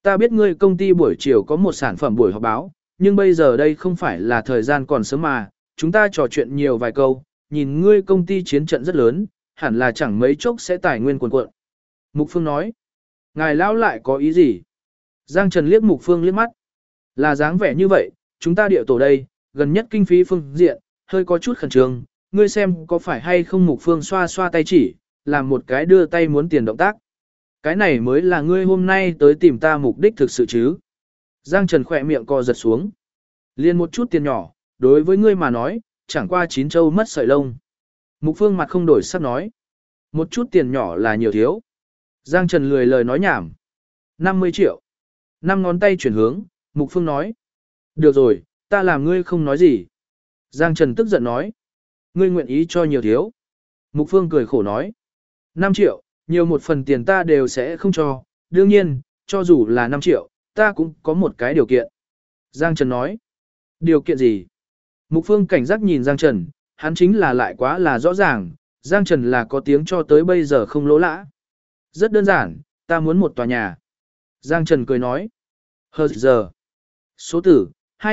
Ta biết ngươi công ty buổi chiều có một sản phẩm buổi họp báo, nhưng bây giờ đây không phải là thời gian còn sớm mà, chúng ta trò chuyện nhiều vài câu, nhìn ngươi công ty chiến trận rất lớn, hẳn là chẳng mấy chốc sẽ tài nguyên cuồn cuộn. Mục Phương nói, ngài lão lại có ý gì? Giang Trần liếc Mục Phương liếc mắt. Là dáng vẻ như vậy, chúng ta điệu tổ đây, gần nhất kinh phí phương diện, hơi có chút khẩn trương, ngươi xem có phải hay không. Mục Phương xoa xoa tay chỉ, làm một cái đưa tay muốn tiền động tác. Cái này mới là ngươi hôm nay tới tìm ta mục đích thực sự chứ. Giang Trần khỏe miệng co giật xuống. Liên một chút tiền nhỏ, đối với ngươi mà nói, chẳng qua chín châu mất sợi lông. Mục Phương mặt không đổi sắc nói. Một chút tiền nhỏ là nhiều thiếu. Giang Trần lười lời nói nhảm. 50 triệu. 5 ngón tay chuyển hướng, Mục Phương nói. Được rồi, ta làm ngươi không nói gì. Giang Trần tức giận nói. Ngươi nguyện ý cho nhiều thiếu. Mục Phương cười khổ nói. 5 triệu, nhiều một phần tiền ta đều sẽ không cho. Đương nhiên, cho dù là 5 triệu, ta cũng có một cái điều kiện. Giang Trần nói. Điều kiện gì? Mục Phương cảnh giác nhìn Giang Trần, hắn chính là lại quá là rõ ràng, Giang Trần là có tiếng cho tới bây giờ không lỗ lã. Rất đơn giản, ta muốn một tòa nhà. Giang Trần cười nói. Hờ giờ. Số tử,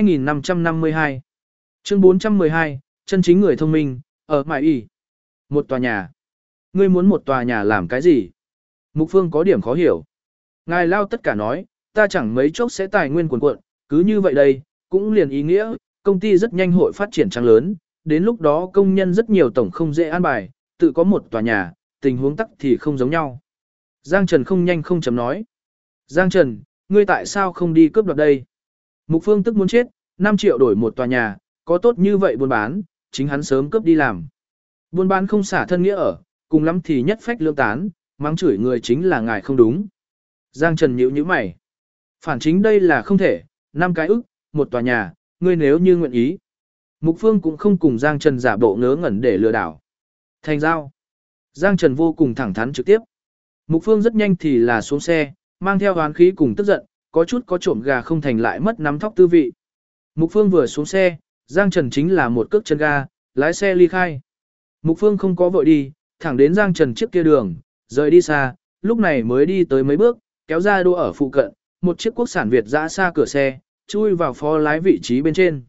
2552. Chương 412, chân chính người thông minh, ở Mại Y. Một tòa nhà. Ngươi muốn một tòa nhà làm cái gì? Mục Phương có điểm khó hiểu. Ngài lao tất cả nói, ta chẳng mấy chốc sẽ tài nguyên cuồn cuộn, cứ như vậy đây, cũng liền ý nghĩa, công ty rất nhanh hội phát triển trắng lớn, đến lúc đó công nhân rất nhiều tổng không dễ an bài, tự có một tòa nhà, tình huống tắc thì không giống nhau. Giang Trần không nhanh không chấm nói. Giang Trần, ngươi tại sao không đi cướp đoạt đây? Mục Phương tức muốn chết, 5 triệu đổi một tòa nhà, có tốt như vậy buôn bán, chính hắn sớm cướp đi làm. Buôn bán không xả thân nghĩa ở, cùng lắm thì nhất phách lương tán, mắng chửi người chính là ngài không đúng. Giang Trần nhíu nhíu mày. Phản chính đây là không thể, 5 cái ức, một tòa nhà, ngươi nếu như nguyện ý. Mục Phương cũng không cùng Giang Trần giả bộ ngớ ngẩn để lừa đảo. Thành giao. Giang Trần vô cùng thẳng thắn trực tiếp. Mục Phương rất nhanh thì là xuống xe, mang theo hoán khí cùng tức giận, có chút có trộm gà không thành lại mất nắm thóc tư vị. Mục Phương vừa xuống xe, Giang Trần chính là một cước chân ga, lái xe ly khai. Mục Phương không có vội đi, thẳng đến Giang Trần trước kia đường, rời đi xa, lúc này mới đi tới mấy bước, kéo ra đỗ ở phụ cận, một chiếc quốc sản Việt dã xa cửa xe, chui vào phó lái vị trí bên trên.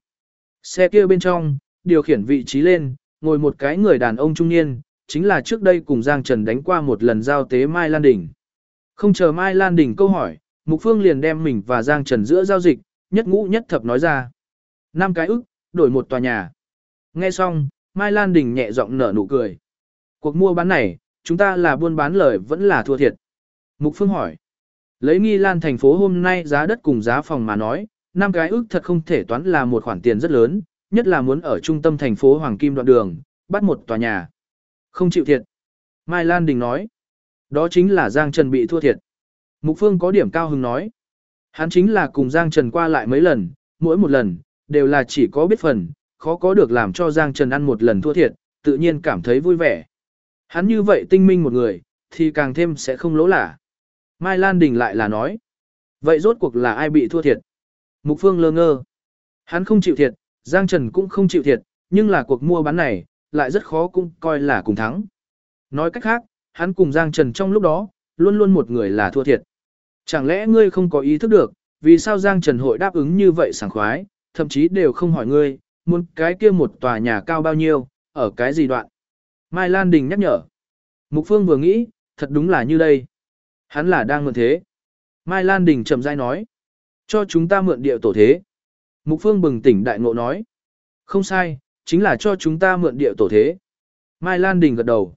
Xe kia bên trong, điều khiển vị trí lên, ngồi một cái người đàn ông trung niên, chính là trước đây cùng Giang Trần đánh qua một lần giao tế Mai Lan Đình. Không chờ Mai Lan Đình câu hỏi, Mục Phương liền đem mình và Giang Trần giữa giao dịch, nhất ngũ nhất thập nói ra. 5 cái ức, đổi một tòa nhà. Nghe xong, Mai Lan Đình nhẹ giọng nở nụ cười. Cuộc mua bán này, chúng ta là buôn bán lời vẫn là thua thiệt. Mục Phương hỏi. Lấy Nghi Lan thành phố hôm nay giá đất cùng giá phòng mà nói, 5 cái ức thật không thể toán là một khoản tiền rất lớn, nhất là muốn ở trung tâm thành phố Hoàng Kim đoạn đường, bắt một tòa nhà. Không chịu thiệt. Mai Lan Đình nói. Đó chính là Giang Trần bị thua thiệt. Mục Phương có điểm cao hứng nói. Hắn chính là cùng Giang Trần qua lại mấy lần, mỗi một lần, đều là chỉ có biết phần, khó có được làm cho Giang Trần ăn một lần thua thiệt, tự nhiên cảm thấy vui vẻ. Hắn như vậy tinh minh một người, thì càng thêm sẽ không lỗ lả. Mai Lan Đình lại là nói. Vậy rốt cuộc là ai bị thua thiệt? Mục Phương lơ ngơ. Hắn không chịu thiệt, Giang Trần cũng không chịu thiệt, nhưng là cuộc mua bán này, lại rất khó cũng coi là cùng thắng. Nói cách khác, hắn cùng Giang Trần trong lúc đó, luôn luôn một người là thua thiệt. Chẳng lẽ ngươi không có ý thức được, vì sao Giang Trần hội đáp ứng như vậy sảng khoái, thậm chí đều không hỏi ngươi, muốn cái kia một tòa nhà cao bao nhiêu, ở cái gì đoạn. Mai Lan Đình nhắc nhở. Mục Phương vừa nghĩ, thật đúng là như đây. Hắn là đang mượn thế. Mai Lan Đình chậm rãi nói. Cho chúng ta mượn địa tổ thế. Mục Phương bừng tỉnh đại ngộ nói. Không sai, chính là cho chúng ta mượn địa tổ thế. Mai Lan Đình gật đầu.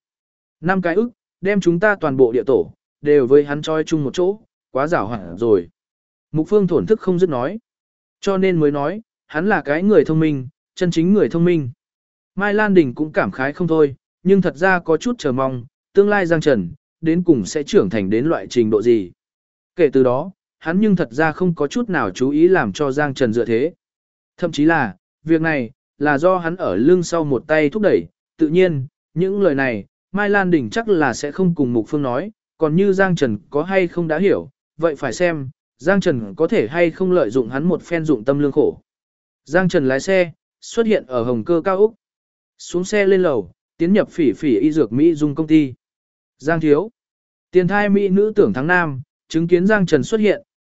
5 cái ức, đem chúng ta toàn bộ địa tổ, đều với hắn choi chung một chỗ, quá giảo hoạt rồi. Mục Phương thổn thức không dứt nói. Cho nên mới nói, hắn là cái người thông minh, chân chính người thông minh. Mai Lan Đình cũng cảm khái không thôi, nhưng thật ra có chút chờ mong, tương lai Giang Trần, đến cùng sẽ trưởng thành đến loại trình độ gì. Kể từ đó, hắn nhưng thật ra không có chút nào chú ý làm cho Giang Trần dựa thế. Thậm chí là, việc này, là do hắn ở lưng sau một tay thúc đẩy, tự nhiên, những lời này, Mai Lan Đình chắc là sẽ không cùng Mục Phương nói, còn như Giang Trần có hay không đã hiểu, vậy phải xem, Giang Trần có thể hay không lợi dụng hắn một phen dụng tâm lương khổ. Giang Trần lái xe, xuất hiện ở Hồng Cơ cao Úc. Xuống xe lên lầu, tiến nhập Phỉ Phỉ y dược Mỹ Dung công ty. Giang thiếu. Tiền thai Mỹ nữ tưởng thắng nam, chứng kiến Giang Trần xuất hiện,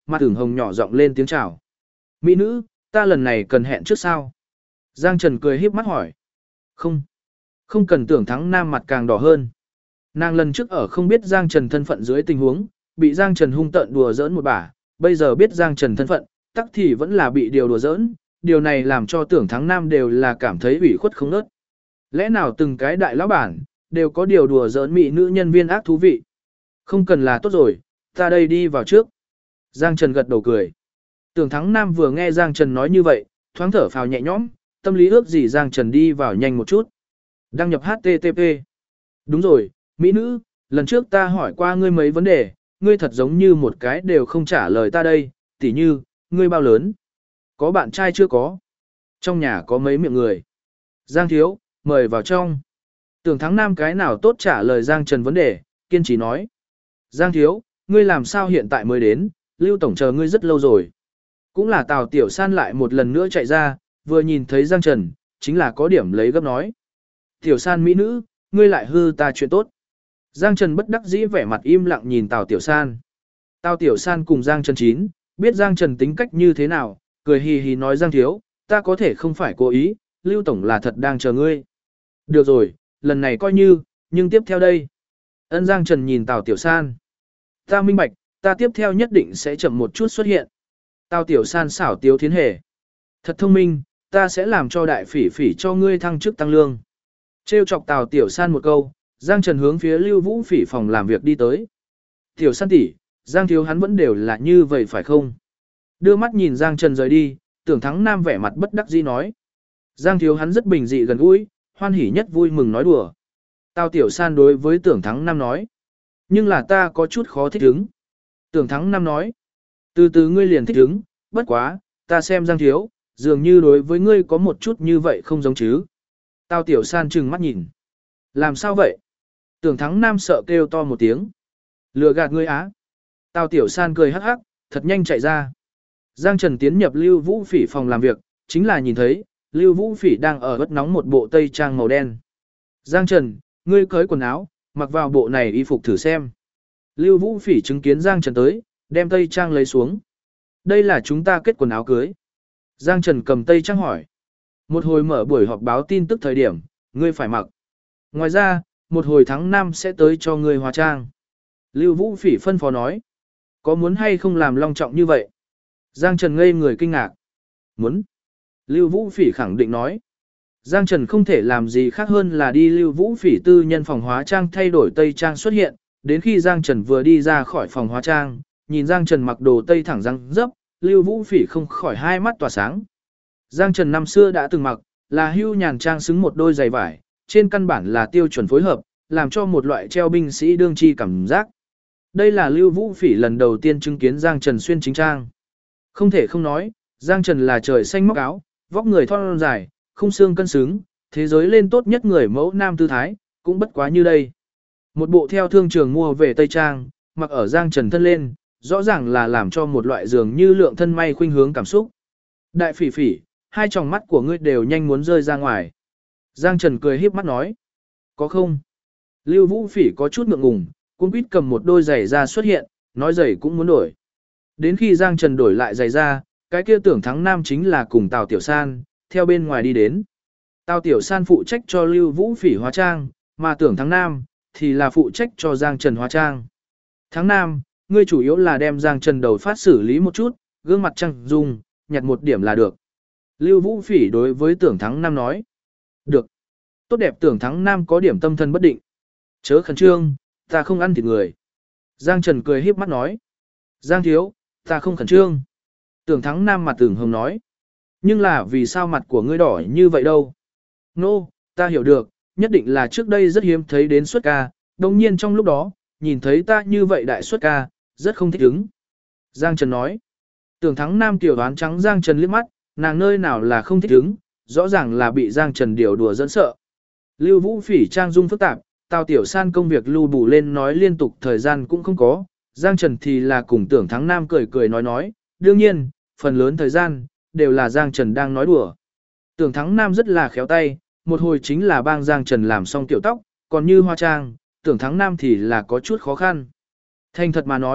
mặt ửng hồng nhỏ giọng lên tiếng chào. Mỹ nữ, ta lần này cần hẹn trước sao? Giang Trần cười híp mắt hỏi. Không. Không cần. Tưởng Thắng Nam mặt càng đỏ hơn. Nàng lần trước ở không biết Giang Trần thân phận dưới tình huống, bị Giang Trần hung tợn đùa giỡn một bả, bây giờ biết Giang Trần thân phận, tắc thì vẫn là bị điều đùa giỡn, điều này làm cho Tưởng Thắng Nam đều là cảm thấy ủy khuất không nớt. Lẽ nào từng cái đại lão bản, đều có điều đùa giỡn mỹ nữ nhân viên ác thú vị. Không cần là tốt rồi, ta đây đi vào trước. Giang Trần gật đầu cười. Tưởng Thắng Nam vừa nghe Giang Trần nói như vậy, thoáng thở phào nhẹ nhõm, tâm lý ước gì Giang Trần đi vào nhanh một chút. Đăng nhập HTTP. Đúng rồi, mỹ nữ, lần trước ta hỏi qua ngươi mấy vấn đề, ngươi thật giống như một cái đều không trả lời ta đây, tỉ như, ngươi bao lớn? Có bạn trai chưa có? Trong nhà có mấy miệng người? Giang thiếu, mời vào trong. Tưởng Thắng Nam cái nào tốt trả lời Giang Trần vấn đề, kiên trì nói. Giang thiếu, ngươi làm sao hiện tại mới đến, Lưu Tổng chờ ngươi rất lâu rồi. Cũng là Tào Tiểu San lại một lần nữa chạy ra, vừa nhìn thấy Giang Trần, chính là có điểm lấy gấp nói. Tiểu San mỹ nữ, ngươi lại hư ta chuyện tốt. Giang Trần bất đắc dĩ vẻ mặt im lặng nhìn Tào Tiểu San. Tào Tiểu San cùng Giang Trần chín, biết Giang Trần tính cách như thế nào, cười hì hì nói Giang thiếu, ta có thể không phải cố ý, Lưu Tổng là thật đang chờ ngươi. Được rồi, lần này coi như, nhưng tiếp theo đây. Ân. Giang Trần nhìn Tào Tiểu San. Ta minh bạch, ta tiếp theo nhất định sẽ chậm một chút xuất hiện. Tào Tiểu San xảo tiếu thiến hề. Thật thông minh, ta sẽ làm cho đại phỉ phỉ cho ngươi thăng chức tăng lương. Trêu chọc Tào Tiểu San một câu, Giang Trần hướng phía Lưu Vũ Phỉ phòng làm việc đi tới. Tiểu San tỷ, Giang thiếu hắn vẫn đều là như vậy phải không? Đưa mắt nhìn Giang Trần rời đi, Tưởng Thắng Nam vẻ mặt bất đắc dĩ nói. Giang thiếu hắn rất bình dị gần gũi, hoan hỉ nhất vui mừng nói đùa. Tào Tiểu San đối với Tưởng Thắng Nam nói. Nhưng là ta có chút khó thích ứng. Tưởng Thắng Nam nói. Từ từ ngươi liền thích ứng, bất quá, ta xem Giang thiếu, dường như đối với ngươi có một chút như vậy không giống chứ. Tào Tiểu San trừng mắt nhìn. Làm sao vậy? Tưởng Thắng Nam sợ kêu to một tiếng. Lừa gạt ngươi á. Tào Tiểu San cười hắc hắc, thật nhanh chạy ra. Giang Trần tiến nhập Lưu Vũ Phỉ phòng làm việc, chính là nhìn thấy, Lưu Vũ Phỉ đang ở bất nóng một bộ tây trang màu đen. Giang Trần, ngươi cởi quần áo, mặc vào bộ này y phục thử xem. Lưu Vũ Phỉ chứng kiến Giang Trần tới, đem tây trang lấy xuống. Đây là chúng ta kết quần áo cưới. Giang Trần cầm tây trang hỏi. Một hồi mở buổi họp báo tin tức thời điểm, ngươi phải mặc. Ngoài ra, một hồi tháng 5 sẽ tới cho ngươi hóa trang. Lưu Vũ Phỉ phân phó nói. Có muốn hay không làm long trọng như vậy? Giang Trần ngây người kinh ngạc. Muốn. Lưu Vũ Phỉ khẳng định nói. Giang Trần không thể làm gì khác hơn là đi Lưu Vũ Phỉ tư nhân phòng hóa trang thay đổi tây trang xuất hiện. Đến khi Giang Trần vừa đi ra khỏi phòng hóa trang, nhìn Giang Trần mặc đồ tây thẳng răng dấp, Lưu Vũ Phỉ không khỏi hai mắt tỏa sáng. Giang Trần năm xưa đã từng mặc, là hưu nhàn trang xứng một đôi giày vải, trên căn bản là tiêu chuẩn phối hợp, làm cho một loại treo binh sĩ đương chi cảm giác. Đây là Lưu Vũ Phỉ lần đầu tiên chứng kiến Giang Trần xuyên chính trang. Không thể không nói, Giang Trần là trời xanh móc áo, vóc người thon dài, khung xương cân xứng, thế giới lên tốt nhất người mẫu nam tư thái, cũng bất quá như đây. Một bộ theo thương trường mua về Tây Trang, mặc ở Giang Trần thân lên, rõ ràng là làm cho một loại dường như lượng thân may khuynh hướng cảm xúc. Đại Phỉ Phỉ, hai tròng mắt của ngươi đều nhanh muốn rơi ra ngoài. Giang Trần cười híp mắt nói. Có không? Lưu Vũ Phỉ có chút ngượng ngùng, cuống quýt cầm một đôi giày ra xuất hiện, nói giày cũng muốn đổi. Đến khi Giang Trần đổi lại giày ra, cái kia Tưởng Thắng Nam chính là cùng Tào Tiểu San, theo bên ngoài đi đến. Tào Tiểu San phụ trách cho Lưu Vũ Phỉ hóa trang, mà Tưởng Thắng Nam thì là phụ trách cho Giang Trần hóa trang. Thắng Nam, ngươi chủ yếu là đem Giang Trần đầu phát xử lý một chút, gương mặt trăng dung, nhặt một điểm là được. Lưu Vũ Phỉ đối với Tưởng Thắng Nam nói. Được. Tốt đẹp. Tưởng Thắng Nam có điểm tâm thần bất định. Chớ khẩn trương, ta không ăn thịt người. Giang Trần cười híp mắt nói. Giang thiếu, ta không khẩn trương. Tưởng Thắng Nam mặt tưởng hồng nói. Nhưng là vì sao mặt của ngươi đỏ như vậy đâu? Nô, ta hiểu được, nhất định là trước đây rất hiếm thấy đến xuất ca, đồng nhiên trong lúc đó, nhìn thấy ta như vậy đại xuất ca, rất không thích ứng. Giang Trần nói. Tưởng Thắng Nam tiểu đoán trắng Giang Trần liếc mắt, nàng nơi nào là không thích ứng, rõ ràng là bị Giang Trần điều đùa dẫn sợ. Lưu Vũ Phỉ trang dung phức tạp, Tào Tiểu San công việc lưu bù lên nói liên tục thời gian cũng không có, Giang Trần thì là cùng Tưởng Thắng Nam cười cười nói, đương nhiên, phần lớn thời gian, đều là Giang Trần đang nói đùa. Tưởng Thắng Nam rất là khéo tay, một hồi chính là bang Giang Trần làm xong tiểu tóc, còn như hoa trang, Tưởng Thắng Nam thì là có chút khó khăn. Thành thật mà nói,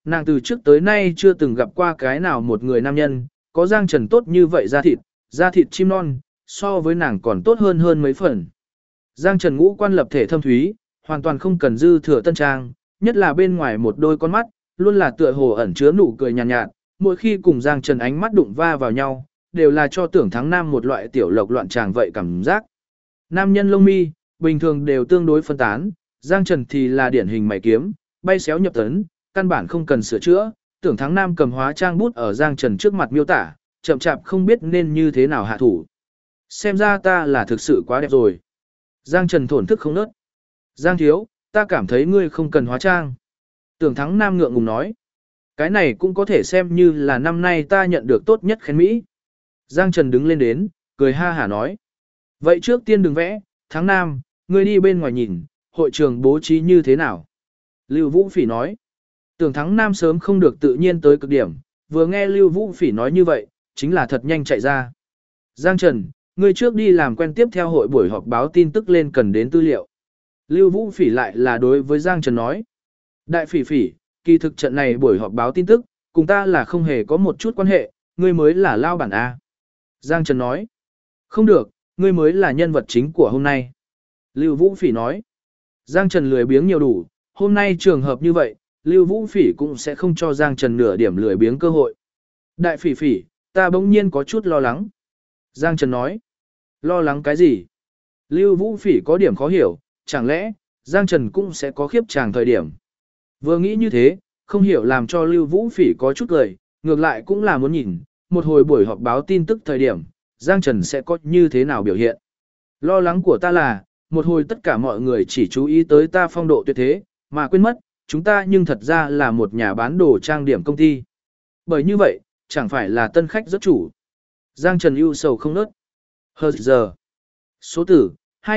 Nàng từ trước tới nay chưa từng gặp qua cái nào một người nam nhân, có Giang Trần tốt như vậy da thịt chim non, so với nàng còn tốt hơn mấy phần. Giang Trần ngũ quan lập thể thâm thúy, hoàn toàn không cần dư thừa tân trang, nhất là bên ngoài một đôi con mắt, luôn là tựa hồ ẩn chứa nụ cười nhàn nhạt, mỗi khi cùng Giang Trần ánh mắt đụng va vào nhau, đều là cho tưởng thắng nam một loại tiểu lộc loạn tràng vậy cảm giác. Nam nhân lông mi, bình thường đều tương đối phân tán, Giang Trần thì là điển hình mày kiếm, bay xéo nhập tấn, căn bản không cần sửa chữa, tưởng thắng nam cầm hóa trang bút ở Giang Trần trước mặt miêu tả, chậm chạp không biết nên như thế nào hạ thủ. Xem ra ta là thực sự quá đẹp rồi. Giang Trần thổn thức không nớt. Giang thiếu, ta cảm thấy ngươi không cần hóa trang. Tưởng thắng nam ngượng ngùng nói. Cái này cũng có thể xem như là năm nay ta nhận được tốt nhất khen Mỹ. Giang Trần đứng lên đến, cười ha hả nói. Vậy trước tiên đừng vẽ, thắng nam, ngươi đi bên ngoài nhìn, hội trường bố trí như thế nào? Lưu Vũ Phỉ nói. Tưởng thắng nam sớm không được tự nhiên tới cực điểm, vừa nghe Lưu Vũ Phỉ nói như vậy, chính là thật nhanh chạy ra. Giang Trần, ngươi trước đi làm quen tiếp theo hội buổi họp báo tin tức lên cần đến tư liệu. Lưu Vũ Phỉ lại là đối với Giang Trần nói. Đại Phỉ Phỉ, kỳ thực trận này buổi họp báo tin tức, cùng ta là không hề có một chút quan hệ, ngươi mới là lao bản A. Giang Trần nói. Không được, ngươi mới là nhân vật chính của hôm nay. Lưu Vũ Phỉ nói. Giang Trần lười biếng nhiều đủ, hôm nay trường hợp như vậy, Lưu Vũ Phỉ cũng sẽ không cho Giang Trần nửa điểm lười biếng cơ hội. Đại Phỉ Phỉ, ta bỗng nhiên có chút lo lắng. Giang Trần nói. Lo lắng cái gì? Lưu Vũ Phỉ có điểm khó hiểu, chẳng lẽ, Giang Trần cũng sẽ có khiếp chàng thời điểm. Vừa nghĩ như thế, không hiểu làm cho Lưu Vũ Phỉ có chút cười, ngược lại cũng là muốn nhìn, một hồi buổi họp báo tin tức thời điểm, Giang Trần sẽ có như thế nào biểu hiện. Lo lắng của ta là, một hồi tất cả mọi người chỉ chú ý tới ta phong độ tuyệt thế, mà quên mất, chúng ta nhưng thật ra là một nhà bán đồ trang điểm công ty. Bởi như vậy, chẳng phải là tân khách rất chủ. Giang Trần ưu sầu không nớt. Hờ giờ. Số tử,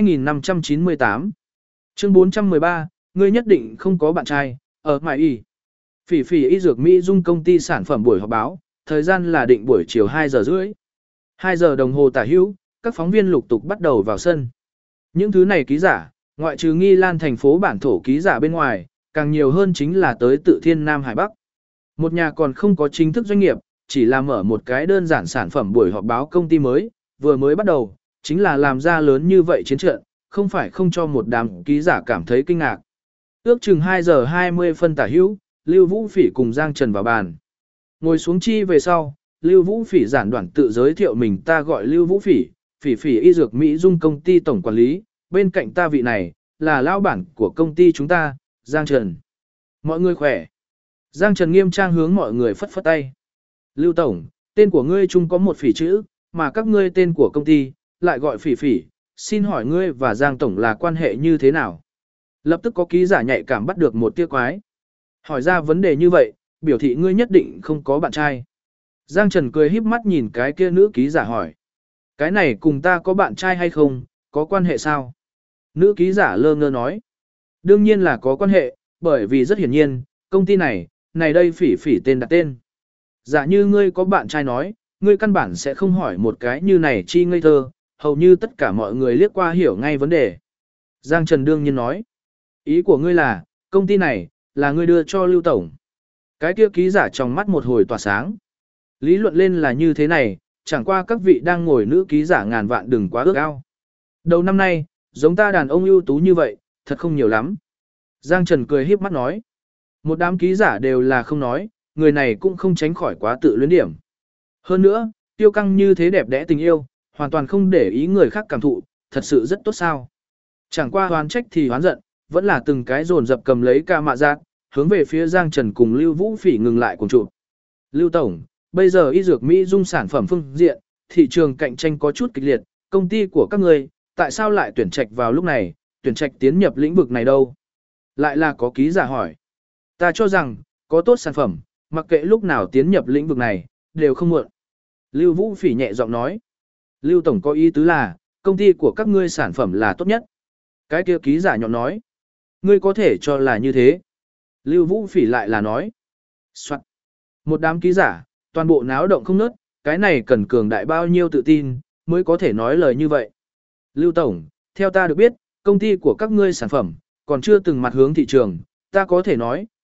2598. Chương 413, ngươi nhất định không có bạn trai, ở Mại Y. Phỉ Phỉ y dược Mỹ Dung công ty sản phẩm buổi họp báo, thời gian là định buổi chiều 2 giờ rưỡi. 2 giờ đồng hồ tả hữu, các phóng viên lục tục bắt đầu vào sân. Những thứ này ký giả, ngoại trừ Nghi Lan thành phố bản thổ ký giả bên ngoài, càng nhiều hơn chính là tới tự Thiên Nam Hải Bắc. Một nhà còn không có chính thức doanh nghiệp, chỉ là mở một cái đơn giản sản phẩm buổi họp báo công ty mới, vừa mới bắt đầu, chính là làm ra lớn như vậy chiến trận, không phải không cho một đám ký giả cảm thấy kinh ngạc. Ước chừng 2 giờ 20 phân tả hữu, Lưu Vũ Phỉ cùng Giang Trần vào bàn. Ngồi xuống chi về sau, Lưu Vũ Phỉ giản đoạn tự giới thiệu mình, ta gọi Lưu Vũ Phỉ, Phỉ Phỉ y dược Mỹ Dung công ty tổng quản lý, bên cạnh ta vị này, là lão bản của công ty chúng ta, Giang Trần. Mọi người khỏe. Giang Trần nghiêm trang hướng mọi người phất phất tay. Lưu Tổng, tên của ngươi chung có một phỉ chữ, mà các ngươi tên của công ty, lại gọi Phỉ Phỉ, xin hỏi ngươi và Giang Tổng là quan hệ như thế nào? Lập tức có ký giả nhạy cảm bắt được một tia quái. Hỏi ra vấn đề như vậy, biểu thị ngươi nhất định không có bạn trai. Giang Trần cười híp mắt nhìn cái kia nữ ký giả hỏi. Cái này cùng ta có bạn trai hay không, có quan hệ sao? Nữ ký giả lơ ngơ nói. Đương nhiên là có quan hệ, bởi vì rất hiển nhiên, công ty này đây Phỉ Phỉ tên đặt tên. Giả như ngươi có bạn trai nói, ngươi căn bản sẽ không hỏi một cái như này chi ngây thơ, hầu như tất cả mọi người liếc qua hiểu ngay vấn đề. Giang Trần đương nhiên nói. Ý của ngươi là, công ty này, là ngươi đưa cho Lưu Tổng. Cái kia ký giả trong mắt một hồi tỏa sáng. Lý luận lên là như thế này, chẳng qua các vị đang ngồi nữ ký giả ngàn vạn đừng quá ước ao. Đầu năm nay, giống ta đàn ông ưu tú như vậy, thật không nhiều lắm. Giang Trần cười híp mắt nói. Một đám ký giả đều là không nói, người này cũng không tránh khỏi quá tự luyến điểm. Hơn nữa, tiêu căng như thế đẹp đẽ tình yêu, hoàn toàn không để ý người khác cảm thụ, thật sự rất tốt sao. Chẳng qua hoán trách thì hoán giận, vẫn là từng cái dồn dập cầm lấy ca mạ giác, hướng về phía Giang Trần cùng Lưu Vũ Phỉ ngừng lại cùng chụp. Lưu Tổng, bây giờ y dược Mỹ Dung sản phẩm phương diện, thị trường cạnh tranh có chút kịch liệt, công ty của các người, tại sao lại tuyển trạch vào lúc này, tuyển trạch tiến nhập lĩnh vực này đâu? Lại là có ký giả hỏi. Ta cho rằng, có tốt sản phẩm, mặc kệ lúc nào tiến nhập lĩnh vực này, đều không muộn. Lưu Vũ Phỉ nhẹ giọng nói. Lưu Tổng có ý tứ là, công ty của các ngươi sản phẩm là tốt nhất. Cái kia ký giả nhọn nói. Ngươi có thể cho là như thế. Lưu Vũ Phỉ lại là nói. Soạn. Một đám ký giả, toàn bộ náo động không nớt, cái này cần cường đại bao nhiêu tự tin, mới có thể nói lời như vậy. Lưu Tổng, theo ta được biết, công ty của các ngươi sản phẩm, còn chưa từng mặt hướng thị trường, ta có thể nói,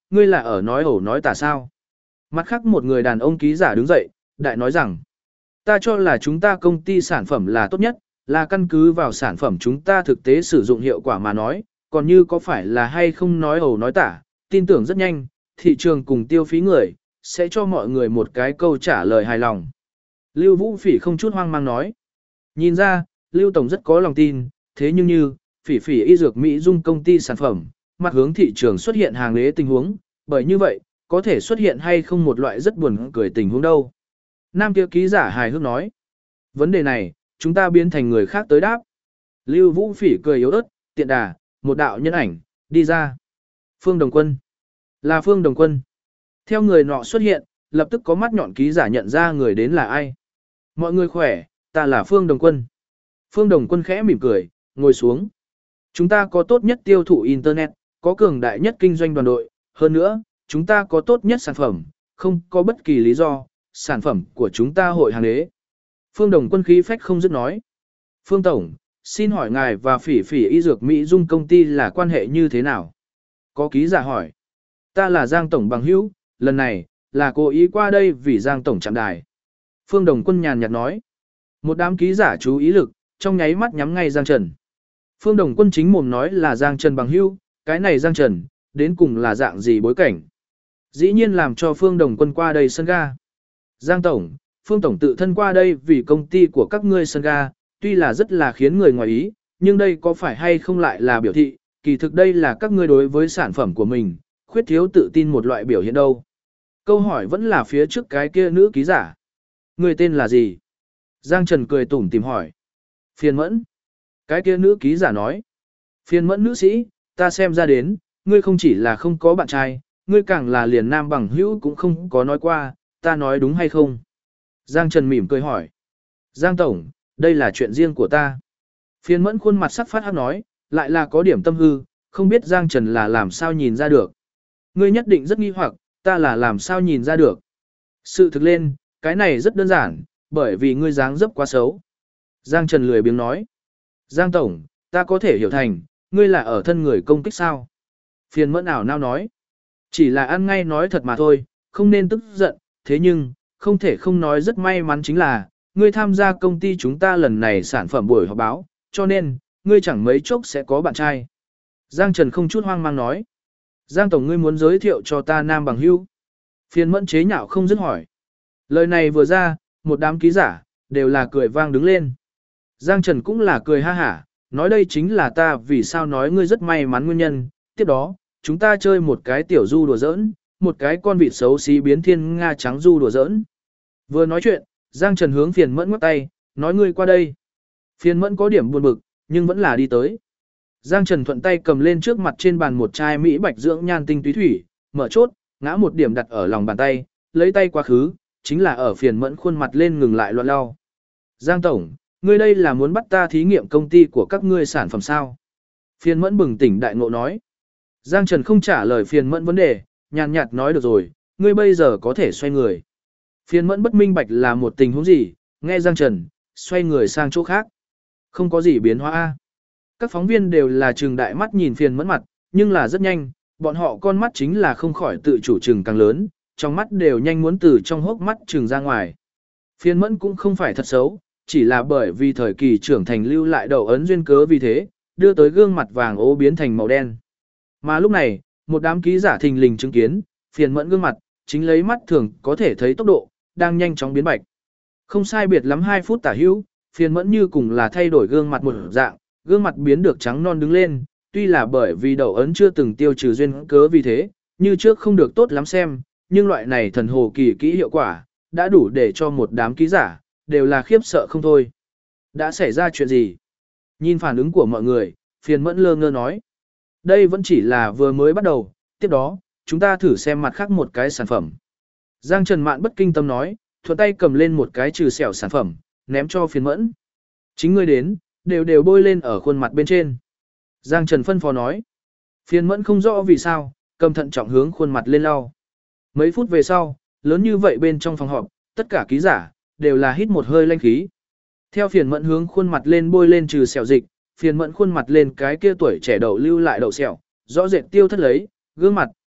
ngươi là ở nói ẩu nói tả sao. Mặt khác một người đàn ông ký giả đứng dậy, đại nói rằng, ta cho là chúng ta công ty sản phẩm là tốt nhất, là căn cứ vào sản phẩm chúng ta thực tế sử dụng hiệu quả mà nói, còn như có phải là hay không nói ẩu nói tả, tin tưởng rất nhanh, thị trường cùng tiêu phí người, sẽ cho mọi người một cái câu trả lời hài lòng. Lưu Vũ Phỉ không chút hoang mang nói. Nhìn ra, Lưu Tổng rất có lòng tin, thế nhưng như, Phỉ Phỉ y dược Mỹ dung công ty sản phẩm, mặt hướng thị trường xuất hiện hàng ế tình huống, bởi như vậy, có thể xuất hiện hay không một loại rất buồn cười tình huống đâu. Nam kia ký giả hài hước nói. Vấn đề này, chúng ta biến thành người khác tới đáp. Lưu Vũ Phỉ cười yếu ớt, tiện đà, một đạo nhân ảnh, đi ra. Phương Đồng Quân. Là Phương Đồng Quân. Theo người nọ xuất hiện, lập tức có mắt nhọn ký giả nhận ra người đến là ai. Mọi người khỏe, ta là Phương Đồng Quân. Phương Đồng Quân khẽ mỉm cười, ngồi xuống. Chúng ta có tốt nhất tiêu thụ Internet, có cường đại nhất kinh doanh đoàn đội. Hơn nữa, chúng ta có tốt nhất sản phẩm, không có bất kỳ lý do, sản phẩm của chúng ta hội hàng đế. Phương Đồng Quân khí phách không dứt nói. Phương Tổng, xin hỏi ngài và Phỉ Phỉ y dược Mỹ dung công ty là quan hệ như thế nào? Có ký giả hỏi. Ta là Giang Tổng bằng hữu, lần này, là cố ý qua đây vì Giang Tổng chạm đài. Phương Đồng Quân nhàn nhạt nói. Một đám ký giả chú ý lực, trong nháy mắt nhắm ngay Giang Trần. Phương Đồng Quân chính mồm nói là Giang Trần bằng hữu, cái này Giang Trần, đến cùng là dạng gì bối cảnh. Dĩ nhiên làm cho Phương Đồng Quân qua đây sân ga. Giang Tổng, Phương Tổng tự thân qua đây vì công ty của các ngươi sân ga, tuy là rất là khiến người ngoài ý, nhưng đây có phải hay không lại là biểu thị, kỳ thực đây là các ngươi đối với sản phẩm của mình, khuyết thiếu tự tin một loại biểu hiện đâu. Câu hỏi vẫn là phía trước cái kia nữ ký giả. Người tên là gì? Giang Trần cười tủm tìm hỏi. Phiền Mẫn. Cái kia nữ ký giả nói. Phiền Mẫn nữ sĩ, ta xem ra đến, ngươi không chỉ là không có bạn trai, ngươi càng là liền nam bằng hữu cũng không có nói qua, ta nói đúng hay không? Giang Trần mỉm cười hỏi. Giang Tổng, đây là chuyện riêng của ta. Phiền Mẫn khuôn mặt sắc phát hắc nói, lại là có điểm tâm hư, không biết Giang Trần là làm sao nhìn ra được. Ngươi nhất định rất nghi hoặc, ta là làm sao nhìn ra được. Sự thực lên, cái này rất đơn giản, bởi vì ngươi dáng dấp quá xấu. Giang Trần lười biếng nói. Giang Tổng, ta có thể hiểu thành, ngươi là ở thân người công kích sao? Phiền Mẫn ảo nao nói. Chỉ là ăn ngay nói thật mà thôi, không nên tức giận, thế nhưng, không thể không nói rất may mắn chính là, ngươi tham gia công ty chúng ta lần này sản phẩm buổi họp báo, cho nên, ngươi chẳng mấy chốc sẽ có bạn trai. Giang Trần không chút hoang mang nói. Giang Tổng ngươi muốn giới thiệu cho ta nam bằng hữu. Phiền Mẫn chế nhạo không dứt hỏi. Lời này vừa ra, một đám ký giả, đều là cười vang đứng lên. Giang Trần cũng là cười ha hả, nói đây chính là ta vì sao nói ngươi rất may mắn nguyên nhân. Tiếp đó, chúng ta chơi một cái tiểu du đùa giỡn, một cái con vịt xấu xí biến thiên nga trắng du đùa giỡn. Vừa nói chuyện, Giang Trần hướng Phiền Mẫn ngoắc tay, nói ngươi qua đây. Phiền Mẫn có điểm buồn bực, nhưng vẫn là đi tới. Giang Trần thuận tay cầm lên trước mặt trên bàn một chai mỹ bạch dưỡng nhan tinh túy thủy, mở chốt, ngã một điểm đặt ở lòng bàn tay, lấy tay quá khứ, chính là ở Phiền Mẫn khuôn mặt lên ngừng lại loạn lau. Giang Tổng, ngươi đây là muốn bắt ta thí nghiệm công ty của các ngươi sản phẩm sao? Phiền Mẫn bừng tỉnh đại ngộ nói. Giang Trần không trả lời Phiền Mẫn vấn đề, nhàn nhạt nói được rồi, ngươi bây giờ có thể xoay người. Phiền Mẫn bất minh bạch là một tình huống gì, nghe Giang Trần, xoay người sang chỗ khác. Không có gì biến hóa. Các phóng viên đều là trừng đại mắt nhìn Phiền Mẫn mặt, nhưng là rất nhanh, bọn họ con mắt chính là không khỏi tự chủ trừng càng lớn, trong mắt đều nhanh muốn từ trong hốc mắt trừng ra ngoài. Phiền Mẫn cũng không phải thật xấu, chỉ là bởi vì thời kỳ trưởng thành lưu lại đầu ấn duyên cớ vì thế, đưa tới gương mặt vàng ố biến thành màu đen. Mà lúc này, một đám ký giả thình lình chứng kiến, Phiền Mẫn gương mặt, chính lấy mắt thường có thể thấy tốc độ, đang nhanh chóng biến bạch. Không sai biệt lắm 2 phút tả hữu, Phiền Mẫn như cùng là thay đổi gương mặt một dạng, gương mặt biến được trắng non đứng lên, tuy là bởi vì đầu ấn chưa từng tiêu trừ duyên cớ vì thế, như trước không được tốt lắm xem, nhưng loại này thần hồ kỳ kỹ hiệu quả, đã đủ để cho một đám ký giả, đều là khiếp sợ không thôi. Đã xảy ra chuyện gì? Nhìn phản ứng của mọi người, Phiền Mẫn lơ ngơ nói. Đây vẫn chỉ là vừa mới bắt đầu, tiếp đó, chúng ta thử xem mặt khác một cái sản phẩm. Giang Trần Mạn bất kinh tâm nói, thuận tay cầm lên một cái trừ sẹo sản phẩm, ném cho Phiền Mẫn. Chính ngươi đến, đều bôi lên ở khuôn mặt bên trên. Giang Trần phân phó nói. Phiền Mẫn không rõ vì sao, cầm thận trọng hướng khuôn mặt lên lau. Mấy phút về sau, lớn như vậy bên trong phòng họp, tất cả ký giả, đều là hít một hơi lanh khí. Theo Phiền Mẫn hướng khuôn mặt lên bôi lên trừ sẹo dịch, Phiền Mẫn khuôn mặt lên cái kia tuổi trẻ đậu lưu lại đậu sẹo, rõ rệt tiêu thất lấy, gương mặt,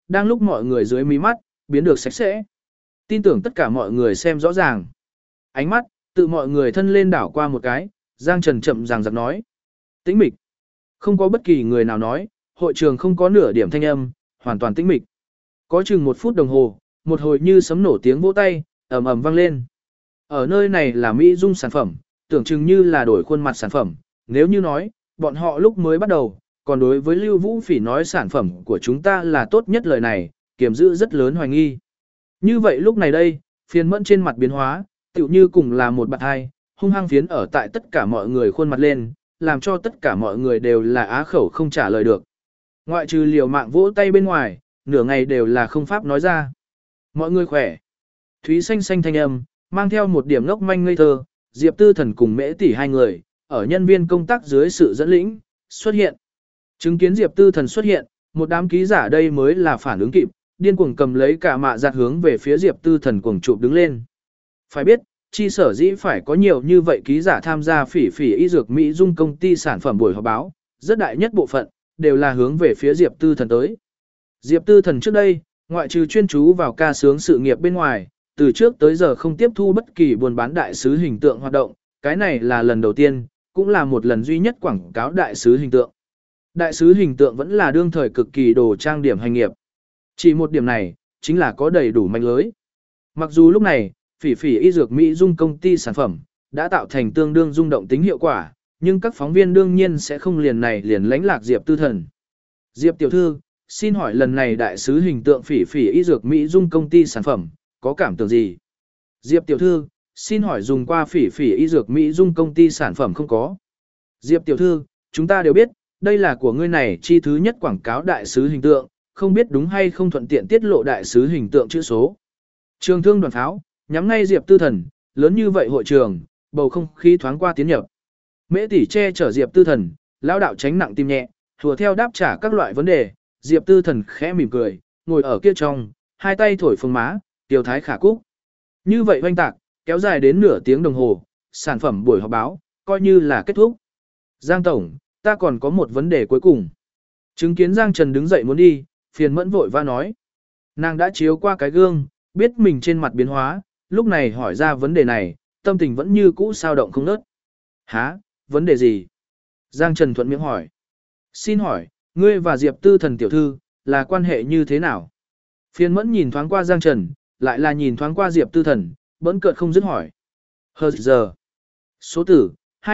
đang lúc mọi người dưới mí mắt, biến được sạch sẽ. Tin tưởng tất cả mọi người xem rõ ràng. Ánh mắt, tự mọi người thân lên đảo qua một cái, Giang Trần chậm ràng giặc nói. Tĩnh mịch. Không có bất kỳ người nào nói, hội trường không có nửa điểm thanh âm, hoàn toàn tĩnh mịch. Có chừng 1 phút đồng hồ, một hồi như sấm nổ tiếng vỗ tay, ầm ầm vang lên. Ở nơi này là Mỹ Dung sản phẩm, tưởng chừng như là đổi khuôn mặt sản phẩm, nếu như nói, bọn họ lúc mới bắt đầu, còn đối với Lưu Vũ Phỉ nói sản phẩm của chúng ta là tốt nhất lời này, kiềm giữ rất lớn hoài nghi. Như vậy lúc này đây, phiền mẫn trên mặt biến hóa, tựu như cùng là một bạn hai, hung hăng phiến ở tại tất cả mọi người khuôn mặt lên, làm cho tất cả mọi người đều là á khẩu không trả lời được. Ngoại trừ liều mạng vỗ tay bên ngoài, nửa ngày đều là không pháp nói ra. Mọi người khỏe. Thúy xanh xanh thanh âm, mang theo một điểm ngốc manh ngây thơ, Diệp Tư Thần cùng Mễ Tỷ hai người, ở nhân viên công tác dưới sự dẫn lĩnh, xuất hiện. Chứng kiến Diệp Tư Thần xuất hiện, một đám ký giả đây mới là phản ứng kịp, điên cuồng cầm lấy cả mạ giặt hướng về phía Diệp Tư Thần cuồng chụp đứng lên. Phải biết, chi sở dĩ phải có nhiều như vậy ký giả tham gia phỉ phỉ y dược Mỹ Dung công ty sản phẩm buổi họp báo, rất đại nhất bộ phận, đều là hướng về phía Diệp Tư Thần tới. Diệp Tư Thần trước đây, ngoại trừ chuyên chú vào ca sướng sự nghiệp bên ngoài, từ trước tới giờ không tiếp thu bất kỳ buôn bán đại sứ hình tượng hoạt động, cái này là lần đầu tiên, cũng là một lần duy nhất quảng cáo đại sứ hình tượng. Đại sứ hình tượng vẫn là đương thời cực kỳ đồ trang điểm hành nghiệp. Chỉ một điểm này, chính là có đầy đủ manh lưới. Mặc dù lúc này, phỉ phỉ y dược Mỹ Dung công ty sản phẩm, đã tạo thành tương đương rung động tính hiệu quả, nhưng các phóng viên đương nhiên sẽ không liền này liền lánh lạc Diệp Tư Thần. Diệp tiểu thư, xin hỏi lần này đại sứ hình tượng phỉ phỉ y dược Mỹ Dung công ty sản phẩm, có cảm tưởng gì? Diệp tiểu thư, xin hỏi dùng qua phỉ phỉ y dược Mỹ Dung công ty sản phẩm không có? Diệp tiểu thư, chúng ta đều biết, đây là của ngươi này chi thứ nhất quảng cáo đại sứ hình tượng, không biết đúng hay không thuận tiện tiết lộ đại sứ hình tượng chữ số. Trường thương đoàn pháo, nhắm ngay Diệp Tư Thần, lớn như vậy hội trường, bầu không khí thoáng qua tiến nhập. Mễ Tỷ che chở Diệp Tư Thần, lão đạo tránh nặng tim nhẹ, hùa theo đáp trả các loại vấn đề, Diệp Tư Thần khẽ mỉm cười, ngồi ở kia trong, hai tay thổi phồng má, tiêu thái khả cúc. Như vậy hoanh tạc, kéo dài đến nửa tiếng đồng hồ, sản phẩm buổi họp báo, coi như là kết thúc. Giang Tổng, ta còn có một vấn đề cuối cùng. Chứng kiến Giang Trần đứng dậy muốn đi, phiền mẫn vội va nói. Nàng đã chiếu qua cái gương, biết mình trên mặt biến hóa, lúc này hỏi ra vấn đề này, tâm tình vẫn như cũ sao động không nớt. Hả, vấn đề gì? Giang Trần thuận miệng hỏi. Xin hỏi, ngươi và Diệp Tư Thần tiểu thư, là quan hệ như thế nào? Phiền mẫn nhìn thoáng qua Giang Trần, lại là nhìn thoáng qua Diệp Tư Thần, bỗng cợt không dứt hỏi. Hờ giờ. Số tử,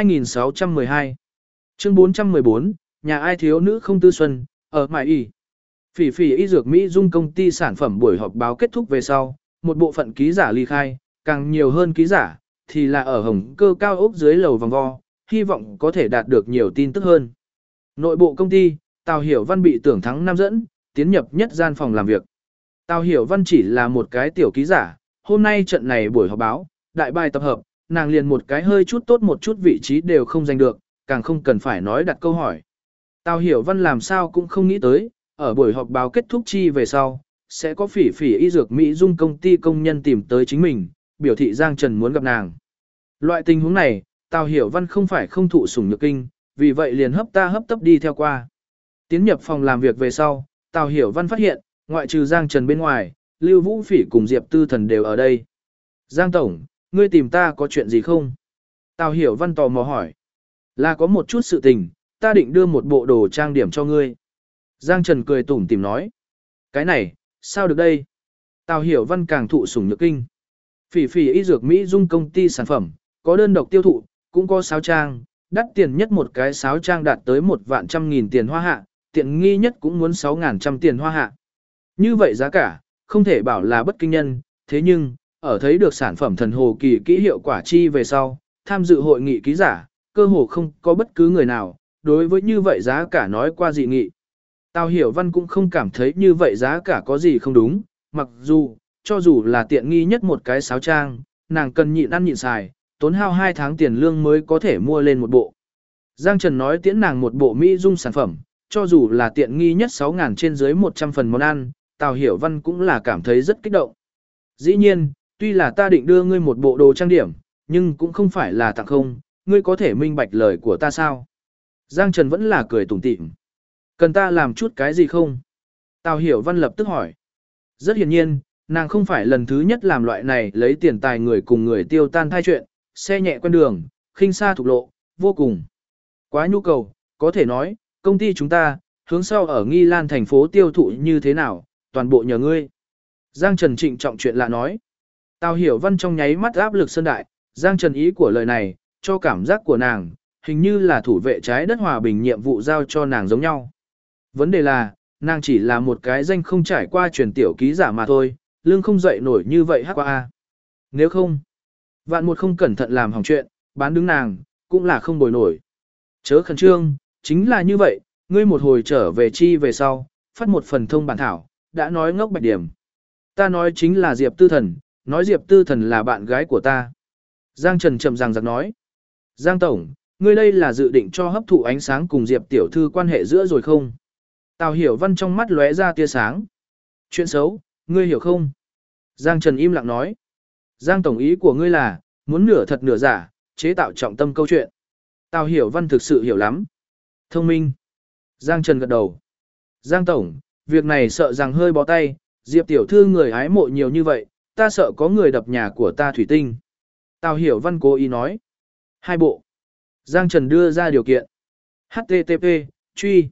2612. Chương 414, nhà ai thiếu nữ không tư xuân, ở Mại Y. Phỉ phỉ y dược Mỹ Dung công ty sản phẩm buổi họp báo kết thúc về sau, một bộ phận ký giả ly khai, càng nhiều hơn ký giả, thì là ở hồng cơ cao ốc dưới lầu vòng vo, hy vọng có thể đạt được nhiều tin tức hơn. Nội bộ công ty, Tào Hiểu Văn bị Tưởng Thắng Nam dẫn, tiến nhập nhất gian phòng làm việc. Tào Hiểu Văn chỉ là một cái tiểu ký giả, hôm nay trận này buổi họp báo, đại bài tập hợp, nàng liền một cái hơi chút tốt một chút vị trí đều không giành được, càng không cần phải nói đặt câu hỏi. Tào Hiểu Văn làm sao cũng không nghĩ tới, ở buổi họp báo kết thúc chi về sau, sẽ có phỉ phỉ y dược Mỹ Dung công ty công nhân tìm tới chính mình, biểu thị Giang Trần muốn gặp nàng. Loại tình huống này, Tào Hiểu Văn không phải không thụ sủng nhược kinh, vì vậy liền hấp tấp đi theo qua. Tiến nhập phòng làm việc về sau, Tào Hiểu Văn phát hiện, ngoại trừ Giang Trần bên ngoài, Lưu Vũ Phỉ cùng Diệp Tư Thần đều ở đây. Giang Tổng, ngươi tìm ta có chuyện gì không? Tào Hiểu Văn tò mò hỏi. Là có một chút sự tình, ta định đưa một bộ đồ trang điểm cho ngươi. Giang Trần cười tủm tỉm nói. Cái này, sao được đây? Tào Hiểu Văn càng thụ sủng nhược kinh. Phỉ phỉ y dược Mỹ Dung công ty sản phẩm, có đơn độc tiêu thụ, cũng có sáo trang, đắt tiền nhất một cái sáo trang đạt tới 1.100.000 tiền hoa hạ, tiện nghi nhất cũng muốn 6.100 tiền hoa hạ. Như vậy giá cả, không thể bảo là bất kinh nhân, thế nhưng, ở thấy được sản phẩm thần hồ kỳ kỹ hiệu quả chi về sau, tham dự hội nghị ký giả, cơ hồ không có bất cứ người nào, đối với như vậy giá cả nói qua dị nghị. Tào Hiểu Văn cũng không cảm thấy như vậy giá cả có gì không đúng, mặc dù, cho dù là tiện nghi nhất một cái sáo trang, nàng cần nhịn ăn nhịn xài, tốn hao 2 tháng tiền lương mới có thể mua lên một bộ. Giang Trần nói tiễn nàng một bộ Mỹ Dung sản phẩm, cho dù là tiện nghi nhất 6.000 trên dưới 100 phần món ăn, Tào Hiểu Văn cũng là cảm thấy rất kích động. Dĩ nhiên, tuy là ta định đưa ngươi một bộ đồ trang điểm, nhưng cũng không phải là tặng không, ngươi có thể minh bạch lời của ta sao? Giang Trần vẫn là cười tủm tỉm. Cần ta làm chút cái gì không? Tào Hiểu Văn lập tức hỏi. Rất hiển nhiên, nàng không phải lần thứ nhất làm loại này lấy tiền tài người cùng người tiêu tan thai chuyện, xe nhẹ quen đường, khinh xa thục lộ, vô cùng. Quá nhu cầu, có thể nói, công ty chúng ta, hướng sau ở Nghi Lan thành phố tiêu thụ như thế nào, toàn bộ nhờ ngươi. Giang Trần trịnh trọng chuyện lạ nói. Tào Hiểu Văn trong nháy mắt áp lực sơn đại, Giang Trần ý của lời này, cho cảm giác của nàng, hình như là thủ vệ trái đất hòa bình nhiệm vụ giao cho nàng giống nhau. Vấn đề là, nàng chỉ là một cái danh không trải qua truyền tiểu ký giả mà thôi, lương không dậy nổi như vậy hắc qua. Nếu không, vạn một không cẩn thận làm hỏng chuyện, bán đứng nàng, cũng là không bồi nổi. Chớ khẩn trương, chính là như vậy, ngươi một hồi trở về chi về sau, phát một phần thông bản thảo, đã nói ngốc bạch điểm. Ta nói chính là Diệp Tư Thần, nói Diệp Tư Thần là bạn gái của ta. Giang Trần chậm ràng giặc nói. Giang Tổng, ngươi đây là dự định cho hấp thụ ánh sáng cùng Diệp Tiểu Thư quan hệ giữa rồi không? Tào Hiểu Văn trong mắt lóe ra tia sáng. Chuyện xấu, ngươi hiểu không? Giang Trần im lặng nói. Giang Tổng ý của ngươi là, muốn nửa thật nửa giả, chế tạo trọng tâm câu chuyện. Tào Hiểu Văn thực sự hiểu lắm. Thông minh. Giang Trần gật đầu. Giang Tổng, việc này sợ rằng hơi bó tay, Diệp Tiểu Thư người hái mộ nhiều như vậy, ta sợ có người đập nhà của ta thủy tinh. Tào Hiểu Văn cố ý nói. 2 bộ. Giang Trần đưa ra điều kiện. HTTP, truy.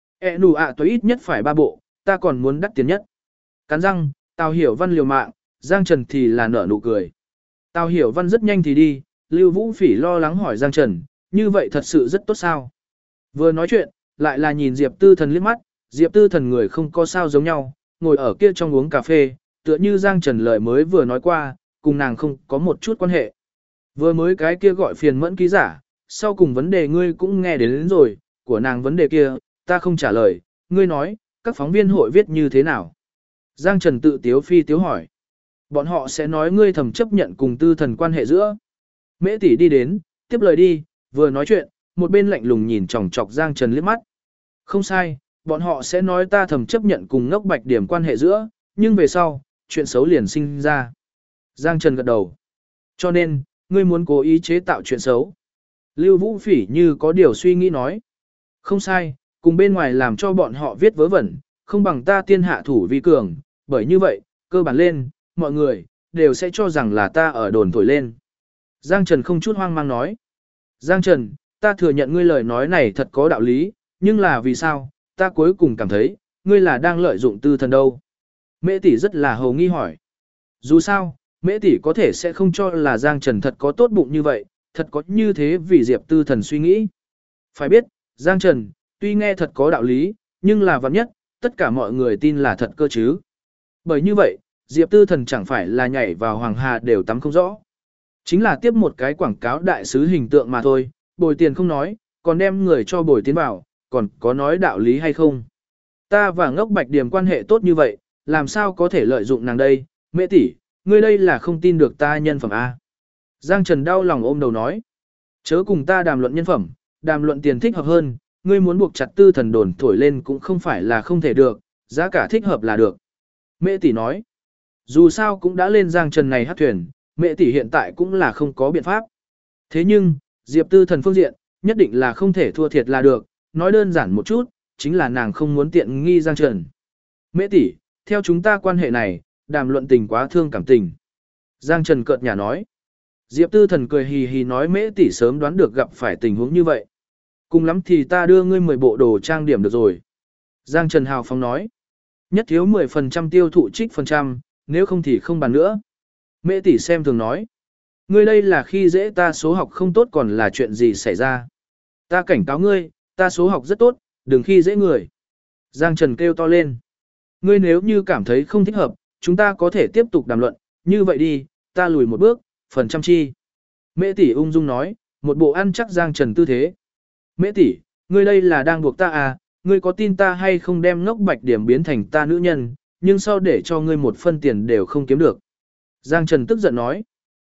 Nụ ạ tối ít nhất phải 3 bộ, ta còn muốn đắt tiền nhất. Cắn răng, Tào Hiểu Văn liều mạng, Giang Trần thì là nở nụ cười. Tào Hiểu Văn rất nhanh thì đi, Lưu Vũ Phỉ lo lắng hỏi Giang Trần, như vậy thật sự rất tốt sao? Vừa nói chuyện, lại là nhìn Diệp Tư Thần liếc mắt, Diệp Tư Thần người không có sao giống nhau, ngồi ở kia trong uống cà phê, tựa như Giang Trần lời mới vừa nói qua, cùng nàng không có một chút quan hệ. Vừa mới cái kia gọi phiền mẫn ký giả, sau cùng vấn đề ngươi cũng nghe đến rồi, của nàng vấn đề kia, ta không trả lời, ngươi nói, các phóng viên hội viết như thế nào? Giang Trần tự tiếu phi tiếu hỏi. Bọn họ sẽ nói ngươi thầm chấp nhận cùng Tư Thần quan hệ giữa. Mễ tỷ đi đến, tiếp lời đi, vừa nói chuyện, một bên lạnh lùng nhìn chòng chọc Giang Trần liếc mắt. Không sai, bọn họ sẽ nói ta thầm chấp nhận cùng ngốc bạch điểm quan hệ giữa, nhưng về sau, chuyện xấu liền sinh ra. Giang Trần gật đầu. Cho nên, ngươi muốn cố ý chế tạo chuyện xấu. Lưu Vũ Phỉ như có điều suy nghĩ nói. Không sai, cùng bên ngoài làm cho bọn họ viết vớ vẩn, không bằng ta tiên hạ thủ vi cường, bởi như vậy, cơ bản lên, mọi người, đều sẽ cho rằng là ta ở đồn thổi lên. Giang Trần không chút hoang mang nói. Giang Trần, ta thừa nhận ngươi lời nói này thật có đạo lý, nhưng là vì sao, ta cuối cùng cảm thấy, ngươi là đang lợi dụng Tư Thần đâu. Mễ tỷ rất là hầu nghi hỏi. Dù sao, Mễ tỷ có thể sẽ không cho là Giang Trần thật có tốt bụng như vậy, thật có như thế vì Diệp Tư Thần suy nghĩ. Phải biết, Giang Trần, tuy nghe thật có đạo lý, nhưng là vạn nhất, tất cả mọi người tin là thật cơ chứ. Bởi như vậy, Diệp Tư Thần chẳng phải là nhảy vào Hoàng Hà đều tắm không rõ. Chính là tiếp một cái quảng cáo đại sứ hình tượng mà thôi, bồi tiền không nói, còn đem người cho bồi tiến vào, còn có nói đạo lý hay không. Ta và ngốc bạch điểm quan hệ tốt như vậy, làm sao có thể lợi dụng nàng đây, Mễ tỷ, ngươi đây là không tin được ta nhân phẩm A. Giang Trần đau lòng ôm đầu nói, chớ cùng ta đàm luận nhân phẩm, đàm luận tiền thích hợp hơn, ngươi muốn buộc chặt Tư Thần đồn thổi lên cũng không phải là không thể được, giá cả thích hợp là được. Mễ tỷ nói, dù sao cũng đã lên Giang Trần này hát thuyền, Mễ tỷ hiện tại cũng là không có biện pháp. Thế nhưng, Diệp Tư Thần phương diện, nhất định là không thể thua thiệt là được, nói đơn giản một chút, chính là nàng không muốn tiện nghi Giang Trần. Mễ tỷ, theo chúng ta quan hệ này, đàm luận tình quá thương cảm tình. Giang Trần cợt nhả nói. Diệp Tư Thần cười hì hì nói Mễ tỷ sớm đoán được gặp phải tình huống như vậy. Cùng lắm thì ta đưa ngươi 10 bộ đồ trang điểm được rồi. Giang Trần hào phóng nói. Nhất thiếu 10% tiêu thụ trích phần trăm, nếu không thì không bàn nữa. Mễ tỷ xem thường nói. Ngươi đây là khi dễ ta số học không tốt còn là chuyện gì xảy ra. Ta cảnh cáo ngươi, ta số học rất tốt, đừng khi dễ người. Giang Trần kêu to lên. Ngươi nếu như cảm thấy không thích hợp, chúng ta có thể tiếp tục đàm luận, như vậy đi, ta lùi một bước, phần trăm chi. Mễ tỷ ung dung nói, một bộ ăn chắc Giang Trần tư thế. Mễ tỷ, ngươi đây là đang buộc ta à, ngươi có tin ta hay không đem ngốc bạch điểm biến thành ta nữ nhân, nhưng sau để cho ngươi một phân tiền đều không kiếm được. Giang Trần tức giận nói.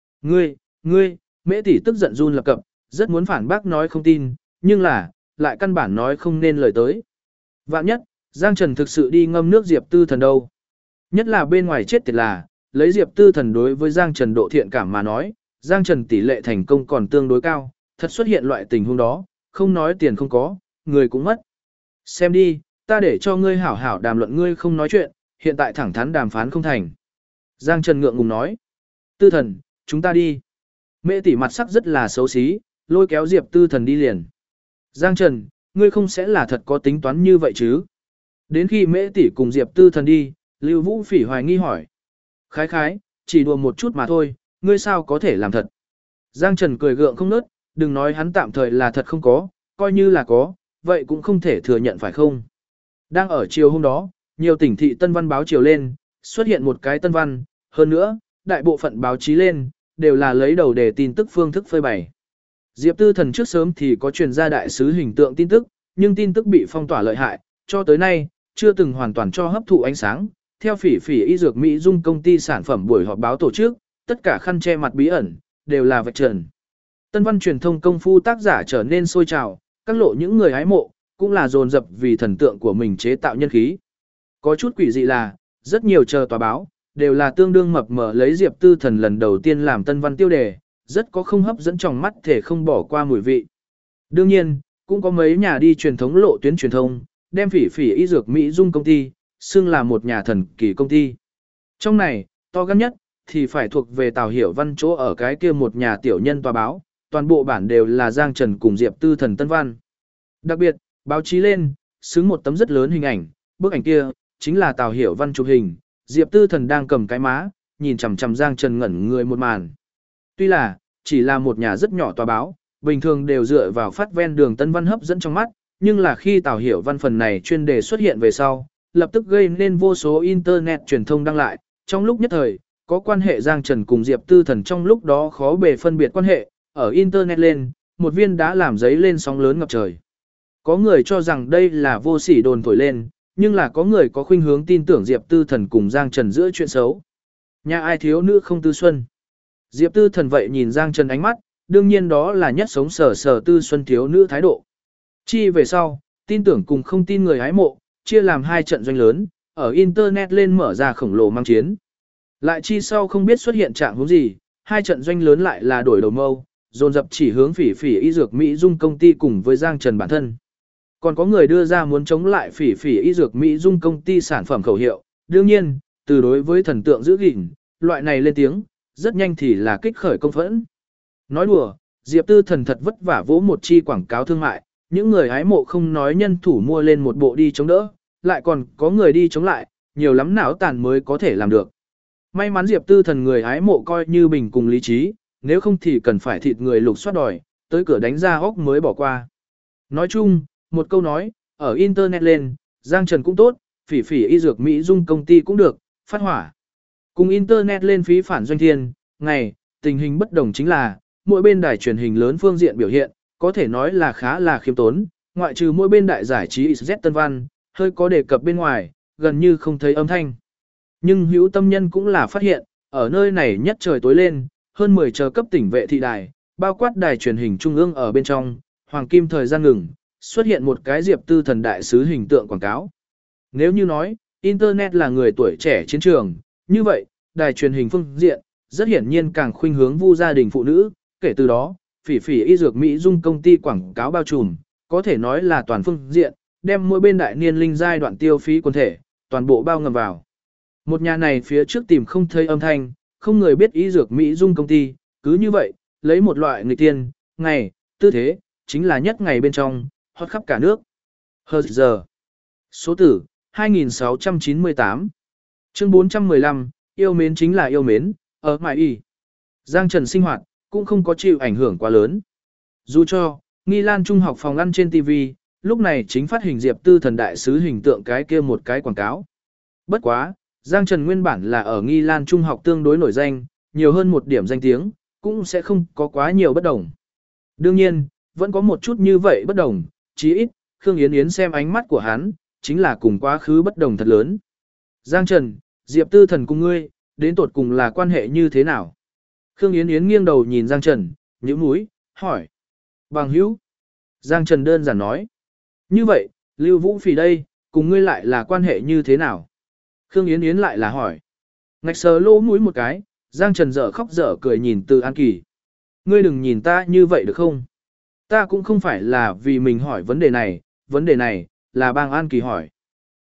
Ngươi, Mễ tỷ tức giận run lập cập, rất muốn phản bác nói không tin, nhưng là, lại căn bản nói không nên lời tới. Vạn nhất, Giang Trần thực sự đi ngâm nước Diệp Tư Thần đâu. Nhất là bên ngoài chết tiệt là, lấy Diệp Tư Thần đối với Giang Trần độ thiện cảm mà nói, Giang Trần tỷ lệ thành công còn tương đối cao, thật xuất hiện loại tình huống đó, không nói tiền không có, người cũng mất. Xem đi, ta để cho ngươi hảo hảo đàm luận ngươi không nói chuyện, hiện tại thẳng thắn đàm phán không thành. Giang Trần ngượng ngùng nói. Tư thần, chúng ta đi. Mễ tỷ mặt sắc rất là xấu xí, lôi kéo Diệp Tư thần đi liền. Giang Trần, ngươi không sẽ là thật có tính toán như vậy chứ? Đến khi Mễ tỷ cùng Diệp Tư thần đi, Lưu Vũ Phỉ hoài nghi hỏi. Khái khái, chỉ đùa một chút mà thôi, ngươi sao có thể làm thật? Giang Trần cười gượng không nớt, đừng nói hắn tạm thời là thật không có, coi như là có, vậy cũng không thể thừa nhận phải không? Đang ở chiều hôm đó, nhiều tỉnh thị tân văn báo chiều lên, xuất hiện một cái tân văn, hơn nữa, đại bộ phận báo chí lên, đều là lấy đầu đề tin tức phương thức phơi bày. Diệp Tư thần trước sớm thì có truyền ra đại sứ hình tượng tin tức, nhưng tin tức bị phong tỏa lợi hại, cho tới nay, chưa từng hoàn toàn cho hấp thụ ánh sáng. Theo phỉ phỉ y dược Mỹ Dung công ty sản phẩm buổi họp báo tổ chức, tất cả khăn che mặt bí ẩn, đều là vạch trần. Tân văn truyền thông công phu tác giả trở nên sôi trào, các lộ những người hái mộ, cũng là dồn dập vì thần tượng của mình chế tạo nhân khí. Có chút quỷ dị là, rất nhiều chờ tòa báo, đều là tương đương mập mờ lấy Diệp Tư thần lần đầu tiên làm tân văn tiêu đề, rất có không hấp dẫn trong mắt thể không bỏ qua mùi vị. Đương nhiên, cũng có mấy nhà đi truyền thống lộ tuyến truyền thông, đem phỉ phỉ y dược Mỹ Dung công ty, xưng là một nhà thần kỳ công ty. Trong này, to gan nhất, thì phải thuộc về Tào Hiểu Văn chỗ ở cái kia một nhà tiểu nhân tòa báo, toàn bộ bản đều là Giang Trần cùng Diệp Tư thần tân văn. Đặc biệt, báo chí lên, xứng một tấm rất lớn hình ảnh, bức ảnh kia, chính là Tào Hiểu Văn chụp hình, Diệp Tư thần đang cầm cái má, nhìn chằm chằm Giang Trần ngẩn người một màn. Tuy là, chỉ là một nhà rất nhỏ tòa báo, bình thường đều dựa vào phát ven đường tân văn hấp dẫn trong mắt, nhưng là khi Tào Hiểu Văn phần này chuyên đề xuất hiện về sau, lập tức gây nên vô số internet truyền thông đăng lại, trong lúc nhất thời, có quan hệ Giang Trần cùng Diệp Tư thần trong lúc đó khó bề phân biệt quan hệ, ở internet lên, một viên đã làm giấy lên sóng lớn ngập trời. Có người cho rằng đây là vô sỉ đồn thổi lên, nhưng là có người có khuynh hướng tin tưởng Diệp Tư thần cùng Giang Trần giữa chuyện xấu. Nhà ai thiếu nữ không tư xuân. Diệp Tư thần vậy nhìn Giang Trần ánh mắt, đương nhiên đó là nhất sống sở sở tư xuân thiếu nữ thái độ. Chi về sau, tin tưởng cùng không tin người hái mộ, chia làm hai trận doanh lớn, ở internet lên mở ra khổng lồ mang chiến. Lại chi sau không biết xuất hiện trạng huống gì, hai trận doanh lớn lại là đổi đầu mâu, dồn dập chỉ hướng phỉ phỉ y dược Mỹ Dung công ty cùng với Giang Trần bản thân. Còn có người đưa ra muốn chống lại phỉ phỉ y dược Mỹ Dung công ty sản phẩm khẩu hiệu, đương nhiên, từ đối với thần tượng giữ gìn, loại này lên tiếng, rất nhanh thì là kích khởi công phẫn. Nói đùa, Diệp Tư thần thật vất vả vỗ một chi quảng cáo thương mại, những người hái mộ không nói nhân thủ mua lên một bộ đi chống đỡ, lại còn có người đi chống lại, nhiều lắm não tàn mới có thể làm được. May mắn Diệp Tư thần người hái mộ coi như bình cùng lý trí, nếu không thì cần phải thịt người lục soát đòi, tới cửa đánh ra óc mới bỏ qua. Nói chung, một câu nói, ở internet lên, Giang Trần cũng tốt, phỉ phỉ y dược Mỹ Dung công ty cũng được, phát hỏa. Cùng internet lên phí phản doanh thiên, ngày, tình hình bất đồng chính là, mỗi bên đài truyền hình lớn phương diện biểu hiện, có thể nói là khá là khiêm tốn, ngoại trừ mỗi bên đại giải trí XZ Tân Văn, hơi có đề cập bên ngoài, gần như không thấy âm thanh. Nhưng hữu tâm nhân cũng là phát hiện, ở nơi này nhất trời tối lên, hơn 10 chờ cấp tỉnh vệ thị đài, bao quát đài truyền hình trung ương ở bên trong, hoàng kim thời gian ngừng, xuất hiện một cái Diệp Tư thần đại sứ hình tượng quảng cáo. Nếu như nói, Internet là người tuổi trẻ chiến trường, như vậy, đài truyền hình phương diện, rất hiển nhiên càng khuynh hướng vu gia đình phụ nữ, kể từ đó, phỉ phỉ y dược Mỹ Dung công ty quảng cáo bao trùm, có thể nói là toàn phương diện, đem mỗi bên đại niên linh giai đoạn tiêu phí quần thể, toàn bộ bao ngầm vào. Một nhà này phía trước tìm không thấy âm thanh, không người biết y dược Mỹ Dung công ty, cứ như vậy, lấy một loại nghịch tiên, ngày, tư thế, chính là nhất ngày bên trong, hot khắp cả nước. Hờ giờ. Số tử, 2698. Chương 415, yêu mến chính là yêu mến, ở mãi y. Giang Trần sinh hoạt, cũng không có chịu ảnh hưởng quá lớn. Dù cho, Nghi Lan Trung học phòng ăn trên TV, lúc này chính phát hình Diệp Tư thần đại sứ hình tượng cái kia một cái quảng cáo. Bất quá, Giang Trần nguyên bản là ở Nghi Lan Trung học tương đối nổi danh, nhiều hơn một điểm danh tiếng, cũng sẽ không có quá nhiều bất đồng. Đương nhiên, vẫn có một chút như vậy bất đồng, chí ít, Khương Yến Yến xem ánh mắt của hắn, chính là cùng quá khứ bất đồng thật lớn. Giang Trần, Diệp Tư thần cùng ngươi, đến tột cùng là quan hệ như thế nào? Khương Yến Yến nghiêng đầu nhìn Giang Trần, nhíu mũi, hỏi. Bằng hữu. Giang Trần đơn giản nói. Như vậy, Lưu Vũ Phỉ đây, cùng ngươi lại là quan hệ như thế nào? Khương Yến Yến lại là hỏi. Ngạch sờ lỗ mũi một cái, Giang Trần dở khóc dở cười nhìn Từ An Kỳ. Ngươi đừng nhìn ta như vậy được không? Ta cũng không phải là vì mình hỏi vấn đề này là Bang An Kỳ hỏi.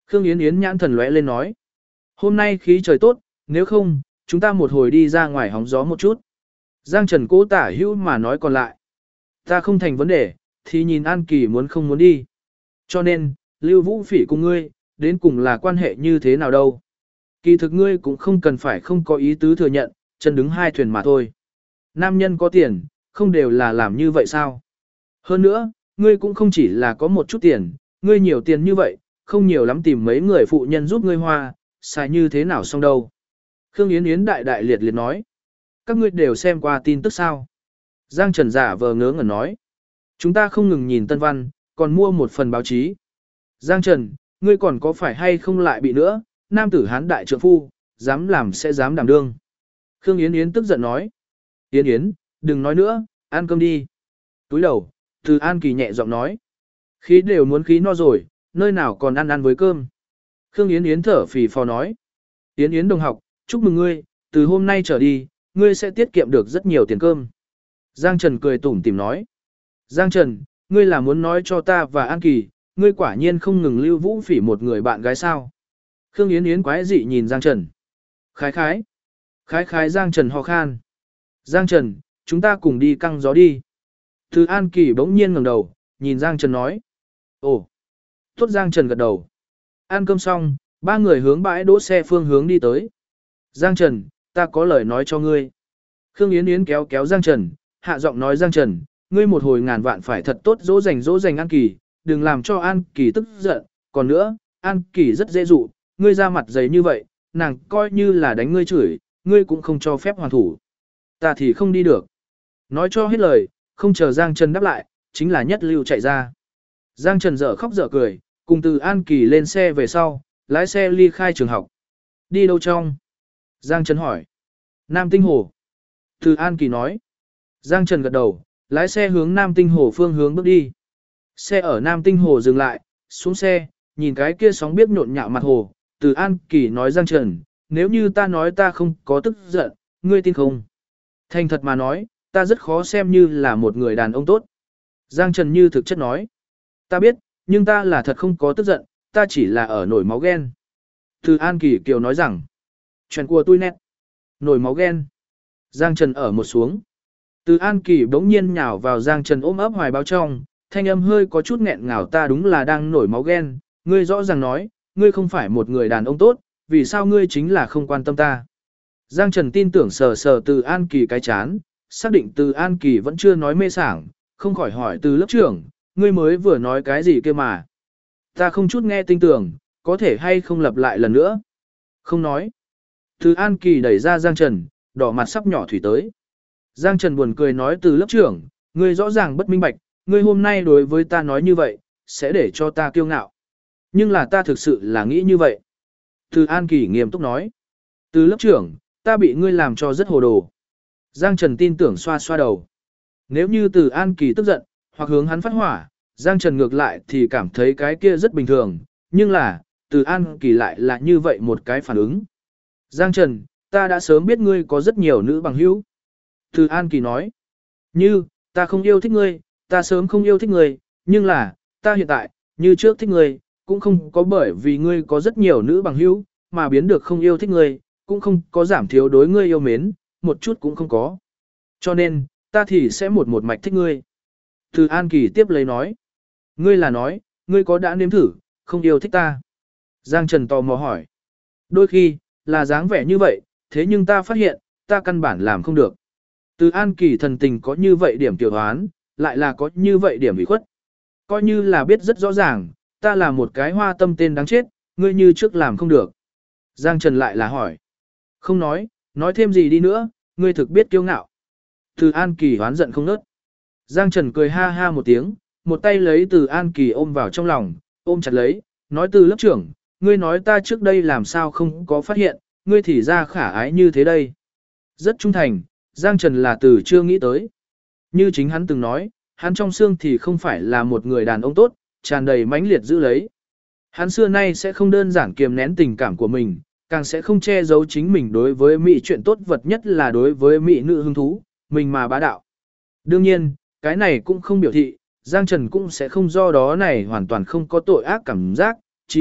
Khương Yến Yến nhãn thần lóe lên nói. Hôm nay khí trời tốt, nếu không, chúng ta một hồi đi ra ngoài hóng gió một chút. Giang Trần cố tả hữu mà nói còn lại. Ta không thành vấn đề, thì nhìn An Kỳ muốn không muốn đi. Cho nên, Lưu Vũ Phỉ cùng ngươi, đến cùng là quan hệ như thế nào đâu. Kỳ thực ngươi cũng không cần phải không có ý tứ thừa nhận, chân đứng hai thuyền mà thôi. Nam nhân có tiền, không đều là làm như vậy sao? Hơn nữa, ngươi cũng không chỉ là có một chút tiền, ngươi nhiều tiền như vậy, không nhiều lắm tìm mấy người phụ nhân giúp ngươi hoa, xài như thế nào xong đâu. Khương Yến Yến đại đại liệt liệt nói. Các ngươi đều xem qua tin tức sao? Giang Trần giả vờ ngớ ngẩn nói. Chúng ta không ngừng nhìn Tân Văn, còn mua một phần báo chí. Giang Trần, ngươi còn có phải hay không lại bị nữa, nam tử hán đại trượng phu, dám làm sẽ dám đảm đương. Khương Yến Yến tức giận nói. Yến Yến, đừng nói nữa, ăn cơm đi. Túi đầu, Từ An Kỳ nhẹ giọng nói. Khí đều muốn khí no rồi, nơi nào còn ăn với cơm. Khương Yến Yến thở phì phò nói. Yến Yến đồng học, chúc mừng ngươi, từ hôm nay trở đi, ngươi sẽ tiết kiệm được rất nhiều tiền cơm. Giang Trần cười tủm tỉm nói. Giang Trần, ngươi là muốn nói cho ta và An Kỳ, ngươi quả nhiên không ngừng Lưu Vũ Phỉ một người bạn gái sao. Khương Yến Yến quái dị nhìn Giang Trần. Khái khái. Khái khái Giang Trần ho khan. Giang Trần, chúng ta cùng đi căng gió đi. Từ An Kỳ bỗng nhiên ngẩng đầu, nhìn Giang Trần nói. Ồ. Tốt Giang Trần gật đầu. Ăn cơm xong, ba người hướng bãi đỗ xe phương hướng đi tới. Giang Trần, ta có lời nói cho ngươi. Khương Yến Yến kéo kéo Giang Trần, hạ giọng nói Giang Trần, ngươi một hồi ngàn vạn phải thật tốt dỗ dành An Kỳ, đừng làm cho An Kỳ tức giận. Còn nữa, An Kỳ rất dễ dụ, ngươi ra mặt dày như vậy, nàng coi như là đánh ngươi chửi, ngươi cũng không cho phép hoàn thủ. Ta thì không đi được. Nói cho hết lời, không chờ Giang Trần đáp lại, chính là nhất lưu chạy ra. Giang Trần dở khóc dở cười, cùng từ An Kỳ lên xe về sau, lái xe ly khai trường học. Đi đâu trong? Giang Trần hỏi. Nam Tinh Hồ. Từ An Kỳ nói. Giang Trần gật đầu, lái xe hướng Nam Tinh Hồ phương hướng bước đi. Xe ở Nam Tinh Hồ dừng lại, xuống xe, nhìn cái kia sóng biết nhộn nhạo mặt hồ. Từ An Kỳ nói Giang Trần, nếu như ta nói ta không có tức giận, ngươi tin không? Thành thật mà nói, ta rất khó xem như là một người đàn ông tốt. Giang Trần như thực chất nói. Ta biết, nhưng ta là thật không có tức giận, ta chỉ là ở nổi máu ghen. Từ An Kỳ Kiều nói rằng, chuyện của tôi nét. Nổi máu ghen. Giang Trần ở một xuống. Từ An Kỳ bỗng nhiên nhào vào Giang Trần ôm ấp hoài báo trong, thanh âm hơi có chút nghẹn ngào ta đúng là đang nổi máu ghen. Ngươi rõ ràng nói, ngươi không phải một người đàn ông tốt, vì sao ngươi chính là không quan tâm ta. Giang Trần tin tưởng sờ sờ Từ An Kỳ cái chán, xác định Từ An Kỳ vẫn chưa nói mê sảng, không khỏi hỏi từ lớp trưởng, ngươi mới vừa nói cái gì kia mà. Ta không chút nghe tinh tưởng, có thể hay không lặp lại lần nữa. Không nói. Từ An Kỳ đẩy ra Giang Trần, đỏ mặt sắp nhỏ thủy tới. Giang Trần buồn cười nói từ lớp trưởng, ngươi rõ ràng bất minh bạch, ngươi hôm nay đối với ta nói như vậy, sẽ để cho ta kiêu ngạo. Nhưng là ta thực sự là nghĩ như vậy. Từ An Kỳ nghiêm túc nói. Từ lớp trưởng, ta bị ngươi làm cho rất hồ đồ. Giang Trần tin tưởng xoa xoa đầu. Nếu như Từ An Kỳ tức giận, hoặc hướng hắn phát hỏa, Giang Trần ngược lại thì cảm thấy cái kia rất bình thường, nhưng là, Từ An Kỳ lại là như vậy một cái phản ứng. Giang Trần, ta đã sớm biết ngươi có rất nhiều nữ bằng hữu. Từ An Kỳ nói, như, ta không yêu thích ngươi, ta sớm không yêu thích ngươi, nhưng là, ta hiện tại, như trước thích ngươi, cũng không có bởi vì ngươi có rất nhiều nữ bằng hữu, mà biến được không yêu thích ngươi, cũng không có giảm thiếu đối ngươi yêu mến, một chút cũng không có. Cho nên, ta thì sẽ một mạch thích ngươi. Từ An Kỳ tiếp lấy nói, ngươi là nói, ngươi có đã nếm thử, không yêu thích ta. Giang Trần tò mò hỏi, đôi khi, là dáng vẻ như vậy, thế nhưng ta phát hiện, ta căn bản làm không được. Từ An Kỳ thần tình có như vậy điểm tiểu hoán, lại là có như vậy điểm ủy khuất. Coi như là biết rất rõ ràng, ta là một cái hoa tâm tên đáng chết, ngươi như trước làm không được. Giang Trần lại là hỏi, không nói thêm gì đi nữa, ngươi thực biết kiêu ngạo. Từ An Kỳ hoán giận không nớt. Giang Trần cười ha ha một tiếng, một tay lấy Từ An Kỳ ôm vào trong lòng, ôm chặt lấy, nói Từ lớp trưởng, ngươi nói ta trước đây làm sao không có phát hiện, ngươi thì ra khả ái như thế đây. Rất trung thành, Giang Trần là từ chưa nghĩ tới. Như chính hắn từng nói, hắn trong xương thì không phải là một người đàn ông tốt, tràn đầy mãnh liệt giữ lấy. Hắn xưa nay sẽ không đơn giản kiềm nén tình cảm của mình, càng sẽ không che giấu chính mình đối với mỹ chuyện tốt vật nhất là đối với mỹ nữ hứng thú, mình mà bá đạo. Đương nhiên, cái này cũng không biểu thị, Giang Trần cũng sẽ không do đó này hoàn toàn không có tội ác cảm giác, chí ít,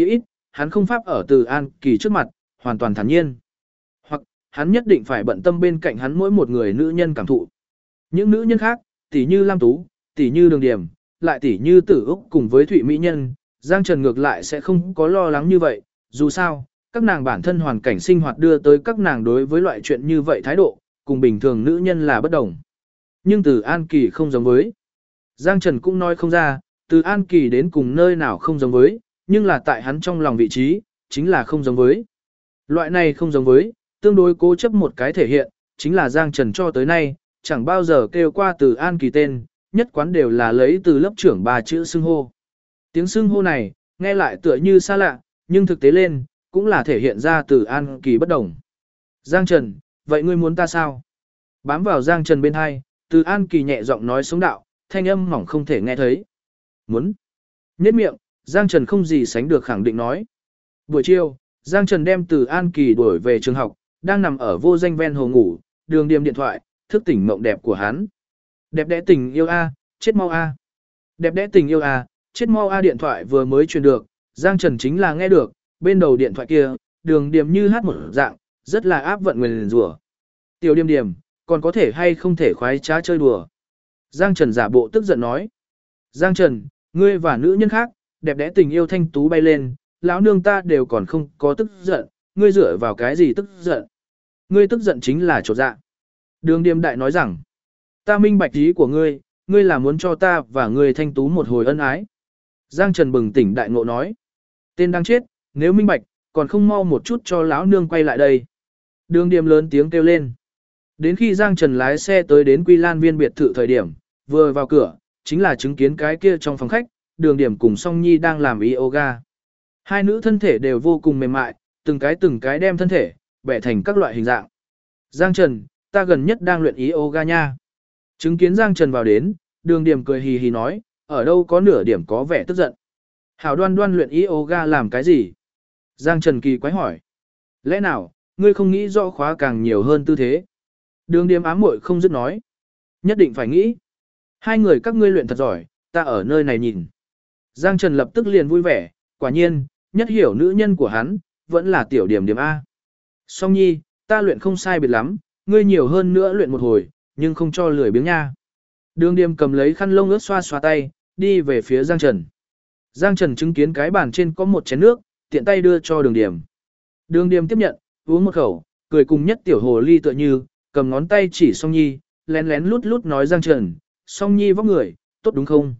hắn không pháp ở Từ An Kỳ trước mặt, hoàn toàn thản nhiên. Hoặc, hắn nhất định phải bận tâm bên cạnh hắn mỗi một người nữ nhân cảm thụ. Những nữ nhân khác, tỷ như Lam Tú, tỷ như Đường Điểm, lại tỷ như Tử Úc cùng với Thụy Mỹ Nhân, Giang Trần ngược lại sẽ không có lo lắng như vậy, dù sao, các nàng bản thân hoàn cảnh sinh hoạt đưa tới các nàng đối với loại chuyện như vậy thái độ, cùng bình thường nữ nhân là bất đồng. Nhưng Từ An Kỳ không giống với. Giang Trần cũng nói không ra, Từ An Kỳ đến cùng nơi nào không giống với, nhưng là tại hắn trong lòng vị trí, chính là không giống với. Loại này không giống với, tương đối cố chấp một cái thể hiện, chính là Giang Trần cho tới nay, chẳng bao giờ kêu qua Từ An Kỳ tên, nhất quán đều là lấy từ lớp trưởng 3 chữ xưng hô. Tiếng xưng hô này, nghe lại tựa như xa lạ, nhưng thực tế lên, cũng là thể hiện ra Từ An Kỳ bất đồng. Giang Trần, vậy ngươi muốn ta sao? Bám vào Giang Trần bên hai, Từ An Kỳ nhẹ giọng nói sống đạo, thanh âm mỏng không thể nghe thấy. Muốn. Nhết miệng, Giang Trần không gì sánh được khẳng định nói. Buổi chiều, Giang Trần đem Từ An Kỳ đuổi về trường học, đang nằm ở vô danh ven hồ ngủ, Đường Điềm điện thoại, thức tỉnh mộng đẹp của hắn. Đẹp đẽ tình yêu a, chết mau a. Đẹp đẽ tình yêu a, chết mau a điện thoại vừa mới truyền được, Giang Trần chính là nghe được, bên đầu điện thoại kia, Đường Điềm như hát một dạng, rất là áp vận nguyền rủa. Tiểu Điềm Điềm, còn có thể hay không thể khoái trá chơi đùa. Giang Trần giả bộ tức giận nói. Giang Trần, ngươi và nữ nhân khác, đẹp đẽ tình yêu thanh tú bay lên, lão nương ta đều còn không có tức giận, ngươi dựa vào cái gì tức giận. Ngươi tức giận chính là chột dạ. Đường Điềm đại nói rằng, ta minh bạch ý của ngươi, ngươi là muốn cho ta và ngươi thanh tú một hồi ân ái. Giang Trần bừng tỉnh đại ngộ nói, tên đang chết, nếu minh bạch, còn không mau một chút cho lão nương quay lại đây. Đường Điềm lớn tiếng kêu lên. Đến khi Giang Trần lái xe tới đến Quy Lan Viên biệt thự thời điểm, vừa vào cửa, chính là chứng kiến cái kia trong phòng khách, Đường Điểm cùng Song Nhi đang làm yoga. Hai nữ thân thể đều vô cùng mềm mại, từng cái đem thân thể, bẻ thành các loại hình dạng. Giang Trần, ta gần nhất đang luyện yoga nha. Chứng kiến Giang Trần vào đến, Đường Điểm cười hì hì nói, ở đâu có nửa điểm có vẻ tức giận. Hảo Đoan Đoan luyện yoga làm cái gì? Giang Trần kỳ quái hỏi. Lẽ nào, ngươi không nghĩ rõ khóa càng nhiều hơn tư thế? Đường Điềm ám muội không dứt nói. Nhất định phải nghĩ. Hai người các ngươi luyện thật giỏi, ta ở nơi này nhìn. Giang Trần lập tức liền vui vẻ, quả nhiên, nhất hiểu nữ nhân của hắn, vẫn là Tiểu Điềm Điềm A. Song Nhi, ta luyện không sai biệt lắm, ngươi nhiều hơn nữa luyện một hồi, nhưng không cho lười biếng nha. Đường Điềm cầm lấy khăn lông ướt xoa xoa tay, đi về phía Giang Trần. Giang Trần chứng kiến cái bàn trên có một chén nước, tiện tay đưa cho Đường Điềm. Đường Điềm tiếp nhận, uống một khẩu, cười cùng nhất tiểu hồ ly tựa như, cầm ngón tay chỉ Song Nhi, lén lén lút lút nói Giang Trần, Song Nhi vóc người, tốt đúng không?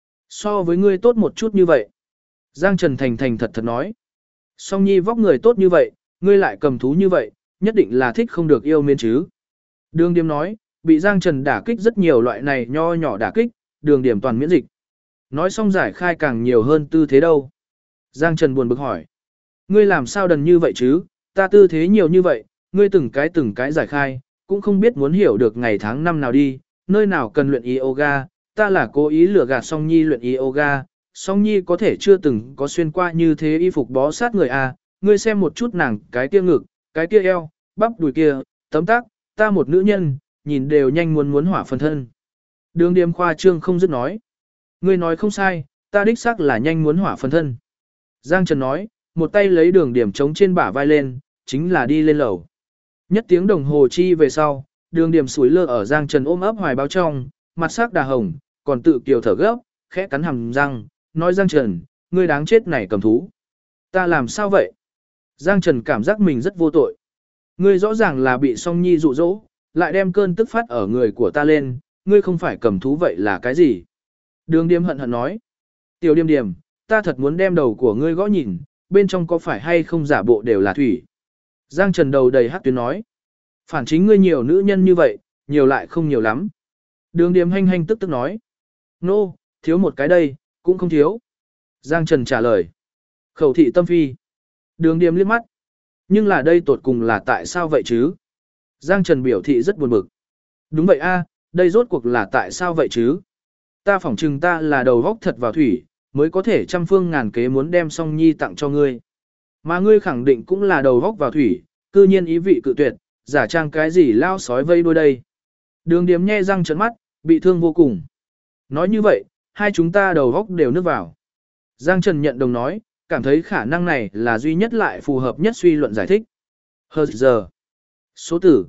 So với ngươi tốt một chút như vậy. Giang Trần thành thành thật thật nói. Song Nhi vóc người tốt như vậy, ngươi lại cầm thú như vậy, nhất định là thích không được yêu mến chứ. Đường Điềm nói, bị Giang Trần đả kích rất nhiều loại này nho nhỏ đả kích, Đường Điềm toàn miễn dịch. Nói xong giải khai càng nhiều hơn tư thế đâu. Giang Trần buồn bực hỏi. Ngươi làm sao đần như vậy chứ, ta tư thế nhiều như vậy, ngươi từng cái giải khai, cũng không biết muốn hiểu được ngày tháng năm nào đi, nơi nào cần luyện yoga, ta là cố ý lừa gạt Song Nhi luyện yoga, Song Nhi có thể chưa từng có xuyên qua như thế y phục bó sát người à, ngươi xem một chút nàng cái kia ngực, cái kia eo, bắp đùi kia, tấm tắc, ta một nữ nhân, nhìn đều nhanh muốn hỏa phần thân. Đường Điềm khoa trương không dứt nói. Ngươi nói không sai, ta đích xác là nhanh muốn hỏa phần thân. Giang Trần nói, một tay lấy Đường Điềm chống trên bả vai lên, chính là đi lên lầu. Nhất tiếng đồng hồ chi về sau, Đường Điềm sủi lơ ở Giang Trần ôm ấp hoài báo trong, mặt sắc đà hồng, còn tự kiều thở gấp, khẽ cắn hàm răng, nói Giang Trần, ngươi đáng chết này cầm thú. Ta làm sao vậy? Giang Trần cảm giác mình rất vô tội. Ngươi rõ ràng là bị Song Nhi dụ dỗ, lại đem cơn tức phát ở người của ta lên, ngươi không phải cầm thú vậy là cái gì? Đường Điềm hận hận nói. Tiểu Điềm Điềm, ta thật muốn đem đầu của ngươi gõ nhìn, bên trong có phải hay không giả bộ đều là thủy. Giang Trần đầu đầy hắc tuyến nói. Phản chính ngươi nhiều nữ nhân như vậy, nhiều lại không nhiều lắm. Đường Điềm hanh hanh tức tức nói. Nô, thiếu một cái đây, cũng không thiếu. Giang Trần trả lời. Khẩu thị tâm phi. Đường Điềm liếc mắt. Nhưng là đây tột cùng là tại sao vậy chứ? Giang Trần biểu thị rất buồn bực. Đúng vậy a, đây rốt cuộc là tại sao vậy chứ? Ta phỏng chừng ta là đầu góc thật vào thủy, mới có thể trăm phương ngàn kế muốn đem Song Nhi tặng cho ngươi. Mà ngươi khẳng định cũng là đầu góc vào thủy, cư nhiên ý vị cự tuyệt, giả trang cái gì lao sói vây đuôi đây. Đường Điềm nhe răng trợn mắt, bị thương vô cùng. Nói như vậy, hai chúng ta đầu góc đều nước vào. Giang Trần nhận đồng nói, cảm thấy khả năng này là duy nhất lại phù hợp nhất suy luận giải thích. Hờ giờ. Số tử,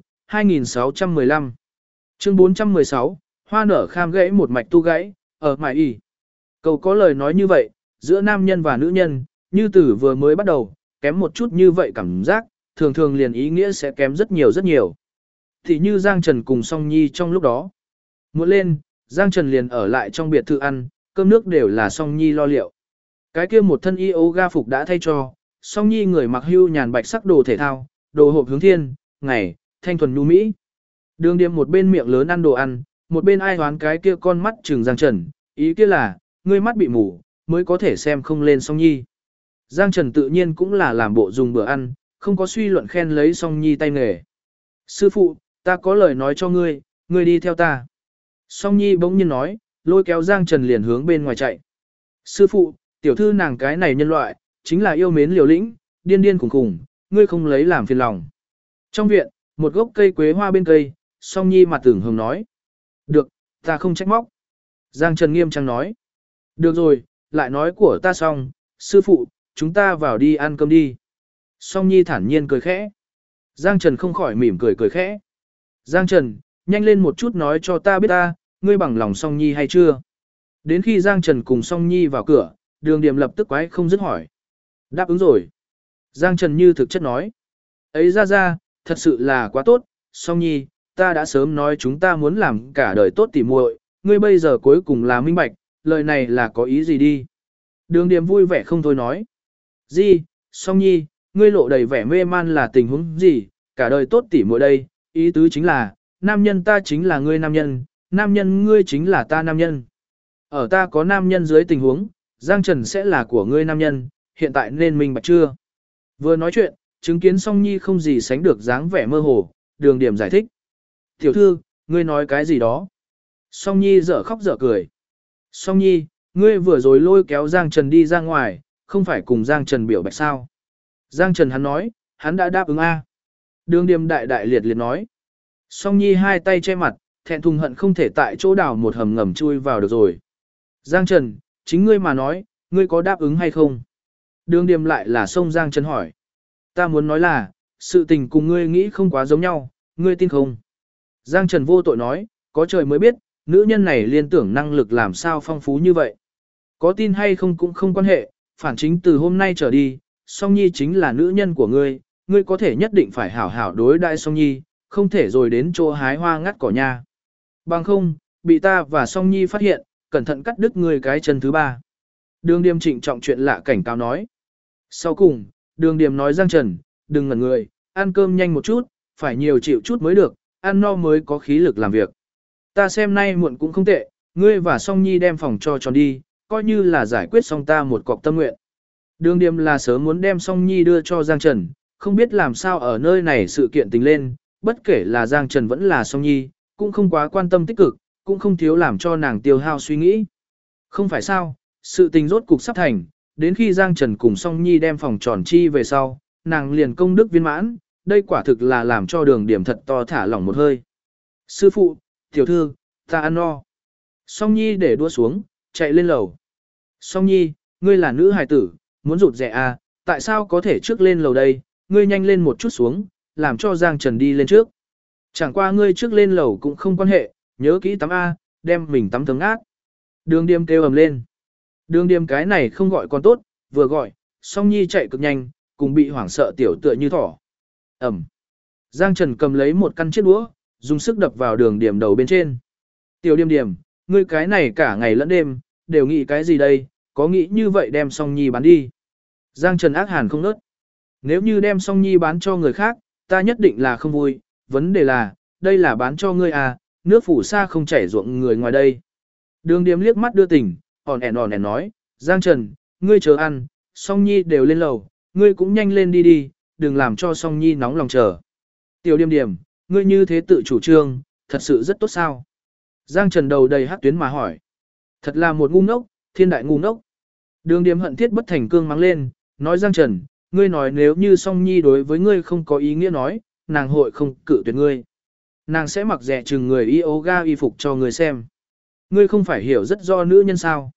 2615. Chương 416, hoa nở kham gãy một mạch tu gãy, ở mải y. Câu có lời nói như vậy, giữa nam nhân và nữ nhân, như từ vừa mới bắt đầu, kém một chút như vậy cảm giác, thường thường liền ý nghĩa sẽ kém rất nhiều rất nhiều. Thì như Giang Trần cùng Song Nhi trong lúc đó. Muốn lên, Giang Trần liền ở lại trong biệt thự ăn, cơm nước đều là Song Nhi lo liệu. Cái kia một thân yoga phục đã thay cho, Song Nhi người mặc hưu nhàn bạch sắc đồ thể thao, đồ hộp hướng thiên, ngày, thanh thuần nhu mỹ. Đường Điềm một bên miệng lớn ăn đồ ăn, một bên ai hoán cái kia con mắt trừng Giang Trần, ý kia là, ngươi mắt bị mù, mới có thể xem không lên Song Nhi. Giang Trần tự nhiên cũng là làm bộ dùng bữa ăn, không có suy luận khen lấy Song Nhi tay nghề. Sư phụ, ta có lời nói cho ngươi, ngươi đi theo ta. Song Nhi bỗng nhiên nói, lôi kéo Giang Trần liền hướng bên ngoài chạy. Sư phụ, tiểu thư nàng cái này nhân loại, chính là yêu mến liều lĩnh, điên điên khủng khủng, ngươi không lấy làm phiền lòng. Trong viện, một gốc cây quế hoa bên cây, Song Nhi mặt tưởng hồng nói. Được, ta không trách móc. Giang Trần nghiêm trang nói. Được rồi, lại nói của ta xong, sư phụ, chúng ta vào đi ăn cơm đi. Song Nhi thản nhiên cười khẽ. Giang Trần không khỏi mỉm cười cười khẽ. Giang Trần, nhanh lên một chút nói cho ta biết ta, ngươi bằng lòng Song Nhi hay chưa? Đến khi Giang Trần cùng Song Nhi vào cửa, Đường Điềm lập tức quái không dứt hỏi. Đáp ứng rồi. Giang Trần như thực chất nói. Ấy ra, thật sự là quá tốt, Song Nhi, ta đã sớm nói chúng ta muốn làm cả đời tốt tỉ muội, ngươi bây giờ cuối cùng là minh bạch, lời này là có ý gì đi? Đường Điềm vui vẻ không thôi nói. Gì, Song Nhi, ngươi lộ đầy vẻ mê man là tình huống gì, cả đời tốt tỉ muội đây, ý tứ chính là, nam nhân ta chính là ngươi nam nhân ngươi chính là ta nam nhân. Ở ta có nam nhân dưới tình huống, Giang Trần sẽ là của ngươi nam nhân, hiện tại nên minh bạch chưa? Vừa nói chuyện, chứng kiến Song Nhi không gì sánh được dáng vẻ mơ hồ, Đường Điềm giải thích. Tiểu thư, ngươi nói cái gì đó? Song Nhi dở khóc dở cười. Song Nhi, ngươi vừa rồi lôi kéo Giang Trần đi ra ngoài, không phải cùng Giang Trần biểu bạch sao? Giang Trần hắn nói, hắn đã đáp ứng A. Đường Điềm đại đại liệt liệt nói. Song Nhi hai tay che mặt, thẹn thùng hận không thể tại chỗ đào một hầm ngầm chui vào được rồi. Giang Trần, chính ngươi mà nói, ngươi có đáp ứng hay không? Đường Điềm lại là xông Giang Trần hỏi. Ta muốn nói là, sự tình cùng ngươi nghĩ không quá giống nhau, ngươi tin không? Giang Trần vô tội nói, có trời mới biết, nữ nhân này liên tưởng năng lực làm sao phong phú như vậy. Có tin hay không cũng không quan hệ, phản chính từ hôm nay trở đi, Song Nhi chính là nữ nhân của ngươi, ngươi có thể nhất định phải hảo hảo đối đãi Song Nhi, không thể rồi đến chỗ hái hoa ngắt cỏ nha. Bằng không, bị ta và Song Nhi phát hiện, cẩn thận cắt đứt ngươi cái chân thứ ba. Đường Điềm trịnh trọng chuyện lạ cảnh cáo nói. Sau cùng, Đường Điềm nói Giang Trần, đừng ngẩn người, ăn cơm nhanh một chút, phải nhiều chịu chút mới được, ăn no mới có khí lực làm việc. Ta xem nay muộn cũng không tệ, ngươi và Song Nhi đem phòng cho tròn đi, coi như là giải quyết xong ta một cọc tâm nguyện. Đường Điềm là sớm muốn đem Song Nhi đưa cho Giang Trần, không biết làm sao ở nơi này sự kiện tình lên, bất kể là Giang Trần vẫn là Song Nhi, cũng không quá quan tâm tích cực, cũng không thiếu làm cho nàng tiêu hao suy nghĩ. Không phải sao, sự tình rốt cục sắp thành, đến khi Giang Trần cùng Song Nhi đem phòng tròn chi về sau, nàng liền công đức viên mãn, đây quả thực là làm cho Đường Điềm thật to thả lỏng một hơi. Sư phụ, tiểu thư, ta ăn no. Song Nhi để đua xuống, chạy lên lầu. Song Nhi, ngươi là nữ hài tử, muốn rụt rẻ à, tại sao có thể trước lên lầu đây, ngươi nhanh lên một chút xuống, làm cho Giang Trần đi lên trước. Chẳng qua ngươi trước lên lầu cũng không quan hệ, nhớ kỹ tắm A, đem mình tắm thấm át. Đường Điềm kêu ầm lên. Đường Điềm cái này không gọi con tốt, vừa gọi, Song Nhi chạy cực nhanh, cùng bị hoảng sợ tiểu tựa như thỏ. Ẩm. Giang Trần cầm lấy một căn chiếc đũa, dùng sức đập vào Đường Điềm đầu bên trên. Tiểu Điềm Điềm, ngươi cái này cả ngày lẫn đêm, đều nghĩ cái gì đây, có nghĩ như vậy đem Song Nhi bán đi. Giang Trần ác hàn không nớt. Nếu như đem Song Nhi bán cho người khác, ta nhất định là không vui, vấn đề là, đây là bán cho ngươi à, nước phủ xa không chảy ruộng người ngoài đây. Đường Điềm liếc mắt đưa tình, ỏn ẻn nói, Giang Trần, ngươi chờ ăn, Song Nhi đều lên lầu, ngươi cũng nhanh lên đi đi, đừng làm cho Song Nhi nóng lòng chờ. Tiểu Điềm Điềm, ngươi như thế tự chủ trương, thật sự rất tốt sao? Giang Trần đầu đầy hắc tuyến mà hỏi. Thật là một ngu ngốc, thiên đại ngu ngốc. Đường Điềm hận thiết bất thành cương mắng lên, nói Giang Trần, ngươi nói nếu như Song Nhi đối với ngươi không có ý nghĩa nói, nàng hội không cự tuyệt ngươi. Nàng sẽ mặc rẻ chừng người yoga y phục cho ngươi xem. Ngươi không phải hiểu rất do nữ nhân sao.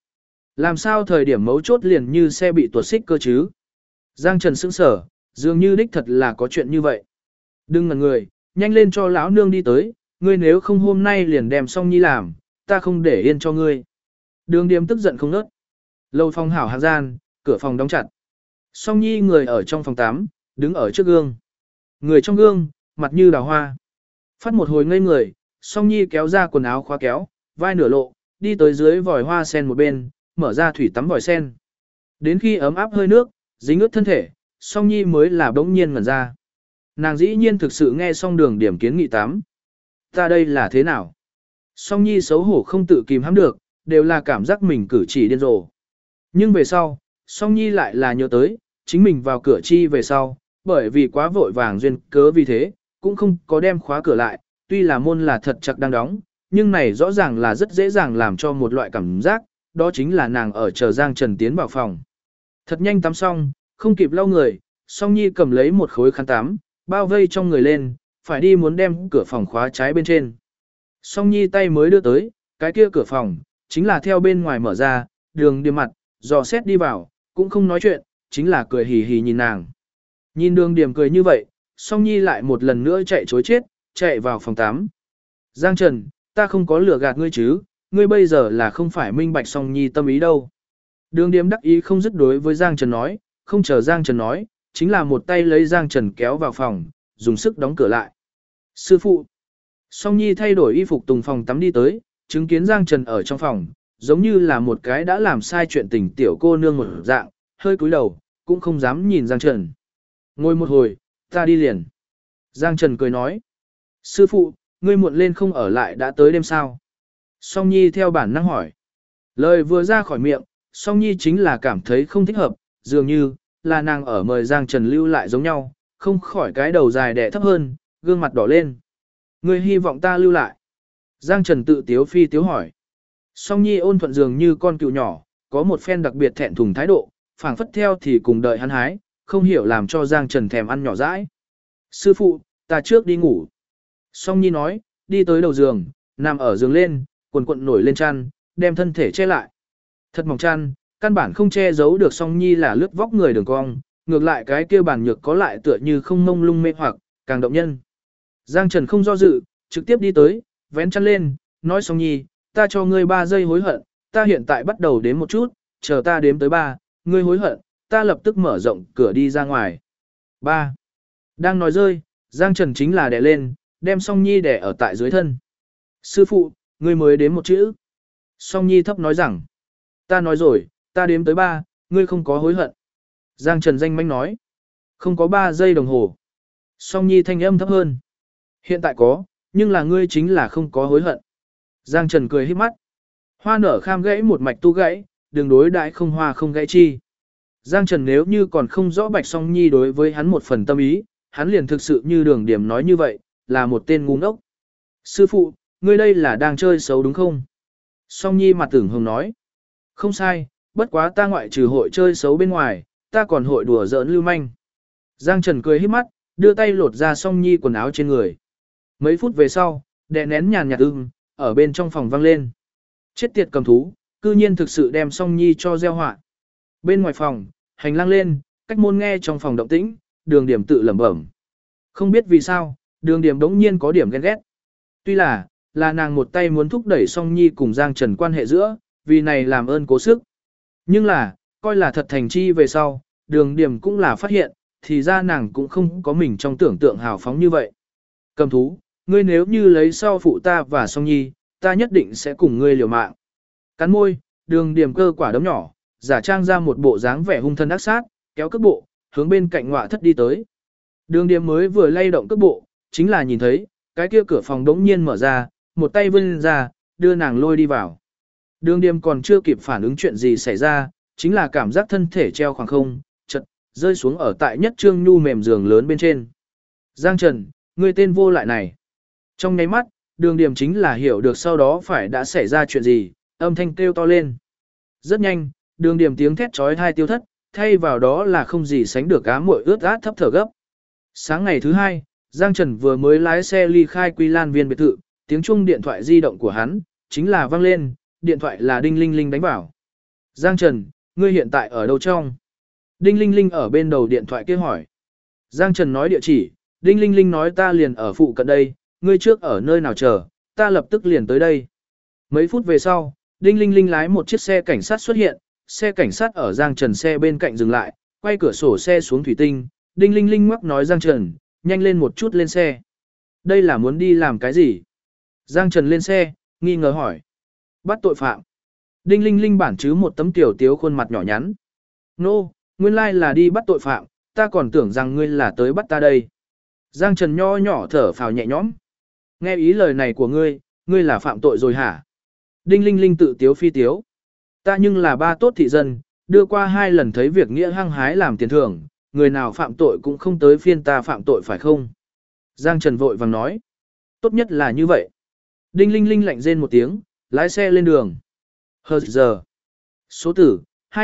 Làm sao thời điểm mấu chốt liền như xe bị tuột xích cơ chứ? Giang Trần sững sờ, dường như đích thật là có chuyện như vậy. Đừng ngẩn người, nhanh lên cho lão nương đi tới, ngươi nếu không hôm nay liền đem xong nhi làm, ta không để yên cho ngươi. Đường Điềm tức giận không nớt. Lầu phòng hảo hàng gian, cửa phòng đóng chặt. Song nhi người ở trong phòng tắm, đứng ở trước gương. Người trong gương, mặt như đào hoa. Phát một hồi ngây người, Song nhi kéo ra quần áo khóa kéo, vai nửa lộ, đi tới dưới vòi hoa sen một bên, mở ra thủy tắm vòi sen. Đến khi ấm áp hơi nước, dính ướt thân thể, Song nhi mới là bỗng nhiên ngẩn ra. Nàng dĩ nhiên thực sự nghe xong Đường Điểm kiến nghị tắm. Ta đây là thế nào? Song nhi xấu hổ không tự kìm hãm được, đều là cảm giác mình cử chỉ điên rồ. Nhưng về sau, Song nhi lại là nhớ tới, chính mình vào cửa chi về sau, bởi vì quá vội vàng duyên cớ vì thế, cũng không có đem khóa cửa lại, tuy là môn là thật chặt đang đóng, nhưng này rõ ràng là rất dễ dàng làm cho một loại cảm giác, đó chính là nàng ở chờ Giang Trần tiến vào phòng. Thật nhanh tắm xong, không kịp lau người, Song nhi cầm lấy một khối khăn tắm, bao vây trong người lên, phải đi muốn đem cửa phòng khóa trái bên trên. Song nhi tay mới đưa tới, cái kia cửa phòng, chính là theo bên ngoài mở ra, Đường Điềm mặt, dò xét đi vào, cũng không nói chuyện, chính là cười hì hì nhìn nàng. Nhìn Đường Điềm cười như vậy, Song nhi lại một lần nữa chạy chối chết, chạy vào phòng 8. Giang Trần, ta không có lừa gạt ngươi chứ, ngươi bây giờ là không phải minh bạch Song nhi tâm ý đâu. Đường Điềm đắc ý không dứt đối với Giang Trần nói, không chờ Giang Trần nói, chính là một tay lấy Giang Trần kéo vào phòng, dùng sức đóng cửa lại. Sư phụ. Song nhi thay đổi y phục tùng phòng tắm đi tới, chứng kiến Giang Trần ở trong phòng, giống như là một cái đã làm sai chuyện tình tiểu cô nương một dạng, hơi cúi đầu, cũng không dám nhìn Giang Trần. Ngồi một hồi, ta đi liền. Giang Trần cười nói. Sư phụ, ngươi muộn lên không ở lại đã tới đêm sao? Song nhi theo bản năng hỏi. Lời vừa ra khỏi miệng, Song nhi chính là cảm thấy không thích hợp, dường như là nàng ở mời Giang Trần lưu lại giống nhau, không khỏi cái đầu dài đẻ thấp hơn, gương mặt đỏ lên. Ngươi hy vọng ta lưu lại. Giang Trần tự tiếu phi tiếu hỏi. Song nhi ôn thuận dường như con cừu nhỏ, có một phen đặc biệt thẹn thùng thái độ, phảng phất theo thì cùng đợi hắn hái, không hiểu làm cho Giang Trần thèm ăn nhỏ dãi. Sư phụ, ta trước đi ngủ. Song nhi nói, đi tới đầu giường, nằm ở giường lên, quần quần nổi lên chăn, đem thân thể che lại. Thật mỏng chăn, căn bản không che giấu được Song nhi là lướt vóc người đường cong, ngược lại cái kia bản nhược có lại tựa như không mông lung mê hoặc, càng động nhân. Giang Trần không do dự, trực tiếp đi tới, vén chăn lên, nói Song nhi, ta cho ngươi 3 giây hối hận, ta hiện tại bắt đầu đếm một chút, chờ ta đếm tới 3, ngươi hối hận, ta lập tức mở rộng cửa đi ra ngoài. 3. Đang nói rơi, Giang Trần chính là đè lên, đem Song nhi đè ở tại dưới thân. Sư phụ, ngươi mới đếm một chữ. Song nhi thấp nói rằng, ta nói rồi, ta đếm tới 3, ngươi không có hối hận. Giang Trần danh manh nói, không có 3 giây đồng hồ. Song nhi thanh âm thấp hơn. Hiện tại có, nhưng là ngươi chính là không có hối hận. Giang Trần cười híp mắt. Hoa nở kham gãy một mạch tu gãy, đừng đối đãi không hoa không gãy chi. Giang Trần nếu như còn không rõ Bạch Song Nhi đối với hắn một phần tâm ý, hắn liền thực sự như Đường Điểm nói như vậy, là một tên ngu ngốc. Sư phụ, ngươi đây là đang chơi xấu đúng không? Song Nhi mặt tưởng hồng nói. Không sai, bất quá ta ngoại trừ hội chơi xấu bên ngoài, ta còn hội đùa giỡn lưu manh. Giang Trần cười híp mắt, đưa tay lột ra Song Nhi quần áo trên người. Mấy phút về sau, đè nén nhàn nhạt ở bên trong phòng vang lên. Chết tiệt cầm thú, cư nhiên thực sự đem Song Nhi cho gieo họa. Bên ngoài phòng, hành lang lên, cách môn nghe trong phòng động tĩnh, Đường Điểm tự lẩm bẩm. Không biết vì sao, Đường Điểm đống nhiên có điểm ghen ghét. Tuy là nàng một tay muốn thúc đẩy Song Nhi cùng Giang Trần quan hệ giữa, vì này làm ơn cố sức. Nhưng là, coi là thật thành chi về sau, Đường Điểm cũng là phát hiện, thì ra nàng cũng không có mình trong tưởng tượng hào phóng như vậy. Cầm thú, ngươi nếu như lấy sau phụ ta và Song Nhi, ta nhất định sẽ cùng ngươi liều mạng. Cắn môi, Đường Điểm cơ quả đấm nhỏ, giả trang ra một bộ dáng vẻ hung thân ác sát, kéo cước bộ, hướng bên cạnh ngọa thất đi tới. Đường Điểm mới vừa lay động cước bộ, chính là nhìn thấy, cái kia cửa phòng đống nhiên mở ra, một tay vươn ra, đưa nàng lôi đi vào. Đường Điểm còn chưa kịp phản ứng chuyện gì xảy ra, chính là cảm giác thân thể treo khoảng không, chật, rơi xuống ở tại nhất trương nhu mềm giường lớn bên trên. Giang Trần, ngươi tên vô lại này. Trong nháy mắt, Đường Điểm chính là hiểu được sau đó phải đã xảy ra chuyện gì, âm thanh kêu to lên. Rất nhanh, Đường Điểm tiếng thét chói tai tiêu thất, thay vào đó là không gì sánh được ám muội ướt át thấp thở gấp. Sáng ngày thứ 2, Giang Trần vừa mới lái xe ly khai Quy Lan Viên biệt thự, tiếng chuông điện thoại di động của hắn chính là vang lên, điện thoại là đinh linh linh đánh vào. Giang Trần, ngươi hiện tại ở đâu trong? Đinh Linh Linh ở bên đầu điện thoại kia hỏi. Giang Trần nói địa chỉ, Đinh Linh Linh nói ta liền ở phụ cận đây, ngươi trước ở nơi nào chờ, ta lập tức liền tới đây. Mấy phút về sau, Đinh Linh Linh lái một chiếc xe cảnh sát xuất hiện, xe cảnh sát ở Giang Trần xe bên cạnh dừng lại, quay cửa sổ xe xuống thủy tinh, Đinh Linh Linh ngoắc nói Giang Trần, nhanh lên một chút lên xe. Đây là muốn đi làm cái gì? Giang Trần lên xe, nghi ngờ hỏi. Bắt tội phạm. Đinh Linh Linh bản chứ một tấm tiểu tiếu khuôn mặt nhỏ nhắn. Nô, nguyên lai là đi bắt tội phạm, ta còn tưởng rằng ngươi là tới bắt ta đây. Giang Trần nho nhỏ thở phào nhẹ nhõm. Nghe ý lời này của ngươi là phạm tội rồi hả? Đinh Linh Linh tự tiếu phi tiếu. Ta nhưng là ba tốt thị dân, đưa qua 2 lần thấy việc nghĩa hăng hái làm tiền thưởng, người nào phạm tội cũng không tới phiên ta phạm tội phải không? Giang Trần vội vàng nói. Tốt nhất là như vậy. Đinh Linh Linh lạnh rên một tiếng, lái xe lên đường. Hờ giờ. Số tử,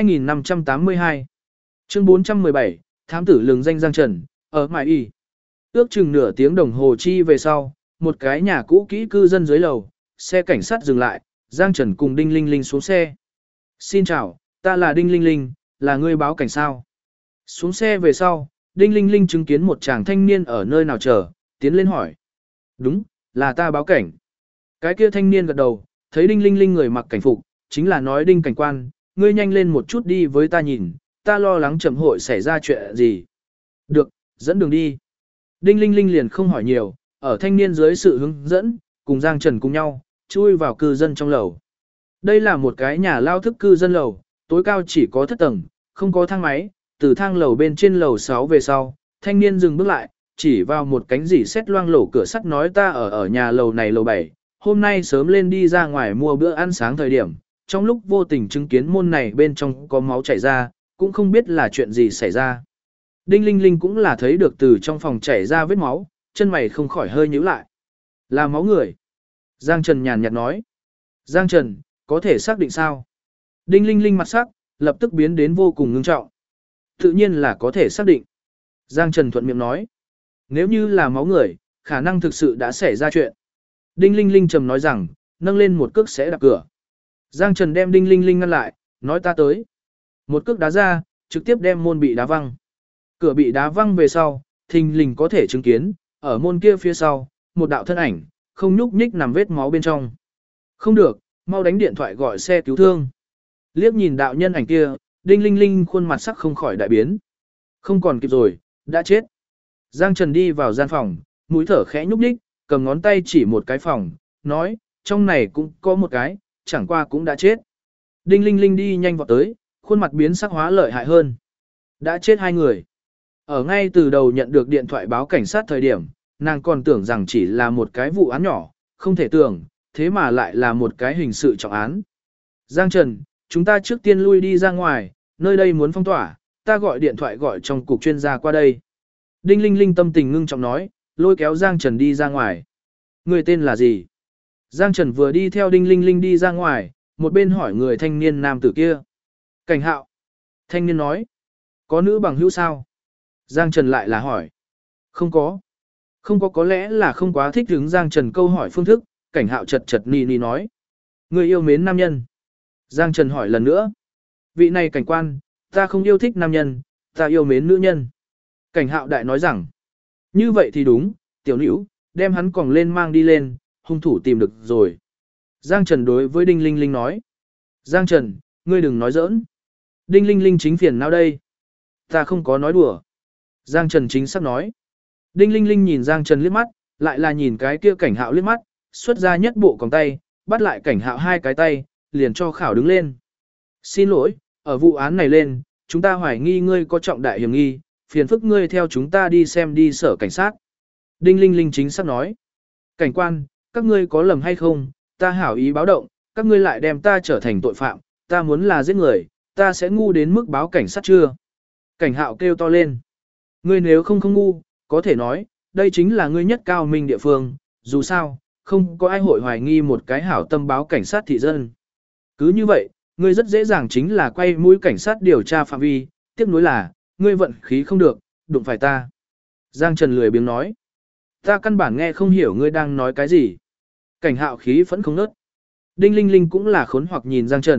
2582. Chương 417, thám tử lường danh Giang Trần, ở Mại Y. Ước chừng nửa tiếng đồng hồ chi về sau, một cái nhà cũ kỹ cư dân dưới lầu, xe cảnh sát dừng lại, Giang Trần cùng Đinh Linh Linh xuống xe. Xin chào, ta là Đinh Linh Linh, là người báo cảnh sao? Xuống xe về sau, Đinh Linh Linh chứng kiến một chàng thanh niên ở nơi nào chờ, tiến lên hỏi. Đúng, là ta báo cảnh. Cái kia thanh niên gật đầu, thấy Đinh Linh Linh người mặc cảnh phục, chính là nói Đinh cảnh quan, ngươi nhanh lên một chút đi với ta nhìn, ta lo lắng chậm hội xảy ra chuyện gì. Được, dẫn đường đi. Đinh Linh Linh liền không hỏi nhiều, ở thanh niên dưới sự hướng dẫn, cùng Giang Trần cùng nhau, chui vào cư dân trong lầu. Đây là một cái nhà lao thức cư dân lầu, tối cao chỉ có 7 tầng, không có thang máy, từ thang lầu bên trên lầu 6 về sau, thanh niên dừng bước lại, chỉ vào một cánh rỉ sét loang lổ cửa sắt nói ta ở nhà lầu này lầu 7, hôm nay sớm lên đi ra ngoài mua bữa ăn sáng thời điểm, trong lúc vô tình chứng kiến môn này bên trong có máu chảy ra, cũng không biết là chuyện gì xảy ra. Đinh Linh Linh cũng là thấy được từ trong phòng chảy ra vết máu, chân mày không khỏi hơi nhíu lại. Là máu người. Giang Trần nhàn nhạt nói. Giang Trần, có thể xác định sao? Đinh Linh Linh mặt sắc, lập tức biến đến vô cùng ngưng trọng. Tự nhiên là có thể xác định. Giang Trần thuận miệng nói. Nếu như là máu người, khả năng thực sự đã xảy ra chuyện. Đinh Linh Linh trầm nói rằng, nâng lên một cước sẽ đạp cửa. Giang Trần đem Đinh Linh Linh ngăn lại, nói ta tới. Một cước đá ra, trực tiếp đem môn bị đá văng. Cửa bị đá văng về sau, thình lình có thể chứng kiến, ở môn kia phía sau, một đạo thân ảnh, không nhúc nhích nằm vết máu bên trong. Không được, mau đánh điện thoại gọi xe cứu thương. Liếc nhìn đạo nhân ảnh kia, Đinh Linh Linh khuôn mặt sắc không khỏi đại biến. Không còn kịp rồi, đã chết. Giang Trần đi vào gian phòng, mũi thở khẽ nhúc nhích, cầm ngón tay chỉ một cái phòng, nói, trong này cũng có một cái, chẳng qua cũng đã chết. Đinh Linh Linh đi nhanh vào tới, khuôn mặt biến sắc hóa lợi hại hơn. Đã chết 2 người. Ở ngay từ đầu nhận được điện thoại báo cảnh sát thời điểm, nàng còn tưởng rằng chỉ là một cái vụ án nhỏ, không thể tưởng, thế mà lại là một cái hình sự trọng án. Giang Trần, chúng ta trước tiên lui đi ra ngoài, nơi đây muốn phong tỏa, ta gọi điện thoại gọi trong cục chuyên gia qua đây. Đinh Linh Linh tâm tình ngưng trọng nói, lôi kéo Giang Trần đi ra ngoài. Người tên là gì? Giang Trần vừa đi theo Đinh Linh Linh đi ra ngoài, một bên hỏi người thanh niên nam tử kia. Cảnh Hạo. Thanh niên nói. Có nữ bằng hữu sao? Giang Trần lại là hỏi. Không có. Không có lẽ là không quá thích hứng Giang Trần câu hỏi phương thức, Cảnh Hạo chật chật ni ni nói. Người yêu mến nam nhân. Giang Trần hỏi lần nữa. Vị này cảnh quan, ta không yêu thích nam nhân, ta yêu mến nữ nhân. Cảnh Hạo đại nói rằng. Như vậy thì đúng, tiểu nữ, đem hắn còng lên mang đi lên, hung thủ tìm được rồi. Giang Trần đối với Đinh Linh Linh nói. Giang Trần, ngươi đừng nói giỡn. Đinh Linh Linh chính phiền não đây. Ta không có nói đùa. Giang Trần chính xác nói. Đinh Linh Linh nhìn Giang Trần liếc mắt, lại là nhìn cái kia Cảnh Hạo liếc mắt, xuất ra nhất bộ còng tay, bắt lại Cảnh Hạo 2 cái tay, liền cho khảo đứng lên. Xin lỗi, ở vụ án này lên, chúng ta hoài nghi ngươi có trọng đại hiểm nghi, phiền phức ngươi theo chúng ta đi xem đi sở cảnh sát. Đinh Linh Linh chính xác nói. Cảnh quan, các ngươi có lầm hay không, ta hảo ý báo động, các ngươi lại đem ta trở thành tội phạm, ta muốn là giết người, ta sẽ ngu đến mức báo cảnh sát chưa? Cảnh Hạo kêu to lên. Ngươi nếu không ngu, có thể nói, đây chính là ngươi nhất cao minh địa phương, dù sao, không có ai hội hoài nghi một cái hảo tâm báo cảnh sát thị dân. Cứ như vậy, ngươi rất dễ dàng chính là quay mũi cảnh sát điều tra phạm vi, tiếc nuối là, ngươi vận khí không được, đụng phải ta. Giang Trần lười biếng nói. Ta căn bản nghe không hiểu ngươi đang nói cái gì. Cảnh Hạo khí phẫn không nớt. Đinh Linh Linh cũng là khốn hoặc nhìn Giang Trần,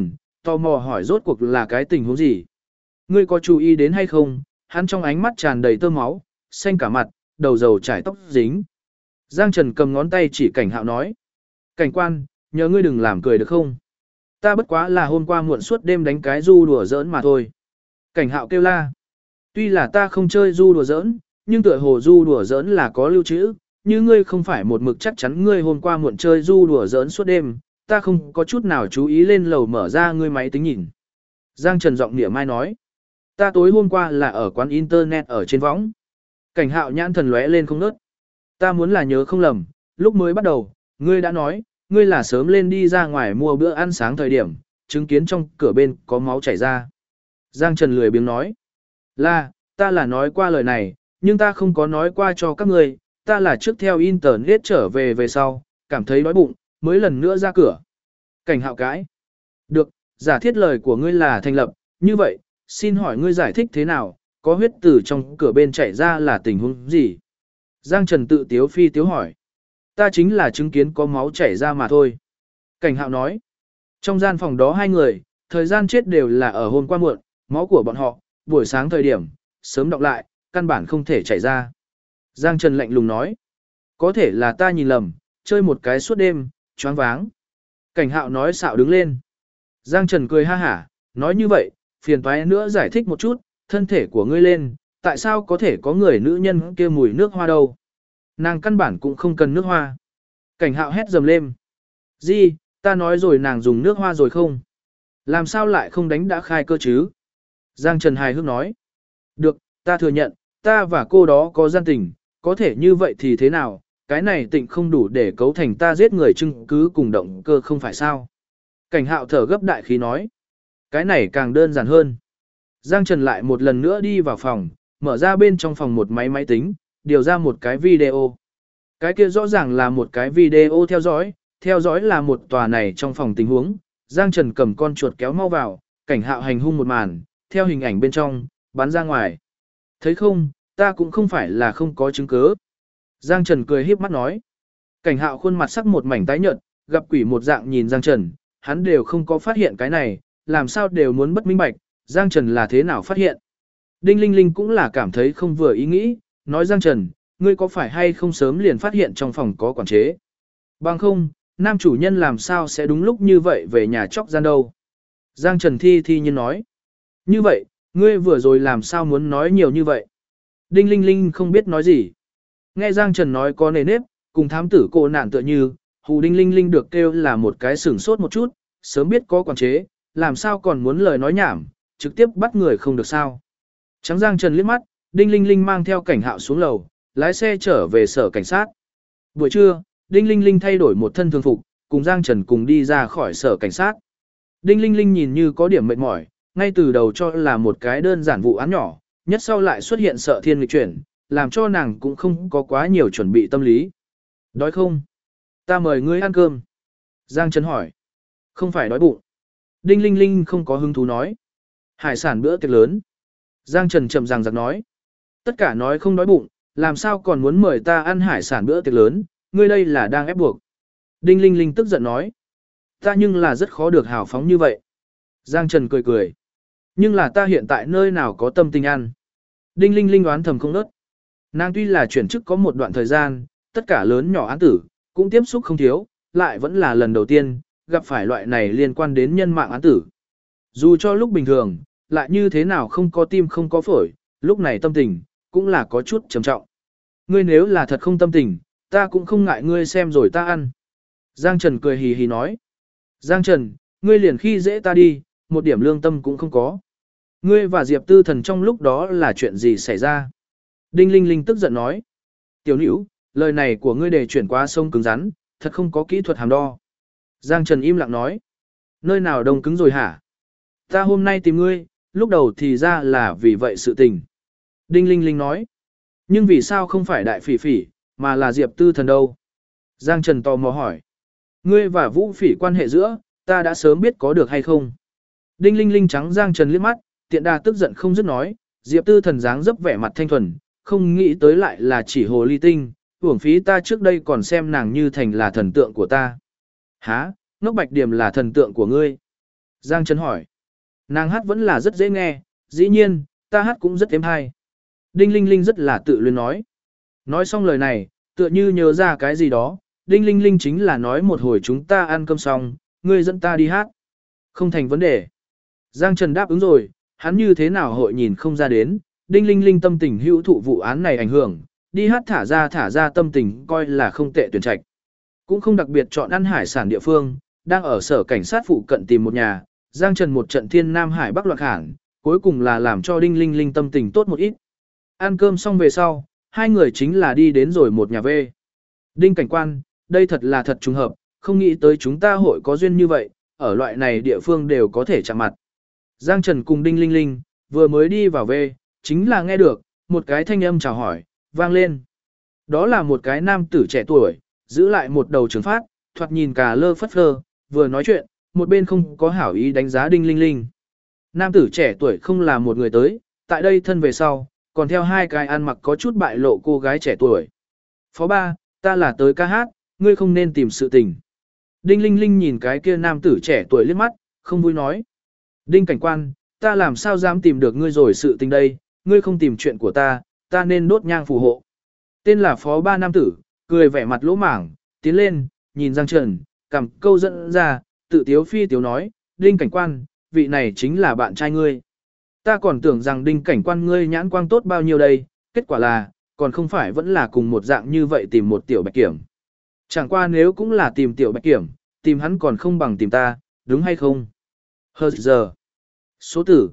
tò mò hỏi rốt cuộc là cái tình huống gì. Ngươi có chú ý đến hay không, hắn trong ánh mắt tràn đầy tơ máu, xanh cả mặt, đầu dầu trải tóc dính. Giang Trần cầm ngón tay chỉ Cảnh Hạo nói. Cảnh quan, nhờ ngươi đừng làm cười được không? Ta bất quá là hôm qua muộn suốt đêm đánh cái du đùa giỡn mà thôi. Cảnh Hạo kêu la. Tuy là ta không chơi du đùa giỡn, nhưng tựa hồ du đùa giỡn là có lưu trữ, như ngươi không phải một mực chắc chắn ngươi hôm qua muộn chơi du đùa giỡn suốt đêm, ta không có chút nào chú ý lên lầu mở ra ngươi máy tính nhìn. Giang Trần giọng nịa mai nói. Ta tối hôm qua là ở quán internet ở trên võng. Cảnh Hạo nhãn thần lóe lên không nớt. Ta muốn là nhớ không lầm, lúc mới bắt đầu, ngươi đã nói, ngươi là sớm lên đi ra ngoài mua bữa ăn sáng thời điểm, chứng kiến trong cửa bên có máu chảy ra. Giang Trần lười biếng nói. Ta là nói qua lời này, nhưng ta không có nói qua cho các ngươi, ta là trước theo internet trở về sau, cảm thấy đói bụng, mới lần nữa ra cửa. Cảnh Hạo cãi. Được, giả thiết lời của ngươi là thành lập, như vậy, xin hỏi ngươi giải thích thế nào, có huyết từ trong cửa bên chảy ra là tình huống gì? Giang Trần tự tiếu phi tiếu hỏi. Ta chính là chứng kiến có máu chảy ra mà thôi. Cảnh Hạo nói. Trong gian phòng đó hai người, thời gian chết đều là ở hôm qua muộn, máu của bọn họ, buổi sáng thời điểm, sớm đọc lại, căn bản không thể chảy ra. Giang Trần lạnh lùng nói. Có thể là ta nhìn lầm, chơi một cái suốt đêm, choáng váng. Cảnh Hạo nói xạo đứng lên. Giang Trần cười ha hả, nói như vậy, phiền toái nữa giải thích một chút, thân thể của ngươi lên, tại sao có thể có người nữ nhân kia mùi nước hoa đâu? Nàng căn bản cũng không cần nước hoa. Cảnh Hạo hét dầm lên. Gì, ta nói rồi nàng dùng nước hoa rồi không? Làm sao lại không đánh đã khai cơ chứ? Giang Trần hài hước nói. Được, ta thừa nhận, ta và cô đó có gian tình, có thể như vậy thì thế nào? Cái này tịnh không đủ để cấu thành ta giết người chứng cứ cùng động cơ không phải sao? Cảnh Hạo thở gấp đại khí nói. Cái này càng đơn giản hơn. Giang Trần lại một lần nữa đi vào phòng, mở ra bên trong phòng một máy tính, điều ra một cái video. Cái kia rõ ràng là một cái video theo dõi là một tòa này trong phòng tình huống. Giang Trần cầm con chuột kéo mau vào, Cảnh Hạo hành hung một màn, theo hình ảnh bên trong, bắn ra ngoài. Thấy không, ta cũng không phải là không có chứng cứ. Giang Trần cười híp mắt nói. Cảnh Hạo khuôn mặt sắc một mảnh tái nhợt, gặp quỷ một dạng nhìn Giang Trần, hắn đều không có phát hiện cái này, làm sao đều muốn bất minh bạch, Giang Trần là thế nào phát hiện. Đinh Linh Linh cũng là cảm thấy không vừa ý nghĩ, nói Giang Trần, ngươi có phải hay không sớm liền phát hiện trong phòng có quản chế. Bằng không, nam chủ nhân làm sao sẽ đúng lúc như vậy về nhà chóc gian đâu. Giang Trần thi nhiên nói. Như vậy, ngươi vừa rồi làm sao muốn nói nhiều như vậy. Đinh Linh Linh không biết nói gì. Nghe Giang Trần nói có nề nếp, cùng thám tử cô nạn tựa như, hù Đinh Linh Linh được kêu là một cái sửng sốt một chút, sớm biết có quản chế, làm sao còn muốn lời nói nhảm, trực tiếp bắt người không được sao. Trắng Giang Trần liếc mắt, Đinh Linh Linh mang theo Cảnh Hạo xuống lầu, lái xe trở về sở cảnh sát. Buổi trưa, Đinh Linh Linh thay đổi một thân thường phục, cùng Giang Trần cùng đi ra khỏi sở cảnh sát. Đinh Linh Linh nhìn như có điểm mệt mỏi, ngay từ đầu cho là một cái đơn giản vụ án nhỏ, nhất sau lại xuất hiện sợ thiên nghịch chuyển, làm cho nàng cũng không có quá nhiều chuẩn bị tâm lý. Đói không? Ta mời ngươi ăn cơm. Giang Trần hỏi. Không phải đói bụng. Đinh Linh Linh không có hứng thú nói. Hải sản bữa tiệc lớn. Giang Trần chậm ràng giặc nói. Tất cả nói không đói bụng, làm sao còn muốn mời ta ăn hải sản bữa tiệc lớn, ngươi đây là đang ép buộc. Đinh Linh Linh tức giận nói. Ta nhưng là rất khó được hào phóng như vậy. Giang Trần cười cười. Nhưng là ta hiện tại nơi nào có tâm tình ăn. Đinh Linh Linh đoán thầm không nớt. Nàng tuy là chuyển chức có một đoạn thời gian, tất cả lớn nhỏ án tử, cũng tiếp xúc không thiếu, lại vẫn là lần đầu tiên, gặp phải loại này liên quan đến nhân mạng án tử. Dù cho lúc bình thường, lại như thế nào không có tim không có phổi, lúc này tâm tình, cũng là có chút trầm trọng. Ngươi nếu là thật không tâm tình, ta cũng không ngại ngươi xem rồi ta ăn. Giang Trần cười hì hì nói. Giang Trần, ngươi liền khi dễ ta đi, một điểm lương tâm cũng không có. Ngươi và Diệp Tư Thần trong lúc đó là chuyện gì xảy ra? Đinh Linh Linh tức giận nói. Tiểu nữ, lời này của ngươi để chuyển qua sông cứng rắn, thật không có kỹ thuật hàm đo. Giang Trần im lặng nói. Nơi nào đông cứng rồi hả? Ta hôm nay tìm ngươi, lúc đầu thì ra là vì vậy sự tình. Đinh Linh Linh nói. Nhưng vì sao không phải đại phỉ phỉ, mà là Diệp Tư Thần đâu? Giang Trần tò mò hỏi. Ngươi và Vũ Phỉ quan hệ giữa, ta đã sớm biết có được hay không? Đinh Linh Linh trắng Giang Trần liếc mắt, tiện đà tức giận không dứt nói, Diệp Tư Thần dáng dấp vẻ mặt thanh thuần, không nghĩ tới lại là chỉ hồ ly tinh, uổng phí ta trước đây còn xem nàng như thành là thần tượng của ta. Hả, ngốc Bạch Điểm là thần tượng của ngươi? Giang Trần hỏi. Nàng hát vẫn là rất dễ nghe, dĩ nhiên, ta hát cũng rất êm hay. Đinh Linh Linh rất là tự luyến nói. Nói xong lời này, tựa như nhớ ra cái gì đó, Đinh Linh Linh chính là nói một hồi chúng ta ăn cơm xong, ngươi dẫn ta đi hát. Không thành vấn đề. Giang Trần đáp ứng rồi, hắn như thế nào hội nhìn không ra đến, Đinh Linh Linh tâm tình hữu thụ vụ án này ảnh hưởng, đi hát thả ra tâm tình coi là không tệ tuyển trạch. Cũng không đặc biệt chọn ăn hải sản địa phương, đang ở sở cảnh sát phụ cận tìm một nhà, Giang Trần một trận thiên nam hải bắc loạt hẳn, cuối cùng là làm cho Đinh Linh Linh tâm tình tốt một ít. Ăn cơm xong về sau, hai người chính là đi đến rồi một nhà về. Đinh cảnh quan, đây thật là thật trùng hợp, không nghĩ tới chúng ta hội có duyên như vậy, ở loại này địa phương đều có thể chạm mặt. Giang Trần cùng Đinh Linh Linh, vừa mới đi vào về, chính là nghe được, một cái thanh âm chào hỏi, vang lên. Đó là một cái nam tử trẻ tuổi, giữ lại một đầu trường phát, thoạt nhìn cả lơ phất phơ, vừa nói chuyện, một bên không có hảo ý đánh giá Đinh Linh Linh. Nam tử trẻ tuổi không là một người tới, tại đây thân về sau, còn theo hai cái ăn mặc có chút bại lộ cô gái trẻ tuổi. Phó ba, ta là tới ca hát, ngươi không nên tìm sự tình. Đinh Linh Linh nhìn cái kia nam tử trẻ tuổi liếc mắt, không vui nói. Đinh cảnh quan, ta làm sao dám tìm được ngươi rồi sự tình đây, ngươi không tìm chuyện của ta nên đốt nhang phù hộ. Tên là phó ba nam tử, cười vẻ mặt lỗ mảng, tiến lên, nhìn Giang Trần, cầm câu dẫn ra, tự tiếu phi tiếu nói, Đinh cảnh quan, vị này chính là bạn trai ngươi. Ta còn tưởng rằng Đinh cảnh quan ngươi nhãn quang tốt bao nhiêu đây, kết quả là, còn không phải vẫn là cùng một dạng như vậy tìm một tiểu bạch kiểm. Chẳng qua nếu cũng là tìm tiểu bạch kiểm, tìm hắn còn không bằng tìm ta, đúng hay không? Hờ giờ. Số tử,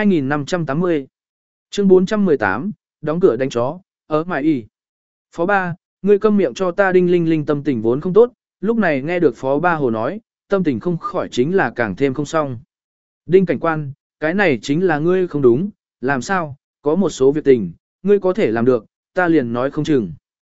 2580. Chương 418, đóng cửa đánh chó, ở mại y. Phó ba, ngươi câm miệng cho ta. Đinh Linh Linh tâm tình vốn không tốt, lúc này nghe được phó ba hồ nói, tâm tình không khỏi chính là càng thêm không xong. Đinh cảnh quan, cái này chính là ngươi không đúng, làm sao, có một số việc tình, ngươi có thể làm được, ta liền nói không chừng.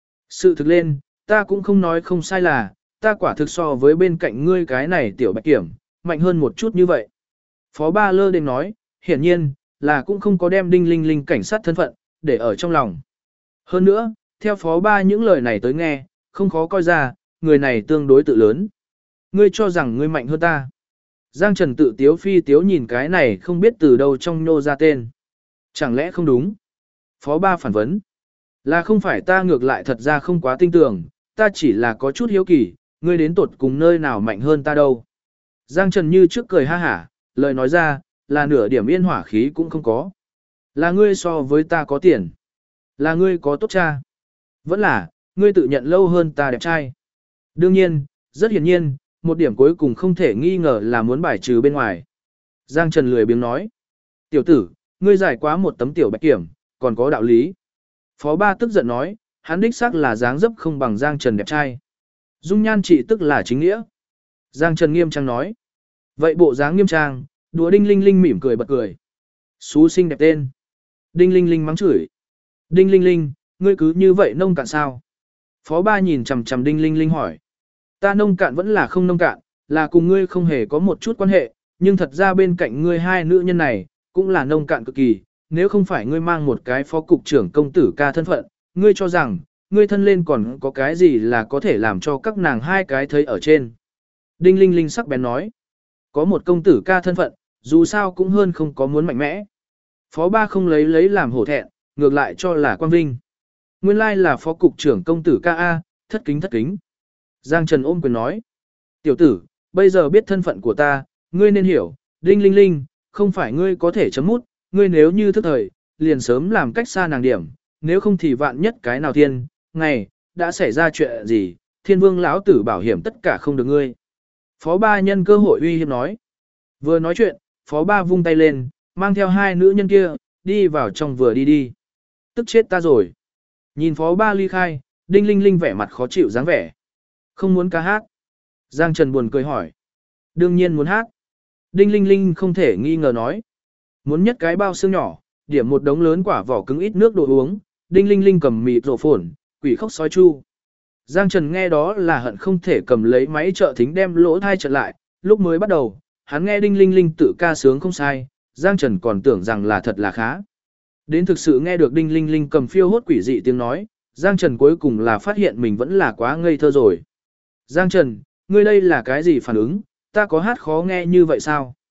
Sự thực lên, ta cũng không nói không sai là, ta quả thực so với bên cạnh ngươi cái này tiểu bạch kiểm, mạnh hơn một chút như vậy. Phó ba lơ đến nói, hiển nhiên, là cũng không có đem Đinh Linh Linh cảnh sát thân phận, để ở trong lòng. Hơn nữa, theo phó ba những lời này tới nghe, không khó coi ra, người này tương đối tự lớn. Ngươi cho rằng ngươi mạnh hơn ta. Giang Trần tự tiếu phi tiếu nhìn cái này không biết từ đâu trong nhô ra tên. Chẳng lẽ không đúng? Phó ba phản vấn. Là không phải ta ngược lại thật ra không quá tin tưởng, ta chỉ là có chút hiếu kỳ, ngươi đến tột cùng nơi nào mạnh hơn ta đâu. Giang Trần như trước cười ha hả, lời nói ra, là nửa điểm yên hỏa khí cũng không có. Là ngươi so với ta có tiền. Là ngươi có tốt cha. Vẫn là, ngươi tự nhận lâu hơn ta đẹp trai. Đương nhiên, rất hiển nhiên, một điểm cuối cùng không thể nghi ngờ là muốn bài trừ bên ngoài. Giang Trần lười biếng nói. Tiểu tử, ngươi giải quá một tấm tiểu bạch kiểm, còn có đạo lý. Phó ba tức giận nói, hắn đích xác là dáng dấp không bằng Giang Trần đẹp trai. Dung nhan trị tức là chính nghĩa. Giang Trần nghiêm trang nói. Vậy bộ dáng nghiêm trang, đùa Đinh Linh Linh mỉm cười bật cười. Xú xinh đẹp tên. Đinh Linh Linh mắng chửi. Đinh Linh Linh, ngươi cứ như vậy nông cạn sao? Phó ba nhìn chằm chằm Đinh Linh Linh hỏi. Ta nông cạn vẫn là không nông cạn, là cùng ngươi không hề có một chút quan hệ, nhưng thật ra bên cạnh ngươi hai nữ nhân này, cũng là nông cạn cực kỳ, nếu không phải ngươi mang một cái phó cục trưởng công tử ca thân phận, ngươi cho rằng, ngươi thân lên còn có cái gì là có thể làm cho các nàng hai cái thấy ở trên. Đinh Linh Linh sắc bén nói, có một công tử ca thân phận, dù sao cũng hơn không có muốn mạnh mẽ. Phó ba không lấy làm hổ thẹn, ngược lại cho là quan vinh. Nguyên lai là phó cục trưởng công tử ca A, thất kính. Giang Trần ôm quyền nói, tiểu tử, bây giờ biết thân phận của ta, ngươi nên hiểu, Đinh Linh Linh, không phải ngươi có thể chấm mút, ngươi nếu như thức thời, liền sớm làm cách xa nàng điểm, nếu không thì vạn nhất cái nào thiên, ngày, đã xảy ra chuyện gì, thiên vương lão tử bảo hiểm tất cả không được ngươi. Phó ba nhân cơ hội uy hiếp nói. Vừa nói chuyện, phó ba vung tay lên, mang theo hai nữ nhân kia, đi vào trong vừa đi. Tức chết ta rồi. Nhìn phó ba ly khai, Đinh Linh Linh vẻ mặt khó chịu dáng vẻ. Không muốn ca hát. Giang Trần buồn cười hỏi. Đương nhiên muốn hát. Đinh Linh Linh không thể nghi ngờ nói. Muốn nhất cái bao xương nhỏ, điểm một đống lớn quả vỏ cứng ít nước đồ uống. Đinh Linh Linh cầm mịt rổ phồn, quỷ khóc sói chu. Giang Trần nghe đó là hận không thể cầm lấy máy trợ thính đem lỗ thai trở lại. Lúc mới bắt đầu, hắn nghe Đinh Linh Linh tự ca sướng không sai. Giang Trần còn tưởng rằng là thật là khá. Đến thực sự nghe được Đinh Linh Linh cầm phiêu hốt quỷ dị tiếng nói, Giang Trần cuối cùng là phát hiện mình vẫn là quá ngây thơ rồi. Giang Trần, ngươi đây là cái gì phản ứng, ta có hát khó nghe như vậy sao?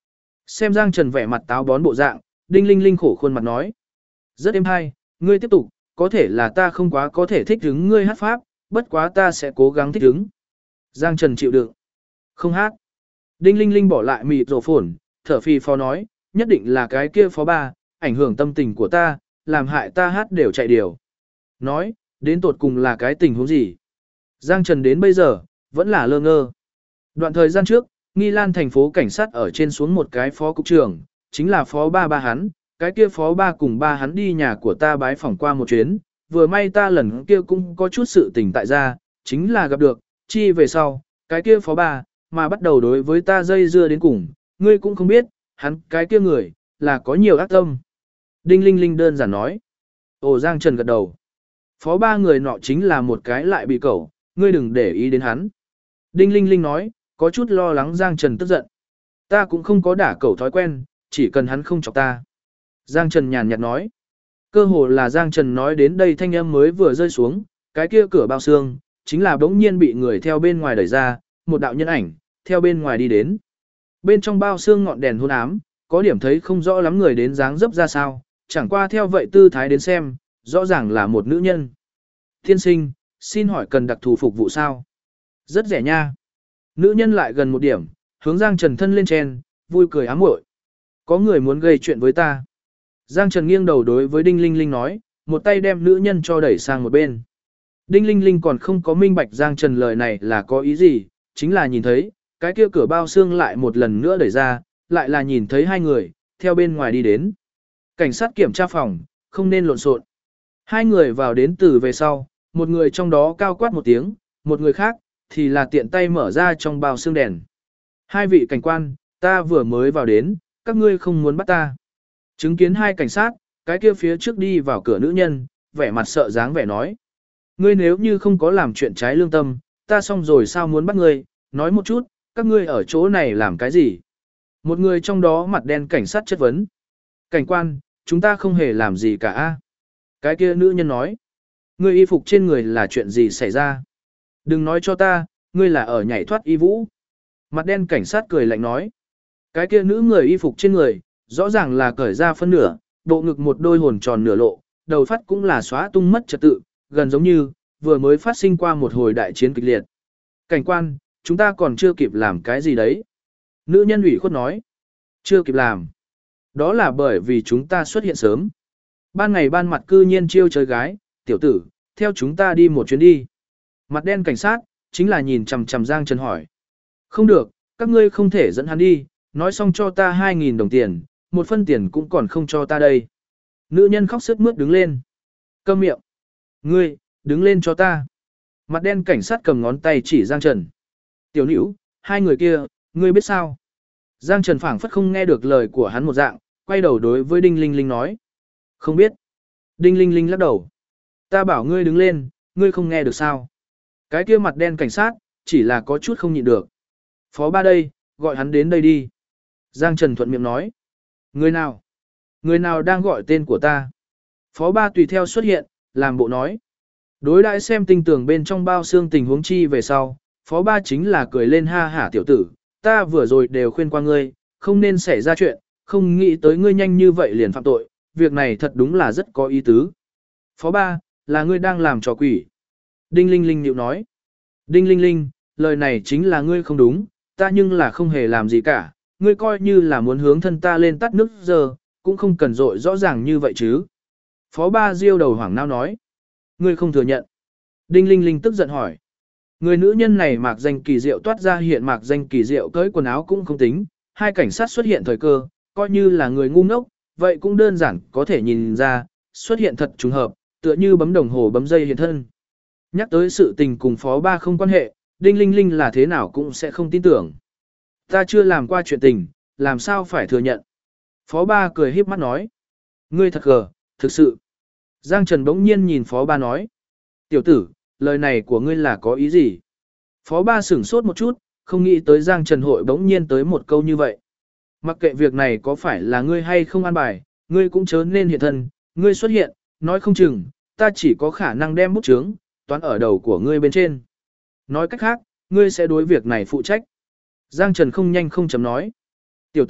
Xem Giang Trần vẻ mặt táo bón bộ dạng, Đinh Linh Linh khổ khuôn mặt nói. Rất êm hay, ngươi tiếp tục, có thể là ta không quá có thể thích hứng ngươi hát pháp, bất quá ta sẽ cố gắng thích hứng. Giang Trần chịu đựng. Không hát. Đinh Linh Linh bỏ lại mịt rổ phồn, thở phì phò nói, nhất định là cái kia phó ba, ảnh hưởng tâm tình của ta, làm hại ta hát đều chạy điều. Nói, đến tột cùng là cái tình huống gì? Giang Trần đến bây giờ, vẫn là lơ ngơ. Đoạn thời gian trước, Nghi Lan thành phố cảnh sát ở trên xuống một cái phó cục trưởng, chính là phó ba hắn, cái kia phó ba cùng ba hắn đi nhà của ta bái phỏng qua một chuyến, vừa may ta lần kia cũng có chút sự tình tại ra, chính là gặp được, chi về sau, cái kia phó ba, mà bắt đầu đối với ta dây dưa đến cùng, ngươi cũng không biết, hắn cái kia người, là có nhiều ác tâm. Đinh Linh Linh đơn giản nói. Ồ Giang Trần gật đầu. Phó ba người nọ chính là một cái lại bị cẩu, ngươi đừng để ý đến hắn. Đinh Linh Linh nói, có chút lo lắng Giang Trần tức giận. Ta cũng không có đả cẩu thói quen, chỉ cần hắn không chọc ta. Giang Trần nhàn nhạt nói. Cơ hồ là Giang Trần nói đến đây thanh âm mới vừa rơi xuống, cái kia cửa bao xương, chính là bỗng nhiên bị người theo bên ngoài đẩy ra, một đạo nhân ảnh, theo bên ngoài đi đến. Bên trong bao xương ngọn đèn hôn ám, có điểm thấy không rõ lắm người đến dáng dấp ra sao, chẳng qua theo vậy tư thái đến xem, rõ ràng là một nữ nhân. Tiên sinh, xin hỏi cần đặc thù phục vụ sao? Rất rẻ nha. Nữ nhân lại gần một điểm, hướng Giang Trần thân lên trên, vui cười ám muội. Có người muốn gây chuyện với ta. Giang Trần nghiêng đầu đối với Đinh Linh Linh nói, một tay đem nữ nhân cho đẩy sang một bên. Đinh Linh Linh còn không có minh bạch Giang Trần lời này là có ý gì, chính là nhìn thấy, cái kia cửa bao xương lại một lần nữa đẩy ra, lại là nhìn thấy hai người, theo bên ngoài đi đến. Cảnh sát kiểm tra phòng, không nên lộn xộn. Hai người vào đến từ về sau, một người trong đó cao quát một tiếng, một người khác, thì là tiện tay mở ra trong bao xương đèn. Hai vị cảnh quan, ta vừa mới vào đến, các ngươi không muốn bắt ta. Chứng kiến hai cảnh sát, cái kia phía trước đi vào cửa nữ nhân, vẻ mặt sợ dáng vẻ nói. Ngươi nếu như không có làm chuyện trái lương tâm, ta xong rồi sao muốn bắt ngươi, nói một chút, các ngươi ở chỗ này làm cái gì? Một người trong đó mặt đen cảnh sát chất vấn. Cảnh quan, chúng ta không hề làm gì cả. Cái kia nữ nhân nói. Ngươi y phục trên người là chuyện gì xảy ra? Đừng nói cho ta, ngươi là ở nhảy thoát y vũ. Mặt đen cảnh sát cười lạnh nói. Cái kia nữ người y phục trên người, rõ ràng là cởi ra phân nửa, bộ ngực một đôi hồn tròn nửa lộ, đầu phát cũng là xóa tung mất trật tự, gần giống như, vừa mới phát sinh qua một hồi đại chiến kịch liệt. Cảnh quan, chúng ta còn chưa kịp làm cái gì đấy. Nữ nhân ủy khuất nói. Chưa kịp làm. Đó là bởi vì chúng ta xuất hiện sớm. Ban ngày ban mặt cư nhiên chiêu chơi gái, tiểu tử, theo chúng ta đi một chuyến đi. Mặt đen cảnh sát, chính là nhìn chằm chằm Giang Trần hỏi. Không được, các ngươi không thể dẫn hắn đi, nói xong cho ta 2.000 đồng tiền, một phân tiền cũng còn không cho ta đây. Nữ nhân khóc sướt mướt đứng lên. Câm miệng. Ngươi, đứng lên cho ta. Mặt đen cảnh sát cầm ngón tay chỉ Giang Trần. Tiểu nữ, hai người kia, ngươi biết sao? Giang Trần phảng phất không nghe được lời của hắn một dạng, quay đầu đối với Đinh Linh Linh nói. Không biết. Đinh Linh Linh lắc đầu. Ta bảo ngươi đứng lên, ngươi không nghe được sao? Cái kia mặt đen cảnh sát, chỉ là có chút không nhịn được. Phó ba đây, gọi hắn đến đây đi. Giang Trần thuận miệng nói. Người nào? Người nào đang gọi tên của ta? Phó ba tùy theo xuất hiện, làm bộ nói. Đối đãi xem tinh tường bên trong bao xương tình huống chi về sau, phó ba chính là cười lên ha hả tiểu tử, ta vừa rồi đều khuyên qua ngươi, không nên xảy ra chuyện, không nghĩ tới ngươi nhanh như vậy liền phạm tội, việc này thật đúng là rất có ý tứ. Phó ba, là ngươi đang làm trò quỷ. Đinh Linh Linh nhịu nói. Đinh Linh Linh, lời này chính là ngươi không đúng, ta nhưng là không hề làm gì cả, ngươi coi như là muốn hướng thân ta lên tắt nước giờ, cũng không cần dội rõ ràng như vậy chứ. Phó ba diêu đầu hoảng nao nói. Ngươi không thừa nhận. Đinh Linh Linh tức giận hỏi. Người nữ nhân này mạc danh kỳ diệu toát ra hiện mạc danh kỳ diệu cởi quần áo cũng không tính, hai cảnh sát xuất hiện thời cơ, coi như là người ngu ngốc, vậy cũng đơn giản có thể nhìn ra, xuất hiện thật trùng hợp, tựa như bấm đồng hồ bấm dây hiện thân. Nhắc tới sự tình cùng phó ba không quan hệ, Đinh Linh Linh là thế nào cũng sẽ không tin tưởng. Ta chưa làm qua chuyện tình, làm sao phải thừa nhận. Phó ba cười híp mắt nói. Ngươi thật gờ, thực sự. Giang Trần bỗng nhiên nhìn phó ba nói. Tiểu tử, lời này của ngươi là có ý gì? Phó ba sửng sốt một chút, không nghĩ tới Giang Trần hội bỗng nhiên tới một câu như vậy. Mặc kệ việc này có phải là ngươi hay không an bài, ngươi cũng chớ nên hiện thân, ngươi xuất hiện, nói không chừng, ta chỉ có khả năng đem bút chướng, toán ở đầu của ngươi bên trên. Nói cách khác, ngươi sẽ đối việc này phụ trách. Giang Trần không nhanh không chấm nói. Tiểu tử,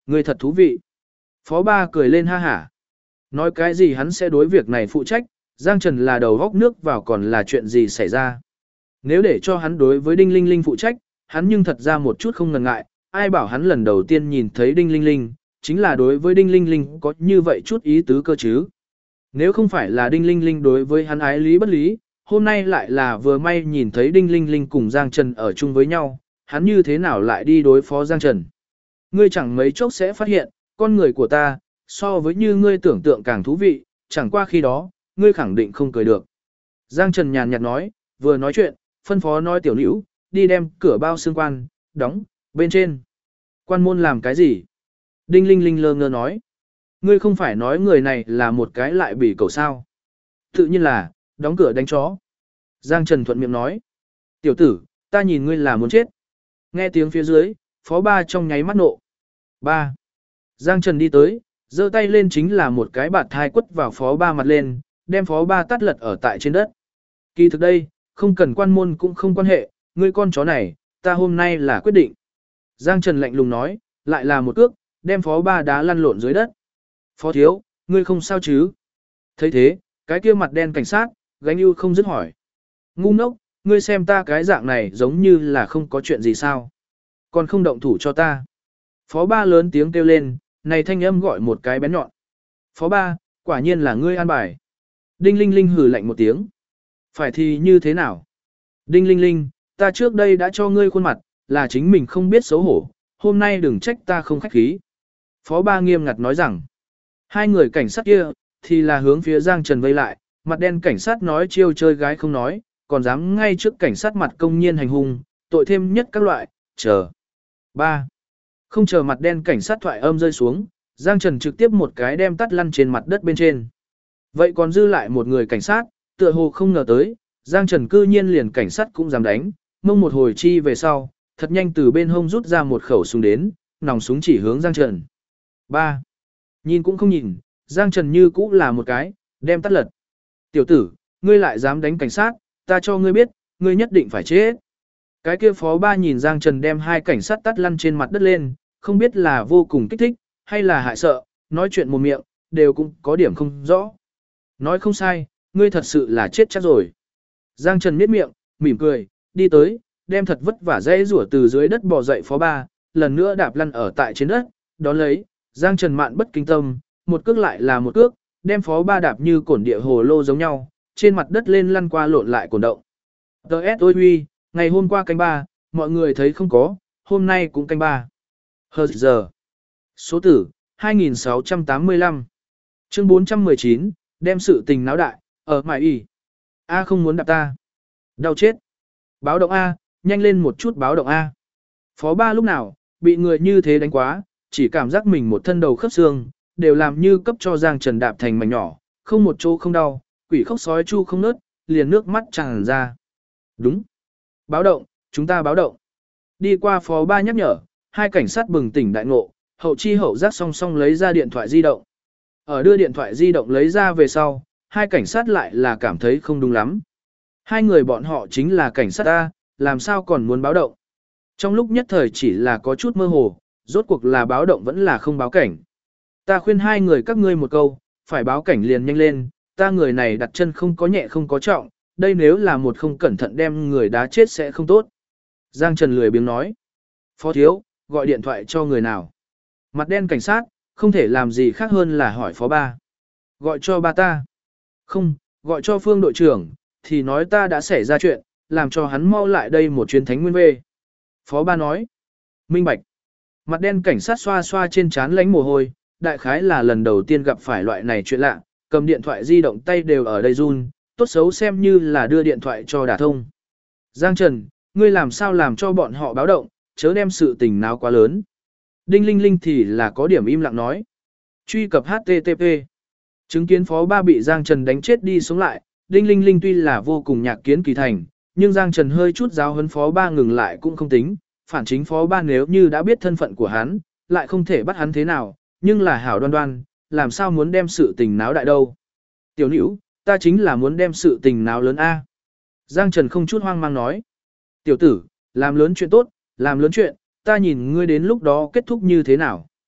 ngươi thật thú vị. Phó Ba cười lên ha hả. Nói cái gì hắn sẽ đối việc này phụ trách, Giang Trần là đầu góc nước vào còn là chuyện gì xảy ra. Nếu để cho hắn đối với Đinh Linh Linh phụ trách, hắn nhưng thật ra một chút không ngần ngại, ai bảo hắn lần đầu tiên nhìn thấy Đinh Linh Linh, chính là đối với Đinh Linh Linh có như vậy chút ý tứ cơ chứ. Nếu không phải là Đinh Linh Linh đối với hắn ái lý bất lý, hôm nay lại là vừa may nhìn thấy Đinh Linh Linh cùng Giang Trần ở chung với nhau, hắn như thế nào lại đi đối phó Giang Trần. Ngươi chẳng mấy chốc sẽ phát hiện, con người của ta, so với như ngươi tưởng tượng càng thú vị, chẳng qua khi đó, ngươi khẳng định không cười được. Giang Trần nhàn nhạt nói, vừa nói chuyện, phân phó nói tiểu nữ, đi đem cửa bao xương quan, đóng, bên trên. Quan môn làm cái gì? Đinh Linh Linh lơ ngơ nói. Ngươi không phải nói người này là một cái lại bị cầu sao. Tự nhiên là, đóng cửa đánh chó. Giang Trần thuận miệng nói. Tiểu tử, ta nhìn ngươi là muốn chết. Nghe tiếng phía dưới, Phó Ba trong nháy mắt nộ. Ba. Giang Trần đi tới, giơ tay lên chính là một cái bạt thai quất vào Phó Ba mặt lên, đem Phó Ba tắt lật ở tại trên đất. Kỳ thực đây, không cần quan môn cũng không quan hệ, ngươi con chó này, ta hôm nay là quyết định. Giang Trần lạnh lùng nói, lại là một cước, đem Phó Ba đá lăn lộn dưới đất. Phó thiếu, ngươi không sao chứ? Thấy thế, cái kia mặt đen cảnh sát, gánh ưu không dứt hỏi. Ngu ngốc, ngươi xem ta cái dạng này giống như là không có chuyện gì sao? Còn không động thủ cho ta. Phó Ba lớn tiếng kêu lên, này thanh âm gọi một cái bén nhọn. Phó Ba, quả nhiên là ngươi an bài. Đinh Linh Linh hừ lạnh một tiếng. Phải thì như thế nào? Đinh Linh Linh, ta trước đây đã cho ngươi khuôn mặt, là chính mình không biết xấu hổ, hôm nay đừng trách ta không khách khí. Phó Ba nghiêm ngặt nói rằng, hai người cảnh sát kia, thì là hướng phía Giang Trần vây lại, mặt đen cảnh sát nói chiêu chơi gái không nói, còn dám ngay trước cảnh sát mặt công nhiên hành hung, tội thêm nhất các loại, chờ. 3. Không chờ mặt đen cảnh sát thoại âm rơi xuống, Giang Trần trực tiếp một cái đem tắt lăn trên mặt đất bên trên. Vậy còn dư lại một người cảnh sát, tựa hồ không ngờ tới, Giang Trần cư nhiên liền cảnh sát cũng dám đánh, mông một hồi chi về sau, thật nhanh từ bên hông rút ra một khẩu súng đến, nòng súng chỉ hướng Giang Trần. 3. Nhìn cũng không nhìn, Giang Trần như cũ là một cái, đem tắt lật. Tiểu tử, ngươi lại dám đánh cảnh sát, ta cho ngươi biết, ngươi nhất định phải chết. Cái kia Phó Ba nhìn Giang Trần đem hai cảnh sát tắt lăn trên mặt đất lên, không biết là vô cùng kích thích, hay là hại sợ, nói chuyện một miệng, đều cũng có điểm không rõ. Nói không sai, ngươi thật sự là chết chắc rồi. Giang Trần miết miệng, mỉm cười, đi tới, đem thật vất vả dây rủa từ dưới đất bò dậy Phó Ba, lần nữa đạp lăn ở tại trên đất, đón lấy, Giang Trần mạn bất kinh tâm, một cước lại là một cước, đem Phó Ba đạp như cổn địa hồ lô giống nhau, trên mặt đất lên lăn qua lộn lại cổn động. Đợt ôi huy, ngày hôm qua canh 3, mọi người thấy không có, hôm nay cũng canh 3. Hờ giờ. Số tử, 2685. Chương 419, đem sự tình náo đại, ở mải y. A không muốn đạp ta. Đau chết. Báo động A, nhanh lên một chút báo động A. Phó Ba lúc nào, bị người như thế đánh quá, chỉ cảm giác mình một thân đầu khớp xương, đều làm như cấp cho Giang Trần đạp thành mảnh nhỏ, không một chỗ không đau, quỷ khóc sói chu không nớt, liền nước mắt tràn ra. Đúng. Báo động, chúng ta báo động. Đi qua Phó Ba nhắc nhở, hai cảnh sát bừng tỉnh đại ngộ, hậu chi hậu giác song song lấy ra điện thoại di động. Ở đưa điện thoại di động lấy ra về sau, hai cảnh sát lại là cảm thấy không đúng lắm. Hai người bọn họ chính là cảnh sát A, làm sao còn muốn báo động. Trong lúc nhất thời chỉ là có chút mơ hồ, rốt cuộc là báo động vẫn là không báo cảnh. Ta khuyên hai người các ngươi một câu, phải báo cảnh liền nhanh lên, ta người này đặt chân không có nhẹ không có trọng, đây nếu là một không cẩn thận đem người đá chết sẽ không tốt. Giang Trần lười biếng nói. Phó thiếu, gọi điện thoại cho người nào. Mặt đen cảnh sát, không thể làm gì khác hơn là hỏi Phó Ba. Gọi cho ba ta. Không, gọi cho Phương đội trưởng, thì nói ta đã xảy ra chuyện, làm cho hắn mau lại đây một chuyến thánh nguyên về. Phó Ba nói. Minh bạch. Mặt đen cảnh sát xoa xoa trên trán lánh mồ hôi, đại khái là lần đầu tiên gặp phải loại này chuyện lạ, cầm điện thoại di động tay đều ở đây run, tốt xấu xem như là đưa điện thoại cho đả thông. Giang Trần, ngươi làm sao làm cho bọn họ báo động, chớ đem sự tình náo quá lớn. Đinh Linh Linh thì là có điểm im lặng nói. Truy cập HTTP. Chứng kiến Phó Ba bị Giang Trần đánh chết đi sống lại, Đinh Linh Linh tuy là vô cùng nhạc kiến kỳ thành, nhưng Giang Trần hơi chút giáo huấn Phó Ba ngừng lại cũng không tính, phản chính Phó Ba nếu như đã biết thân phận của hắn, lại không thể bắt hắn thế nào, nhưng là hảo đoan đoan, làm sao muốn đem sự tình náo đại đâu. Tiểu nữ, ta chính là muốn đem sự tình náo lớn A. Giang Trần không chút hoang mang nói. Tiểu tử, làm lớn chuyện tốt, làm lớn chuyện, ta nhìn ngươi đến lúc đó kết thúc như thế nào.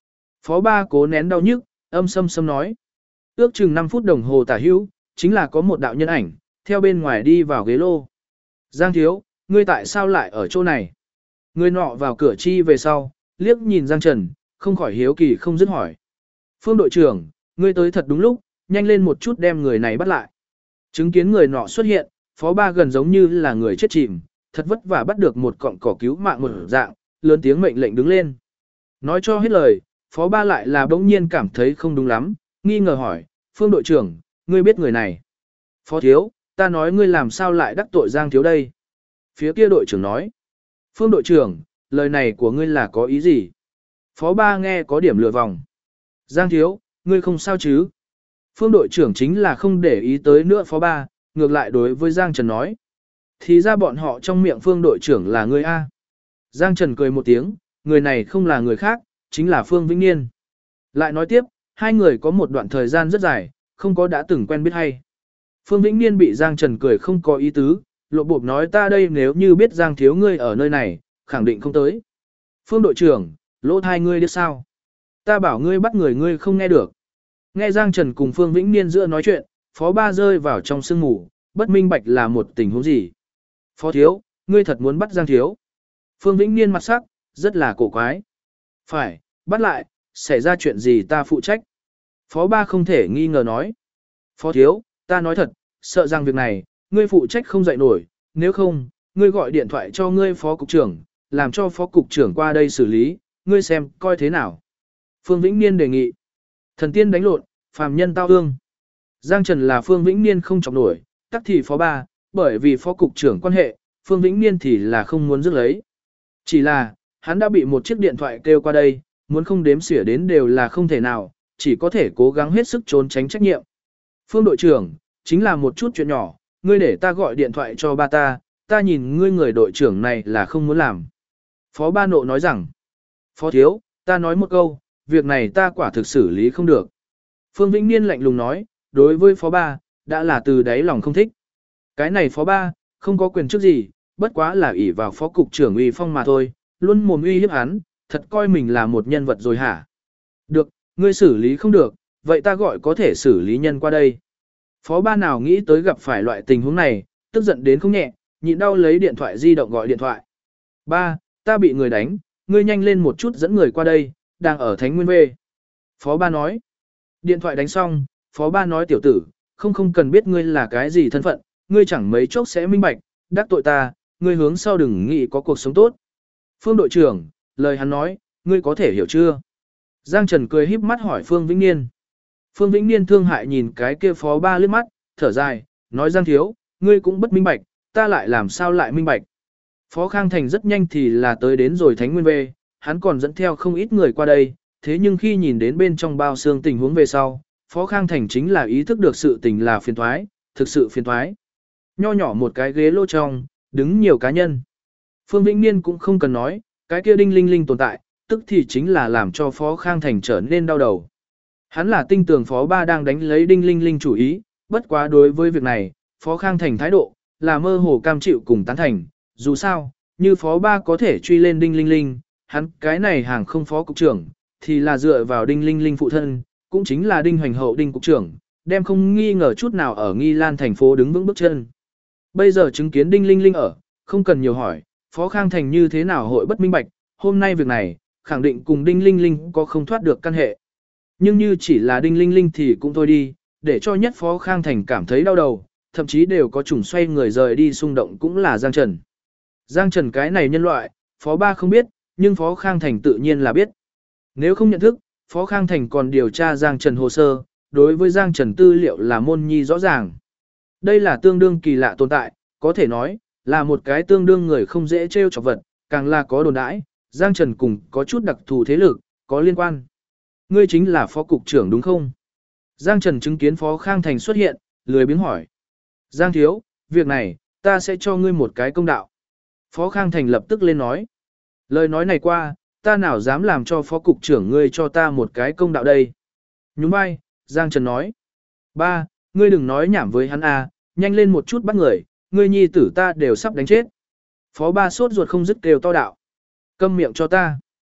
Phó ba cố nén đau nhức, âm sâm sâm nói. Ước chừng 5 phút đồng hồ tả hữu, chính là có một đạo nhân ảnh, theo bên ngoài đi vào ghế lô. Giang thiếu, ngươi tại sao lại ở chỗ này? Người nọ vào cửa chi về sau, liếc nhìn Giang Trần, không khỏi hiếu kỳ không dứt hỏi. Phương đội trưởng, ngươi tới thật đúng lúc, nhanh lên một chút đem người này bắt lại. Chứng kiến người nọ xuất hiện, phó ba gần giống như là người chết chìm, thật vất vả bắt được một cọng cỏ cứu mạng một dạng, lớn tiếng mệnh lệnh đứng lên. Nói cho hết lời, phó ba lại là bỗng nhiên cảm thấy không đúng lắm, nghi ngờ hỏi, Phương đội trưởng, ngươi biết người này. Phó thiếu, ta nói ngươi làm sao lại đắc tội Giang thiếu đây. Phía kia đội trưởng nói, Phương đội trưởng, lời này của ngươi là có ý gì? Phó ba nghe có điểm lừa vòng. Giang thiếu, ngươi không sao chứ? Phương đội trưởng chính là không để ý tới nữa phó ba, ngược lại đối với Giang Trần nói. Thì ra bọn họ trong miệng Phương đội trưởng là ngươi A. Giang Trần cười một tiếng, người này không là người khác, chính là Phương Vĩnh Niên. Lại nói tiếp, hai người có một đoạn thời gian rất dài, không có đã từng quen biết hay. Phương Vĩnh Niên bị Giang Trần cười không có ý tứ, lộ bộp nói ta đây nếu như biết Giang thiếu ngươi ở nơi này, khẳng định không tới. Phương đội trưởng, lỗ thai ngươi biết sao? Ta bảo ngươi bắt người ngươi không nghe được. Nghe Giang Trần cùng Phương Vĩnh Niên giữa nói chuyện, phó ba rơi vào trong sương ngủ, bất minh bạch là một tình huống gì. Phó thiếu, ngươi thật muốn bắt Giang thiếu. Phương Vĩnh Niên mặt sắc, rất là cổ quái. Phải, bắt lại, xảy ra chuyện gì ta phụ trách. Phó ba không thể nghi ngờ nói. Phó thiếu, ta nói thật, sợ rằng việc này, ngươi phụ trách không dậy nổi, nếu không, ngươi gọi điện thoại cho ngươi phó cục trưởng, làm cho phó cục trưởng qua đây xử lý, ngươi xem, coi thế nào. Phương Vĩnh Niên đề nghị. Thần tiên đánh lộn, phàm nhân tao ương. Giang Trần là Phương Vĩnh Niên không chọc nổi, tắc thì phó ba, bởi vì phó cục trưởng quan hệ, Phương Vĩnh Niên thì là không muốn rước lấy. Chỉ là, hắn đã bị một chiếc điện thoại kêu qua đây, muốn không đếm xỉa đến đều là không thể nào, chỉ có thể cố gắng hết sức trốn tránh trách nhiệm. Phương đội trưởng, chính là một chút chuyện nhỏ, ngươi để ta gọi điện thoại cho ba ta nhìn ngươi người đội trưởng này là không muốn làm. Phó ba nộ nói rằng, phó thiếu, ta nói một câu, việc này ta quả thực xử lý không được. Phương Vĩnh Niên lạnh lùng nói, đối với phó ba, đã là từ đáy lòng không thích. Cái này phó ba, không có quyền chức gì, bất quá là ỷ vào phó cục trưởng uy phong mà thôi, luôn mồm uy hiếp hắn, thật coi mình là một nhân vật rồi hả? Được, ngươi xử lý không được, vậy ta gọi có thể xử lý nhân qua đây. Phó ba nào nghĩ tới gặp phải loại tình huống này, tức giận đến không nhẹ, nhịn đau lấy điện thoại di động gọi điện thoại. Ba, ta bị người đánh, ngươi nhanh lên một chút dẫn người qua đây, đang ở Thánh Nguyên Vê. Phó ba nói. Điện thoại đánh xong, phó ba nói tiểu tử, không cần biết ngươi là cái gì thân phận, ngươi chẳng mấy chốc sẽ minh bạch, đắc tội ta, ngươi hướng sau đừng nghĩ có cuộc sống tốt. Phương đội trưởng, lời hắn nói, ngươi có thể hiểu chưa? Giang Trần cười híp mắt hỏi Phương Vĩnh Niên. Phương Vĩnh Niên thương hại nhìn cái kia phó ba liếc mắt, thở dài, nói Giang thiếu, ngươi cũng bất minh bạch, ta lại làm sao lại minh bạch. Phó Khang Thành rất nhanh thì là tới đến rồi Thánh Nguyên Vê, hắn còn dẫn theo không ít người qua đây, thế nhưng khi nhìn đến bên trong bao xương tình huống về sau, Phó Khang Thành chính là ý thức được sự tình là phiền thoái, thực sự phiền thoái. Nho nhỏ một cái ghế lô trong, đứng nhiều cá nhân. Phương Vĩnh Niên cũng không cần nói, cái kia đinh linh linh tồn tại, tức thì chính là làm cho Phó Khang Thành trở nên đau đầu. Hắn là tin tưởng Phó Ba đang đánh lấy đinh linh linh chủ ý, bất quá đối với việc này, Phó Khang Thành thái độ, là mơ hồ cam chịu cùng tán thành, dù sao, như Phó Ba có thể truy lên đinh linh linh, hắn cái này hàng không phó cục trưởng, thì là dựa vào đinh linh linh phụ thân, cũng chính là đinh hoành hậu đinh cục trưởng, đem không nghi ngờ chút nào ở Nghi Lan thành phố đứng vững bước chân. Bây giờ chứng kiến đinh linh linh ở, không cần nhiều hỏi, Phó Khang Thành như thế nào hội bất minh bạch, hôm nay việc này, khẳng định cùng đinh linh linh có không thoát được căn hệ. Nhưng như chỉ là đinh linh linh thì cũng thôi đi, để cho nhất Phó Khang Thành cảm thấy đau đầu, thậm chí đều có chủng xoay người rời đi xung động cũng là Giang Trần. Giang Trần cái này nhân loại, Phó Ba không biết, nhưng Phó Khang Thành tự nhiên là biết. Nếu không nhận thức, Phó Khang Thành còn điều tra Giang Trần hồ sơ, đối với Giang Trần tư liệu là môn nhi rõ ràng. Đây là tương đương kỳ lạ tồn tại, có thể nói, là một cái tương đương người không dễ trêu chọc vật, càng là có đồn đãi, Giang Trần cùng có chút đặc thù thế lực, có liên quan. Ngươi chính là phó cục trưởng đúng không? Giang Trần chứng kiến Phó Khang Thành xuất hiện, lười biếng hỏi. Giang thiếu, việc này, ta sẽ cho ngươi một cái công đạo. Phó Khang Thành lập tức lên nói. Lời nói này qua, ta nào dám làm cho phó cục trưởng ngươi cho ta một cái công đạo đây. Nhún vai, Giang Trần nói. Ba, ngươi đừng nói nhảm với hắn à, nhanh lên một chút bắt người, ngươi nhi tử ta đều sắp đánh chết. Phó Ba sốt ruột không dứt kêu to đạo. Câm miệng cho ta.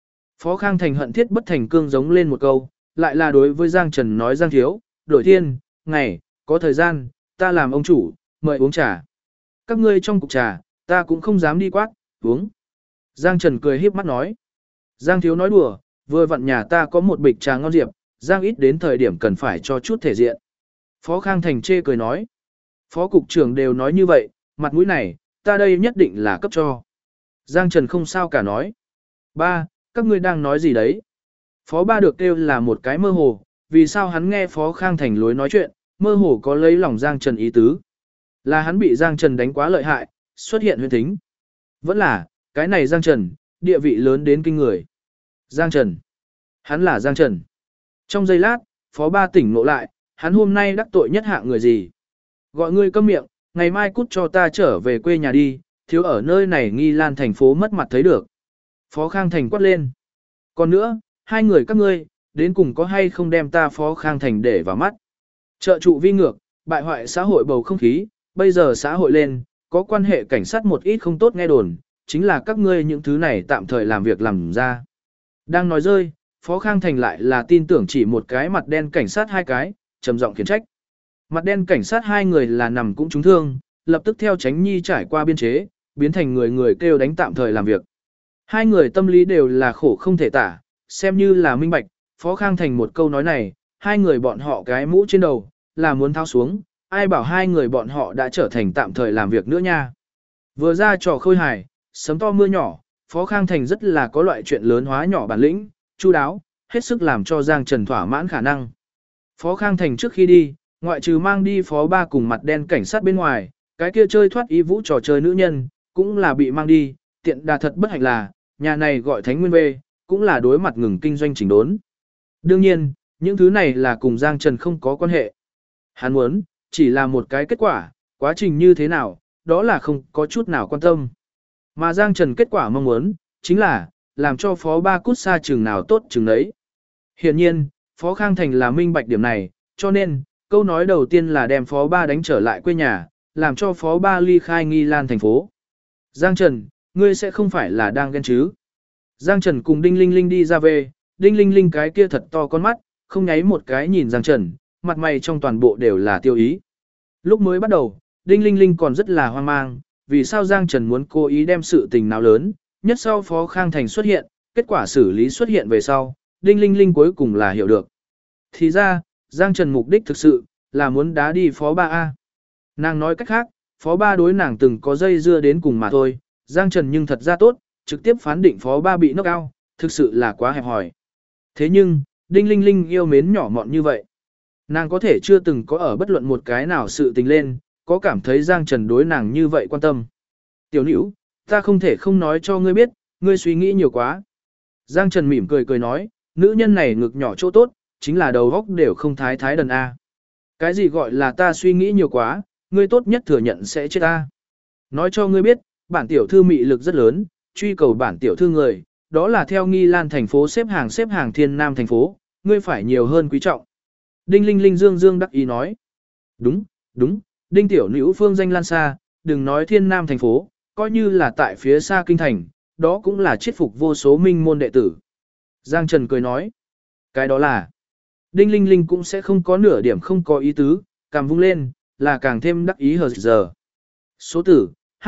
Phó Khang Thành hận thiết bất thành cương giống lên một câu, lại là đối với Giang Trần nói Giang thiếu, đổi thiên, ngày, có thời gian, ta làm ông chủ, mời uống trà. Các ngươi trong cục trà, ta cũng không dám đi quát, uống. Giang Trần cười híp mắt nói. Giang thiếu nói đùa, vừa vặn nhà ta có một bịch trà ngon diệp, Giang ít đến thời điểm cần phải cho chút thể diện. Phó Khang Thành chê cười nói. Phó cục trưởng đều nói như vậy, mặt mũi này, ta đây nhất định là cấp cho. Giang Trần không sao cả nói. Ba, các ngươi đang nói gì đấy? Phó ba được kêu là một cái mơ hồ, vì sao hắn nghe Phó Khang Thành lối nói chuyện, mơ hồ có lấy lòng Giang Trần ý tứ. Là hắn bị Giang Trần đánh quá lợi hại, xuất hiện huyễn tính. Vẫn là, cái này Giang Trần, địa vị lớn đến kinh người. Giang Trần. Hắn là Giang Trần. Trong giây lát, Phó ba tỉnh ngộ lại, hắn hôm nay đắc tội nhất hạng người gì? Gọi ngươi câm miệng, ngày mai cút cho ta trở về quê nhà đi, thiếu ở nơi này Nghi Lan thành phố mất mặt thấy được. Phó Khang Thành quát lên. Còn nữa, hai người các ngươi, đến cùng có hay không đem ta Phó Khang Thành để vào mắt. Trợ trụ vi ngược, bại hoại xã hội bầu không khí, bây giờ xã hội lên, có quan hệ cảnh sát một ít không tốt nghe đồn, chính là các ngươi những thứ này tạm thời làm việc làm ra. Đang nói rơi, Phó Khang Thành lại là tin tưởng chỉ một cái mặt đen cảnh sát hai cái, trầm giọng khiển trách. Mặt đen cảnh sát hai người là nằm cũng trúng thương, lập tức theo Tránh Nhi trải qua biên chế, biến thành người người kêu đánh tạm thời làm việc. Hai người tâm lý đều là khổ không thể tả, xem như là minh bạch, Phó Khang Thành một câu nói này, hai người bọn họ cái mũ trên đầu, là muốn tháo xuống, ai bảo hai người bọn họ đã trở thành tạm thời làm việc nữa nha. Vừa ra trò khôi hài, sấm to mưa nhỏ, Phó Khang Thành rất là có loại chuyện lớn hóa nhỏ bản lĩnh, chu đáo, hết sức làm cho Giang Trần thỏa mãn khả năng. Phó Khang Thành trước khi đi, ngoại trừ mang đi Phó ba cùng mặt đen cảnh sát bên ngoài, cái kia chơi thoát y vũ trò chơi nữ nhân, cũng là bị mang đi, tiện đà thật bất hạnh là, nhà này gọi Thánh Nguyên về, cũng là đối mặt ngừng kinh doanh chỉnh đốn. Đương nhiên, những thứ này là cùng Giang Trần không có quan hệ. Hắn muốn, chỉ là một cái kết quả, quá trình như thế nào, đó là không có chút nào quan tâm. Mà Giang Trần kết quả mong muốn, chính là, làm cho Phó ba cút xa chừng nào tốt chừng đấy. Hiện nhiên, Phó Khang Thành là minh bạch điểm này, cho nên, câu nói đầu tiên là đem Phó ba đánh trở lại quê nhà, làm cho Phó ba ly khai Nghi Lan thành phố. Giang Trần, ngươi sẽ không phải là đang ghen chứ? Giang Trần cùng Đinh Linh Linh đi ra về, Đinh Linh Linh cái kia thật to con mắt, không nháy một cái nhìn Giang Trần, mặt mày trong toàn bộ đều là tiêu ý. Lúc mới bắt đầu, Đinh Linh Linh còn rất là hoang mang, vì sao Giang Trần muốn cố ý đem sự tình nào lớn, nhất sau Phó Khang Thành xuất hiện, kết quả xử lý xuất hiện về sau, Đinh Linh Linh cuối cùng là hiểu được. Thì ra, Giang Trần mục đích thực sự, là muốn đá đi Phó ba A. Nàng nói cách khác, Phó ba đối nàng từng có dây dưa đến cùng mà thôi, Giang Trần nhưng thật ra tốt, trực tiếp phán định Phó ba bị knock out, thực sự là quá hẹp hòi. Thế nhưng, Đinh Linh Linh yêu mến nhỏ mọn như vậy. Nàng có thể chưa từng có ở bất luận một cái nào sự tình lên, có cảm thấy Giang Trần đối nàng như vậy quan tâm. Tiểu nữ, ta không thể không nói cho ngươi biết, ngươi suy nghĩ nhiều quá. Giang Trần mỉm cười cười nói, nữ nhân này ngực nhỏ chỗ tốt, chính là đầu góc đều không thái thái đần A. Cái gì gọi là ta suy nghĩ nhiều quá, ngươi tốt nhất thừa nhận sẽ chết ta. Nói cho ngươi biết, bản tiểu thư mị lực rất lớn, truy cầu bản tiểu thư người, đó là theo Nghi Lan thành phố xếp hàng Thiên Nam thành phố, ngươi phải nhiều hơn quý trọng. Đinh Linh Linh dương dương đắc ý nói. Đúng, đúng, Đinh tiểu nữ phương danh lan xa, đừng nói Thiên Nam thành phố, coi như là tại phía xa kinh thành, đó cũng là chiết phục vô số minh môn đệ tử. Giang Trần cười nói. Cái đó là, Đinh Linh Linh cũng sẽ không có nửa điểm không có ý tứ, càng vung lên, là càng thêm đắc ý hờ giờ. Số tử,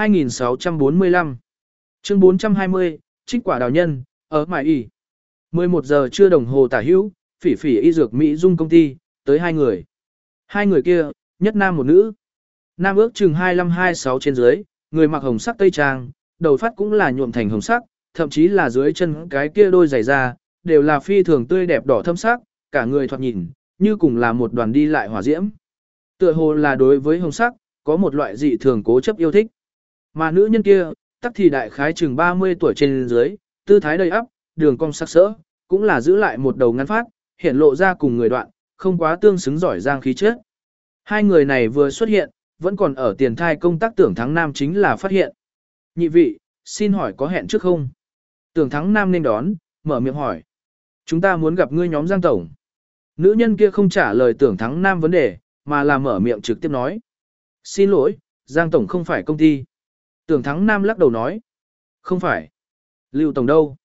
2645. Chương 420, trích quả đào nhân, ở Mại Y. 11 giờ trưa đồng hồ tả hữu, Phỉ Phỉ y dược Mỹ Dung công ty, tới hai người. Hai người kia, nhất nam một nữ. Nam ước chừng 25-26 trên dưới, người mặc hồng sắc tây trang, đầu phát cũng là nhuộm thành hồng sắc, thậm chí là dưới chân cái kia đôi giày da, đều là phi thường tươi đẹp đỏ thâm sắc, cả người thoạt nhìn, như cùng là một đoàn đi lại hỏa diễm. Tựa hồ là đối với hồng sắc, có một loại dị thường cố chấp yêu thích. Mà nữ nhân kia, tắc thì đại khái chừng 30 tuổi trên dưới, tư thái đầy ắp, đường cong sắc sỡ, cũng là giữ lại một đầu ngắn phát, hiện lộ ra cùng người đoạn, không quá tương xứng giỏi giang khí chất. Hai người này vừa xuất hiện, vẫn còn ở tiền thai công tác Tưởng Thắng Nam chính là phát hiện. Nhị vị, xin hỏi có hẹn trước không? Tưởng Thắng Nam nên đón, mở miệng hỏi. Chúng ta muốn gặp ngươi nhóm Giang Tổng. Nữ nhân kia không trả lời Tưởng Thắng Nam vấn đề, mà là mở miệng trực tiếp nói. Xin lỗi, Giang Tổng không phải công ty. Tưởng Thắng Nam lắc đầu nói. Không phải. Lưu Tổng đâu?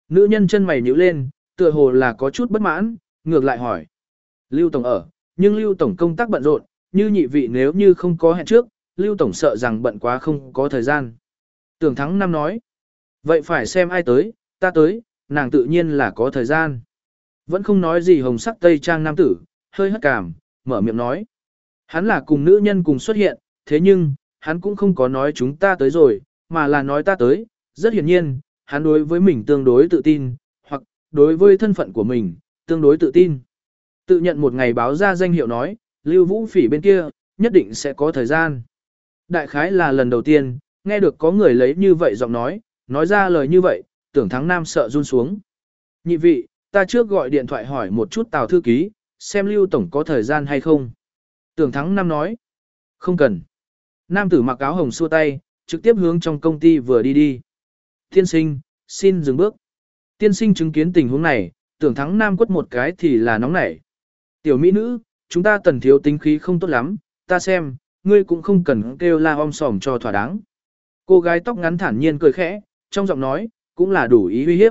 Nữ nhân chân mày nhíu lên, tựa hồ là có chút bất mãn, ngược lại hỏi. Lưu Tổng ở, nhưng Lưu Tổng công tác bận rộn, như nhị vị nếu như không có hẹn trước, Lưu Tổng sợ rằng bận quá không có thời gian. Tưởng Thắng Năm nói. Vậy phải xem ai tới, ta tới, nàng tự nhiên là có thời gian. Vẫn không nói gì hồng sắc tây trang nam tử, hơi hất cảm, mở miệng nói. Hắn là cùng nữ nhân cùng xuất hiện, thế nhưng, hắn cũng không có nói chúng ta tới rồi, mà là nói ta tới, rất hiển nhiên, hắn đối với mình tương đối tự tin, hoặc đối với thân phận của mình, tương đối tự tin. Tự nhận một ngày báo ra danh hiệu nói, Lưu Vũ Phỉ bên kia, nhất định sẽ có thời gian. Đại khái là lần đầu tiên, nghe được có người lấy như vậy giọng nói ra lời như vậy, Tưởng Thắng Nam sợ run xuống. Nhị vị, ta trước gọi điện thoại hỏi một chút Tào thư ký, xem Lưu Tổng có thời gian hay không. Tưởng Thắng Nam nói, không cần. Nam tử mặc áo hồng xua tay, trực tiếp hướng trong công ty vừa đi. Tiên sinh, xin dừng bước. Tiên sinh chứng kiến tình huống này, Tưởng Thắng Nam quất một cái thì là nóng nảy. Tiểu mỹ nữ, chúng ta Tần thiếu tính khí không tốt lắm, ta xem, ngươi cũng không cần kêu la om sòm cho thỏa đáng. Cô gái tóc ngắn thản nhiên cười khẽ, trong giọng nói, cũng là đủ ý uy hiếp.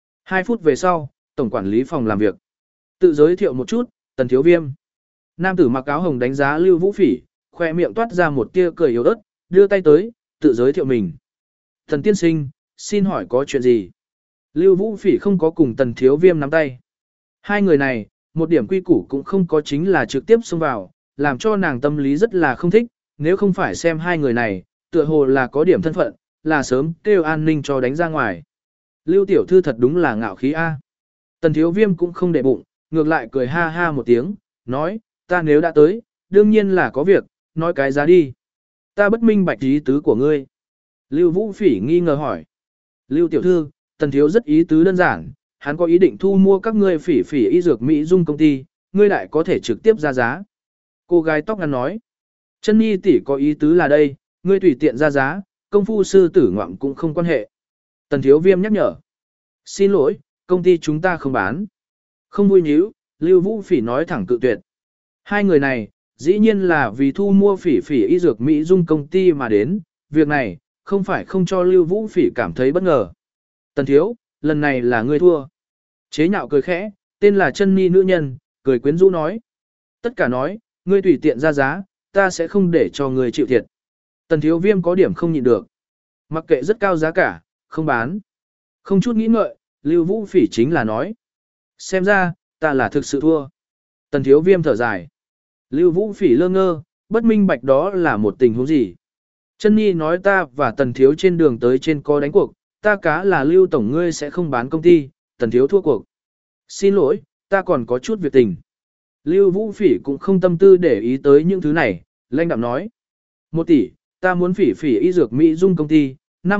2 phút về sau, tổng quản lý phòng làm việc. Tự giới thiệu một chút, Tần thiếu viêm. Nam tử mặc áo hồng đánh giá Lưu Vũ Phỉ, khoe miệng toát ra một tia cười yếu ớt, đưa tay tới, tự giới thiệu mình. Tần tiên sinh, xin hỏi có chuyện gì? Lưu Vũ Phỉ không có cùng Tần thiếu viêm nắm tay. Hai người này, một điểm quy củ cũng không có, chính là trực tiếp xông vào, làm cho nàng tâm lý rất là không thích, nếu không phải xem hai người này, tựa hồ là có điểm thân phận, là sớm kêu an ninh cho đánh ra ngoài. Lưu tiểu thư thật đúng là ngạo khí A. Tần thiếu viêm cũng không để bụng, ngược lại cười ha ha một tiếng, nói, ta nếu đã tới, đương nhiên là có việc, nói cái giá đi. Ta bất minh bạch ý tứ của ngươi. Lưu Vũ Phỉ nghi ngờ hỏi. Lưu tiểu thư, Tần thiếu rất ý tứ đơn giản, hắn có ý định thu mua các ngươi Phỉ Phỉ y dược Mỹ Dung công ty, ngươi lại có thể trực tiếp ra giá. Cô gái tóc ngắn nói. Chân Nhi tỷ có ý tứ là đây, ngươi tùy tiện ra giá, công phu sư tử ngoạm cũng không quan hệ. Tần thiếu viêm nhắc nhở. Xin lỗi, công ty chúng ta không bán. Không vui nhíu, Lưu Vũ Phỉ nói thẳng cự tuyệt. Hai người này, dĩ nhiên là vì thu mua Phỉ Phỉ y dược Mỹ Dung công ty mà đến, việc này, không phải không cho Lưu Vũ Phỉ cảm thấy bất ngờ. Tần thiếu, lần này là ngươi thua. Chế nhạo cười khẽ, tên là Chân Ni nữ nhân, cười quyến rũ nói. Tất cả nói, ngươi tùy tiện ra giá, ta sẽ không để cho ngươi chịu thiệt. Tần thiếu viêm có điểm không nhịn được. Mặc kệ rất cao giá cả, không bán. Không chút nghĩ ngợi, Lưu Vũ Phỉ chính là nói. Xem ra, ta là thực sự thua. Tần thiếu viêm thở dài. Lưu Vũ Phỉ lơ ngơ, bất minh bạch đó là một tình huống gì. Chân Nhi nói ta và Tần thiếu trên đường tới trên có đánh cuộc, ta cá là Lưu tổng ngươi sẽ không bán công ty, Tần thiếu thua cuộc. Xin lỗi, ta còn có chút việc tình. Lưu Vũ Phỉ cũng không tâm tư để ý tới những thứ này, lãnh đạm nói. 1 tỷ, ta muốn Phỉ Phỉ y dược Mỹ Dung công ty,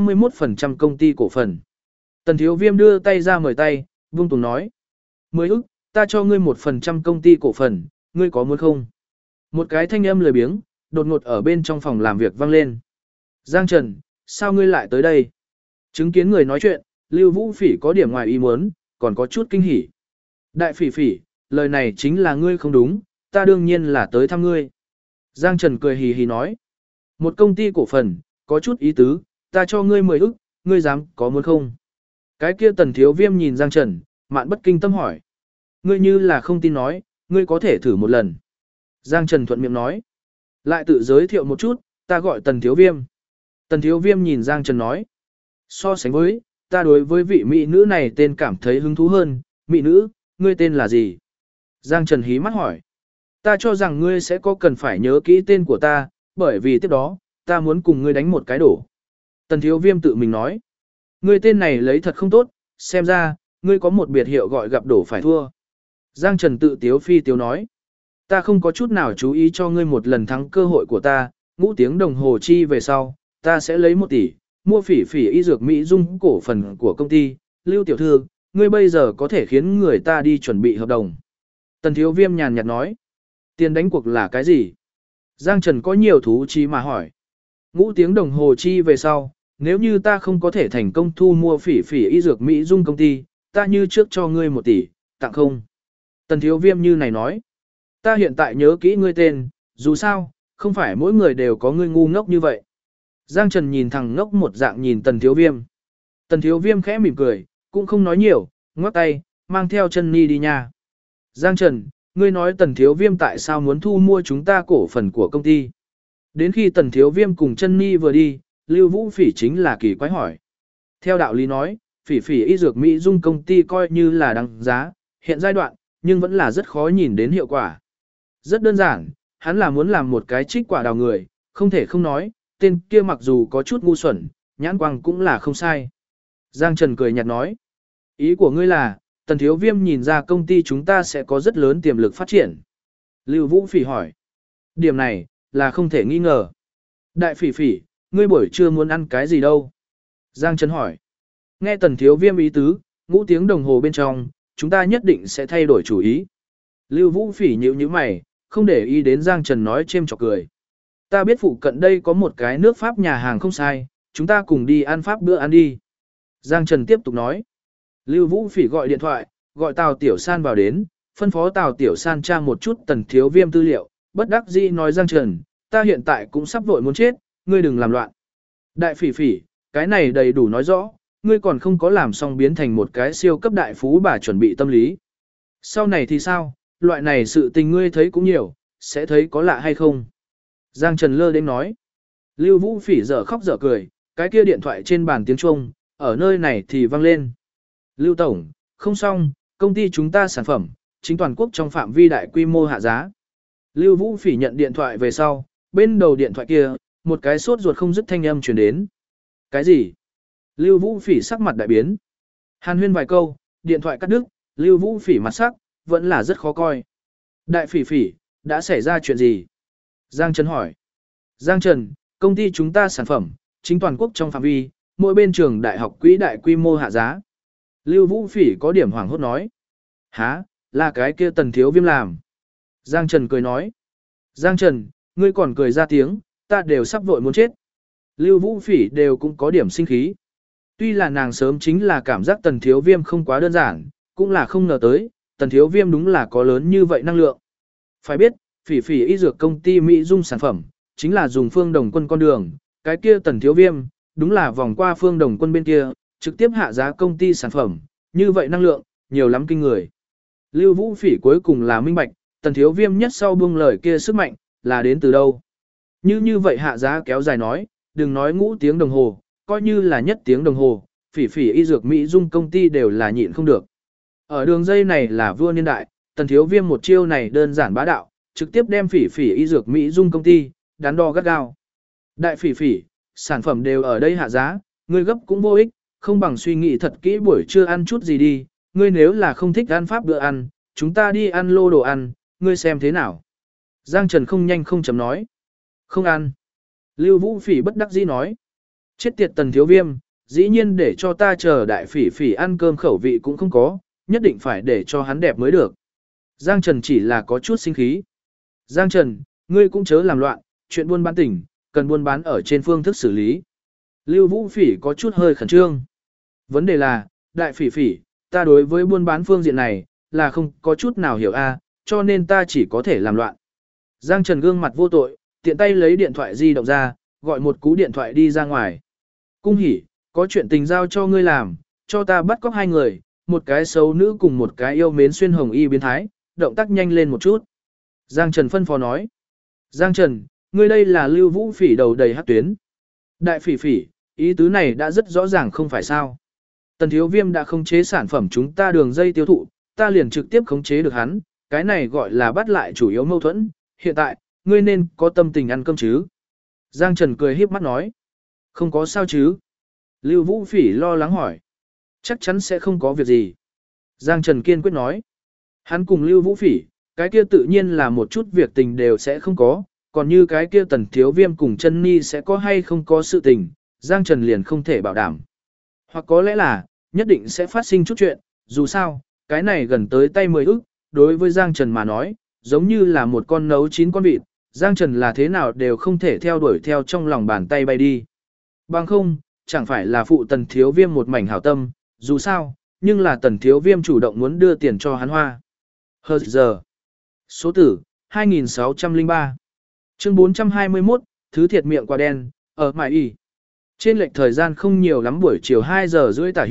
51% công ty cổ phần. Tần thiếu viêm đưa tay ra mời tay, vung tùng nói. 10 ức, ta cho ngươi 1% công ty cổ phần, ngươi có muốn không? Một cái thanh âm lười biếng, đột ngột ở bên trong phòng làm việc vang lên. Giang Trần, sao ngươi lại tới đây? Chứng kiến người nói chuyện, Lưu Vũ Phỉ có điểm ngoài ý muốn, còn có chút kinh hỉ. Đại Phỉ Phỉ, lời này chính là ngươi không đúng, ta đương nhiên là tới thăm ngươi. Giang Trần cười hì hì nói. Một công ty cổ phần, có chút ý tứ, ta cho ngươi 10 ức, ngươi dám có muốn không? Cái kia Tần thiếu viêm nhìn Giang Trần, mạn bất kinh tâm hỏi. Ngươi như là không tin nói, ngươi có thể thử một lần. Giang Trần thuận miệng nói. Lại tự giới thiệu một chút, ta gọi Tần thiếu viêm. Tần thiếu viêm nhìn Giang Trần nói. So sánh với, ta đối với vị mỹ nữ này tên cảm thấy hứng thú hơn. Mỹ nữ, ngươi tên là gì? Giang Trần hí mắt hỏi. Ta cho rằng ngươi sẽ có cần phải nhớ kỹ tên của ta, bởi vì tiếp đó, ta muốn cùng ngươi đánh một cái đổ. Tần thiếu viêm tự mình nói. Ngươi tên này lấy thật không tốt, xem ra, ngươi có một biệt hiệu gọi gặp đổ phải thua. Giang Trần tự tiếu phi tiếu nói. Ta không có chút nào chú ý cho ngươi một lần thắng cơ hội của ta, ngũ tiếng đồng hồ chi về sau, ta sẽ lấy 1 tỷ, mua Phỉ Phỉ y dược Mỹ Dung cổ phần của công ty. Lưu tiểu thư, ngươi bây giờ có thể khiến người ta đi chuẩn bị hợp đồng. Tần thiếu viêm nhàn nhạt nói. Tiền đánh cuộc là cái gì? Giang Trần có nhiều thú chí mà hỏi. Ngũ tiếng đồng hồ chi về sau, nếu như ta không có thể thành công thu mua Phỉ Phỉ y dược Mỹ Dung công ty, ta như trước cho ngươi 1 tỷ, tặng không? Tần thiếu viêm như này nói. Ta hiện tại nhớ kỹ ngươi tên, dù sao, không phải mỗi người đều có ngươi ngu ngốc như vậy. Giang Trần nhìn thằng ngốc một dạng nhìn Tần thiếu viêm. Tần thiếu viêm khẽ mỉm cười, cũng không nói nhiều, ngoắc tay, mang theo chân ni đi nha. Giang Trần, ngươi nói Tần Thiếu Viêm tại sao muốn thu mua chúng ta cổ phần của công ty? Đến khi Tần Thiếu Viêm cùng chân ni vừa đi, Lưu Vũ Phỉ chính là kỳ quái hỏi. Theo đạo lý nói, Phỉ Phỉ y dược Mỹ Dung công ty coi như là đăng giá, hiện giai đoạn, nhưng vẫn là rất khó nhìn đến hiệu quả. Rất đơn giản, hắn là muốn làm một cái trích quả đào người, không thể không nói, tên kia mặc dù có chút ngu xuẩn, nhãn quang cũng là không sai. Giang Trần cười nhạt nói, ý của ngươi là, Tần Thiếu Viêm nhìn ra công ty chúng ta sẽ có rất lớn tiềm lực phát triển. Lưu Vũ Phỉ hỏi, điểm này, là không thể nghi ngờ. Đại Phỉ Phỉ, ngươi buổi trưa muốn ăn cái gì đâu? Giang Trần hỏi, nghe Tần Thiếu Viêm ý tứ, ngũ tiếng đồng hồ bên trong, chúng ta nhất định sẽ thay đổi chủ ý. Lưu Vũ Phỉ nhíu nhíu mày, không để ý đến Giang Trần nói chêm chọc cười. Ta biết phụ cận đây có một cái nước Pháp nhà hàng không sai, chúng ta cùng đi ăn Pháp bữa ăn đi. Giang Trần tiếp tục nói. Lưu Vũ Phỉ gọi điện thoại, gọi Tào Tiểu San vào đến, phân phó Tào Tiểu San tra một chút Tần Thiếu Viêm tư liệu, bất đắc dĩ nói Giang Trần, ta hiện tại cũng sắp vội muốn chết, ngươi đừng làm loạn. Đại Phỉ Phỉ, cái này đầy đủ nói rõ, ngươi còn không có làm xong biến thành một cái siêu cấp đại phú bà chuẩn bị tâm lý. Sau này thì sao, loại này sự tình ngươi thấy cũng nhiều, sẽ thấy có lạ hay không? Giang Trần lơ đến nói. Lưu Vũ Phỉ dở khóc dở cười, cái kia điện thoại trên bàn tiếng Trung, ở nơi này thì vang lên. Lưu Tổng, không xong, công ty chúng ta sản phẩm, chính toàn quốc trong phạm vi đại quy mô hạ giá. Lưu Vũ Phỉ nhận điện thoại về sau, bên đầu điện thoại kia, một cái sốt ruột không dứt thanh âm truyền đến. Cái gì? Lưu Vũ Phỉ sắc mặt đại biến. Hàn huyên vài câu, điện thoại cắt đứt, Lưu Vũ Phỉ mặt sắc, vẫn là rất khó coi. Đại Phỉ Phỉ, đã xảy ra chuyện gì? Giang Trần hỏi. Giang Trần, công ty chúng ta sản phẩm, chính toàn quốc trong phạm vi, mỗi bên trường đại học quỹ đại quy mô hạ giá. Lưu Vũ Phỉ có điểm hoảng hốt nói. Hả, là cái kia Tần Thiếu Viêm làm. Giang Trần cười nói. Giang Trần, ngươi còn cười ra tiếng, ta đều sắp vội muốn chết. Lưu Vũ Phỉ đều cũng có điểm sinh khí. Tuy là nàng sớm chính là cảm giác Tần Thiếu Viêm không quá đơn giản, cũng là không ngờ tới, Tần Thiếu Viêm đúng là có lớn như vậy năng lượng. Phải biết, Phỉ Phỉ y dược công ty Mỹ Dung sản phẩm, chính là dùng Phương Đồng Quân con đường, cái kia Tần Thiếu Viêm, đúng là vòng qua Phương Đồng Quân bên kia, trực tiếp hạ giá công ty sản phẩm, như vậy năng lượng, nhiều lắm kinh người. Lưu Vũ Phỉ cuối cùng là minh bạch, Tần Thiếu Viêm nhất sau buông lời kia sức mạnh, là đến từ đâu. Như vậy hạ giá kéo dài nói, đừng nói ngũ tiếng đồng hồ, coi như là nhất tiếng đồng hồ, Phỉ Phỉ y dược Mỹ Dung công ty đều là nhịn không được. Ở đường dây này là vua niên đại, Tần Thiếu Viêm một chiêu này đơn giản bá đạo, trực tiếp đem Phỉ Phỉ y dược Mỹ Dung công ty, đắn đo gắt gao. Đại Phỉ Phỉ, sản phẩm đều ở đây hạ giá, ngươi gấp cũng vô ích, không bằng suy nghĩ thật kỹ buổi trưa ăn chút gì đi, ngươi nếu là không thích ăn Pháp bữa ăn, chúng ta đi ăn lô đồ ăn, ngươi xem thế nào. Giang Trần không nhanh không chậm nói. Không ăn. Lưu Vũ Phỉ bất đắc dĩ nói. Chết tiệt Tần Thiếu Viêm, dĩ nhiên để cho ta chờ Đại Phỉ Phỉ ăn cơm khẩu vị cũng không có, nhất định phải để cho hắn đẹp mới được. Giang Trần chỉ là có chút sinh khí. Giang Trần, ngươi cũng chớ làm loạn, chuyện buôn bán tỉnh, cần buôn bán ở trên phương thức xử lý. Lưu Vũ Phỉ có chút hơi khẩn trương. Vấn đề là, Đại Phỉ Phỉ, ta đối với buôn bán phương diện này, là không có chút nào hiểu a, cho nên ta chỉ có thể làm loạn. Giang Trần gương mặt vô tội, tiện tay lấy điện thoại di động ra, gọi một cú điện thoại đi ra ngoài. Cung hỉ, có chuyện tình giao cho ngươi làm, cho ta bắt cóc hai người, một cái xấu nữ cùng một cái yêu mến xuyên hồng y biến thái, động tác nhanh lên một chút. Giang Trần phân phó nói. Giang Trần, ngươi đây là Lưu Vũ Phỉ đầu đầy hắc tuyến. Đại Phỉ Phỉ, ý tứ này đã rất rõ ràng không phải sao. Tần Thiếu Viêm đã khống chế sản phẩm chúng ta đường dây tiêu thụ, ta liền trực tiếp khống chế được hắn, cái này gọi là bắt lại chủ yếu mâu thuẫn, hiện tại, ngươi nên có tâm tình ăn cơm chứ. Giang Trần cười híp mắt nói. Không có sao chứ. Lưu Vũ Phỉ lo lắng hỏi. Chắc chắn sẽ không có việc gì. Giang Trần kiên quyết nói. Hắn cùng Lưu Vũ Phỉ, cái kia tự nhiên là một chút việc tình đều sẽ không có, còn như cái kia Tần Thiếu Viêm cùng Chân Ni sẽ có hay không có sự tình, Giang Trần liền không thể bảo đảm. Hoặc có lẽ là, nhất định sẽ phát sinh chút chuyện, dù sao, cái này gần tới tay 10 ức, đối với Giang Trần mà nói, giống như là một con nấu chín con vịt, Giang Trần là thế nào đều không thể theo đuổi theo trong lòng bàn tay bay đi. Bằng không, chẳng phải là phụ Tần Thiếu Viêm một mảnh hảo tâm, dù sao, nhưng là Tần Thiếu Viêm chủ động muốn đưa tiền cho hắn hoa. Hờ giờ. Số tử, 2603. Chương 421, thứ thiệt miệng quả đen, ở Mại Y. Trên lệch thời gian không nhiều lắm buổi chiều 2 giờ rưỡi tả hưu,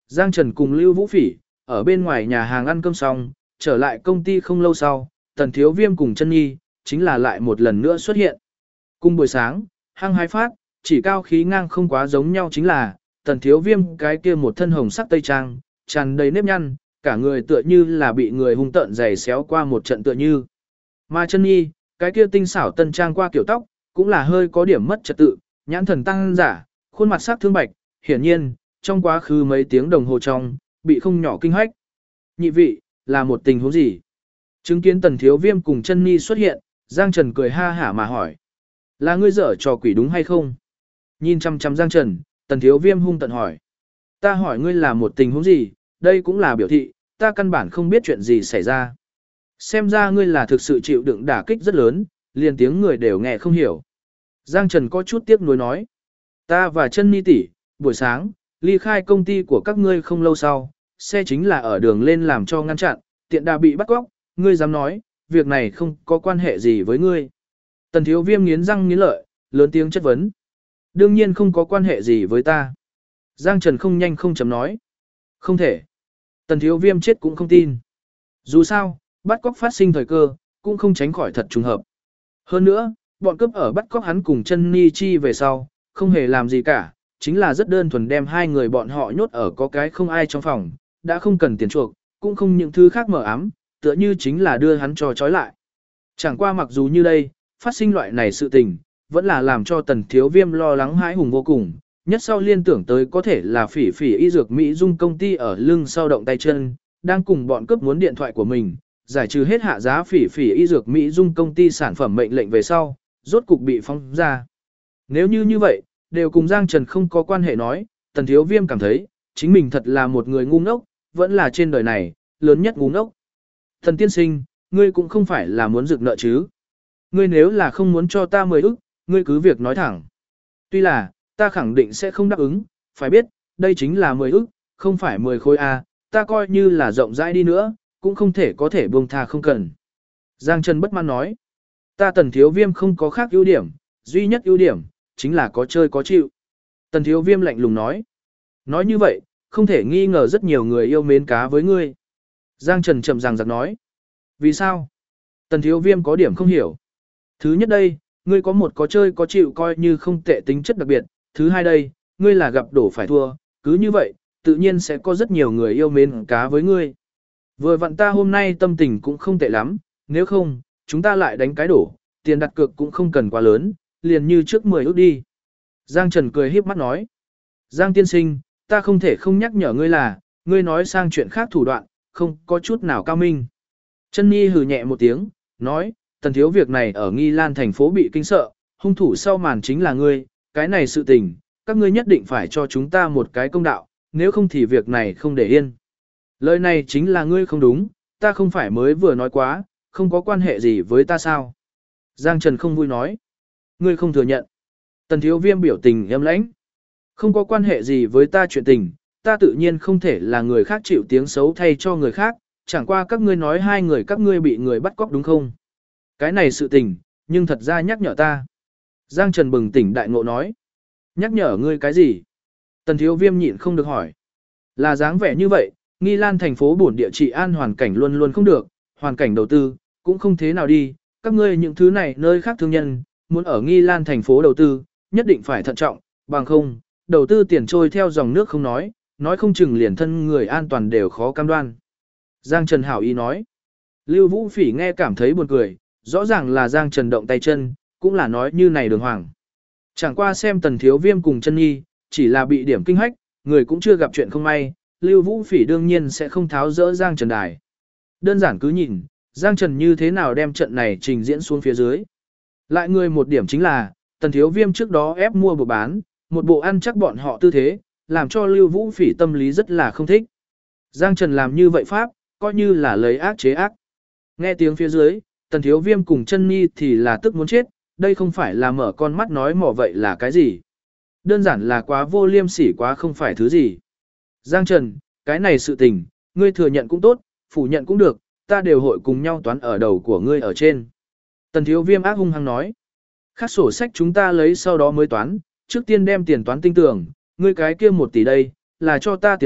Giang Trần cùng Lưu Vũ Phỉ, ở bên ngoài nhà hàng ăn cơm xong, trở lại công ty không lâu sau, Tần Thiếu Viêm cùng Chân Nhi, chính là lại một lần nữa xuất hiện. Cùng buổi sáng, hăng hái phát, chỉ cao khí ngang không quá giống nhau chính là, Tần Thiếu Viêm cái kia một thân hồng sắc tây trang, tràn đầy nếp nhăn, cả người tựa như là bị người hung tợn giày xéo qua một trận tựa như. Mà Chân Nhi, cái kia tinh xảo tân trang qua kiểu tóc, cũng là hơi có điểm mất trật tự, nhãn thần tăng giả, khuôn mặt sắc thương bạch, hiển nhiên, trong quá khứ mấy tiếng đồng hồ trong, bị không nhỏ kinh hách. Nhị vị, là một tình huống gì? Chứng kiến Tần Thiếu Viêm cùng Chân Nhi xuất hiện, Giang Trần cười ha hả mà hỏi. Là ngươi dở trò quỷ đúng hay không? Nhìn chăm chăm Giang Trần, Tần Thiếu Viêm hung tận hỏi. Ta hỏi ngươi là một tình huống gì, đây cũng là biểu thị, ta căn bản không biết chuyện gì xảy ra. Xem ra ngươi là thực sự chịu đựng đả kích rất lớn, liền tiếng người đều nghe không hiểu. Giang Trần có chút tiếc nuối nói. Ta và Chân Nhi tỷ, buổi sáng, ly khai công ty của các ngươi không lâu sau, xe chính là ở đường lên làm cho ngăn chặn, tiện đà bị bắt cóc, ngươi dám nói, việc này không có quan hệ gì với ngươi. Tần Thiếu Viêm nghiến răng nghiến lợi, lớn tiếng chất vấn. Đương nhiên không có quan hệ gì với ta. Giang Trần không nhanh không chấm nói. Không thể. Tần Thiếu Viêm chết cũng không tin. Dù sao, bắt cóc phát sinh thời cơ, cũng không tránh khỏi thật trùng hợp. Hơn nữa, bọn cướp ở bắt cóc hắn cùng Chân Ni Chi về sau, không hề làm gì cả, chính là rất đơn thuần đem hai người bọn họ nhốt ở có cái không ai trong phòng, đã không cần tiền chuộc, cũng không những thứ khác mờ ám, tựa như chính là đưa hắn cho trói lại. Chẳng qua mặc dù như đây, phát sinh loại này sự tình, vẫn là làm cho Tần Thiếu Viêm lo lắng hãi hùng vô cùng, nhất sau liên tưởng tới có thể là Phỉ Phỉ y dược Mỹ Dung công ty ở lưng sau động tay chân, đang cùng bọn cướp muốn điện thoại của mình, giải trừ hết hạ giá Phỉ Phỉ y dược Mỹ Dung công ty sản phẩm mệnh lệnh về sau, rốt cục bị phóng ra. Nếu như vậy, đều cùng Giang Trần không có quan hệ nói, Tần Thiếu Viêm cảm thấy, chính mình thật là một người ngu ngốc, vẫn là trên đời này, lớn nhất ngu ngốc. Thần tiên sinh, ngươi cũng không phải là muốn rực nợ chứ. Ngươi nếu là không muốn cho ta 10 ức, ngươi cứ việc nói thẳng. Tuy là, ta khẳng định sẽ không đáp ứng, phải biết, đây chính là 10 ức, không phải 10 khối A, ta coi như là rộng rãi đi nữa, cũng không thể có thể buông tha không cần. Giang Trần bất mãn nói, ta Tần Thiếu Viêm không có khác ưu điểm, duy nhất ưu điểm, chính là có chơi có chịu. Tần Thiếu Viêm lạnh lùng nói, nói như vậy, không thể nghi ngờ rất nhiều người yêu mến cá với ngươi. Giang Trần chậm ràng giặc nói, vì sao? Tần Thiếu Viêm có điểm không hiểu. Thứ nhất đây, ngươi có một có chơi có chịu coi như không tệ tính chất đặc biệt. Thứ hai đây, ngươi là gặp đổ phải thua, cứ như vậy, tự nhiên sẽ có rất nhiều người yêu mến cá với ngươi. Vừa vặn ta hôm nay tâm tình cũng không tệ lắm, nếu không, chúng ta lại đánh cái đổ, tiền đặt cược cũng không cần quá lớn, liền như trước 10 ước đi. Giang Trần cười híp mắt nói, Giang tiên sinh, ta không thể không nhắc nhở ngươi là, ngươi nói sang chuyện khác thủ đoạn, không có chút nào cao minh. Chân Nhi hừ nhẹ một tiếng, nói, Tần Thiếu việc này ở Nghi Lan thành phố bị kinh sợ, hung thủ sau màn chính là ngươi, cái này sự tình, các ngươi nhất định phải cho chúng ta một cái công đạo, nếu không thì việc này không để yên. Lời này chính là ngươi không đúng, ta không phải mới vừa nói quá, không có quan hệ gì với ta sao. Giang Trần không vui nói, ngươi không thừa nhận. Tần Thiếu Viêm biểu tình êm lãnh, không có quan hệ gì với ta chuyện tình, ta tự nhiên không thể là người khác chịu tiếng xấu thay cho người khác, chẳng qua các ngươi nói hai người các ngươi bị người bắt cóc đúng không? Cái này sự tình, nhưng thật ra nhắc nhở ta. Giang Trần bừng tỉnh đại ngộ nói. Nhắc nhở ngươi cái gì? Tần Thiếu Viêm nhịn không được hỏi. Là dáng vẻ như vậy, Nghi Lan thành phố bổn địa trị an hoàn cảnh luôn luôn không được, hoàn cảnh đầu tư, cũng không thế nào đi. Các ngươi những thứ này nơi khác thương nhân, muốn ở Nghi Lan thành phố đầu tư, nhất định phải thận trọng, bằng không, đầu tư tiền trôi theo dòng nước không nói không chừng liền thân người an toàn đều khó cam đoan. Giang Trần hảo ý nói. Lưu Vũ Phỉ nghe cảm thấy buồn cười, rõ ràng là Giang Trần động tay chân, cũng là nói như này đường hoàng. Chẳng qua xem Tần Thiếu Viêm cùng Chân Nhi, chỉ là bị điểm kinh hách, người cũng chưa gặp chuyện không may, Lưu Vũ Phỉ đương nhiên sẽ không tháo rỡ Giang Trần đài. Đơn giản cứ nhìn, Giang Trần như thế nào đem trận này trình diễn xuống phía dưới. Lại người một điểm chính là, Tần Thiếu Viêm trước đó ép mua buộc bán, một bộ ăn chắc bọn họ tư thế, làm cho Lưu Vũ Phỉ tâm lý rất là không thích. Giang Trần làm như vậy pháp, coi như là lấy ác chế ác. Nghe tiếng phía dưới, Tần Thiếu Viêm cùng Chân Nhi thì là tức muốn chết, đây không phải là mở con mắt nói mỏ vậy là cái gì. Đơn giản là quá vô liêm sỉ quá không phải thứ gì. Giang Trần, cái này sự tình, ngươi thừa nhận cũng tốt, phủ nhận cũng được, ta đều hội cùng nhau toán ở đầu của ngươi ở trên. Tần Thiếu Viêm ác hung hăng nói. Khác sổ sách chúng ta lấy sau đó mới toán, trước tiên đem tiền toán tinh tưởng, ngươi cái kia 1 tỷ đây, là cho ta tiền mặt,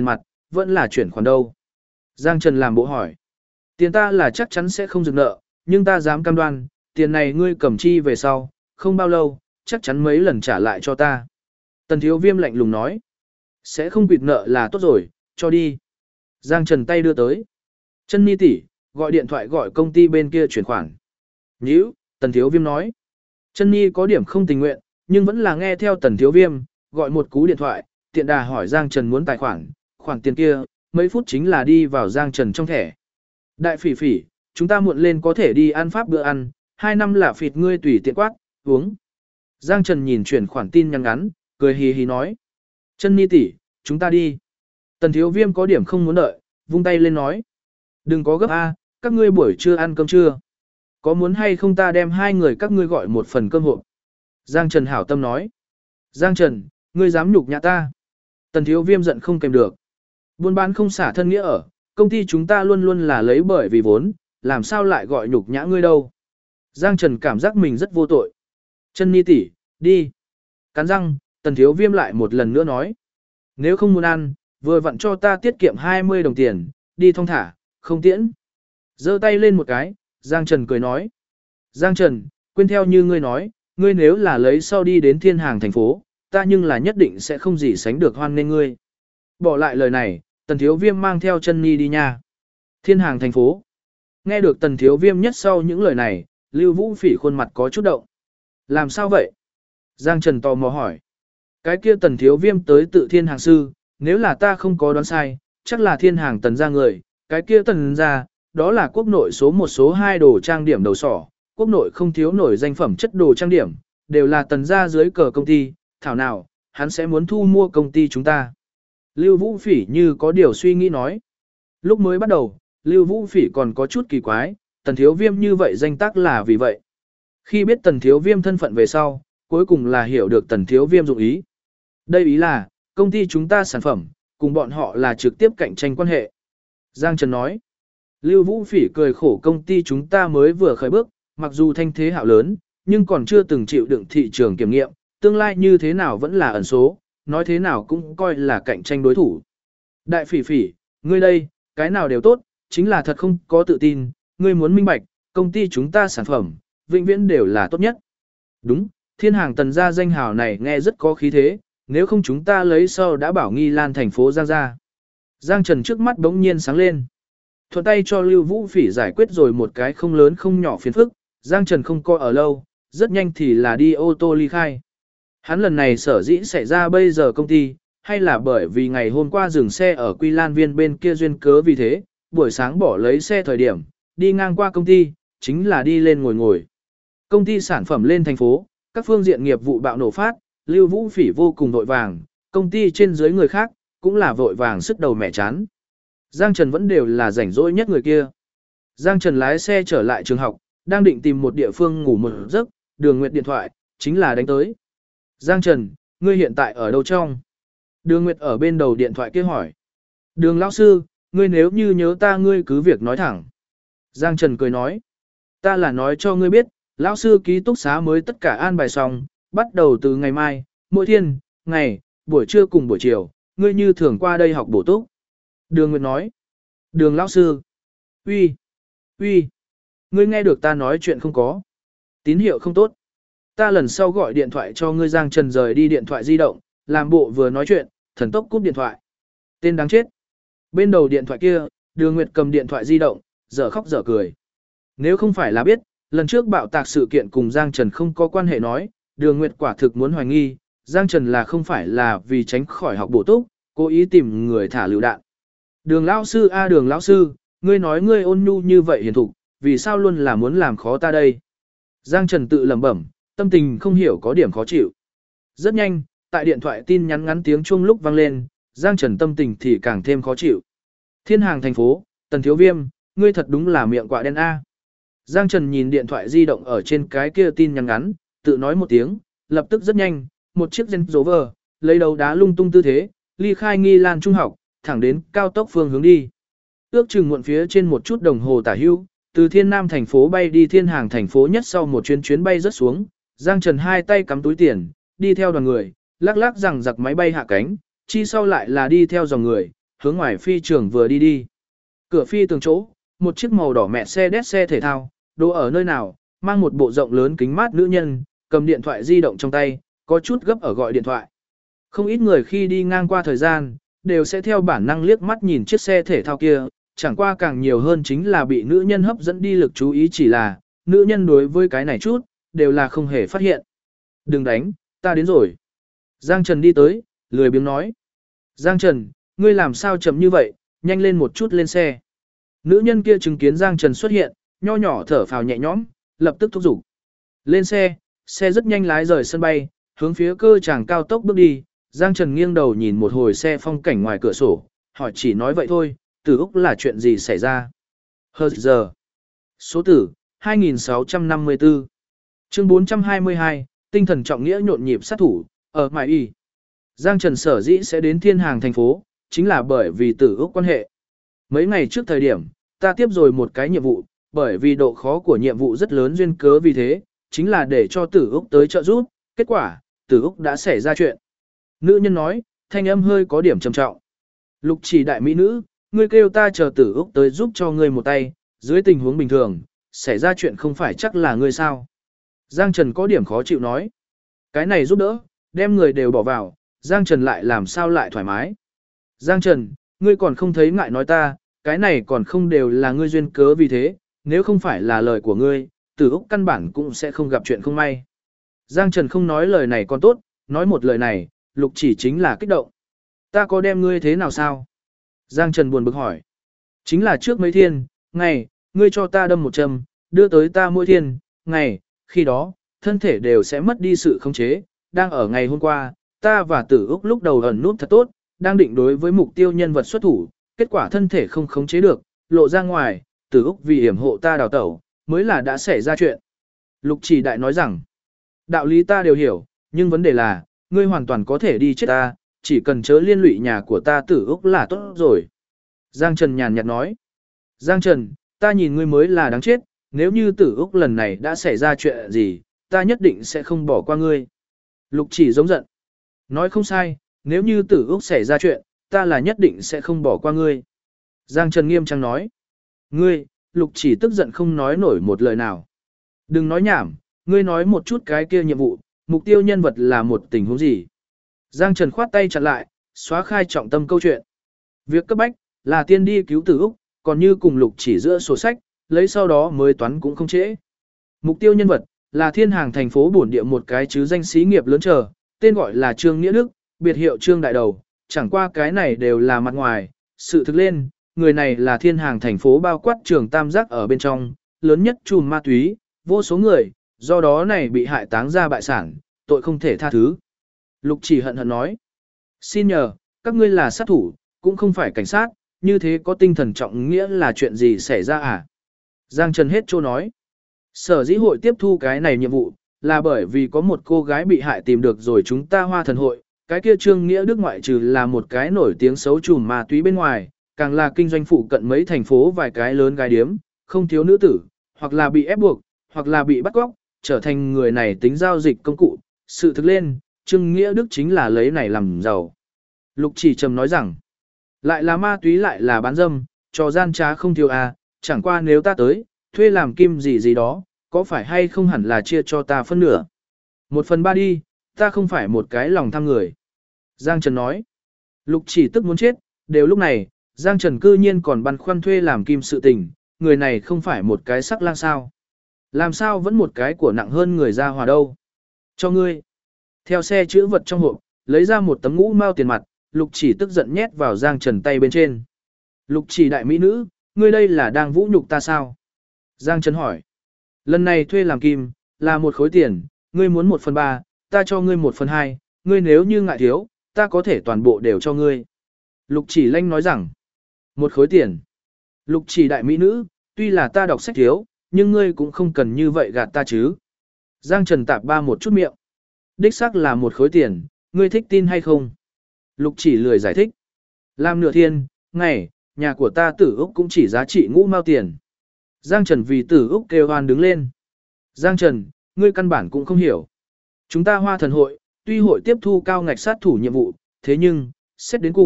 vẫn là chuyển khoản đâu? Giang Trần làm bộ hỏi. Tiền ta là chắc chắn sẽ không dừng nợ, nhưng ta dám cam đoan, tiền này ngươi cầm chi về sau, không bao lâu, chắc chắn mấy lần trả lại cho ta. Tần Thiếu Viêm lạnh lùng nói. Sẽ không quỵt nợ là tốt rồi, cho đi. Giang Trần tay đưa tới. Chân Ni tỷ, gọi điện thoại gọi công ty bên kia chuyển khoản. Nhíu, Tần Thiếu Viêm nói. Chân Ni có điểm không tình nguyện, nhưng vẫn là nghe theo Tần Thiếu Viêm, gọi một cú điện thoại, tiện đà hỏi Giang Trần muốn tài khoản, khoản tiền kia, mấy phút chính là đi vào Giang Trần trong thẻ. Đại phỉ phỉ, chúng ta muộn lên có thể đi ăn pháp bữa ăn, 2 năm là phịt ngươi tùy tiện quát, uống. Giang Trần nhìn chuyển khoản tin nhắn ngắn, cười hì hì nói. Chân Ni tỷ, chúng ta đi. Tần Thiếu Viêm có điểm không muốn đợi, vung tay lên nói. Đừng có gấp A, các ngươi buổi trưa ăn cơm trưa. Có muốn hay không ta đem 2 người các ngươi gọi một phần cơm hộp. Giang Trần hảo tâm nói. Giang Trần, ngươi dám nhục nhã ta. Tần Thiếu Viêm giận không kèm được. Buôn bán không xả thân nghĩa ở, công ty chúng ta luôn luôn là lấy bởi vì vốn, làm sao lại gọi nhục nhã ngươi đâu. Giang Trần cảm giác mình rất vô tội. Chân Ni tỷ, đi. Cắn răng, Tần Thiếu Viêm lại một lần nữa nói. Nếu không muốn ăn, vừa vặn cho ta tiết kiệm 20 đồng tiền, đi thong thả, không tiễn. Giơ tay lên một cái, Giang Trần cười nói. Giang Trần, quên theo như ngươi nói, ngươi nếu là lấy sau đi đến thiên hàng thành phố, ta nhưng là nhất định sẽ không gì sánh được hoan nên ngươi. Bỏ lại lời này, Tần Thiếu Viêm mang theo Chân Ni đi nha. Thiên hàng thành phố. Nghe được Tần Thiếu Viêm nhất sau những lời này, Lưu Vũ Phỉ khuôn mặt có chút động. Làm sao vậy? Giang Trần tò mò hỏi. Cái kia Tần Thiếu Viêm tới tự thiên hàng sư, nếu là ta không có đoán sai, chắc là thiên hàng Tần gia người, cái kia Tần gia, đó là quốc nội số 1 số 2 đồ trang điểm đầu sỏ, quốc nội không thiếu nổi danh phẩm chất đồ trang điểm, đều là Tần gia dưới cờ công ty, thảo nào, hắn sẽ muốn thu mua công ty chúng ta. Lưu Vũ Phỉ như có điều suy nghĩ nói. Lúc mới bắt đầu, Lưu Vũ Phỉ còn có chút kỳ quái, Tần Thiếu Viêm như vậy danh tác là vì vậy. Khi biết Tần Thiếu Viêm thân phận về sau, cuối cùng là hiểu được Tần Thiếu Viêm dụng ý. Đây ý là, công ty chúng ta sản phẩm, cùng bọn họ là trực tiếp cạnh tranh quan hệ. Giang Trần nói. Lưu Vũ Phỉ cười khổ, công ty chúng ta mới vừa khởi bước, mặc dù thanh thế hạo lớn, nhưng còn chưa từng chịu đựng thị trường kiểm nghiệm, tương lai như thế nào vẫn là ẩn số, nói thế nào cũng coi là cạnh tranh đối thủ. Đại Phỉ Phỉ, ngươi đây, cái nào đều tốt, chính là thật không có tự tin, ngươi muốn minh bạch, công ty chúng ta sản phẩm, vĩnh viễn đều là tốt nhất. Đúng, thiên hàng Tần gia danh hào này nghe rất có khí thế, nếu không chúng ta lấy sau đã bảo Nghi Lan thành phố Giang ra. Giang Trần trước mắt bỗng nhiên sáng lên. Thuận tay cho Lưu Vũ Phỉ giải quyết rồi một cái không lớn không nhỏ phiền phức, Giang Trần không coi ở lâu, rất nhanh thì là đi ô tô ly khai. Hắn lần này sở dĩ xảy ra bây giờ công ty, hay là bởi vì ngày hôm qua dừng xe ở Quy Lan Viên bên kia duyên cớ, vì thế, buổi sáng bỏ lấy xe thời điểm, đi ngang qua công ty, chính là đi lên ngồi ngồi. Công ty sản phẩm lên thành phố, các phương diện nghiệp vụ bạo nổ phát, Lưu Vũ Phỉ vô cùng vội vàng, công ty trên dưới người khác, cũng là vội vàng sức đầu mẹ chán. Giang Trần vẫn đều là rảnh rỗi nhất người kia. Giang Trần lái xe trở lại trường học, đang định tìm một địa phương ngủ một giấc, Đường Nguyệt điện thoại, chính là đánh tới. Giang Trần, ngươi hiện tại ở đâu trong? Đường Nguyệt ở bên đầu điện thoại kia hỏi. Đường lão sư, ngươi nếu như nhớ ta ngươi cứ việc nói thẳng. Giang Trần cười nói. Ta là nói cho ngươi biết, lão sư ký túc xá mới tất cả an bài xong, bắt đầu từ ngày mai, mỗi thiên, ngày, buổi trưa cùng buổi chiều, ngươi như thường qua đây học bổ túc. Đường Nguyệt nói. Đường lão sư. Uy, uy, ngươi nghe được ta nói chuyện không có? Tín hiệu không tốt. Ta lần sau gọi điện thoại cho ngươi. Giang Trần rời đi điện thoại di động, làm bộ vừa nói chuyện, thần tốc cúp điện thoại. Tên đáng chết. Bên đầu điện thoại kia, Đường Nguyệt cầm điện thoại di động, dở khóc dở cười. Nếu không phải là biết, lần trước bạo tạc sự kiện cùng Giang Trần không có quan hệ nói, Đường Nguyệt quả thực muốn hoài nghi, Giang Trần là không phải là vì tránh khỏi học bổ túc, cố ý tìm người thả lựu đạn. Đường lão sư a, Đường lão sư, ngươi nói ngươi ôn nhu như vậy hiền thục, vì sao luôn là muốn làm khó ta đây? Giang Trần tự lẩm bẩm, tâm tình không hiểu có điểm khó chịu. Rất nhanh, tại điện thoại tin nhắn ngắn tiếng chuông lúc vang lên, Giang Trần tâm tình thì càng thêm khó chịu. Thiên hàng thành phố, Tần Thiếu Viêm, ngươi thật đúng là miệng quạ đen a. Giang Trần nhìn điện thoại di động ở trên cái kia tin nhắn ngắn, tự nói một tiếng, lập tức rất nhanh, một chiếc Range Rover, lấy đầu đá lung tung tư thế, ly khai Nghi Lan trung học, thẳng đến cao tốc phương hướng đi. Ước chừng muộn phía trên một chút đồng hồ tả hữu, từ Thiên Nam thành phố bay đi Thiên hàng thành phố nhất sau một chuyến bay rất xuống, Giang Trần hai tay cắm túi tiền, đi theo đoàn người, lắc lắc rằng giặc máy bay hạ cánh, chi sau lại là đi theo dòng người, hướng ngoài phi trường vừa đi đi. Cửa phi tường chỗ, một chiếc màu đỏ mẹ xe đét xe thể thao, đỗ ở nơi nào, mang một bộ rộng lớn kính mát nữ nhân, cầm điện thoại di động trong tay, có chút gấp ở gọi điện thoại. Không ít người khi đi ngang qua thời gian, đều sẽ theo bản năng liếc mắt nhìn chiếc xe thể thao kia, chẳng qua càng nhiều hơn chính là bị nữ nhân hấp dẫn đi lực chú ý, chỉ là, nữ nhân đối với cái này chút, đều là không hề phát hiện. Đừng đánh, ta đến rồi. Giang Trần đi tới, lười biếng nói. Giang Trần, ngươi làm sao chậm như vậy, nhanh lên một chút lên xe. Nữ nhân kia chứng kiến Giang Trần xuất hiện, nho nhỏ thở phào nhẹ nhõm, lập tức thúc giục. Lên xe, xe rất nhanh lái rời sân bay, hướng phía cơ tràng cao tốc bước đi. Giang Trần nghiêng đầu nhìn một hồi xe phong cảnh ngoài cửa sổ, hỏi chỉ nói vậy thôi, Tử Úc là chuyện gì xảy ra. Giờ. Số tử, 2654. Chương 422, tinh thần trọng nghĩa nhộn nhịp sát thủ, ở Mại Y. Giang Trần sở dĩ sẽ đến Thiên Hàng thành phố, chính là bởi vì Tử Úc quan hệ. Mấy ngày trước thời điểm, ta tiếp rồi một cái nhiệm vụ, bởi vì độ khó của nhiệm vụ rất lớn duyên cớ vì thế, chính là để cho Tử Úc tới trợ giúp, kết quả, Tử Úc đã xảy ra chuyện. Nữ nhân nói, thanh âm hơi có điểm trầm trọng. Lục Chỉ đại mỹ nữ, ngươi kêu ta chờ Tử Úc tới giúp cho ngươi một tay, dưới tình huống bình thường, xảy ra chuyện không phải chắc là ngươi sao. Giang Trần có điểm khó chịu nói. Cái này giúp đỡ, đem người đều bỏ vào, Giang Trần lại làm sao lại thoải mái. Giang Trần, ngươi còn không thấy ngại nói ta, cái này còn không đều là ngươi duyên cớ vì thế, nếu không phải là lời của ngươi, Tử Úc căn bản cũng sẽ không gặp chuyện không may. Giang Trần không nói lời này còn tốt, nói một lời này, Lục Chỉ chính là kích động. Ta có đem ngươi thế nào sao? Giang Trần buồn bực hỏi. Chính là trước mấy thiên, ngày, ngươi cho ta đâm một châm, đưa tới ta mỗi thiên, ngày, khi đó, thân thể đều sẽ mất đi sự khống chế. Đang ở ngày hôm qua, ta và Tử Úc lúc đầu ẩn nút thật tốt, đang định đối với mục tiêu nhân vật xuất thủ, kết quả thân thể không khống chế được, lộ ra ngoài, Tử Úc vì hiểm hộ ta đào tẩu, mới là đã xảy ra chuyện. Lục Chỉ đại nói rằng, đạo lý ta đều hiểu, nhưng vấn đề là, ngươi hoàn toàn có thể đi chết ta, chỉ cần chớ liên lụy nhà của ta Tử Úc là tốt rồi. Giang Trần nhàn nhạt nói, Giang Trần, ta nhìn ngươi mới là đáng chết, nếu như Tử Úc lần này đã xảy ra chuyện gì, ta nhất định sẽ không bỏ qua ngươi. Lục Chỉ giống giận, nói không sai, nếu như Tử Úc xảy ra chuyện, ta là nhất định sẽ không bỏ qua ngươi. Giang Trần nghiêm trang nói, ngươi, Lục Chỉ tức giận không nói nổi một lời nào. Đừng nói nhảm, ngươi nói một chút cái kia nhiệm vụ, mục tiêu nhân vật là một tình huống gì. Giang Trần khoát tay chặn lại, xóa khai trọng tâm câu chuyện. Việc cấp bách, là tiên đi cứu Tử Úc, còn như cùng Lục Chỉ giữa sổ sách, lấy sau đó mới toán cũng không trễ. Mục tiêu nhân vật, là Thiên Hàng thành phố bổn địa một cái chứ danh xí nghiệp lớn chờ, tên gọi là Trương Nghĩa Đức, biệt hiệu Trương Đại Đầu, chẳng qua cái này đều là mặt ngoài, sự thực lên, người này là Thiên Hàng thành phố bao quát trường tam giác ở bên trong, lớn nhất chùm ma túy, vô số người, do đó này bị hại táng ra bại sản, tội không thể tha thứ. Lục Chỉ hận hận nói, xin nhờ, các ngươi là sát thủ, cũng không phải cảnh sát, như thế có tinh thần trọng nghĩa là chuyện gì xảy ra à? Giang Trần hết trô nói, sở dĩ hội tiếp thu cái này nhiệm vụ, là bởi vì có một cô gái bị hại tìm được rồi chúng ta Hoa Thần hội, cái kia Trương Nghĩa Đức ngoại trừ là một cái nổi tiếng xấu chùm ma túy bên ngoài, càng là kinh doanh phụ cận mấy thành phố vài cái lớn gái điếm, không thiếu nữ tử, hoặc là bị ép buộc, hoặc là bị bắt cóc, trở thành người này tính giao dịch công cụ. Sự thực lên, Trương Nghĩa Đức chính là lấy này làm giàu. Lục Chỉ trầm nói rằng, lại là ma túy lại là bán dâm, trò gian trá không thiếu à, chẳng qua nếu ta tới, thuê làm kim gì gì đó, có phải hay không hẳn là chia cho ta phân nửa. 1/3 đi, ta không phải một cái lòng tham người. Giang Trần nói, Lục Chỉ tức muốn chết, đều lúc này, Giang Trần cư nhiên còn băn khoăn thuê làm kim sự tình, người này không phải một cái sắc lang sao. Làm sao vẫn một cái của nặng hơn người ra hòa đâu. Cho ngươi. Theo xe chữ vật trong hộp, lấy ra một tấm ngũ mao tiền mặt, Lục Chỉ tức giận nhét vào Giang Trần tay bên trên. Lục Chỉ đại mỹ nữ, ngươi đây là đang vũ nhục ta sao? Giang Trần hỏi. Lần này thuê làm kim, là một khối tiền, ngươi muốn 1/3, ta cho ngươi 1/2, ngươi nếu như ngại thiếu, ta có thể toàn bộ đều cho ngươi. Lục Chỉ lanh nói rằng, một khối tiền. Lục Chỉ đại mỹ nữ, tuy là ta đọc sách thiếu, nhưng ngươi cũng không cần như vậy gạt ta chứ. Giang Trần tạp ba một chút miệng. Đích xác là một khối tiền, ngươi thích tin hay không? Lục Chỉ lười giải thích. Làm nửa thiên, ngày, nhà của ta Tử Úc cũng chỉ giá trị ngũ mao tiền. Giang Trần vì Tử Úc kêu hoan đứng lên. Giang Trần, ngươi căn bản cũng không hiểu. Chúng ta Hoa Thần hội, tuy hội tiếp thu cao ngạch sát thủ nhiệm vụ, thế nhưng, xét đến cùng,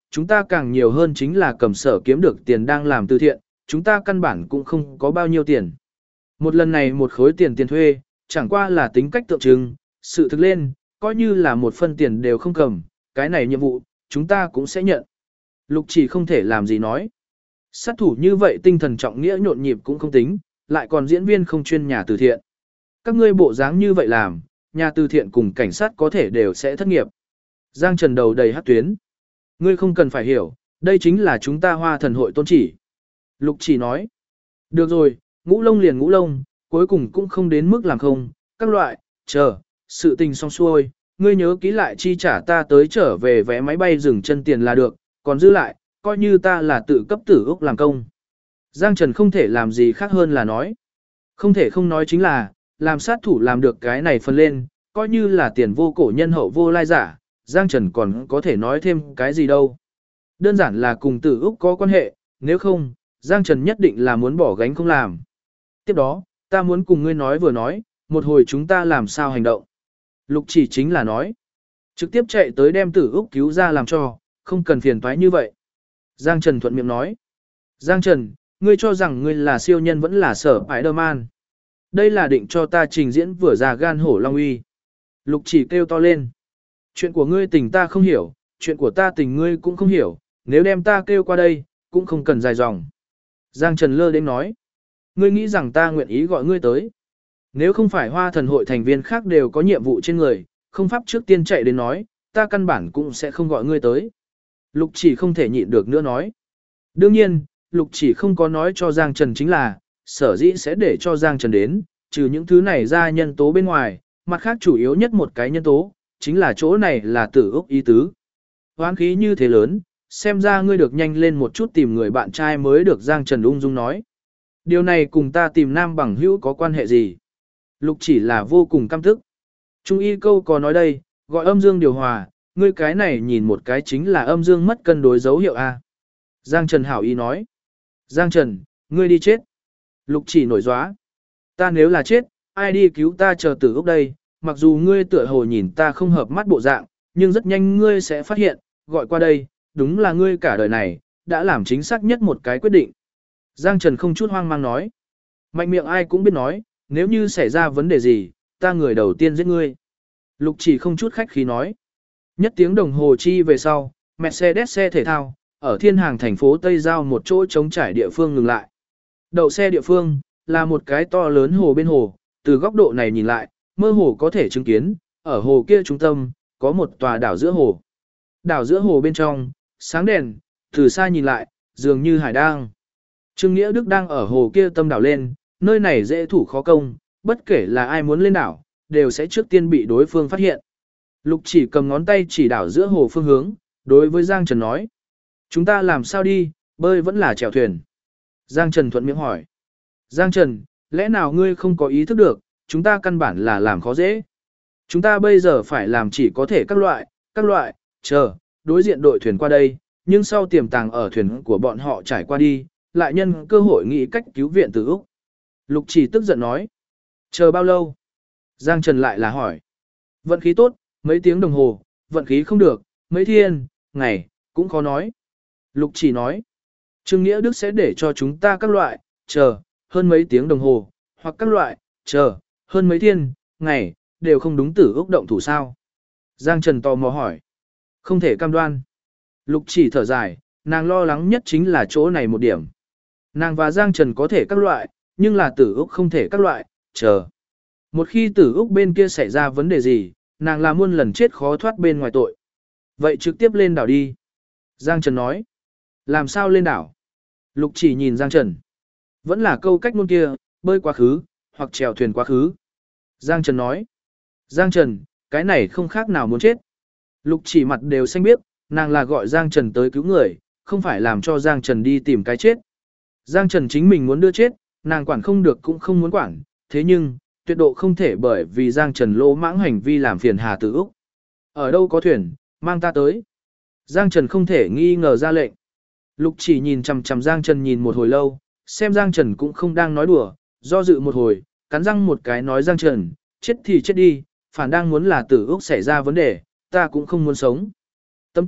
chúng ta càng nhiều hơn chính là cầm sở kiếm được tiền đang làm từ thiện, chúng ta căn bản cũng không có bao nhiêu tiền. Một lần này một khối tiền tiền thuê, chẳng qua là tính cách tượng trưng, sự thực lên, coi như là một phân tiền đều không cầm, cái này nhiệm vụ, chúng ta cũng sẽ nhận. Lục Chỉ không thể làm gì nói. Sát thủ như vậy tinh thần trọng nghĩa nhộn nhịp cũng không tính, lại còn diễn viên không chuyên nhà từ thiện. Các ngươi bộ dáng như vậy làm, nhà từ thiện cùng cảnh sát có thể đều sẽ thất nghiệp. Giang Trần đầu đầy hắc tuyến. Ngươi không cần phải hiểu, đây chính là chúng ta Hoa Thần hội tôn chỉ. Lục Chỉ nói. Được rồi, ngũ lông liền ngũ lông, cuối cùng cũng không đến mức làm không, các loại, chờ, sự tình xong xuôi, ngươi nhớ kỹ lại chi trả ta tới trở về vé máy bay dừng chân tiền là được, còn giữ lại, coi như ta là tự cấp tử Úc làm công. Giang Trần không thể làm gì khác hơn là nói. Không thể không nói chính là, làm sát thủ làm được cái này phân lên, coi như là tiền vô cổ nhân hậu vô lai giả, Giang Trần còn có thể nói thêm cái gì đâu. Đơn giản là cùng tử Úc có quan hệ, nếu không, Giang Trần nhất định là muốn bỏ gánh không làm. Tiếp đó, ta muốn cùng ngươi nói vừa nói, một hồi chúng ta làm sao hành động. Lục Chỉ chính là nói. Trực tiếp chạy tới đem tử Úc cứu ra làm cho, không cần phiền toái như vậy. Giang Trần thuận miệng nói. Giang Trần, ngươi cho rằng ngươi là siêu nhân vẫn là sở Spider-Man. Đây là định cho ta trình diễn vừa ra gan hổ long uy. Lục Chỉ kêu to lên. Chuyện của ngươi tình ta không hiểu, chuyện của ta tình ngươi cũng không hiểu, nếu đem ta kêu qua đây, cũng không cần dài dòng. Giang Trần lơ đến nói. Ngươi nghĩ rằng ta nguyện ý gọi ngươi tới. Nếu không phải Hoa Thần hội thành viên khác đều có nhiệm vụ trên người, không pháp trước tiên chạy đến nói, ta căn bản cũng sẽ không gọi ngươi tới. Lục Chỉ không thể nhịn được nữa nói. Đương nhiên, Lục Chỉ không có nói cho Giang Trần chính là, sở dĩ sẽ để cho Giang Trần đến, trừ những thứ này ra nhân tố bên ngoài, mặt khác chủ yếu nhất một cái nhân tố, chính là chỗ này là tử Úc ý tứ. Hoán khí như thế lớn, xem ra ngươi được nhanh lên một chút tìm người bạn trai mới được Giang Trần ung dung nói. Điều này cùng ta tìm nam bằng hữu có quan hệ gì? Lục Chỉ là vô cùng căm tức. Trung y câu có nói đây, gọi âm dương điều hòa, ngươi cái này nhìn một cái chính là âm dương mất cân đối dấu hiệu A. Giang Trần hảo ý nói. Giang Trần, ngươi đi chết. Lục Chỉ nổi gióa. Ta nếu là chết, ai đi cứu ta chờ tử Úc đây, mặc dù ngươi tựa hồ nhìn ta không hợp mắt bộ dạng, nhưng rất nhanh ngươi sẽ phát hiện, gọi qua đây, đúng là ngươi cả đời này, đã làm chính xác nhất một cái quyết định. Giang Trần không chút hoang mang nói. Mạnh miệng ai cũng biết nói, nếu như xảy ra vấn đề gì, ta người đầu tiên giết ngươi. Lục Chỉ không chút khách khí nói. Nhất tiếng đồng hồ chi về sau, Mercedes xe thể thao, ở thiên hàng thành phố Tây Giao một chỗ trống trải địa phương ngừng lại. Đậu xe địa phương, là một cái to lớn hồ bên hồ, từ góc độ này nhìn lại, mơ hồ có thể chứng kiến, ở hồ kia trung tâm, có một tòa đảo giữa hồ. Đảo giữa hồ bên trong, sáng đèn, từ xa nhìn lại, dường như hải đang. Trương Nghĩa Đức đang ở hồ kia tâm đảo lên, nơi này dễ thủ khó công, bất kể là ai muốn lên đảo, đều sẽ trước tiên bị đối phương phát hiện. Lục Chỉ cầm ngón tay chỉ đảo giữa hồ phương hướng, đối với Giang Trần nói. Chúng ta làm sao đi, bơi vẫn là chèo thuyền. Giang Trần thuận miệng hỏi. Giang Trần, lẽ nào ngươi không có ý thức được, chúng ta căn bản là làm khó dễ. Chúng ta bây giờ phải làm chỉ có thể các loại, chờ, đối diện đội thuyền qua đây, nhưng sau tiềm tàng ở thuyền của bọn họ trải qua đi, lại nhân cơ hội nghĩ cách cứu viện từ Úc. Lục Chỉ tức giận nói. Chờ bao lâu? Giang Trần lại là hỏi. Vận khí tốt, mấy tiếng đồng hồ, vận khí không được, mấy thiên, ngày, cũng khó nói. Lục Chỉ nói. Trương Nghĩa Đức sẽ để cho chúng ta các loại, chờ, hơn mấy tiếng đồng hồ, hoặc các loại, chờ, hơn mấy thiên, ngày, đều không đúng tử Úc động thủ sao. Giang Trần tò mò hỏi. Không thể cam đoan. Lục Chỉ thở dài, nàng lo lắng nhất chính là chỗ này một điểm. Nàng và Giang Trần có thể các loại, nhưng là tử Úc không thể các loại, chờ. Một khi tử Úc bên kia xảy ra vấn đề gì, nàng là muôn lần chết khó thoát bên ngoài tội. Vậy trực tiếp lên đảo đi. Giang Trần nói. Làm sao lên đảo? Lục Chỉ nhìn Giang Trần. Vẫn là câu cách ngôn kia, bơi quá khứ, hoặc chèo thuyền quá khứ. Giang Trần nói. Giang Trần, cái này không khác nào muốn chết. Lục Chỉ mặt đều xanh biếc, nàng là gọi Giang Trần tới cứu người, không phải làm cho Giang Trần đi tìm cái chết. Giang Trần chính mình muốn đưa chết, nàng quản không được cũng không muốn quản, thế nhưng, tuyệt độ không thể bởi vì Giang Trần lỗ mãng hành vi làm phiền Hà Tử Úc. Ở đâu có thuyền, mang ta tới. Giang Trần không thể nghi ngờ ra lệnh. Lục Chỉ nhìn chằm chằm Giang Trần nhìn một hồi lâu, xem Giang Trần cũng không đang nói đùa, do dự một hồi, cắn răng một cái nói Giang Trần, chết thì chết đi, phản đang muốn là Tử Úc xảy ra vấn đề, ta cũng không muốn sống. Tâm tắc,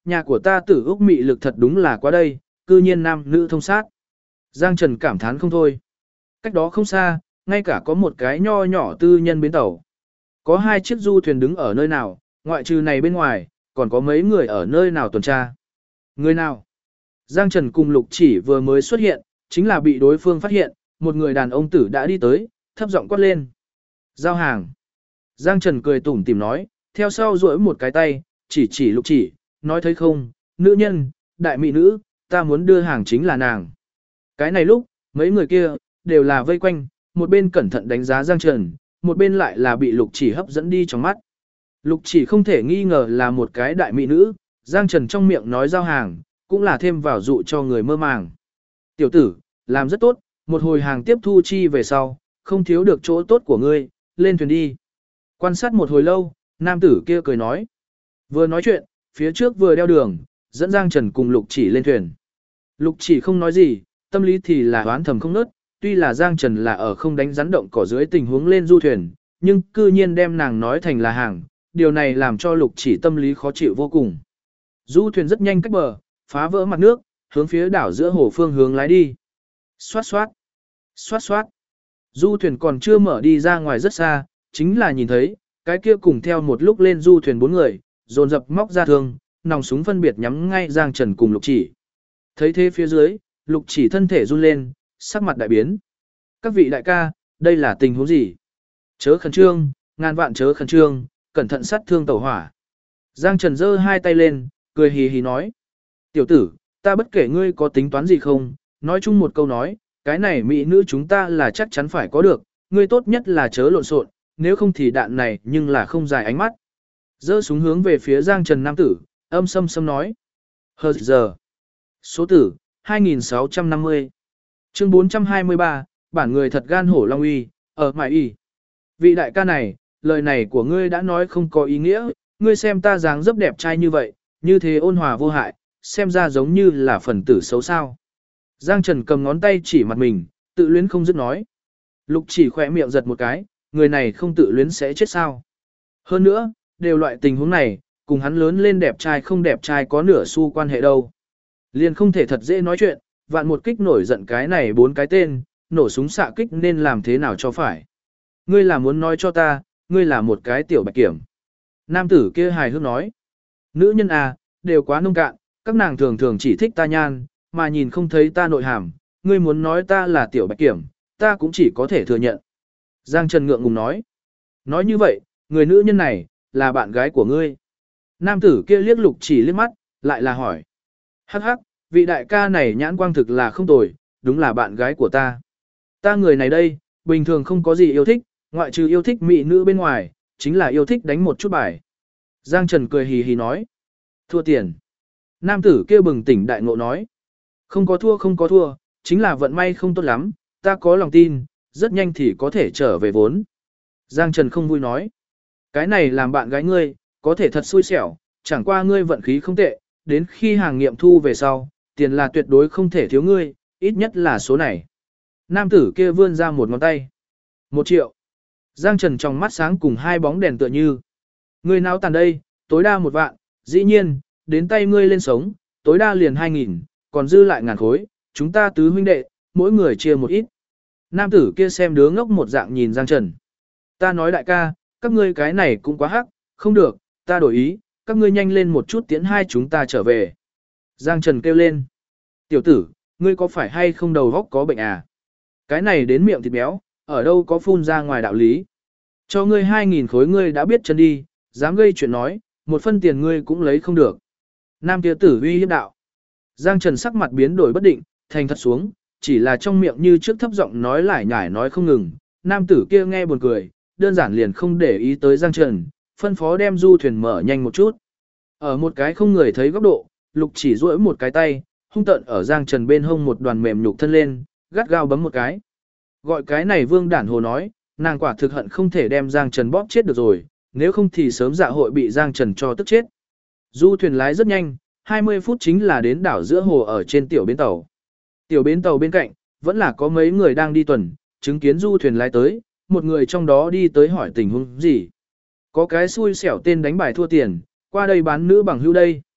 nhà của ta Tử Úc mị lực thật đúng là quá đây, cư nhiên nam nữ thông sát. Giang Trần cảm thán không thôi. Cách đó không xa, ngay cả có một cái nho nhỏ tư nhân bến tàu. Có 2 chiếc du thuyền đứng ở nơi nào, ngoại trừ này bên ngoài, còn có mấy người ở nơi nào tuần tra. Người nào? Giang Trần cùng Lục Chỉ vừa mới xuất hiện, chính là bị đối phương phát hiện, một người đàn ông tử đã đi tới, thấp giọng quát lên. Giao hàng. Giang Trần cười tủm tỉm nói, theo sau duỗi một cái tay, chỉ Lục Chỉ, nói thấy không, nữ nhân, đại mỹ nữ, ta muốn đưa hàng chính là nàng. Cái này lúc, mấy người kia, đều là vây quanh, một bên cẩn thận đánh giá Giang Trần, một bên lại là bị Lục Chỉ hấp dẫn đi trong mắt. Lục Chỉ không thể nghi ngờ là một cái đại mỹ nữ, Giang Trần trong miệng nói giao hàng, cũng là thêm vào dụ cho người mơ màng. Tiểu tử, làm rất tốt, một hồi hàng tiếp thu chi về sau, không thiếu được chỗ tốt của ngươi, lên thuyền đi. Quan sát một hồi lâu, nam tử kia cười nói. Vừa nói chuyện, phía trước vừa đeo đường, dẫn Giang Trần cùng Lục Chỉ lên thuyền. Lục Chỉ không nói gì, tâm lý thì là oán thầm không nớt, tuy là Giang Trần là ở không đánh rắn động cỏ dưới tình huống lên du thuyền, nhưng cư nhiên đem nàng nói thành là hàng, điều này làm cho Lục Chỉ tâm lý khó chịu vô cùng. Du thuyền rất nhanh cách bờ, phá vỡ mặt nước, hướng phía đảo giữa hồ phương hướng lái đi. Xoát xoát, xoát xoát. Du thuyền còn chưa mở đi ra ngoài rất xa, chính là nhìn thấy, cái kia cùng theo một lúc lên du thuyền 4 người, dồn dập móc ra thương, nòng súng phân biệt nhắm ngay Giang Trần cùng Lục Chỉ. Thấy thế phía dưới, Lục Chỉ thân thể run lên, sắc mặt đại biến. Các vị đại ca, đây là tình huống gì? Chớ khẩn trương, ngàn vạn chớ khẩn trương, cẩn thận sát thương tẩu hỏa. Giang Trần giơ 2 tay lên, cười hì hì nói. Tiểu tử, ta bất kể ngươi có tính toán gì không, nói chung một câu nói, cái này mỹ nữ chúng ta là chắc chắn phải có được, ngươi tốt nhất là chớ lộn xộn, nếu không thì đạn này nhưng là không dài ánh mắt. Giơ súng hướng về phía Giang Trần nam tử, âm sâm sâm nói. Hờ giờ. Số tử, 2650. Chương 423, bản người thật gan hổ long uy, ở mại y. Vị đại ca này, lời này của ngươi đã nói không có ý nghĩa, ngươi xem ta dáng dấp đẹp trai như vậy, như thế ôn hòa vô hại, xem ra giống như là phần tử xấu sao. Giang Trần cầm ngón tay chỉ mặt mình, tự luyến không dứt nói. Lục Chỉ khỏe miệng giật một cái, người này không tự luyến sẽ chết sao. Hơn nữa, đều loại tình huống này, cùng hắn lớn lên đẹp trai không đẹp trai có nửa xu quan hệ đâu. Liền không thể thật dễ nói chuyện, vạn một kích nổi giận cái này 4 cái tên, nổ súng xạ kích nên làm thế nào cho phải. Ngươi là muốn nói cho ta, ngươi là một cái tiểu bạch kiểm. Nam tử kia hài hước nói. Nữ nhân à, đều quá nông cạn, các nàng thường thường chỉ thích ta nhan, mà nhìn không thấy ta nội hàm, ngươi muốn nói ta là tiểu bạch kiểm, ta cũng chỉ có thể thừa nhận. Giang Trần ngượng ngùng nói. Nói như vậy, người nữ nhân này, là bạn gái của ngươi. Nam tử kia liếc Lục Chỉ liếc mắt, lại là hỏi. Hắc hắc, vị đại ca này nhãn quang thực là không tồi, đúng là bạn gái của ta. Ta người này đây, bình thường không có gì yêu thích, ngoại trừ yêu thích mỹ nữ bên ngoài, chính là yêu thích đánh một chút bài. Giang Trần cười hì hì nói. Thua tiền. Nam tử kia bừng tỉnh đại ngộ nói. Không có thua, chính là vận may không tốt lắm, ta có lòng tin, rất nhanh thì có thể trở về vốn. Giang Trần không vui nói. Cái này làm bạn gái ngươi, có thể thật xui xẻo, chẳng qua ngươi vận khí không tệ, đến khi hàng nghiệm thu về sau, tiền là tuyệt đối không thể thiếu ngươi, ít nhất là số này. Nam tử kia vươn ra một ngón tay. 1 triệu. Giang Trần trong mắt sáng cùng 2 bóng đèn tựa như. Ngươi nào tàn đây, tối đa 1 vạn, dĩ nhiên, đến tay ngươi lên sống, tối đa liền 2.000, còn dư lại ngàn khối, chúng ta tứ huynh đệ, mỗi người chia một ít. Nam tử kia xem đứa ngốc một dạng nhìn Giang Trần. Ta nói đại ca, các ngươi cái này cũng quá hắc, không được, ta đổi ý, các ngươi nhanh lên một chút tiễn hai chúng ta trở về. Giang Trần kêu lên. Tiểu tử, ngươi có phải hay không đầu góc có bệnh à? Cái này đến miệng thịt béo, ở đâu có phun ra ngoài đạo lý. Cho ngươi 2.000 khối ngươi đã biết chân đi, dám gây chuyện nói, 1 phân tiền ngươi cũng lấy không được. Nam kia tử uy hiếp đạo. Giang Trần sắc mặt biến đổi bất định, thành thật xuống, chỉ là trong miệng như trước thấp giọng nói lải nhải nói không ngừng. Nam tử kia nghe buồn cười, đơn giản liền không để ý tới Giang Trần, phân phó đem du thuyền mở nhanh một chút. Ở một cái không người thấy góc độ, Lục Chỉ duỗi một cái tay, hung tợn ở Giang Trần bên hông một đoàn mềm nhục thân lên, gắt gao bấm một cái. Gọi cái này Vương Đản Hồ nói, nàng quả thực hận không thể đem Giang Trần bóp chết được rồi, nếu không thì sớm dạ hội bị Giang Trần cho tức chết. Du thuyền lái rất nhanh, 20 phút chính là đến đảo giữa hồ ở trên tiểu bến tàu. Tiểu bến tàu bên cạnh, vẫn là có mấy người đang đi tuần, chứng kiến du thuyền lái tới, một người trong đó đi tới hỏi tình huống gì. Có cái xui xẻo tên đánh bài thua tiền, qua đây bán nữ bằng hữu đây.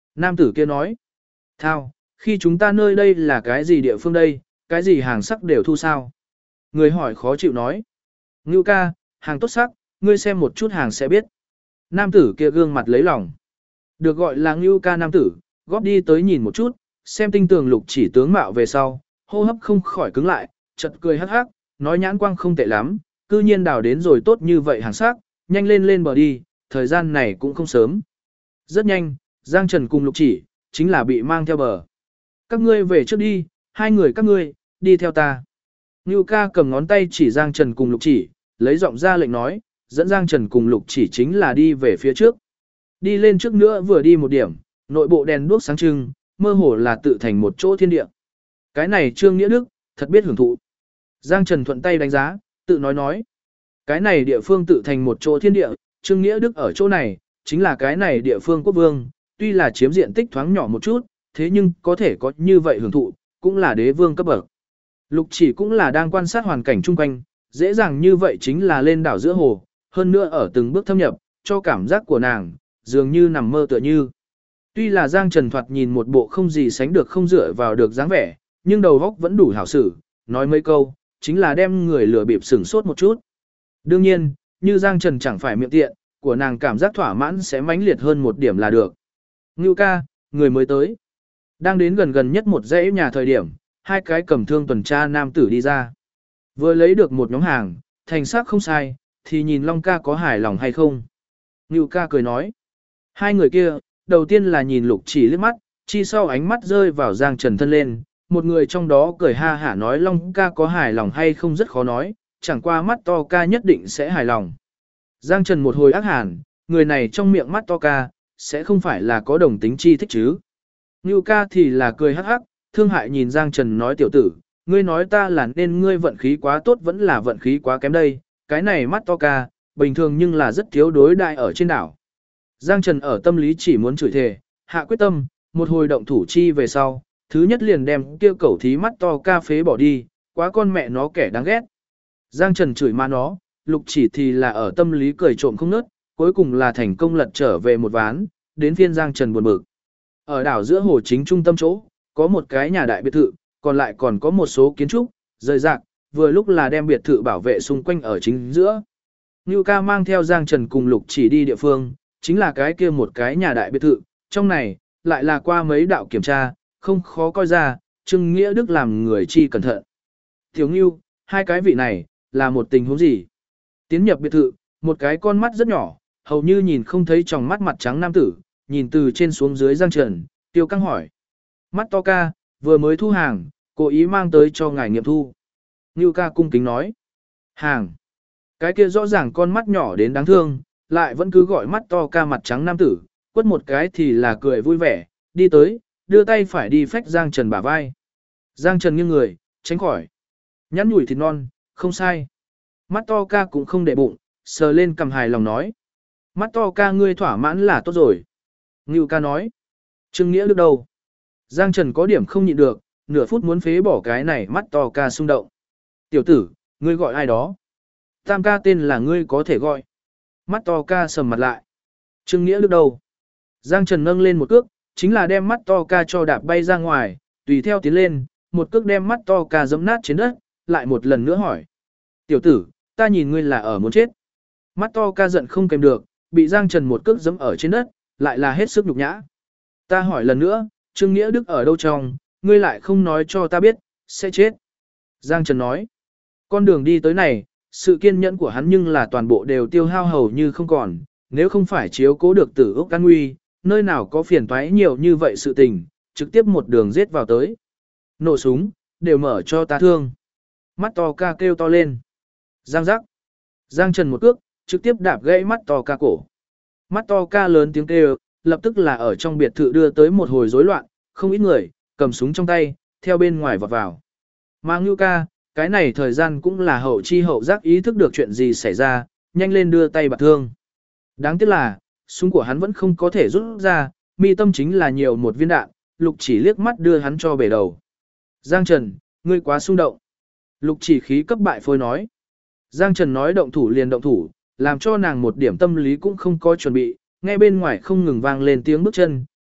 Nam tử kia nói. Thao, khi chúng ta nơi đây là cái gì địa phương đây, cái gì hàng sắc đều thu sao? Người hỏi khó chịu nói. Ngưu ca, hàng tốt sắc, ngươi xem một chút hàng sẽ biết. Nam tử kia gương mặt lấy lòng. Được gọi là Ngưu ca nam tử, góp đi tới nhìn một chút, xem tinh tường Lục Chỉ tướng mạo về sau, hô hấp không khỏi cứng lại, chợt cười hắc hắc, nói nhãn quang không tệ lắm, cư nhiên đào đến rồi tốt như vậy hàng sắc, nhanh lên lên bờ đi, thời gian này cũng không sớm. Rất nhanh, Giang Trần cùng Lục Chỉ, chính là bị mang theo bờ. Các ngươi về trước đi, hai người các ngươi, đi theo ta. Ngưu ca cầm ngón tay chỉ Giang Trần cùng Lục Chỉ, lấy giọng ra lệnh nói, dẫn Giang Trần cùng Lục Chỉ chính là đi về phía trước. Đi lên trước nữa vừa đi một điểm, nội bộ đèn đuốc sáng trưng, mơ hồ là tự thành một chỗ thiên địa. Cái này Trương Nghĩa Đức, thật biết hưởng thụ. Giang Trần thuận tay đánh giá, tự nói. Cái này địa phương tự thành một chỗ thiên địa, Trương Nghĩa Đức ở chỗ này, chính là cái này địa phương quốc vương, tuy là chiếm diện tích thoáng nhỏ một chút, thế nhưng có thể có như vậy hưởng thụ, cũng là đế vương cấp bậc. Lục Chỉ cũng là đang quan sát hoàn cảnh chung quanh, dễ dàng như vậy chính là lên đảo giữa hồ, hơn nữa ở từng bước thâm nhập, cho cảm giác của nàng, dường như nằm mơ tựa như. Tuy là Giang Trần thoạt nhìn một bộ không gì sánh được không dựa vào được dáng vẻ, nhưng đầu óc vẫn đủ hảo xử, nói mấy câu, chính là đem người lừa bịp sửng sốt một chút. Đương nhiên, như Giang Trần chẳng phải miệng tiện, của nàng cảm giác thỏa mãn sẽ mãnh liệt hơn một điểm là được. Ngưu ca, người mới tới. Đang đến gần nhất một dãy nhà thời điểm, hai cái cầm thương tuần tra nam tử đi ra. Vừa lấy được một nhóm hàng, thành sắc không sai, thì nhìn Long ca có hài lòng hay không. Ngưu ca cười nói. Hai người kia, đầu tiên là nhìn Lục Chỉ liếc mắt, chi sau ánh mắt rơi vào Giang Trần thân lên. Một người trong đó cười ha hả nói Long ca có hài lòng hay không rất khó nói, chẳng qua mắt to ca nhất định sẽ hài lòng. Giang Trần một hồi ác hàn, người này trong miệng mắt to ca, sẽ không phải là có đồng tính chi thích chứ. Ngưu ca thì là cười hắc hắc, thương hại nhìn Giang Trần nói tiểu tử, ngươi nói ta là nên ngươi vận khí quá tốt vẫn là vận khí quá kém đây, cái này mắt to ca, bình thường nhưng là rất thiếu đối đại ở trên đảo. Giang Trần ở tâm lý chỉ muốn chửi thề, hạ quyết tâm, một hồi động thủ chi về sau, thứ nhất liền đem kêu cẩu thí mắt to ca phế bỏ đi, quá con mẹ nó kẻ đáng ghét. Giang Trần chửi ma nó, Lục Chỉ thì là ở tâm lý cười trộm không nớt, cuối cùng là thành công lật trở về một ván, đến phiên Giang Trần buồn bực. Ở đảo giữa hồ chính trung tâm chỗ, có một cái nhà đại biệt thự, còn lại còn có một số kiến trúc, rời rạc, vừa lúc là đem biệt thự bảo vệ xung quanh ở chính giữa. Ngưu ca mang theo Giang Trần cùng Lục Chỉ đi địa phương, chính là cái kia một cái nhà đại biệt thự, trong này, lại là qua mấy đạo kiểm tra, không khó coi ra, Trương Nghĩa Đức làm người chi cẩn thận. Tiểu Ngưu, hai cái vị này, là một tình huống gì? Tiến nhập biệt thự, một cái con mắt rất nhỏ, hầu như nhìn không thấy tròng mắt mặt trắng nam tử, nhìn từ trên xuống dưới Giang Trần, tiêu căng hỏi. Mắt to ca, vừa mới thu hàng, cố ý mang tới cho ngài nghiệm thu. Ngưu ca cung kính nói. Hàng. Cái kia rõ ràng con mắt nhỏ đến đáng thương, lại vẫn cứ gọi mắt to ca mặt trắng nam tử, quất một cái thì là cười vui vẻ, đi tới, đưa tay phải đi phách Giang Trần bả vai. Giang Trần nghiêng người, tránh khỏi. Nhắn nhủi thịt non, không sai. Mắt to ca cũng không để bụng, sờ lên cầm hài lòng nói. Mắt to ca ngươi thỏa mãn là tốt rồi. Ngưu ca nói. Trương Nghĩa Đức đâu? Giang Trần có điểm không nhịn được, nửa phút muốn phế bỏ cái này mắt to ca xung động. Tiểu tử, ngươi gọi ai đó? Tam ca tên là ngươi có thể gọi. Mắt to ca sầm mặt lại. Trương Nghĩa Đức đâu? Giang Trần nâng lên một cước, chính là đem mắt to ca cho đạp bay ra ngoài, tùy theo tiến lên, một cước đem mắt to ca giẫm nát trên đất, lại một lần nữa hỏi. Tiểu tử, ta nhìn ngươi là ở muốn chết. Mắt to ca giận không kèm được, bị Giang Trần một cước giẫm ở trên đất, lại là hết sức nhục nhã. Ta hỏi lần nữa, Trương Nghĩa Đức ở đâu trong, ngươi lại không nói cho ta biết, sẽ chết. Giang Trần nói, con đường đi tới này, sự kiên nhẫn của hắn nhưng là toàn bộ đều tiêu hao hầu như không còn, nếu không phải chiếu cố được Tử Úc an nguy, nơi nào có phiền toái nhiều như vậy sự tình, trực tiếp một đường giết vào tới. Nổ súng, đều mở cho ta thương. Mắt to ca kêu to lên. Giang giác. Giang Trần một cước, trực tiếp đạp gãy mắt to ca cổ. Mắt to ca lớn tiếng kêu, lập tức là ở trong biệt thự đưa tới một hồi rối loạn, không ít người, cầm súng trong tay, theo bên ngoài vọt vào. Mà Ngưu ca, cái này thời gian cũng là hậu chi hậu giác ý thức được chuyện gì xảy ra, nhanh lên đưa tay bạt thương. Đáng tiếc là, súng của hắn vẫn không có thể rút ra, mi tâm chính là nhiều một viên đạn, Lục Chỉ liếc mắt đưa hắn cho bể đầu. Giang Trần, ngươi quá xung động. Lục Chỉ khí cấp bại phôi nói. Giang Trần nói động thủ liền động thủ, làm cho nàng một điểm tâm lý cũng không có chuẩn bị, nghe bên ngoài không ngừng vang lên tiếng bước chân,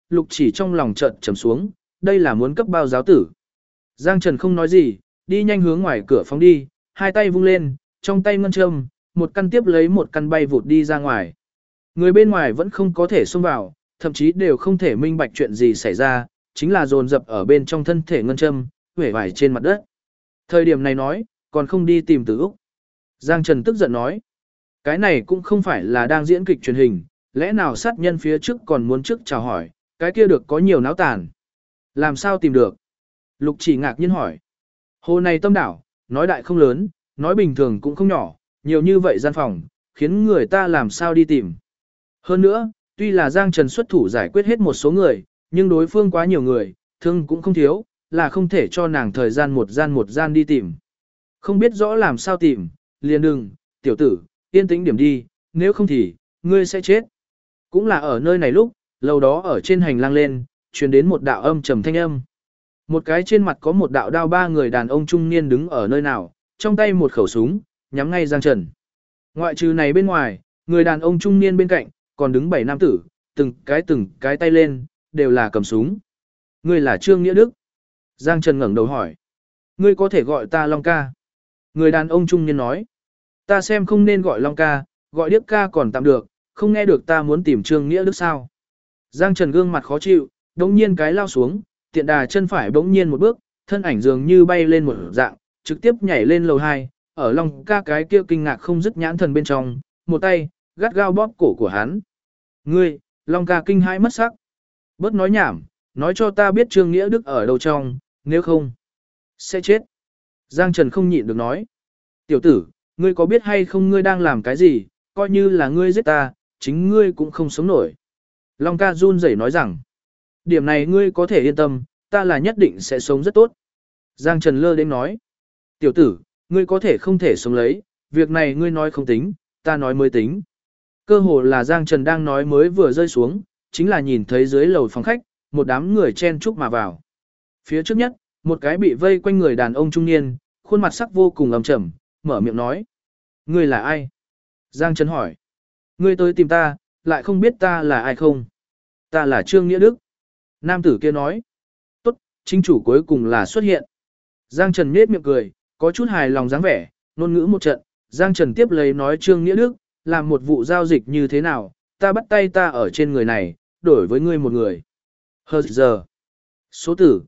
Lục Chỉ trong lòng chợt trầm xuống, đây là muốn cấp bao giáo tử. Giang Trần không nói gì, đi nhanh hướng ngoài cửa phóng đi, hai tay vung lên, trong tay ngân châm, một căn tiếp lấy một căn bay vụt đi ra ngoài. Người bên ngoài vẫn không có thể xông vào, thậm chí đều không thể minh bạch chuyện gì xảy ra, chính là dồn dập ở bên trong thân thể ngân châm, huệ vải trên mặt đất. Thời điểm này nói, còn không đi tìm Tử Úc. Giang Trần tức giận nói, cái này cũng không phải là đang diễn kịch truyền hình, lẽ nào sát nhân phía trước còn muốn trước chào hỏi, cái kia được có nhiều náo tàn. Làm sao tìm được? Lục Chỉ ngạc nhiên hỏi. Hồ này tâm đảo, nói đại không lớn, nói bình thường cũng không nhỏ, nhiều như vậy gian phòng, khiến người ta làm sao đi tìm. Hơn nữa, tuy là Giang Trần xuất thủ giải quyết hết một số người, nhưng đối phương quá nhiều người, thương cũng không thiếu, là không thể cho nàng thời gian một gian đi tìm. Không biết rõ làm sao tìm, liền đừng, tiểu tử, yên tĩnh điểm đi, nếu không thì, ngươi sẽ chết. Cũng là ở nơi này lúc, lầu đó ở trên hành lang lên, truyền đến một đạo âm trầm thanh âm. Một cái trên mặt có một đạo đao, ba người đàn ông trung niên đứng ở nơi nào, trong tay một khẩu súng, nhắm ngay Giang Trần. Ngoại trừ này bên ngoài, người đàn ông trung niên bên cạnh, còn đứng 7 nam tử, từng cái tay lên, đều là cầm súng. Ngươi là Trương Nghĩa Đức. Giang Trần ngẩng đầu hỏi. Ngươi có thể gọi ta Long ca. Người đàn ông trung niên nói. Ta xem không nên gọi Long ca, gọi Đức ca còn tạm được, không nghe được ta muốn tìm Trương Nghĩa Đức sao. Giang Trần gương mặt khó chịu, đống nhiên cái lao xuống, tiện đà chân phải bỗng nhiên một bước, thân ảnh dường như bay lên một dạng, trực tiếp nhảy lên lầu 2, ở Long ca cái kia kinh ngạc không dứt nhãn thần bên trong, một tay, gắt gao bóp cổ của hắn. Ngươi, Long ca kinh hãi mất sắc. Bớt nói nhảm, nói cho ta biết Trương Nghĩa Đức ở đâu trong, nếu không, sẽ chết. Giang Trần không nhịn được nói. Tiểu tử, ngươi có biết hay không ngươi đang làm cái gì, coi như là ngươi giết ta, chính ngươi cũng không sống nổi. Long ca run rẩy nói rằng, điểm này ngươi có thể yên tâm, ta là nhất định sẽ sống rất tốt. Giang Trần lơ đến nói, tiểu tử, ngươi có thể không thể sống lấy, việc này ngươi nói không tính, ta nói mới tính. Cơ hồ là Giang Trần đang nói mới vừa rơi xuống, chính là nhìn thấy dưới lầu phòng khách, một đám người chen chúc mà vào. Phía trước nhất, một cái bị vây quanh người đàn ông trung niên, khuôn mặt sắc vô cùng ầm trầm, mở miệng nói. Ngươi là ai? Giang Trần hỏi. Ngươi tới tìm ta, lại không biết ta là ai không? Ta là Trương Nghĩa Đức. Nam tử kia nói. Tốt, chính chủ cuối cùng là xuất hiện. Giang Trần nhếch miệng cười, có chút hài lòng dáng vẻ, ngôn ngữ một trận. Giang Trần tiếp lấy nói Trương Nghĩa Đức, làm một vụ giao dịch như thế nào, ta bắt tay ta ở trên người này, đổi với ngươi một người. Hờ giờ. Số tử,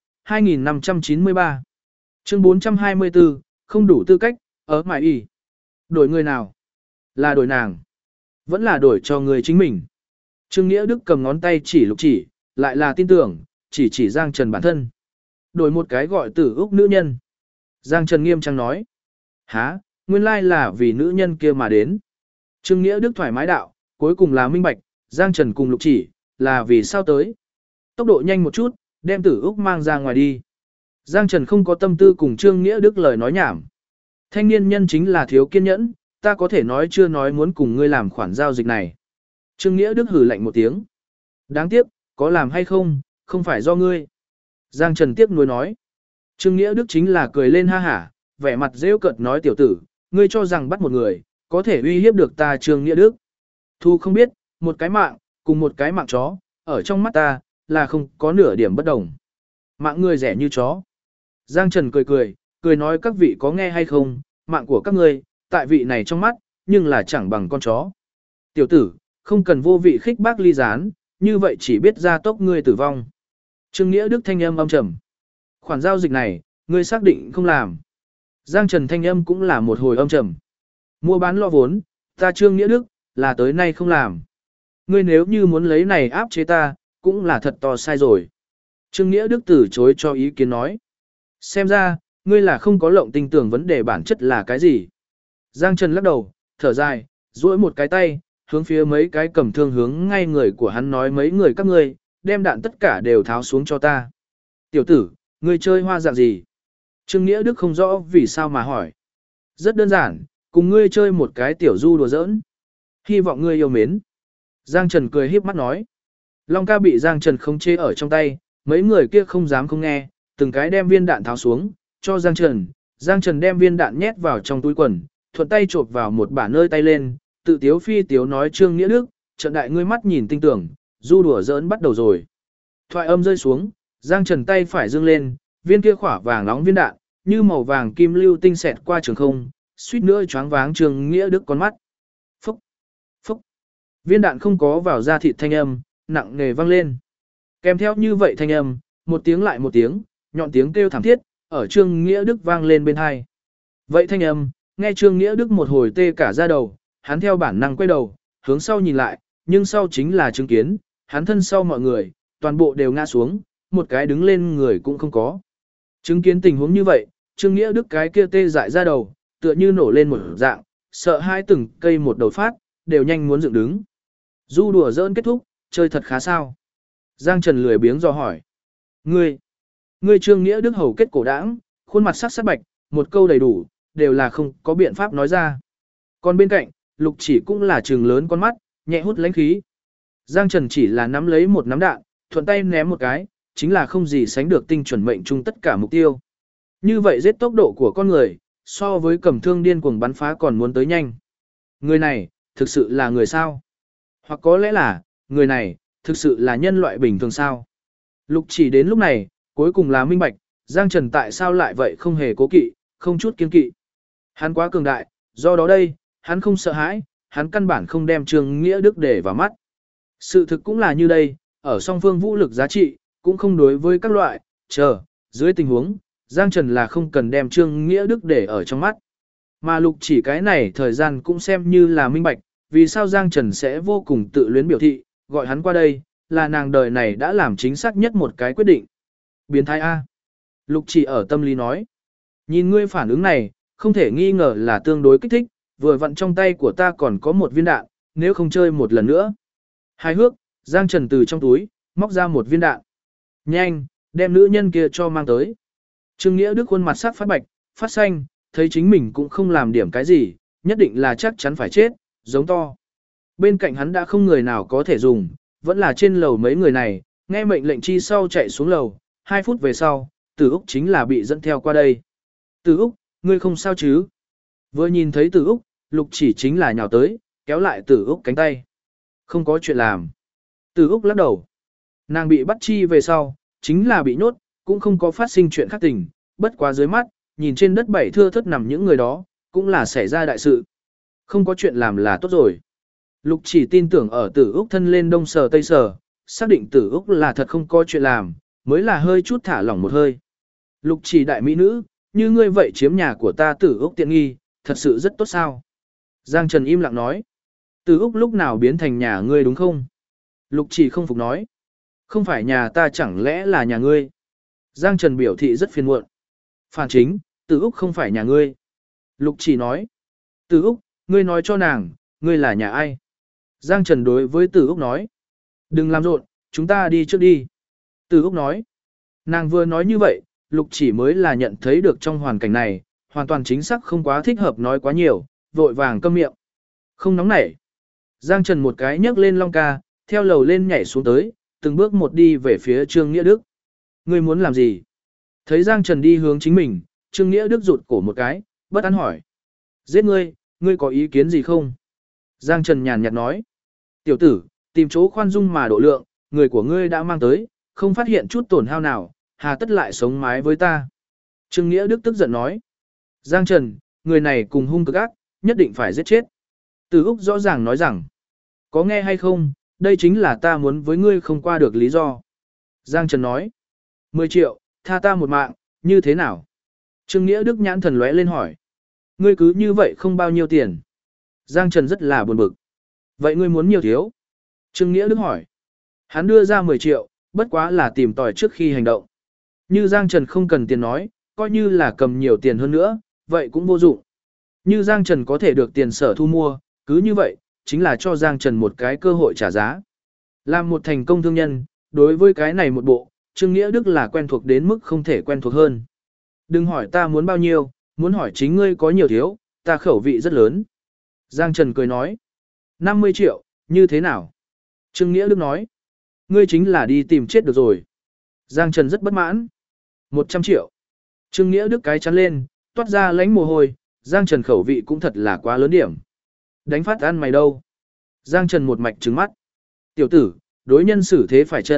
2593. Chương 424, không đủ tư cách, ở mãi y. Đổi người nào? Là đổi nàng. Vẫn là đổi cho người chính mình. Trương Nghĩa Đức cầm ngón tay chỉ Lục Chỉ, lại là tin tưởng, chỉ Giang Trần bản thân. Đổi một cái gọi Tử Úc nữ nhân. Giang Trần nghiêm trang nói. Hả, nguyên lai là vì nữ nhân kia mà đến. Trương Nghĩa Đức thoải mái đạo, cuối cùng là minh bạch, Giang Trần cùng Lục Chỉ, là vì sao tới. Tốc độ nhanh một chút, đem Tử Úc mang ra ngoài đi. Giang Trần không có tâm tư cùng Trương Nghĩa Đức lời nói nhảm. Thanh niên nhân chính là thiếu kiên nhẫn, ta có thể nói chưa nói muốn cùng ngươi làm khoản giao dịch này. Trương Nghĩa Đức hử lạnh một tiếng. Đáng tiếc, có làm hay không, không phải do ngươi. Giang Trần tiếc nuối nói. Trương Nghĩa Đức chính là cười lên ha hả, vẻ mặt rêu cợt nói tiểu tử, ngươi cho rằng bắt một người, có thể uy hiếp được ta Trương Nghĩa Đức. Thu không biết, một cái mạng, cùng một cái mạng chó, ở trong mắt ta, là không có nửa điểm bất đồng. Mạng ngươi rẻ như chó. Giang Trần cười nói các vị có nghe hay không, mạng của các ngươi, tại vị này trong mắt, nhưng là chẳng bằng con chó. Tiểu tử, không cần vô vị khích bác ly gián, như vậy chỉ biết gia tốc ngươi tử vong. Trương Nghĩa Đức thanh âm âm trầm. Khoản giao dịch này, ngươi xác định không làm. Giang Trần thanh âm cũng là một hồi âm trầm. Mua bán lo vốn, ta Trương Nghĩa Đức, là tới nay không làm. Ngươi nếu như muốn lấy này áp chế ta, cũng là thật to sai rồi. Trương Nghĩa Đức từ chối cho ý kiến nói. Xem ra, ngươi là không có lộng tinh tưởng vấn đề bản chất là cái gì. Giang Trần lắc đầu, thở dài, duỗi một cái tay, hướng phía mấy cái cầm thương hướng ngay người của hắn nói mấy người các ngươi, đem đạn tất cả đều tháo xuống cho ta. Tiểu tử, ngươi chơi hoa dạng gì? Trương Nghĩa Đức không rõ vì sao mà hỏi. Rất đơn giản, cùng ngươi chơi một cái tiểu du đùa giỡn. Hy vọng ngươi yêu mến. Giang Trần cười híp mắt nói. Long ca bị Giang Trần không chế ở trong tay, mấy người kia không dám không nghe, từng cái đem viên đạn tháo xuống, cho Giang Trần. Giang Trần đem viên đạn nhét vào trong túi quần, thuận tay chộp vào một bả nơi tay lên, tự tiếu phi tiếu nói Trương Nghĩa Đức, trận đại ngươi mắt nhìn tinh tưởng, du đùa giỡn bắt đầu rồi. Thoại âm rơi xuống, Giang Trần tay phải dương lên, viên kia khỏa vàng nóng viên đạn, như màu vàng kim lưu tinh xẹt qua trường không, suýt nữa choáng váng Trương Nghĩa Đức con mắt. Phúc, phúc. Viên đạn không có vào da thịt thanh âm, nặng nề vang lên. Kèm theo như vậy thanh âm, một tiếng lại một tiếng, nhọn tiếng kêu thảm thiết, ở Trương Nghĩa Đức vang lên bên hai. Vậy thanh âm, nghe Trương Nghĩa Đức một hồi tê cả da đầu, hắn theo bản năng quay đầu, hướng sau nhìn lại, nhưng sau chính là chứng kiến, hắn thân sau mọi người, toàn bộ đều ngã xuống, một cái đứng lên người cũng không có. Chứng kiến tình huống như vậy, Trương Nghĩa Đức cái kia tê dại ra đầu, tựa như nổ lên một dạng, sợ hai từng cây một đầu phát, đều nhanh muốn dựng đứng. Du đùa giỡn kết thúc, chơi thật khá sao. Giang Trần lười biếng do hỏi. Ngươi Trương Nghĩa Đức hầu kết cổ đãng, khuôn mặt sắc sắc bạch, một câu đầy đủ, đều là không có biện pháp nói ra. Còn bên cạnh, Lục Chỉ cũng là trừng lớn con mắt, nhẹ hút lãnh khí. Giang Trần chỉ là nắm lấy một nắm đạn, thuận tay ném một cái, chính là không gì sánh được tinh chuẩn mệnh chung tất cả mục tiêu. Như vậy giết tốc độ của con người, so với cầm thương điên cuồng bắn phá còn muốn tới nhanh. Người này, thực sự là người sao? Hoặc có lẽ là, người này, thực sự là nhân loại bình thường sao? Lục Chỉ đến lúc này, cuối cùng là minh bạch, Giang Trần tại sao lại vậy không hề cố kỵ, không chút kiên kỵ. Hắn quá cường đại, do đó đây, hắn không sợ hãi, hắn căn bản không đem Trương Nghĩa Đức để vào mắt. Sự thực cũng là như đây, ở song phương vũ lực giá trị, cũng không đối với các loại, dưới tình huống, Giang Trần là không cần đem Trương Nghĩa Đức để ở trong mắt. Mà Lục Chỉ cái này thời gian cũng xem như là minh bạch, vì sao Giang Trần sẽ vô cùng tự luyến biểu thị, gọi hắn qua đây, là nàng đời này đã làm chính xác nhất một cái quyết định. Biến thái A. Lục Chỉ ở tâm lý nói. Nhìn ngươi phản ứng này, không thể nghi ngờ là tương đối kích thích, vừa vặn trong tay của ta còn có một viên đạn, nếu không chơi một lần nữa. Hài hước, Giang Trần từ trong túi, móc ra một viên đạn. Nhanh, đem nữ nhân kia cho mang tới. Trương Nghĩa Đức khuôn mặt sắc phát bạch, phát xanh, thấy chính mình cũng không làm điểm cái gì, nhất định là chắc chắn phải chết, giống to. Bên cạnh hắn đã không người nào có thể dùng, vẫn là trên lầu mấy người này, nghe mệnh lệnh chi sau chạy xuống lầu, 2 phút về sau, Tử Úc chính là bị dẫn theo qua đây. Tử Úc, ngươi không sao chứ? Vừa nhìn thấy Tử Úc, Lục Chỉ chính là nhào tới, kéo lại Tử Úc cánh tay. Không có chuyện làm. Tử Úc lắc đầu. Nàng bị bắt chi về sau, chính là bị nhốt, cũng không có phát sinh chuyện khác tình, bất quá dưới mắt, nhìn trên đất bảy thưa thớt nằm những người đó, cũng là xảy ra đại sự. Không có chuyện làm là tốt rồi. Lục Chỉ tin tưởng ở Tử Úc thân lên đông sờ tây sờ, xác định Tử Úc là thật không có chuyện làm, mới là hơi chút thả lỏng một hơi. Lục Chỉ đại mỹ nữ, như ngươi vậy chiếm nhà của ta Tử Úc tiện nghi, thật sự rất tốt sao? Giang Trần im lặng nói. Tử Úc lúc nào biến thành nhà ngươi đúng không? Lục Chỉ không phục nói. Không phải nhà ta chẳng lẽ là nhà ngươi? Giang Trần biểu thị rất phiền muộn. Phản chính, Tử Úc không phải nhà ngươi. Lục Chỉ nói. Tử Úc, ngươi nói cho nàng, ngươi là nhà ai? Giang Trần đối với Tử Úc nói. Đừng làm rộn, chúng ta đi trước đi. Tử Úc nói. Nàng vừa nói như vậy, Lục Chỉ mới là nhận thấy được trong hoàn cảnh này, hoàn toàn chính xác không quá thích hợp nói quá nhiều, vội vàng câm miệng. Không nóng nảy. Giang Trần một cái nhấc lên long ca, theo lầu lên nhảy xuống tới, từng bước một đi về phía Trương Nghĩa Đức. Ngươi muốn làm gì? Thấy Giang Trần đi hướng chính mình, Trương Nghĩa Đức rụt cổ một cái, bất an hỏi. Giết ngươi, ngươi có ý kiến gì không? Giang Trần nhàn nhạt nói. Tiểu tử, tìm chỗ khoan dung mà độ lượng, người của ngươi đã mang tới, không phát hiện chút tổn hao nào, hà tất lại sống mái với ta. Trương Nghĩa Đức tức giận nói. Giang Trần, người này cùng hung cực ác, nhất định phải giết chết. Từ Úc rõ ràng nói rằng, có nghe hay không, đây chính là ta muốn với ngươi không qua được lý do. Giang Trần nói, 10 triệu, tha ta một mạng, như thế nào? Trương Nghĩa Đức nhãn thần lóe lên hỏi, ngươi cứ như vậy không bao nhiêu tiền. Giang Trần rất là buồn bực. Vậy ngươi muốn nhiều thiếu? Trương Nghĩa Đức hỏi, hắn đưa ra 10 triệu, bất quá là tìm tòi trước khi hành động. Như Giang Trần không cần tiền nói, coi như là cầm nhiều tiền hơn nữa, vậy cũng vô dụng. Như Giang Trần có thể được tiền sở thu mua, cứ như vậy, chính là cho Giang Trần một cái cơ hội trả giá. Làm một thành công thương nhân, đối với cái này một bộ, Trương Nghĩa Đức là quen thuộc đến mức không thể quen thuộc hơn. Đừng hỏi ta muốn bao nhiêu, muốn hỏi chính ngươi có nhiều thiếu, ta khẩu vị rất lớn. Giang Trần cười nói, 50 triệu, như thế nào? Trương Nghĩa Đức nói, ngươi chính là đi tìm chết được rồi. Giang Trần rất bất mãn. 100 triệu. Trương Nghĩa Đức cái chắn lên, toát ra lánh mồ hôi, Giang Trần khẩu vị cũng thật là quá lớn điểm. Đánh phát ăn mày đâu? Giang Trần một mạch trừng mắt. Tiểu tử, đối nhân xử thế phải chân,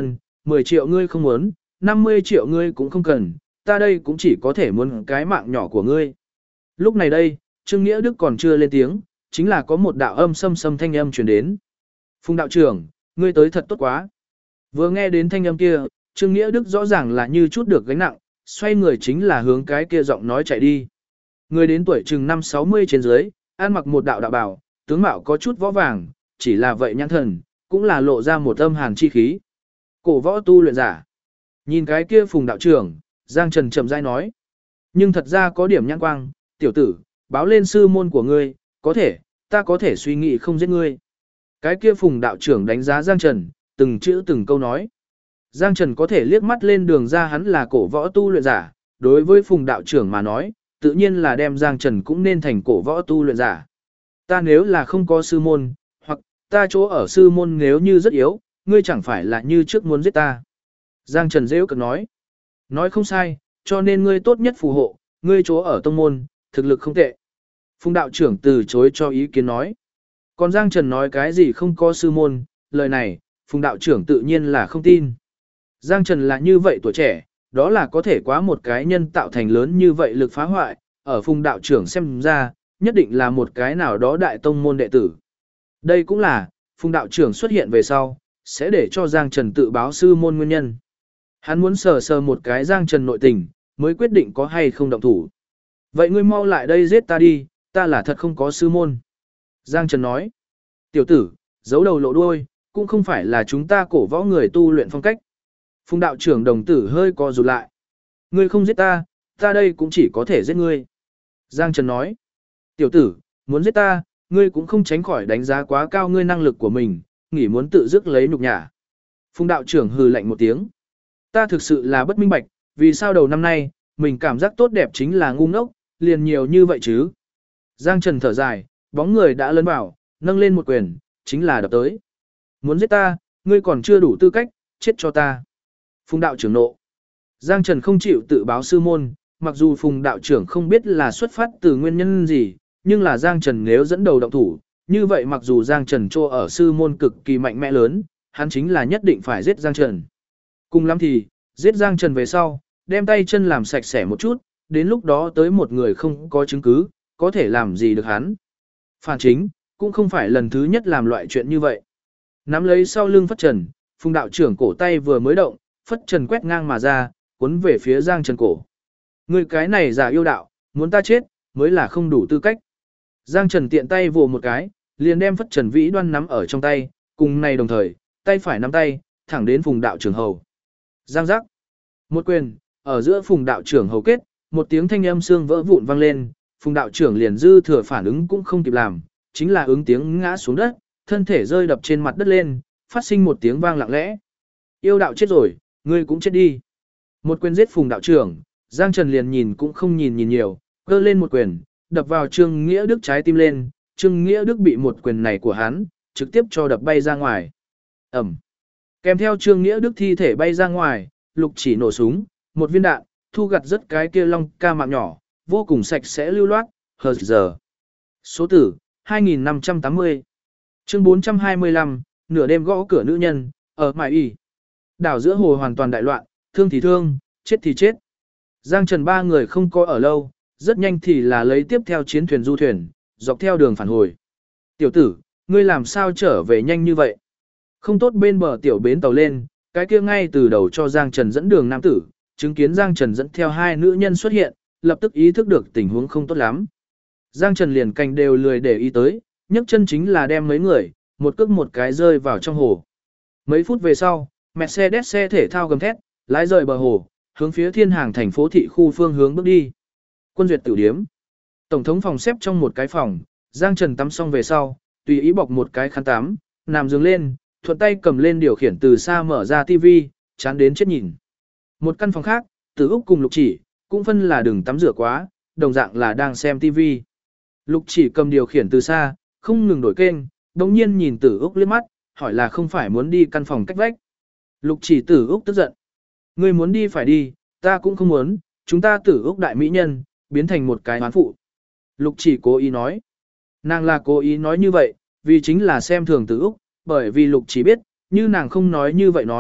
10 triệu ngươi không muốn, 50 triệu ngươi cũng không cần, ta đây cũng chỉ có thể muốn cái mạng nhỏ của ngươi. Lúc này đây, Trương Nghĩa Đức còn chưa lên tiếng, chính là có một đạo âm xâm xâm thanh âm truyền đến. Phùng đạo trưởng, ngươi tới thật tốt quá. Vừa nghe đến thanh âm kia, Trương Nghĩa Đức rõ ràng là như chút được gánh nặng, xoay người chính là hướng cái kia giọng nói chạy đi. Người đến tuổi chừng 5-60 trên dưới, ăn mặc một đạo đạo bào, tướng mạo có chút võ vàng, chỉ là vậy nhãn thần, cũng là lộ ra một âm hàn chi khí. Cổ võ tu luyện giả. Nhìn cái kia Phùng đạo trưởng, Giang Trần chậm rãi nói. Nhưng thật ra có điểm nhãn quang, tiểu tử, báo lên sư môn của ngươi, có thể, ta có thể suy nghĩ không giết ngươi. Cái kia Phùng đạo trưởng đánh giá Giang Trần, từng chữ từng câu nói. Giang Trần có thể liếc mắt lên đường ra hắn là cổ võ tu luyện giả, đối với Phùng đạo trưởng mà nói, tự nhiên là đem Giang Trần cũng nên thành cổ võ tu luyện giả. Ta nếu là không có sư môn, hoặc ta chỗ ở sư môn nếu như rất yếu, ngươi chẳng phải là như trước muốn giết ta. Giang Trần dễ cực nói. Nói không sai, cho nên ngươi tốt nhất phù hộ, ngươi chỗ ở tông môn, thực lực không tệ. Phùng đạo trưởng từ chối cho ý kiến nói. Còn Giang Trần nói cái gì không có sư môn, lời này, Phùng đạo trưởng tự nhiên là không tin. Giang Trần là như vậy tuổi trẻ, đó là có thể quá một cái nhân tạo thành lớn như vậy lực phá hoại, ở Phùng đạo trưởng xem ra, nhất định là một cái nào đó đại tông môn đệ tử. Đây cũng là, Phùng đạo trưởng xuất hiện về sau, sẽ để cho Giang Trần tự báo sư môn nguyên nhân. Hắn muốn sờ sờ một cái Giang Trần nội tình, mới quyết định có hay không động thủ. Vậy ngươi mau lại đây giết ta đi, ta là thật không có sư môn. Giang Trần nói, tiểu tử, giấu đầu lộ đuôi, cũng không phải là chúng ta cổ võ người tu luyện phong cách. Phùng đạo trưởng đồng tử hơi co rụt lại. Ngươi không giết ta, ta đây cũng chỉ có thể giết ngươi. Giang Trần nói, tiểu tử, muốn giết ta, ngươi cũng không tránh khỏi đánh giá quá cao ngươi năng lực của mình, nghĩ muốn tự dứt lấy nhục nhã. Phùng đạo trưởng hừ lạnh một tiếng. Ta thực sự là bất minh bạch, vì sao đầu năm nay, mình cảm giác tốt đẹp chính là ngu ngốc, liền nhiều như vậy chứ. Giang Trần thở dài, bóng người đã lấn vào, nâng lên một quyền, chính là đập tới. Muốn giết ta, ngươi còn chưa đủ tư cách, chết cho ta. Phùng đạo trưởng nộ. Giang Trần không chịu tự báo sư môn, mặc dù Phùng đạo trưởng không biết là xuất phát từ nguyên nhân gì, nhưng là Giang Trần nếu dẫn đầu động thủ, như vậy mặc dù Giang Trần trô ở sư môn cực kỳ mạnh mẽ lớn, hắn chính là nhất định phải giết Giang Trần. Cùng lắm thì, giết Giang Trần về sau, đem tay chân làm sạch sẽ một chút, đến lúc đó tới một người không có chứng cứ, có thể làm gì được hắn. Phản chính, cũng không phải lần thứ nhất làm loại chuyện như vậy. Nắm lấy sau lưng Phất Trần, Phùng đạo trưởng cổ tay vừa mới động, Phất Trần quét ngang mà ra, cuốn về phía Giang Trần cổ. Người cái này giả yêu đạo, muốn ta chết, mới là không đủ tư cách. Giang Trần tiện tay vồ một cái, liền đem Phất Trần vĩ đoan nắm ở trong tay, cùng này đồng thời, tay phải nắm tay, thẳng đến Phùng đạo trưởng hầu. Giang giác. Một quyền, ở giữa Phùng đạo trưởng hầu kết, một tiếng thanh âm xương vỡ vụn vang lên, Phùng đạo trưởng liền dư thừa phản ứng cũng không kịp làm, chính là ứng tiếng ngã xuống đất, thân thể rơi đập trên mặt đất lên, phát sinh một tiếng vang lặng lẽ. Yêu đạo chết rồi, ngươi cũng chết đi. Một quyền giết Phùng đạo trưởng, Giang Trần liền nhìn cũng không nhìn nhiều, cơ lên một quyền, đập vào Trương Nghĩa Đức trái tim lên, Trương Nghĩa Đức bị một quyền này của hắn, trực tiếp cho đập bay ra ngoài. Ẩm. Kèm theo Trương Nghĩa Đức thi thể bay ra ngoài, Lục Chỉ nổ súng, một viên đạn, thu gặt rất cái kia long ca mạng nhỏ, vô cùng sạch sẽ lưu loát, hờ giờ. Số tử, 2580. Chương 425, nửa đêm gõ cửa nữ nhân, ở Mại Y. Đảo giữa hồ hoàn toàn đại loạn, thương thì thương, chết thì chết. Giang Trần ba người không có ở lâu, rất nhanh thì là lấy tiếp theo chiến thuyền du thuyền, dọc theo đường phản hồi. Tiểu tử, ngươi làm sao trở về nhanh như vậy? Không tốt bên bờ tiểu bến tàu lên, cái kia ngay từ đầu cho Giang Trần dẫn đường nam tử, chứng kiến Giang Trần dẫn theo hai nữ nhân xuất hiện, lập tức ý thức được tình huống không tốt lắm. Giang Trần liền cành đều lười để ý tới, nhấc chân chính là đem mấy người, một cước một cái rơi vào trong hồ. Mấy phút về sau, Mercedes xe thể thao gầm thét, lái rời bờ hồ, hướng phía Thiên Hàng thành phố thị khu phương hướng bước đi. Quân duyệt tử điếm. Tổng thống phòng xếp trong một cái phòng, Giang Trần tắm xong về sau, tùy ý bọc một cái khăn tắm, nằm giường lên, thuận tay cầm lên điều khiển từ xa mở ra TV, chán đến chết nhìn. Một căn phòng khác, Tử Úc cùng Lục Chỉ, cũng phân là đừng tắm rửa quá, đồng dạng là đang xem TV. Lục Chỉ cầm điều khiển từ xa, không ngừng đổi kênh, đồng nhiên nhìn Tử Úc liếc mắt, hỏi là không phải muốn đi căn phòng cách vách. Lục Chỉ Tử Úc tức giận. Ngươi muốn đi phải đi, ta cũng không muốn, chúng ta Tử Úc đại mỹ nhân, biến thành một cái hoán phụ. Lục Chỉ cố ý nói. Nàng là cố ý nói như vậy, vì chính là xem thường Tử Úc, bởi vì Lục Chỉ biết, như nàng không nói như vậy nói,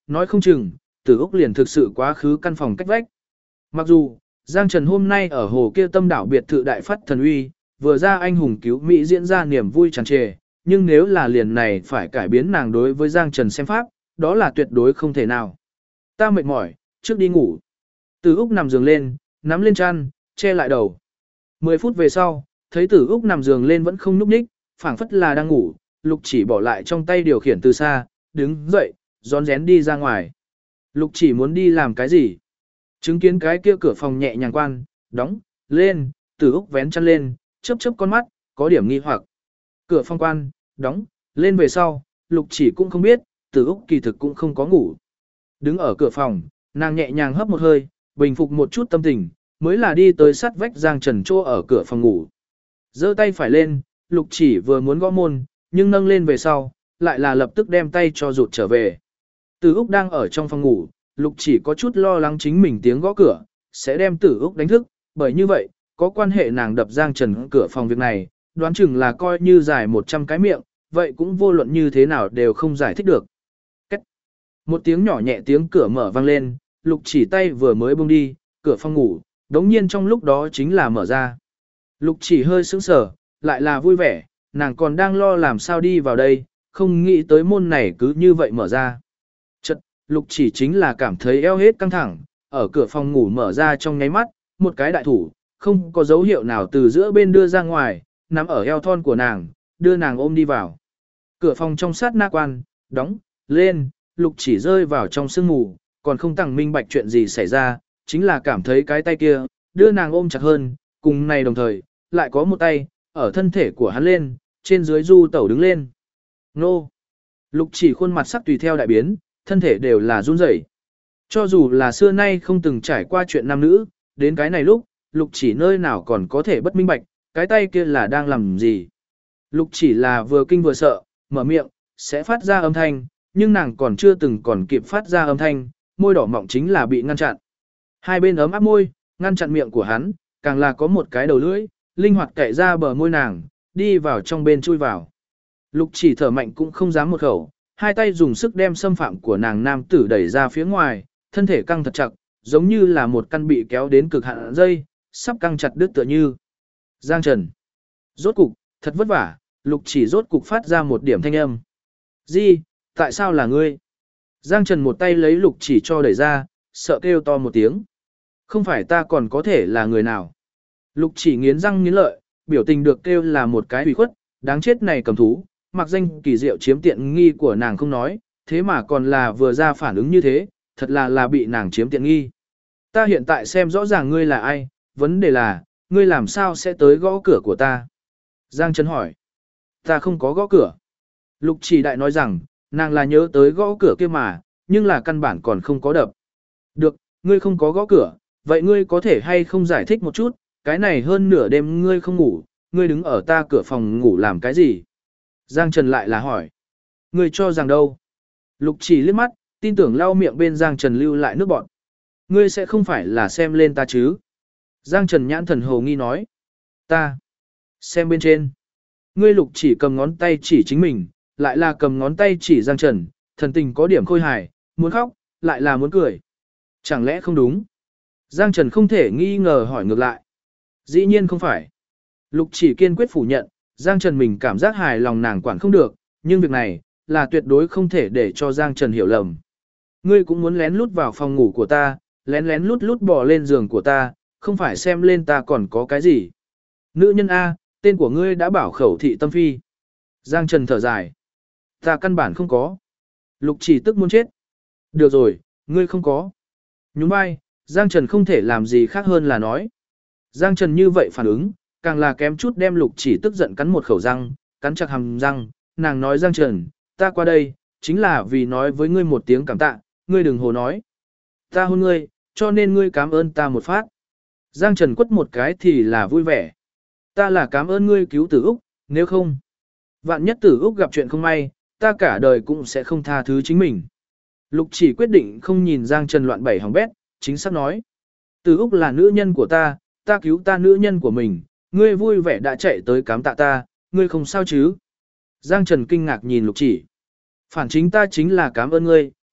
nói không chừng, Tử Úc liền thực sự quá khứ căn phòng cách vách. Mặc dù, Giang Trần hôm nay ở hồ kia tâm đảo biệt thự đại phát thần uy, vừa ra anh hùng cứu Mỹ diễn ra niềm vui tràn trề, nhưng nếu là liền này phải cải biến nàng đối với Giang Trần xem pháp, đó là tuyệt đối không thể nào. Ta mệt mỏi, trước đi ngủ. Tử Úc nằm giường lên, nắm lên chăn, che lại đầu. 10 phút về sau, thấy Tử Úc nằm giường lên vẫn không nhúc nhích, phảng phất là đang ngủ, Lục Chỉ bỏ lại trong tay điều khiển từ xa, đứng dậy, rón rén đi ra ngoài. Lục Chỉ muốn đi làm cái gì? Chứng kiến cái kia cửa phòng nhẹ nhàng quan, đóng, lên, Tử Úc vén chăn lên, chớp chớp con mắt, có điểm nghi hoặc. Cửa phòng quan, đóng, lên về sau, Lục Chỉ cũng không biết, Tử Úc kỳ thực cũng không có ngủ. Đứng ở cửa phòng, nàng nhẹ nhàng hấp một hơi, bình phục một chút tâm tình, mới là đi tới sát vách Giang Trần chỗ ở cửa phòng ngủ. Giơ tay phải lên, Lục Chỉ vừa muốn gõ môn, nhưng nâng lên về sau, lại là lập tức đem tay cho rụt trở về. Tử Úc đang ở trong phòng ngủ, Lục Chỉ có chút lo lắng chính mình tiếng gõ cửa, sẽ đem Tử Úc đánh thức, bởi như vậy, có quan hệ nàng đập Giang Trần cửa phòng việc này, đoán chừng là coi như giải 100 cái miệng, vậy cũng vô luận như thế nào đều không giải thích được. Cách. Một tiếng nhỏ nhẹ tiếng cửa mở vang lên, Lục Chỉ tay vừa mới buông đi, cửa phòng ngủ, đống nhiên trong lúc đó chính là mở ra. Lục Chỉ hơi sững sờ, lại là vui vẻ, nàng còn đang lo làm sao đi vào đây, không nghĩ tới môn này cứ như vậy mở ra. Chật, Lục Chỉ chính là cảm thấy eo hết căng thẳng, ở cửa phòng ngủ mở ra trong nháy mắt, một cái đại thủ, không có dấu hiệu nào từ giữa bên đưa ra ngoài, nắm ở eo thon của nàng, đưa nàng ôm đi vào. Cửa phòng trong sát na quan, đóng, lên, Lục Chỉ rơi vào trong sương mù, còn không tàng minh bạch chuyện gì xảy ra, chính là cảm thấy cái tay kia, đưa nàng ôm chặt hơn, cùng này đồng thời, lại có một tay, ở thân thể của hắn lên, trên dưới du tẩu đứng lên. Nô! Lục Chỉ khuôn mặt sắc tùy theo đại biến, thân thể đều là run rẩy. Cho dù là xưa nay không từng trải qua chuyện nam nữ, đến cái này lúc, Lục Chỉ nơi nào còn có thể bất minh bạch, cái tay kia là đang làm gì. Lục Chỉ là vừa kinh vừa sợ, mở miệng, sẽ phát ra âm thanh, nhưng nàng còn chưa từng còn kịp phát ra âm thanh, môi đỏ mọng chính là bị ngăn chặn. Hai bên ấm áp môi, ngăn chặn miệng của hắn, càng là có một cái đầu lưỡi, linh hoạt cậy ra bờ môi nàng, đi vào trong bên chui vào. Lục Chỉ thở mạnh cũng không dám một khẩu, hai tay dùng sức đem xâm phạm của nàng nam tử đẩy ra phía ngoài, thân thể căng thật chặt, giống như là một căn bị kéo đến cực hạn dây, sắp căng chặt đứt tựa như. Giang Trần. Rốt cục, thật vất vả, Lục Chỉ rốt cục phát ra một điểm thanh âm. Gì, tại sao là ngươi? Giang Trần một tay lấy Lục Chỉ cho đẩy ra, sợ kêu to một tiếng. Không phải ta còn có thể là người nào? Lục Chỉ nghiến răng nghiến lợi, biểu tình được kêu là một cái ủy khuất, đáng chết này cầm thú, mặc danh kỳ diệu chiếm tiện nghi của nàng không nói, thế mà còn là vừa ra phản ứng như thế, thật là bị nàng chiếm tiện nghi. Ta hiện tại xem rõ ràng ngươi là ai, vấn đề là, ngươi làm sao sẽ tới gõ cửa của ta? Giang Trần hỏi. Ta không có gõ cửa. Lục Chỉ đại nói rằng, nàng là nhớ tới gõ cửa kia mà, nhưng là căn bản còn không có đập. Được, ngươi không có gõ cửa, vậy ngươi có thể hay không giải thích một chút, cái này hơn nửa đêm ngươi không ngủ, ngươi đứng ở ta cửa phòng ngủ làm cái gì? Giang Trần lại là hỏi. Ngươi cho rằng đâu? Lục Chỉ liếc mắt, tin tưởng lau miệng bên Giang Trần lưu lại nước bọt. Ngươi sẽ không phải là xem lên ta chứ? Giang Trần nhãn thần hồ nghi nói. Ta. Xem bên trên. Ngươi Lục Chỉ cầm ngón tay chỉ chính mình, lại là cầm ngón tay chỉ Giang Trần, thần tình có điểm khôi hài, muốn khóc, lại là muốn cười. Chẳng lẽ không đúng? Giang Trần không thể nghi ngờ hỏi ngược lại. Dĩ nhiên không phải. Lục Chỉ kiên quyết phủ nhận, Giang Trần mình cảm giác hài lòng nàng quản không được, nhưng việc này, là tuyệt đối không thể để cho Giang Trần hiểu lầm. Ngươi cũng muốn lén lút vào phòng ngủ của ta, lén lén lút lút bò lên giường của ta, không phải xem lên ta còn có cái gì. Nữ nhân A, tên của ngươi đã bảo khẩu thị tâm phi. Giang Trần thở dài. Ta căn bản không có. Lục Chỉ tức muốn chết. Được rồi, ngươi không có. Nhún vai, Giang Trần không thể làm gì khác hơn là nói. Giang Trần như vậy phản ứng, càng là kém chút đem Lục Chỉ tức giận cắn một khẩu răng, cắn chặt hàm răng, nàng nói Giang Trần, ta qua đây, chính là vì nói với ngươi một tiếng cảm tạ, ngươi đừng hồ nói. Ta hôn ngươi, cho nên ngươi cảm ơn ta một phát. Giang Trần quất một cái thì là vui vẻ. Ta là cảm ơn ngươi cứu Tử Úc, nếu không, vạn nhất Tử Úc gặp chuyện không may, ta cả đời cũng sẽ không tha thứ chính mình. Lục Chỉ quyết định không nhìn Giang Trần loạn bảy hỏng bét, chính xác nói. Tử Úc là nữ nhân của ta, ta cứu ta nữ nhân của mình, ngươi vui vẻ đã chạy tới cám tạ ta, ngươi không sao chứ? Giang Trần kinh ngạc nhìn Lục Chỉ. Phản chính ta chính là cảm ơn ngươi,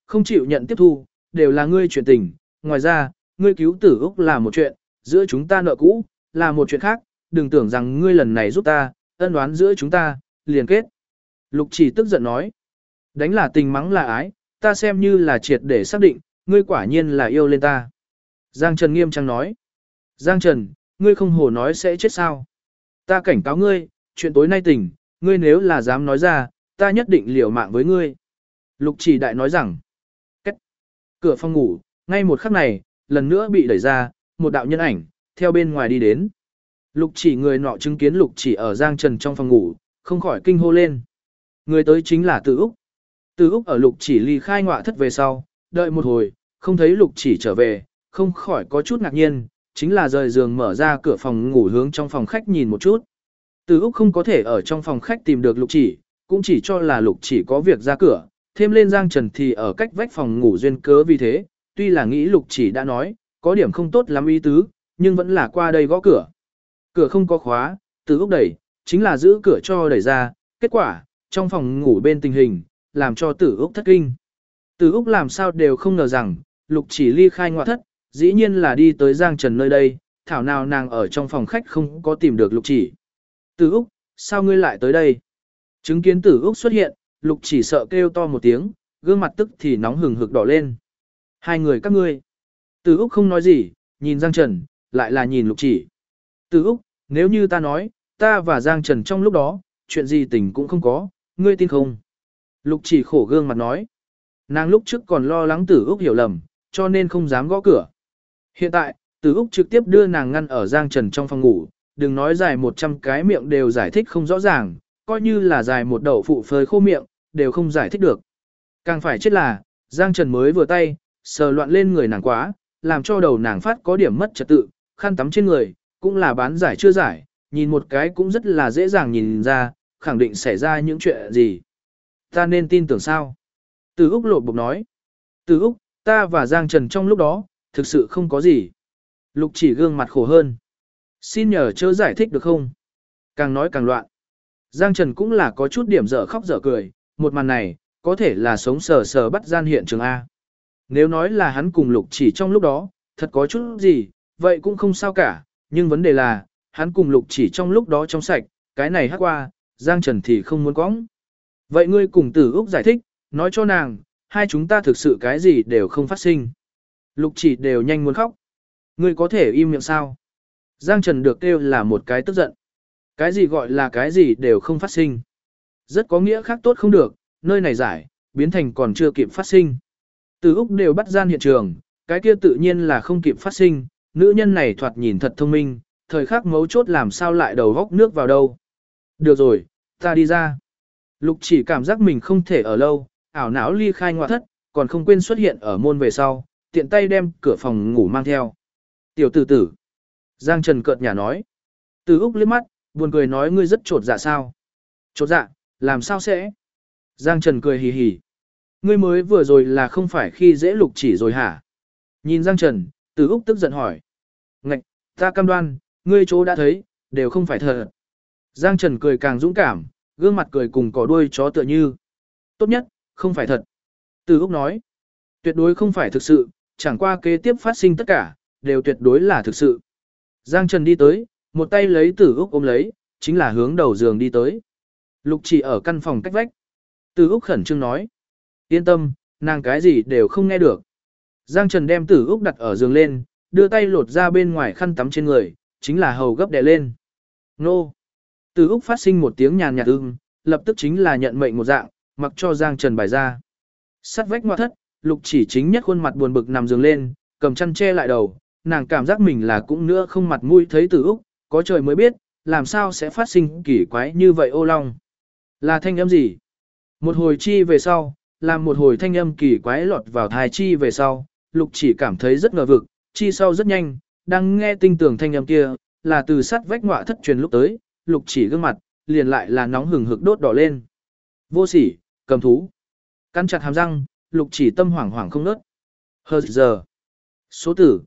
không chịu nhận tiếp thu, đều là ngươi chuyện tình, ngoài ra, ngươi cứu Tử Úc là một chuyện, giữa chúng ta nợ cũ, là một chuyện khác, đừng tưởng rằng ngươi lần này giúp ta, ân oán giữa chúng ta, liền kết. Lục Chỉ tức giận nói, đánh là tình mắng là ái, ta xem như là triệt để xác định, ngươi quả nhiên là yêu lên ta. Giang Trần nghiêm trang nói, Giang Trần, ngươi không hổ nói sẽ chết sao. Ta cảnh cáo ngươi, chuyện tối nay tỉnh, ngươi nếu là dám nói ra, ta nhất định liều mạng với ngươi. Lục Chỉ đại nói rằng, cách cửa phòng ngủ, ngay một khắc này, lần nữa bị đẩy ra, một đạo nhân ảnh, theo bên ngoài đi đến. Lục Chỉ người nọ chứng kiến Lục Chỉ ở Giang Trần trong phòng ngủ, không khỏi kinh hô lên. Người tới chính là Từ Úc. Từ Úc ở Lục Chỉ ly khai ngọa thất về sau, đợi một hồi, không thấy Lục Chỉ trở về, không khỏi có chút ngạc nhiên, chính là rời giường mở ra cửa phòng ngủ hướng trong phòng khách nhìn một chút. Từ Úc không có thể ở trong phòng khách tìm được Lục Chỉ, cũng chỉ cho là Lục Chỉ có việc ra cửa, thêm lên Giang Trần thì ở cách vách phòng ngủ duyên cớ vì thế, tuy là nghĩ Lục Chỉ đã nói, có điểm không tốt lắm ý tứ, nhưng vẫn là qua đây gõ cửa. Cửa không có khóa, Từ Úc đẩy, chính là giữ cửa cho đẩy ra, kết quả, trong phòng ngủ bên tình hình, làm cho Từ Úc thất kinh. Từ Úc làm sao đều không ngờ rằng, Lục Chỉ ly khai ngoại thất, dĩ nhiên là đi tới Giang Trần nơi đây, thảo nào nàng ở trong phòng khách không có tìm được Lục Chỉ. Từ Úc, sao ngươi lại tới đây? Chứng kiến Từ Úc xuất hiện, Lục Chỉ sợ kêu to một tiếng, gương mặt tức thì nóng hừng hực đỏ lên. Hai người các ngươi. Từ Úc không nói gì, nhìn Giang Trần, lại là nhìn Lục Chỉ. Từ Úc, nếu như ta nói, ta và Giang Trần trong lúc đó, chuyện gì tình cũng không có, ngươi tin không? Lục Chỉ khổ gương mặt nói. Nàng lúc trước còn lo lắng Từ Úc hiểu lầm, cho nên không dám gõ cửa. Hiện tại, Từ Úc trực tiếp đưa nàng ngăn ở Giang Trần trong phòng ngủ, đừng nói dài 100 cái miệng đều giải thích không rõ ràng, coi như là dài một đậu phụ phơi khô miệng, đều không giải thích được. Càng phải chết là, Giang Trần mới vừa tay, sờ loạn lên người nàng quá, làm cho đầu nàng phát có điểm mất trật tự, khăn tắm trên người, cũng là bán giải chưa giải, nhìn một cái cũng rất là dễ dàng nhìn ra, khẳng định xảy ra những chuyện gì. Ta nên tin tưởng sao? Từ Úc lột bục nói. Từ Úc, ta và Giang Trần trong lúc đó, thực sự không có gì. Lục Chỉ gương mặt khổ hơn. Xin nhờ chớ giải thích được không? Càng nói càng loạn. Giang Trần cũng là có chút điểm dở khóc dở cười, một màn này, có thể là sống sờ sờ bắt gian hiện trường A. Nếu nói là hắn cùng Lục Chỉ trong lúc đó, thật có chút gì, vậy cũng không sao cả, nhưng vấn đề là, hắn cùng Lục Chỉ trong lúc đó trong sạch, cái này hắc qua, Giang Trần thì không muốn quõng. Vậy ngươi cùng Tử Úc giải thích, nói cho nàng, hai chúng ta thực sự cái gì đều không phát sinh. Lục Chỉ đều nhanh muốn khóc. Ngươi có thể im miệng sao? Giang Trần được kêu là một cái tức giận. Cái gì gọi là cái gì đều không phát sinh. Rất có nghĩa khác tốt không được, nơi này giải, biến thành còn chưa kịp phát sinh. Từ Úc đều bắt gian hiện trường, cái kia tự nhiên là không kịp phát sinh, nữ nhân này thoạt nhìn thật thông minh, thời khắc mấu chốt làm sao lại đầu góc nước vào đâu. Được rồi, ta đi ra. Lục Chỉ cảm giác mình không thể ở lâu, ảo não ly khai ngoại thất, còn không quên xuất hiện ở môn về sau, tiện tay đem cửa phòng ngủ mang theo. Tiểu tử tử. Giang Trần cợt nhả nói. Từ Úc liếc mắt, buồn cười nói ngươi rất trột dạ sao. Trột dạ, làm sao sẽ? Giang Trần cười hì hì. Ngươi mới vừa rồi là không phải khi dễ Lục Chỉ rồi hả? Nhìn Giang Trần, Từ Úc tức giận hỏi. Ngạch, ta cam đoan, ngươi chỗ đã thấy, đều không phải thật. Giang Trần cười càng dũng cảm, gương mặt cười cùng cỏ đuôi chó tựa như. Tốt nhất, không phải thật. Từ Úc nói. Tuyệt đối không phải thực sự, chẳng qua kế tiếp phát sinh tất cả, đều tuyệt đối là thực sự. Giang Trần đi tới, một tay lấy Từ Úc ôm lấy, chính là hướng đầu giường đi tới. Lục Chỉ ở căn phòng cách vách. Từ Úc khẩn trương nói. Yên tâm, nàng cái gì đều không nghe được. Giang Trần đem Từ Úc đặt ở giường lên, đưa tay lột ra bên ngoài khăn tắm trên người, chính là hầu gấp đè lên. Nô! Từ Úc phát sinh một tiếng nhàn nhạt lập tức chính là nhận mệnh một dạng, mặc cho Giang Trần bài ra. Sắt vách ngoại thất, Lục Chỉ chính nhất khuôn mặt buồn bực nằm giường lên, cầm chăn che lại đầu, nàng cảm giác mình là cũng nữa không mặt mũi thấy Từ Úc, có trời mới biết, làm sao sẽ phát sinh kỳ quái như vậy ô long. Là thanh âm gì? Một hồi chi về sau, làm một hồi thanh âm kỳ quái lọt vào thai chi về sau, Lục Chỉ cảm thấy rất ngờ vực, chi sau rất nhanh, đang nghe tinh tường thanh âm kia, là từ sắt vách ngoại thất truyền lúc tới, Lục Chỉ gương mặt, liền lại là nóng hừng hực đốt đỏ lên. Vô sỉ, cầm thú. Cắn chặt hàm răng, Lục Chỉ tâm hoảng hoảng không nớt. Hờ giờ. Số tử,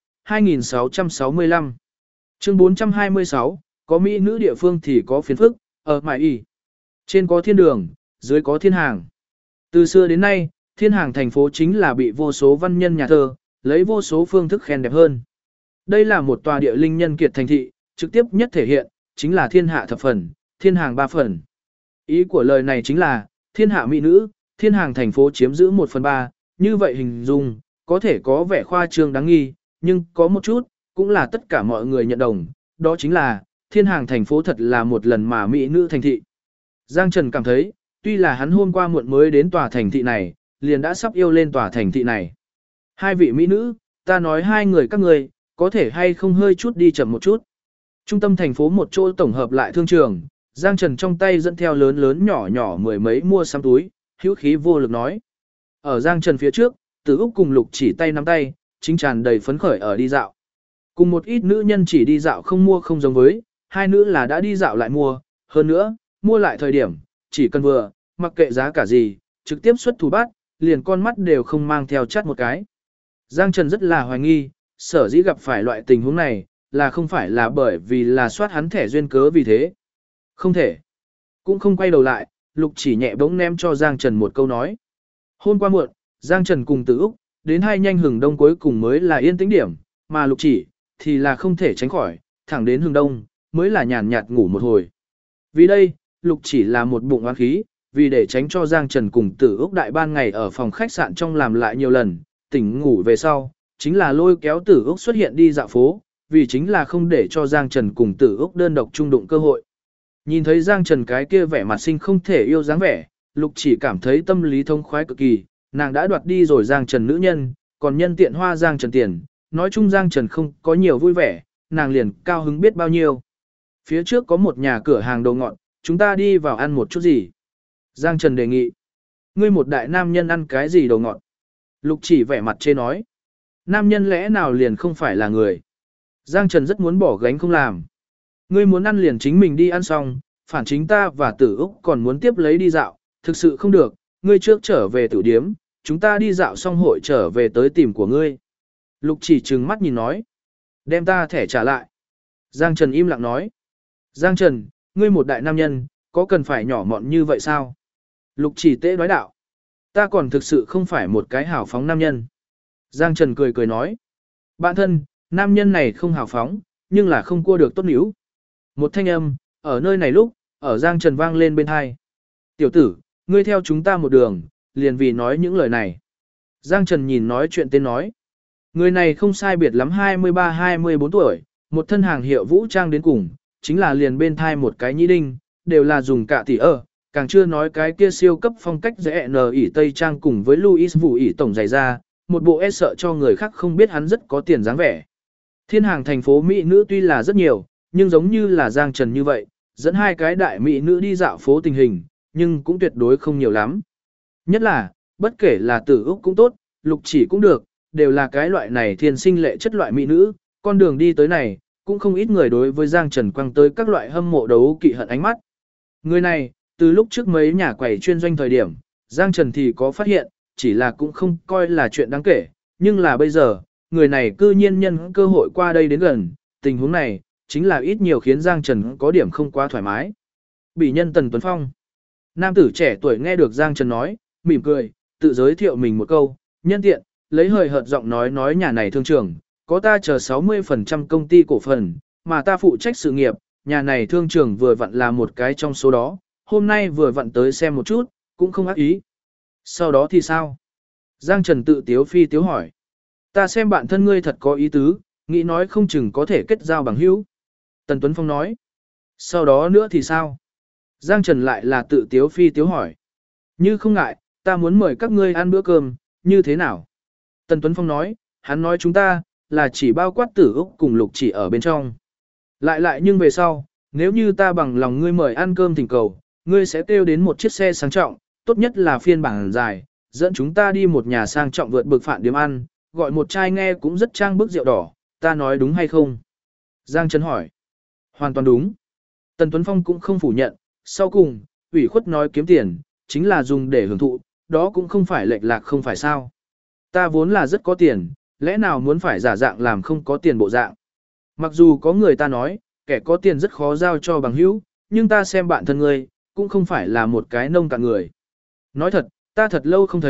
2665. Chương 426, có mỹ nữ địa phương thì có phiền phức, ở mại y. Trên có thiên đường, dưới có thiên hàng. Từ xưa đến nay, Thiên hàng thành phố chính là bị vô số văn nhân nhà thơ, lấy vô số phương thức khen đẹp hơn. Đây là một tòa địa linh nhân kiệt thành thị, trực tiếp nhất thể hiện, chính là thiên hạ thập phần, thiên hàng ba phần. Ý của lời này chính là, thiên hạ mỹ nữ, thiên hàng thành phố chiếm giữ 1/3, như vậy hình dung, có thể có vẻ khoa trương đáng nghi, nhưng có một chút, cũng là tất cả mọi người nhận đồng, đó chính là, thiên hàng thành phố thật là một lần mà mỹ nữ thành thị. Giang Trần cảm thấy, tuy là hắn hôm qua muộn mới đến tòa thành thị này, liền đã sắp yêu lên tòa thành thị này. Hai vị mỹ nữ, ta nói hai người các người, có thể hay không hơi chút đi chậm một chút. Trung tâm thành phố một chỗ tổng hợp lại thương trường, Giang Trần trong tay dẫn theo lớn lớn nhỏ nhỏ mười mấy mua sắm túi, hữu khí vô lực nói. Ở Giang Trần phía trước, Từ Úc cùng Lục Chỉ tay nắm tay, chính tràn đầy phấn khởi ở đi dạo. Cùng một ít nữ nhân chỉ đi dạo không mua không giống với, hai nữ là đã đi dạo lại mua, hơn nữa, mua lại thời điểm, chỉ cần vừa, mặc kệ giá cả gì, trực tiếp xuất thủ bắt, liền con mắt đều không mang theo chắt một cái. Giang Trần rất là hoài nghi, sở dĩ gặp phải loại tình huống này, là không phải là bởi vì là soát hắn thẻ duyên cớ vì thế. Không thể. Cũng không quay đầu lại, Lục Chỉ nhẹ bỗng ném cho Giang Trần một câu nói. Hôm qua muộn, Giang Trần cùng Từ Úc, đến hai nhanh hừng đông cuối cùng mới là yên tĩnh điểm, mà Lục Chỉ, thì là không thể tránh khỏi, thẳng đến hừng đông, mới là nhàn nhạt ngủ một hồi. Vì đây, Lục Chỉ là một bụng oán khí, vì để tránh cho Giang Trần cùng Từ Úc đại ban ngày ở phòng khách sạn trong làm lại nhiều lần, tỉnh ngủ về sau, chính là lôi kéo Từ Úc xuất hiện đi dạo phố, vì chính là không để cho Giang Trần cùng Từ Úc đơn độc chung đụng cơ hội. Nhìn thấy Giang Trần cái kia vẻ mặt sinh không thể yêu dáng vẻ, Lục Chỉ cảm thấy tâm lý thông khoái cực kỳ, nàng đã đoạt đi rồi Giang Trần nữ nhân, còn nhân tiện hoa Giang Trần tiền, nói chung Giang Trần không có nhiều vui vẻ, nàng liền cao hứng biết bao nhiêu. Phía trước có một nhà cửa hàng đồ ngọt, chúng ta đi vào ăn một chút gì. Giang Trần đề nghị. Ngươi một đại nam nhân ăn cái gì đồ ngọt? Lục Chỉ vẻ mặt chê nói. Nam nhân lẽ nào liền không phải là người? Giang Trần rất muốn bỏ gánh không làm. Ngươi muốn ăn liền chính mình đi ăn xong, phản chính ta và Tử Úc còn muốn tiếp lấy đi dạo, thực sự không được, ngươi trước trở về tử điếm, chúng ta đi dạo xong hội trở về tới tìm của ngươi. Lục Chỉ trừng mắt nhìn nói. Đem ta thẻ trả lại. Giang Trần im lặng nói. Giang Trần, ngươi một đại nam nhân, có cần phải nhỏ mọn như vậy sao? Lục Chỉ tế nói đạo. Ta còn thực sự không phải một cái hào phóng nam nhân. Giang Trần cười cười nói. Bạn thân, nam nhân này không hào phóng, nhưng là không cua được tốt níu. Một thanh âm, ở nơi này lúc, ở Giang Trần vang lên bên hai. Tiểu tử, ngươi theo chúng ta một đường, liền vì nói những lời này. Giang Trần nhìn nói chuyện tên nói. Người này không sai biệt lắm 23-24 tuổi, một thân hàng hiệu vũ trang đến cùng, chính là liền bên thai một cái nhĩ đinh, đều là dùng cả tỷ càng chưa nói cái kia siêu cấp phong cách dễ nở ỉ Tây Trang cùng với Louis Vũ ỉ tổng giày ra, một bộ e sợ cho người khác không biết hắn rất có tiền dáng vẻ. Thiên hàng thành phố Mỹ nữ tuy là rất nhiều, nhưng giống như là Giang Trần như vậy, dẫn hai cái đại Mỹ nữ đi dạo phố tình hình, nhưng cũng tuyệt đối không nhiều lắm. Nhất là, bất kể là Tử Úc cũng tốt, Lục Chỉ cũng được, đều là cái loại này thiên sinh lệ chất loại Mỹ nữ, con đường đi tới này, cũng không ít người đối với Giang Trần quăng tới các loại hâm mộ đấu kỵ hận ánh mắt. Người này, từ lúc trước mấy nhà quầy chuyên doanh thời điểm, Giang Trần thì có phát hiện, chỉ là cũng không coi là chuyện đáng kể, nhưng là bây giờ, người này cư nhiên nhân cơ hội qua đây đến gần, tình huống này, chính là ít nhiều khiến Giang Trần có điểm không quá thoải mái. Bị nhân Tần Tuấn Phong. Nam tử trẻ tuổi nghe được Giang Trần nói, mỉm cười, tự giới thiệu mình một câu, nhân tiện, lấy hời hợt giọng nói nhà này thương trường, có ta chờ 60% công ty cổ phần, mà ta phụ trách sự nghiệp, nhà này thương trường vừa vặn là một cái trong số đó, hôm nay vừa vặn tới xem một chút, cũng không ác ý. Sau đó thì sao? Giang Trần tự tiếu phi tiếu hỏi. Ta xem bạn thân ngươi thật có ý tứ, nghĩ nói không chừng có thể kết giao bằng hữu. Tần Tuấn Phong nói. Sau đó nữa thì sao? Giang Trần lại là tự tiếu phi tiếu hỏi. Như không ngại, ta muốn mời các ngươi ăn bữa cơm, như thế nào? Tần Tuấn Phong nói, hắn nói chúng ta, là chỉ bao quát Tử Úc cùng Lục Chỉ ở bên trong. Lại nhưng về sau, nếu như ta bằng lòng ngươi mời ăn cơm thỉnh cầu, ngươi sẽ kêu đến một chiếc xe sang trọng, tốt nhất là phiên bản dài, dẫn chúng ta đi một nhà sang trọng vượt bực phạn điểm ăn, gọi một chai nghe cũng rất trang bức rượu đỏ, ta nói đúng hay không? Giang Trần hỏi. Hoàn toàn đúng. Tần Tuấn Phong cũng không phủ nhận, sau cùng, ủy khuất nói kiếm tiền, chính là dùng để hưởng thụ, đó cũng không phải lệch lạc không phải sao. Ta vốn là rất có tiền, lẽ nào muốn phải giả dạng làm không có tiền bộ dạng. Mặc dù có người ta nói, kẻ có tiền rất khó giao cho bằng hữu, nhưng ta xem bạn thân ngươi, cũng không phải là một cái nông cạn người. Nói thật, ta thật lâu không thấy,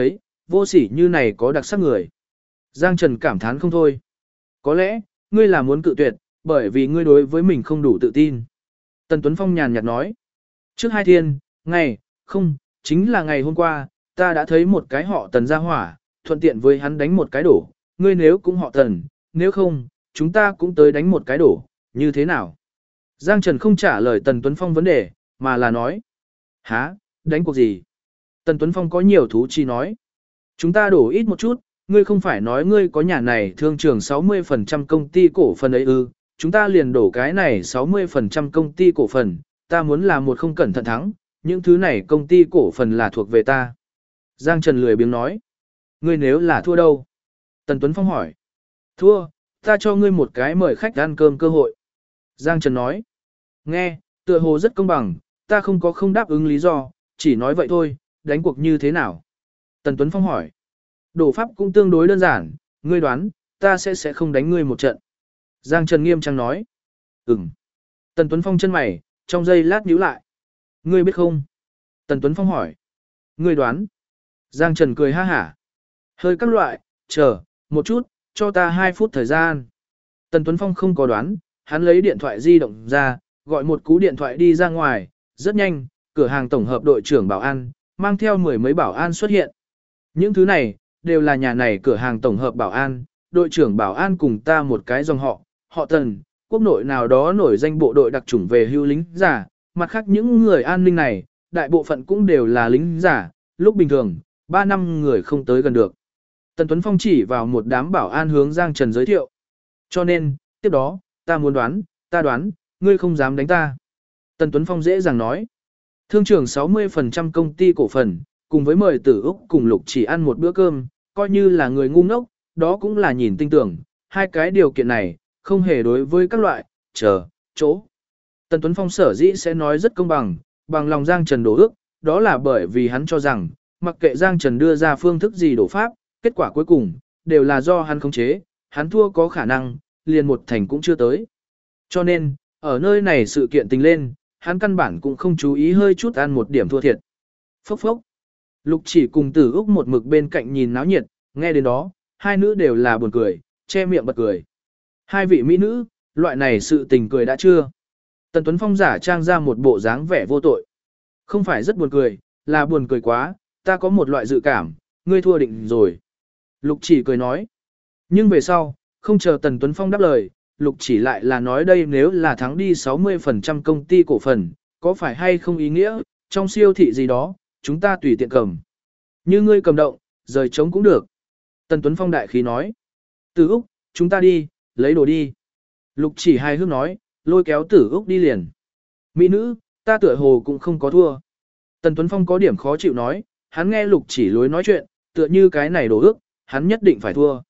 vô sỉ như này có đặc sắc người. Giang Trần cảm thán không thôi. Có lẽ, ngươi là muốn cự tuyệt, bởi vì ngươi đối với mình không đủ tự tin. Tần Tuấn Phong nhàn nhạt nói. Trước 2 thiên, không, chính là ngày hôm qua, ta đã thấy một cái họ Tần ra hỏa, thuận tiện với hắn đánh một cái đổ. Ngươi nếu cũng họ Tần, nếu không, chúng ta cũng tới đánh một cái đổ, như thế nào? Giang Trần không trả lời Tần Tuấn Phong vấn đề, mà là nói. Hả, đánh cuộc gì? Tần Tuấn Phong có nhiều thú chi nói. Chúng ta đổ ít một chút, ngươi không phải nói ngươi có nhà này thương trường 60% công ty cổ phần ấy ư, chúng ta liền đổ cái này 60% công ty cổ phần, ta muốn làm một không cẩn thận thắng, những thứ này công ty cổ phần là thuộc về ta. Giang Trần lười biếng nói. Ngươi nếu là thua đâu? Tần Tuấn Phong hỏi. Thua, ta cho ngươi một cái mời khách ăn cơm cơ hội. Giang Trần nói. Nghe, tựa hồ rất công bằng, ta không có không đáp ứng lý do, chỉ nói vậy thôi, đánh cuộc như thế nào? Tần Tuấn Phong hỏi. Đổ pháp cũng tương đối đơn giản, ngươi đoán, ta sẽ không đánh ngươi một trận. Giang Trần nghiêm trang nói. Ừm. Tần Tuấn Phong chân mày, trong giây lát nhíu lại. Ngươi biết không? Tần Tuấn Phong hỏi. Ngươi đoán. Giang Trần cười ha hả. Hơi các loại, chờ, một chút, cho ta 2 phút thời gian. Tần Tuấn Phong không có đoán, hắn lấy điện thoại di động ra, gọi một cú điện thoại đi ra ngoài, rất nhanh, cửa hàng tổng hợp đội trưởng bảo an, mang theo 10 mấy bảo an xuất hiện. Những thứ này, đều là nhà này cửa hàng tổng hợp bảo an, đội trưởng bảo an cùng ta một cái dòng họ Tần, quốc nội nào đó nổi danh bộ đội đặc chủng về hưu lính giả, mặt khác những người an ninh này, đại bộ phận cũng đều là lính giả, lúc bình thường, 3 năm người không tới gần được. Tần Tuấn Phong chỉ vào một đám bảo an hướng Giang Trần giới thiệu. Cho nên, tiếp đó, ta muốn đoán, ngươi không dám đánh ta. Tần Tuấn Phong dễ dàng nói. Thương trưởng 60% công ty cổ phần, cùng với mời Tử Úc cùng Lục Chỉ ăn một bữa cơm, coi như là người ngu ngốc, đó cũng là nhìn tinh tưởng, 2 cái điều kiện này, không hề đối với các loại, chỗ. Tần Tuấn Phong sở dĩ sẽ nói rất công bằng, bằng lòng Giang Trần đổ ước, đó là bởi vì hắn cho rằng, mặc kệ Giang Trần đưa ra phương thức gì đổ pháp, kết quả cuối cùng, đều là do hắn khống chế, hắn thua có khả năng, liền 1 thành cũng chưa tới. Cho nên, ở nơi này sự kiện tình lên, hắn căn bản cũng không chú ý hơi chút ăn một điểm thua thiệt. Phốc phốc. Lục Chỉ cùng Tử Úc một mực bên cạnh nhìn náo nhiệt, nghe đến đó, 2 nữ đều là buồn cười, che miệng bật cười. 2 vị mỹ nữ, loại này sự tình cười đã chưa? Tần Tuấn Phong giả trang ra một bộ dáng vẻ vô tội. Không phải rất buồn cười, là buồn cười quá, ta có một loại dự cảm, ngươi thua định rồi. Lục Chỉ cười nói. Nhưng về sau, không chờ Tần Tuấn Phong đáp lời, Lục Chỉ lại là nói đây nếu là thắng đi 60% công ty cổ phần, có phải hay không ý nghĩa, trong siêu thị gì đó, chúng ta tùy tiện cầm. Như ngươi cầm động, rời trống cũng được. Tần Tuấn Phong đại khí nói. Tử Úc, chúng ta đi, lấy đồ đi. Lục Chỉ hài hước nói, lôi kéo Tử Úc đi liền. Mỹ nữ, ta tựa hồ cũng không có thua. Tần Tuấn Phong có điểm khó chịu nói, hắn nghe Lục Chỉ lối nói chuyện, tựa như cái này đổ ước, hắn nhất định phải thua.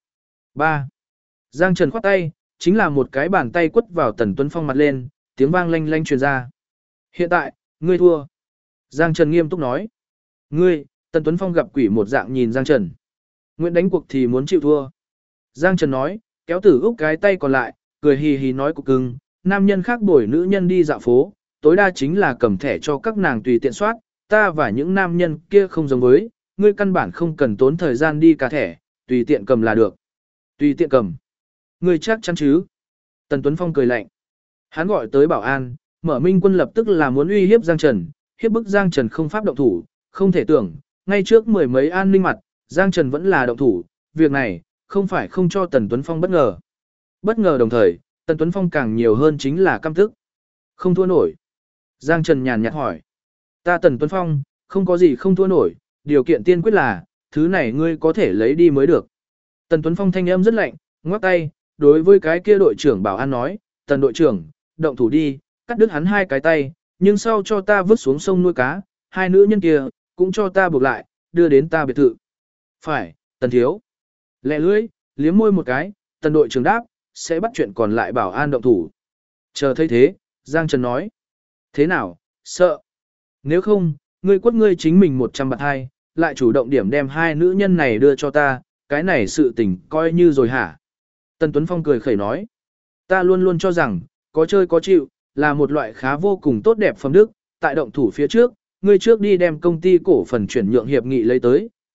3. Giang Trần khoát tay, chính là một cái bàn tay quất vào Tần Tuấn Phong mặt lên, tiếng vang lanh lanh truyền ra. Hiện tại, ngươi thua. Giang Trần nghiêm túc nói. Ngươi, Tần Tuấn Phong gặp quỷ một dạng nhìn Giang Trần. Nguyện đánh cuộc thì muốn chịu thua. Giang Trần nói, kéo Tử Úc cái tay còn lại, cười hì hì nói cục cưng, nam nhân khác bồi nữ nhân đi dạo phố, tối đa chính là cầm thẻ cho các nàng tùy tiện soát, ta và những nam nhân kia không giống với, ngươi căn bản không cần tốn thời gian đi cả thẻ, tùy tiện cầm là được. Tùy tiện cầm. Ngươi chắc chắn chứ? Tần Tuấn Phong cười lạnh. Hắn gọi tới bảo an, Mở Minh Quân lập tức là muốn uy hiếp Giang Trần, hiếp bức Giang Trần không pháp động thủ, không thể tưởng, ngay trước 10 mấy an ninh mặt, Giang Trần vẫn là động thủ, việc này, không phải không cho Tần Tuấn Phong bất ngờ. Bất ngờ đồng thời, Tần Tuấn Phong càng nhiều hơn chính là căm tức. Không thua nổi. Giang Trần nhàn nhạt hỏi. Ta Tần Tuấn Phong, không có gì không thua nổi, điều kiện tiên quyết là, thứ này ngươi có thể lấy đi mới được. Tần Tuấn Phong thanh âm rất lạnh, ngoắc tay, đối với cái kia đội trưởng bảo an nói, Tần đội trưởng, động thủ đi, cắt đứt hắn 2 cái tay, nhưng sau cho ta vứt xuống sông nuôi cá, 2 nữ nhân kia, cũng cho ta buộc lại, đưa đến ta biệt thự. Phải, Tần thiếu. Lẹ lưỡi, liếm môi một cái, Tần đội trưởng đáp, sẽ bắt chuyện còn lại bảo an động thủ. Chờ thấy thế, Giang Trần nói. Thế nào, sợ. Nếu không, ngươi quất ngươi chính mình 100 bạc 2, lại chủ động điểm đem 2 nữ nhân này đưa cho ta, cái này sự tình coi như rồi hả? Tần Tuấn Phong cười khẩy nói. Ta luôn luôn cho rằng, có chơi có chịu, là một loại khá vô cùng tốt đẹp phẩm đức, tại động thủ phía trước, ngươi trước đi đem công ty cổ phần chuyển nhượng hiệp nghị lấy tới,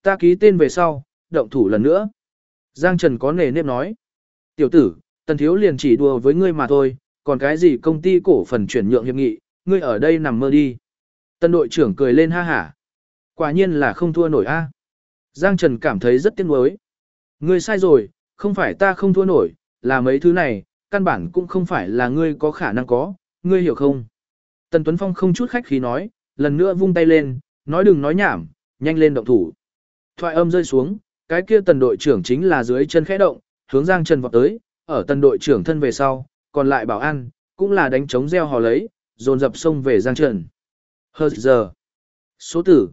ta ký tên về sau, động thủ lần nữa. Giang Trần có nề nếp nói. Tiểu tử, Tần thiếu liền chỉ đùa với ngươi mà thôi, còn cái gì công ty cổ phần chuyển nhượng hiệp nghị, ngươi ở đây nằm mơ đi. Tần đội trưởng cười lên ha hả. Quả nhiên là không thua nổi a. Giang Trần cảm thấy rất tiếc nuối. Ngươi sai rồi, không phải ta không thua nổi, là mấy thứ này, căn bản cũng không phải là ngươi có khả năng có, ngươi hiểu không? Tần Tuấn Phong không chút khách khí nói, lần nữa vung tay lên, nói đừng nói nhảm, nhanh lên động thủ. Thoại âm rơi xuống, cái kia tần đội trưởng chính là dưới chân khẽ động, hướng Giang Trần vọt tới, ở tần đội trưởng thân về sau, còn lại bảo an, cũng là đánh trống reo hò lấy, dồn dập xông về Giang Trần. Hờ giờ. Số tử,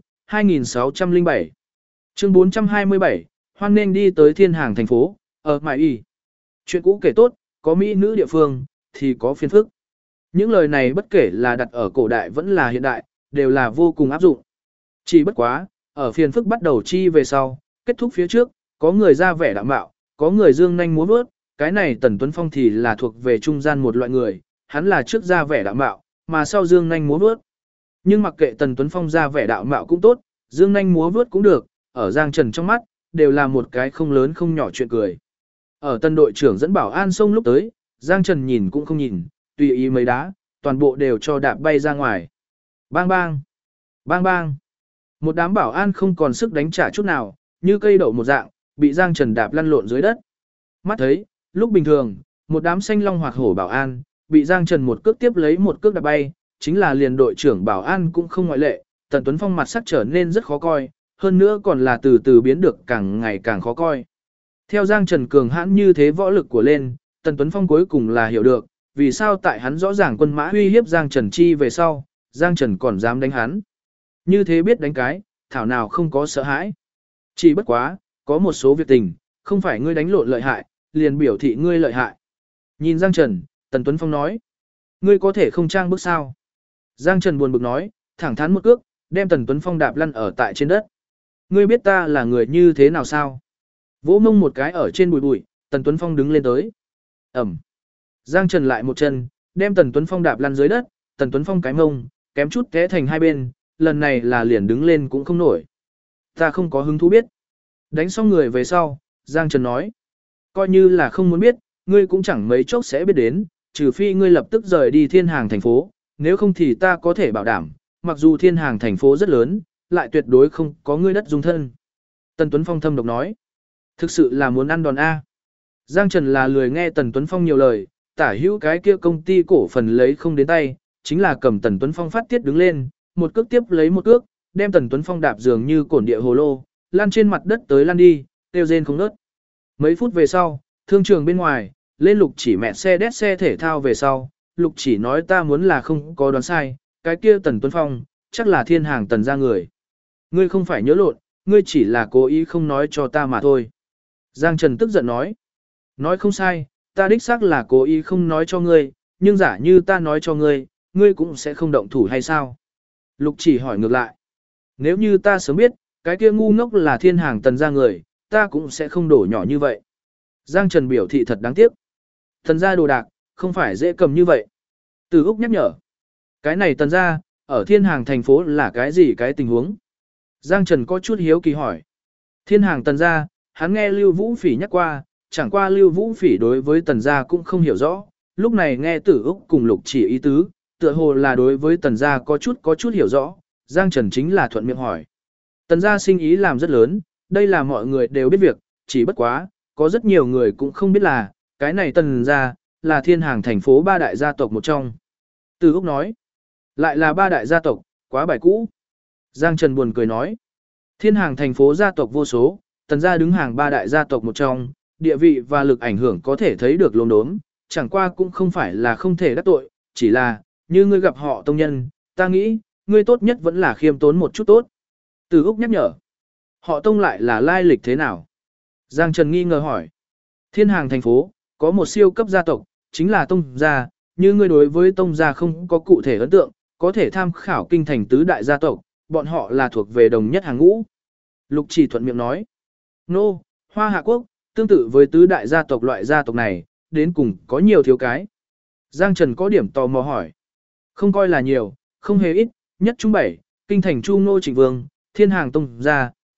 2607. Chương 427, hoan nên đi tới thiên hàng thành phố, ở Mại Y. Chuyện cũ kể tốt, có mỹ nữ địa phương, thì có phiền phức. Những lời này bất kể là đặt ở cổ đại vẫn là hiện đại, đều là vô cùng áp dụng. Chỉ bất quá, ở phiền phức bắt đầu chi về sau, kết thúc phía trước, có người ra vẻ đạm bạo, có người dương nhanh múa vớt, cái này Tần Tuấn Phong thì là thuộc về trung gian một loại người, hắn là trước ra vẻ đạm bạo, mà sau dương nhanh múa vớt. Nhưng mặc kệ Tần Tuấn Phong ra vẻ đạm bạo cũng tốt, dương nhanh múa vớt cũng được, ở Giang Trần trong mắt, đều là một cái không lớn không nhỏ chuyện cười. Ở Tần đội trưởng dẫn bảo an sông lúc tới, Giang Trần nhìn cũng không nhìn, tùy ý mấy đá, toàn bộ đều cho đạp bay ra ngoài. Bang bang, bang bang. Một đám bảo an không còn sức đánh trả chút nào, như cây đậu một dạng, bị Giang Trần đạp lăn lộn dưới đất. Mắt thấy, lúc bình thường, một đám xanh long hoạt hổ bảo an, bị Giang Trần một cước tiếp lấy một cước đạp bay, chính là liền đội trưởng bảo an cũng không ngoại lệ, Tần Tuấn Phong mặt sắc trở nên rất khó coi, hơn nữa còn là từ từ biến được càng ngày càng khó coi. Theo Giang Trần cường hãn như thế võ lực của lên, Tần Tuấn Phong cuối cùng là hiểu được, vì sao tại hắn rõ ràng quân mã uy hiếp Giang Trần chi về sau, Giang Trần còn dám đánh hắn. Như thế biết đánh cái, thảo nào không có sợ hãi. Chỉ bất quá, có một số việc tình, không phải ngươi đánh lộn lợi hại, liền biểu thị ngươi lợi hại. Nhìn Giang Trần, Tần Tuấn Phong nói, ngươi có thể không trang bước sao. Giang Trần buồn bực nói, thẳng thắn một cước, đem Tần Tuấn Phong đạp lăn ở tại trên đất. Ngươi biết ta là người như thế nào sao? Vỗ mông một cái ở trên bụi bụi, Tần Tuấn Phong đứng lên tới. Ẩm. Giang Trần lại một chân, đem Tần Tuấn Phong đạp lăn dưới đất, Tần Tuấn Phong cái mông, kém chút té thành hai bên, lần này là liền đứng lên cũng không nổi. Ta không có hứng thú biết. Đánh xong người về sau, Giang Trần nói. Coi như là không muốn biết, ngươi cũng chẳng mấy chốc sẽ biết đến, trừ phi ngươi lập tức rời đi thiên hàng thành phố, nếu không thì ta có thể bảo đảm, mặc dù thiên hàng thành phố rất lớn, lại tuyệt đối không có ngươi đất dung thân. Tần Tuấn Phong thâm độc nói. Thực sự là muốn ăn đòn A. Giang Trần là lười nghe Tần Tuấn Phong nhiều lời, tả hữu cái kia công ty cổ phần lấy không đến tay, chính là cầm Tần Tuấn Phong phát tiết đứng lên, một cước tiếp lấy một cước, đem Tần Tuấn Phong đạp dường như cổn địa hồ lô, lăn trên mặt đất tới lăn đi, tiêu rên không ngớt. Mấy phút về sau, thương trường bên ngoài, lên Lục Chỉ mẹ xe đét xe thể thao về sau, Lục Chỉ nói ta muốn là không có đoán sai, cái kia Tần Tuấn Phong, chắc là thiên hàng Tần ra người. Ngươi không phải nhớ lộn, ngươi chỉ là cố ý không nói cho ta mà thôi. Giang Trần tức giận nói. Nói không sai, ta đích xác là cố ý không nói cho ngươi, nhưng giả như ta nói cho ngươi, ngươi cũng sẽ không động thủ hay sao? Lục Chỉ hỏi ngược lại. Nếu như ta sớm biết, cái kia ngu ngốc là thiên hàng Tần ra người, ta cũng sẽ không đổ nhỏ như vậy. Giang Trần biểu thị thật đáng tiếc. Tần ra đồ đạc, không phải dễ cầm như vậy. Từ Úc nhắc nhở. Cái này Tần ra, ở thiên hàng thành phố là cái gì cái tình huống? Giang Trần có chút hiếu kỳ hỏi. Thiên hàng Tần ra, hắn nghe Lưu Vũ Phỉ nhắc qua, chẳng qua Lưu Vũ Phỉ đối với Tần gia cũng không hiểu rõ, lúc này nghe Tử Úc cùng Lục Chỉ ý tứ, tựa hồ là đối với Tần gia có chút hiểu rõ, Giang Trần chính là thuận miệng hỏi. Tần gia sinh ý làm rất lớn, đây là mọi người đều biết việc, chỉ bất quá, có rất nhiều người cũng không biết là, cái này Tần gia, là thiên hàng thành phố ba đại gia tộc một trong. Tử Úc nói, lại là ba đại gia tộc, quá bài cũ. Giang Trần buồn cười nói, thiên hàng thành phố gia tộc vô số, Tần gia đứng hàng ba đại gia tộc một trong, địa vị và lực ảnh hưởng có thể thấy được lốm đốm, chẳng qua cũng không phải là không thể đắc tội, chỉ là, như ngươi gặp họ tông nhân, ta nghĩ, ngươi tốt nhất vẫn là khiêm tốn một chút tốt. Từ Úc nhắc nhở, họ tông lại là lai lịch thế nào? Giang Trần nghi ngờ hỏi, thiên hàng thành phố, có một siêu cấp gia tộc, chính là tông gia, như ngươi đối với tông gia không có cụ thể ấn tượng, có thể tham khảo kinh thành tứ đại gia tộc, bọn họ là thuộc về đồng nhất hàng ngũ. Lục Chỉ thuận miệng nói, nô, Hoa Hạ Quốc, tương tự với tứ đại gia tộc loại gia tộc này, đến cùng có nhiều thiếu cái. Giang Trần có điểm tò mò hỏi. Không coi là nhiều, không hề ít, nhất trung bảy, kinh thành Chu Ngô Trịnh Vương, thiên hàng tông gia,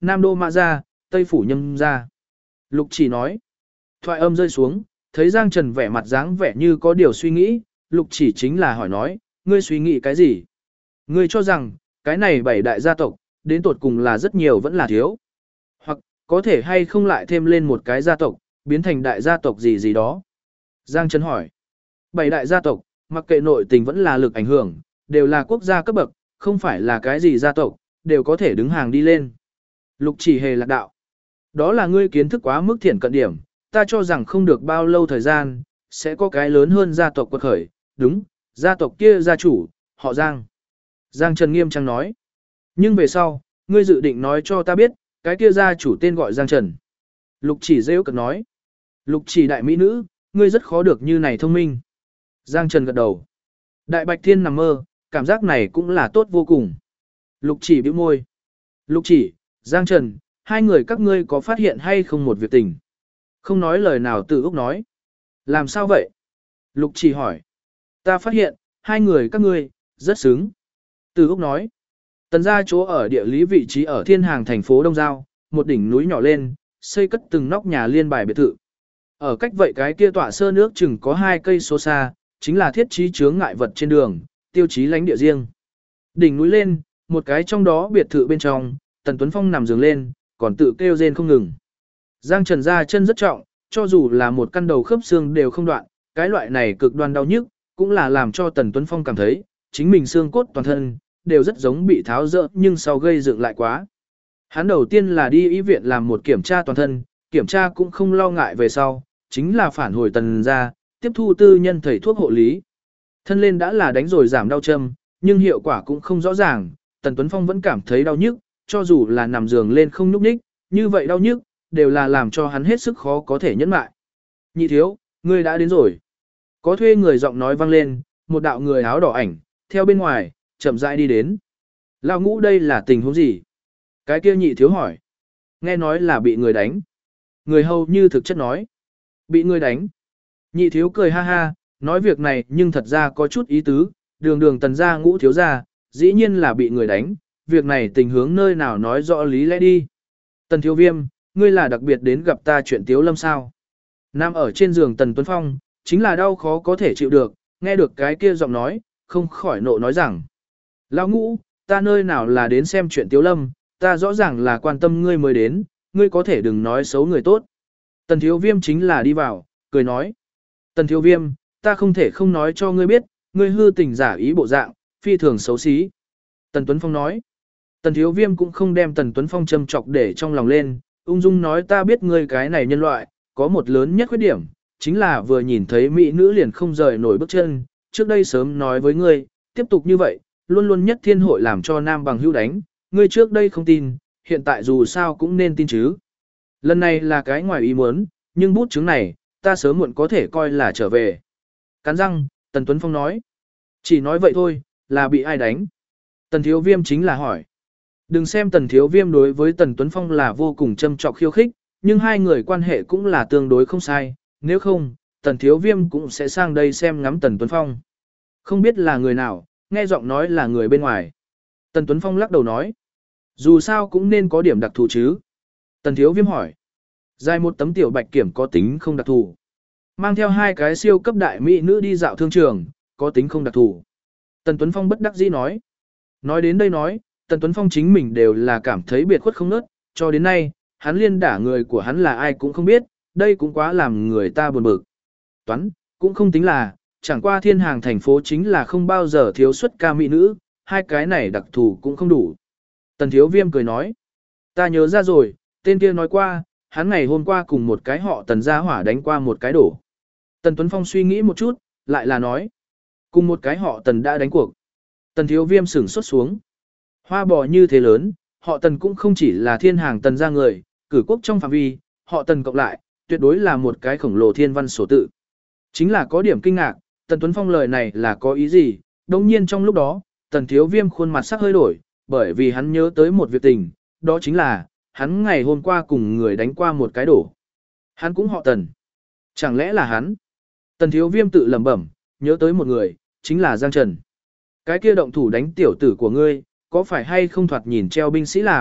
Nam Đô Mã Gia, Tây Phủ Nhâm Gia. Lục Chỉ nói. Thoại âm rơi xuống, thấy Giang Trần vẻ mặt dáng vẻ như có điều suy nghĩ, Lục Chỉ chính là hỏi nói, ngươi suy nghĩ cái gì? Ngươi cho rằng, cái này 7 đại gia tộc, đến tột cùng là rất nhiều vẫn là thiếu. Hoặc, có thể hay không lại thêm lên một cái gia tộc, biến thành đại gia tộc gì gì đó. Giang Trần hỏi. 7 đại gia tộc, mặc kệ nội tình vẫn là lực ảnh hưởng, đều là quốc gia cấp bậc, không phải là cái gì gia tộc, đều có thể đứng hàng đi lên. Lục Chỉ hề lạc đạo. Đó là ngươi kiến thức quá mức thiện cận điểm, ta cho rằng không được bao lâu thời gian, sẽ có cái lớn hơn gia tộc quật khởi, đúng, gia tộc kia gia chủ, họ Giang. Giang Trần nghiêm trang nói. Nhưng về sau, ngươi dự định nói cho ta biết, cái kia gia chủ tên gọi Giang Trần. Lục Chỉ rêu cực nói. Lục Chỉ đại mỹ nữ, ngươi rất khó được như này thông minh. Giang Trần gật đầu. Đại Bạch Thiên nằm mơ, cảm giác này cũng là tốt vô cùng. Lục Chỉ bĩu môi. Lục Chỉ, Giang Trần, hai người các ngươi có phát hiện hay không một việc tình? Không nói lời nào Từ Úc nói. Làm sao vậy? Lục Chỉ hỏi. Ta phát hiện, hai người các ngươi, rất xứng. Từ Úc nói. Tần gia chỗ ở địa lý vị trí ở thiên hàng thành phố Đông Giao, một đỉnh núi nhỏ lên, xây cất từng nóc nhà liên bài biệt thự. Ở cách vậy cái kia tọa sơ nước chừng có 2 cây số xa, chính là thiết trí chướng ngại vật trên đường, tiêu chí lãnh địa riêng. Đỉnh núi lên, một cái trong đó biệt thự bên trong, Tần Tuấn Phong nằm giường lên, còn tự kêu rên không ngừng. Giang Trần ra chân rất trọng, cho dù là một căn đầu khớp xương đều không đoạn, cái loại này cực đoan đau nhức, cũng là làm cho Tần Tuấn Phong cảm thấy, chính mình xương cốt toàn thân, đều rất giống bị tháo rỡ nhưng sau gây dựng lại quá. Hắn đầu tiên là đi y viện làm một kiểm tra toàn thân, kiểm tra cũng không lo ngại về sau, chính là phản hồi Tần ra, tiếp thu tư nhân thầy thuốc hộ lý. Thân lên đã là đánh rồi giảm đau châm, nhưng hiệu quả cũng không rõ ràng, Tần Tuấn Phong vẫn cảm thấy đau nhức, cho dù là nằm giường lên không nhúc nhích, như vậy đau nhức, đều là làm cho hắn hết sức khó có thể nhẫn mại. Nhị thiếu, ngươi đã đến rồi. Có thuê người giọng nói vang lên, một đạo người áo đỏ ảnh, theo bên ngoài, chậm rãi đi đến. Lão Ngũ đây là tình huống gì? Cái kia nhị thiếu hỏi. Nghe nói là bị người đánh. Người hầu như thực chất nói. Bị người đánh. Nhị thiếu cười ha ha, nói việc này nhưng thật ra có chút ý tứ, đường đường Tần gia Ngũ thiếu gia, dĩ nhiên là bị người đánh, việc này tình hướng nơi nào nói rõ lý lẽ đi. Tần thiếu viêm, ngươi là đặc biệt đến gặp ta chuyện tiếu lâm sao. Nằm ở trên giường Tần Tuấn Phong, chính là đau khó có thể chịu được, nghe được cái kia giọng nói, không khỏi nộ nói rằng. Lão Ngũ, ta nơi nào là đến xem chuyện tiếu lâm, ta rõ ràng là quan tâm ngươi mới đến, ngươi có thể đừng nói xấu người tốt. Tần thiếu viêm chính là đi vào, cười nói. Tần thiếu viêm, ta không thể không nói cho ngươi biết, ngươi hư tình giả ý bộ dạng, phi thường xấu xí. Tần Tuấn Phong nói. Tần thiếu viêm cũng không đem Tần Tuấn Phong châm chọc để trong lòng lên, ung dung nói ta biết ngươi cái này nhân loại, có một lớn nhất khuyết điểm, chính là vừa nhìn thấy mỹ nữ liền không rời nổi bước chân, trước đây sớm nói với ngươi, tiếp tục như vậy, luôn luôn nhất thiên hội làm cho nam bằng hữu đánh, ngươi trước đây không tin, hiện tại dù sao cũng nên tin chứ. Lần này là cái ngoài ý muốn, nhưng bút chứng này, ta sớm muộn có thể coi là trở về. Cắn răng, Tần Tuấn Phong nói. Chỉ nói vậy thôi, là bị ai đánh? Tần thiếu viêm chính là hỏi. Đừng xem Tần thiếu viêm đối với Tần Tuấn Phong là vô cùng châm trọc khiêu khích, nhưng hai người quan hệ cũng là tương đối không sai, nếu không, Tần thiếu viêm cũng sẽ sang đây xem ngắm Tần Tuấn Phong. Không biết là người nào, nghe giọng nói là người bên ngoài. Tần Tuấn Phong lắc đầu nói. Dù sao cũng nên có điểm đặc thù chứ. Tần thiếu viêm hỏi. Dài một tấm tiểu bạch kiểm có tính không đặc thù. Mang theo 2 cái siêu cấp đại mỹ nữ đi dạo thương trường, có tính không đặc thù. Tần Tuấn Phong bất đắc dĩ nói. Nói đến đây nói, Tần Tuấn Phong chính mình đều là cảm thấy biệt khuất không nớt, cho đến nay, hắn liên đả người của hắn là ai cũng không biết, đây cũng quá làm người ta buồn bực. Toán, cũng không tính là, chẳng qua thiên hàng thành phố chính là không bao giờ thiếu xuất ca mỹ nữ, 2 cái này đặc thù cũng không đủ. Tần thiếu viêm cười nói. Ta nhớ ra rồi, tên kia nói qua, hắn ngày hôm qua cùng một cái họ Tần gia hỏa đánh qua một cái đổ. Tần Tuấn Phong suy nghĩ một chút, lại là nói. Cùng một cái họ Tần đã đánh cuộc. Tần thiếu viêm sửng xuất xuống. Hoa bò như thế lớn, họ Tần cũng không chỉ là thiên hàng Tần gia người, cử quốc trong phạm vi, họ Tần cộng lại, tuyệt đối là một cái khổng lồ thiên văn sổ tự. Chính là có điểm kinh ngạc, Tần Tuấn Phong lời này là có ý gì, đồng nhiên trong lúc đó, Tần thiếu viêm khuôn mặt sắc hơi đổi, bởi vì hắn nhớ tới một việc tình, đó chính là, hắn ngày hôm qua cùng người đánh qua một cái đổ. Hắn cũng họ Tần. Chẳng lẽ là hắn? Tần thiếu viêm tự lẩm bẩm, nhớ tới một người, chính là Giang Trần. Cái kia động thủ đánh tiểu tử của ngươi, có phải hay không thoạt nhìn treo binh sĩ làm,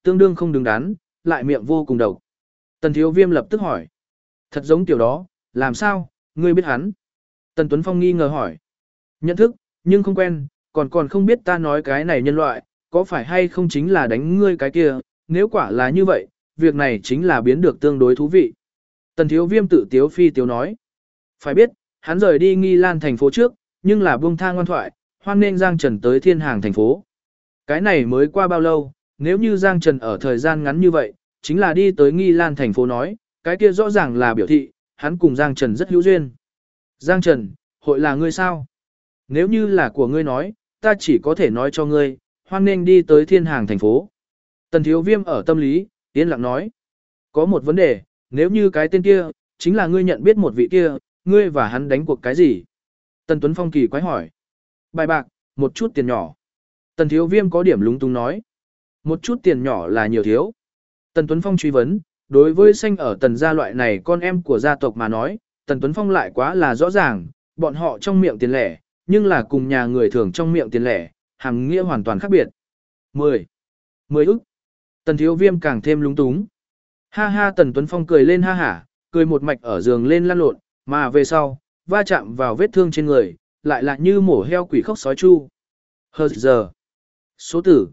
tương đương không đứng đắn, lại miệng vô cùng độc. Tần Thiếu Viêm lập tức hỏi. Thật giống tiểu đó, làm sao, ngươi biết hắn? Tần Tuấn Phong nghi ngờ hỏi. Nhận thức, nhưng không quen, còn không biết ta nói cái này nhân loại, có phải hay không chính là đánh ngươi cái kia, nếu quả là như vậy, việc này chính là biến được tương đối thú vị. Tần Thiếu Viêm tự tiếu phi tiếu nói. Phải biết, hắn rời đi Nghi Lan thành phố trước, nhưng là buông tha ngoan thoại, hoan nên Giang Trần tới Thiên Hàng thành phố. Cái này mới qua bao lâu, nếu như Giang Trần ở thời gian ngắn như vậy, chính là đi tới Nghi Lan thành phố nói, cái kia rõ ràng là biểu thị, hắn cùng Giang Trần rất hữu duyên. Giang Trần, hội là ngươi sao? Nếu như là của ngươi nói, ta chỉ có thể nói cho ngươi, hoan nên đi tới Thiên Hàng thành phố. Tần Thiếu Viêm ở tâm lý, yên lặng nói. Có một vấn đề, nếu như cái tên kia, chính là ngươi nhận biết một vị kia, ngươi và hắn đánh cuộc cái gì? Tần Tuấn Phong kỳ quái hỏi. Bài bạc, một chút tiền nhỏ. Tần Thiếu Viêm có điểm lúng túng nói. Một chút tiền nhỏ là nhiều thiếu. Tần Tuấn Phong truy vấn, đối với sanh ở tần gia loại này con em của gia tộc mà nói, Tần Tuấn Phong lại quá là rõ ràng, bọn họ trong miệng tiền lẻ, nhưng là cùng nhà người thường trong miệng tiền lẻ, hàm nghĩa hoàn toàn khác biệt. 10 ức. Tần Thiếu Viêm càng thêm lúng túng. Ha ha, Tần Tuấn Phong cười lên ha hả, cười một mạch ở giường lên lăn lộn, mà về sau, va chạm vào vết thương trên người, lại là như mổ heo quỷ khóc sói chu. Hờ giờ. Số tử,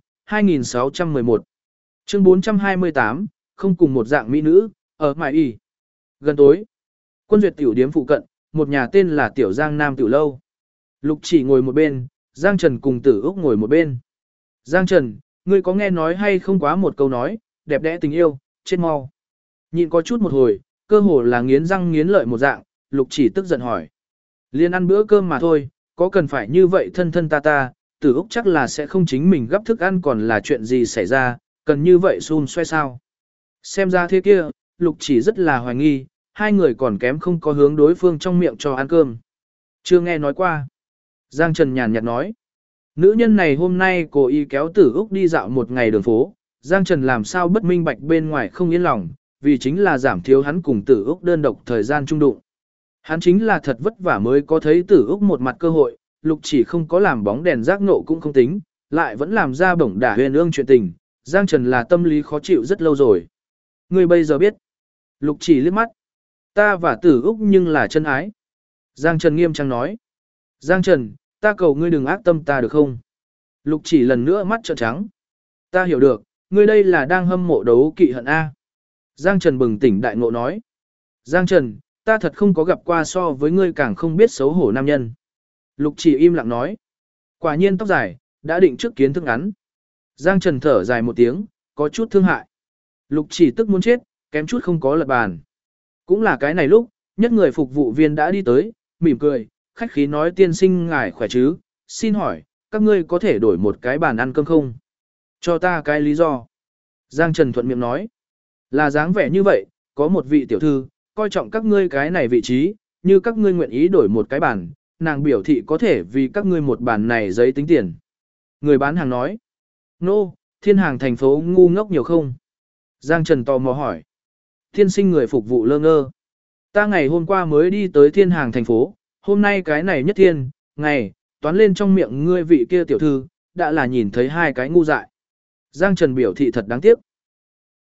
2611. Chương 428, không cùng một dạng mỹ nữ, ở Mai Y. Gần tối, Quân Duyệt tiểu điếm phụ cận, một nhà tên là Tiểu Giang Nam Tiểu Lâu. Lục Chỉ ngồi một bên, Giang Trần cùng Tử Úc ngồi một bên. Giang Trần, ngươi có nghe nói hay không quá một câu nói, đẹp đẽ tình yêu, chết mau. Nhịn có chút một hồi, cơ hồ là nghiến răng nghiến lợi một dạng, Lục Chỉ tức giận hỏi. Liên ăn bữa cơm mà thôi, có cần phải như vậy thân thân ta, Tử Úc chắc là sẽ không chính mình gấp thức ăn còn là chuyện gì xảy ra, cần như vậy xun xoay sao. Xem ra thế kia, Lục Chỉ rất là hoài nghi, hai người còn kém không có hướng đối phương trong miệng cho ăn cơm. Chưa nghe nói qua. Giang Trần nhàn nhạt nói. Nữ nhân này hôm nay cố ý kéo Tử Úc đi dạo một ngày đường phố, Giang Trần làm sao bất minh bạch bên ngoài không yên lòng, vì chính là giảm thiếu hắn cùng Tử Úc đơn độc thời gian trung đụng. Hắn chính là thật vất vả mới có thấy Tử Úc một mặt cơ hội, Lục Chỉ không có làm bóng đèn giác nộ cũng không tính, lại vẫn làm ra bổng đả huyền ương chuyện tình, Giang Trần là tâm lý khó chịu rất lâu rồi. Ngươi bây giờ biết. Lục Chỉ liếc mắt. Ta và Tử Úc nhưng là chân ái. Giang Trần nghiêm trang nói. Giang Trần, ta cầu ngươi đừng ác tâm ta được không? Lục Chỉ lần nữa mắt trợn trắng. Ta hiểu được, ngươi đây là đang hâm mộ đấu kỵ hận A. Giang Trần bừng tỉnh đại ngộ nói. Giang Trần, ta thật không có gặp qua so với ngươi càng không biết xấu hổ nam nhân. Lục Chỉ im lặng nói. Quả nhiên tóc dài, đã định trước kiến thức ngắn. Giang Trần thở dài một tiếng, có chút thương hại. Lục Chỉ tức muốn chết, kém chút không có lật bàn. Cũng là cái này lúc, nhất người phục vụ viên đã đi tới, mỉm cười, khách khí nói tiên sinh ngài khỏe chứ, xin hỏi, các ngươi có thể đổi một cái bàn ăn cơm không? Cho ta cái lý do. Giang Trần thuận miệng nói, là dáng vẻ như vậy, có một vị tiểu thư, coi trọng các ngươi cái này vị trí, như các ngươi nguyện ý đổi một cái bàn, nàng biểu thị có thể vì các ngươi một bàn này giấy tính tiền. Người bán hàng nói, nô, Thiên Hàng thành phố ngu ngốc nhiều không? Giang Trần tò mò hỏi. Tiên sinh người phục vụ lơ ngơ. Ta ngày hôm qua mới đi tới Thiên Hàng thành phố, hôm nay cái này nhất thiên, ngày, toán lên trong miệng ngươi vị kia tiểu thư, đã là nhìn thấy hai cái ngu dại. Giang Trần biểu thị thật đáng tiếc.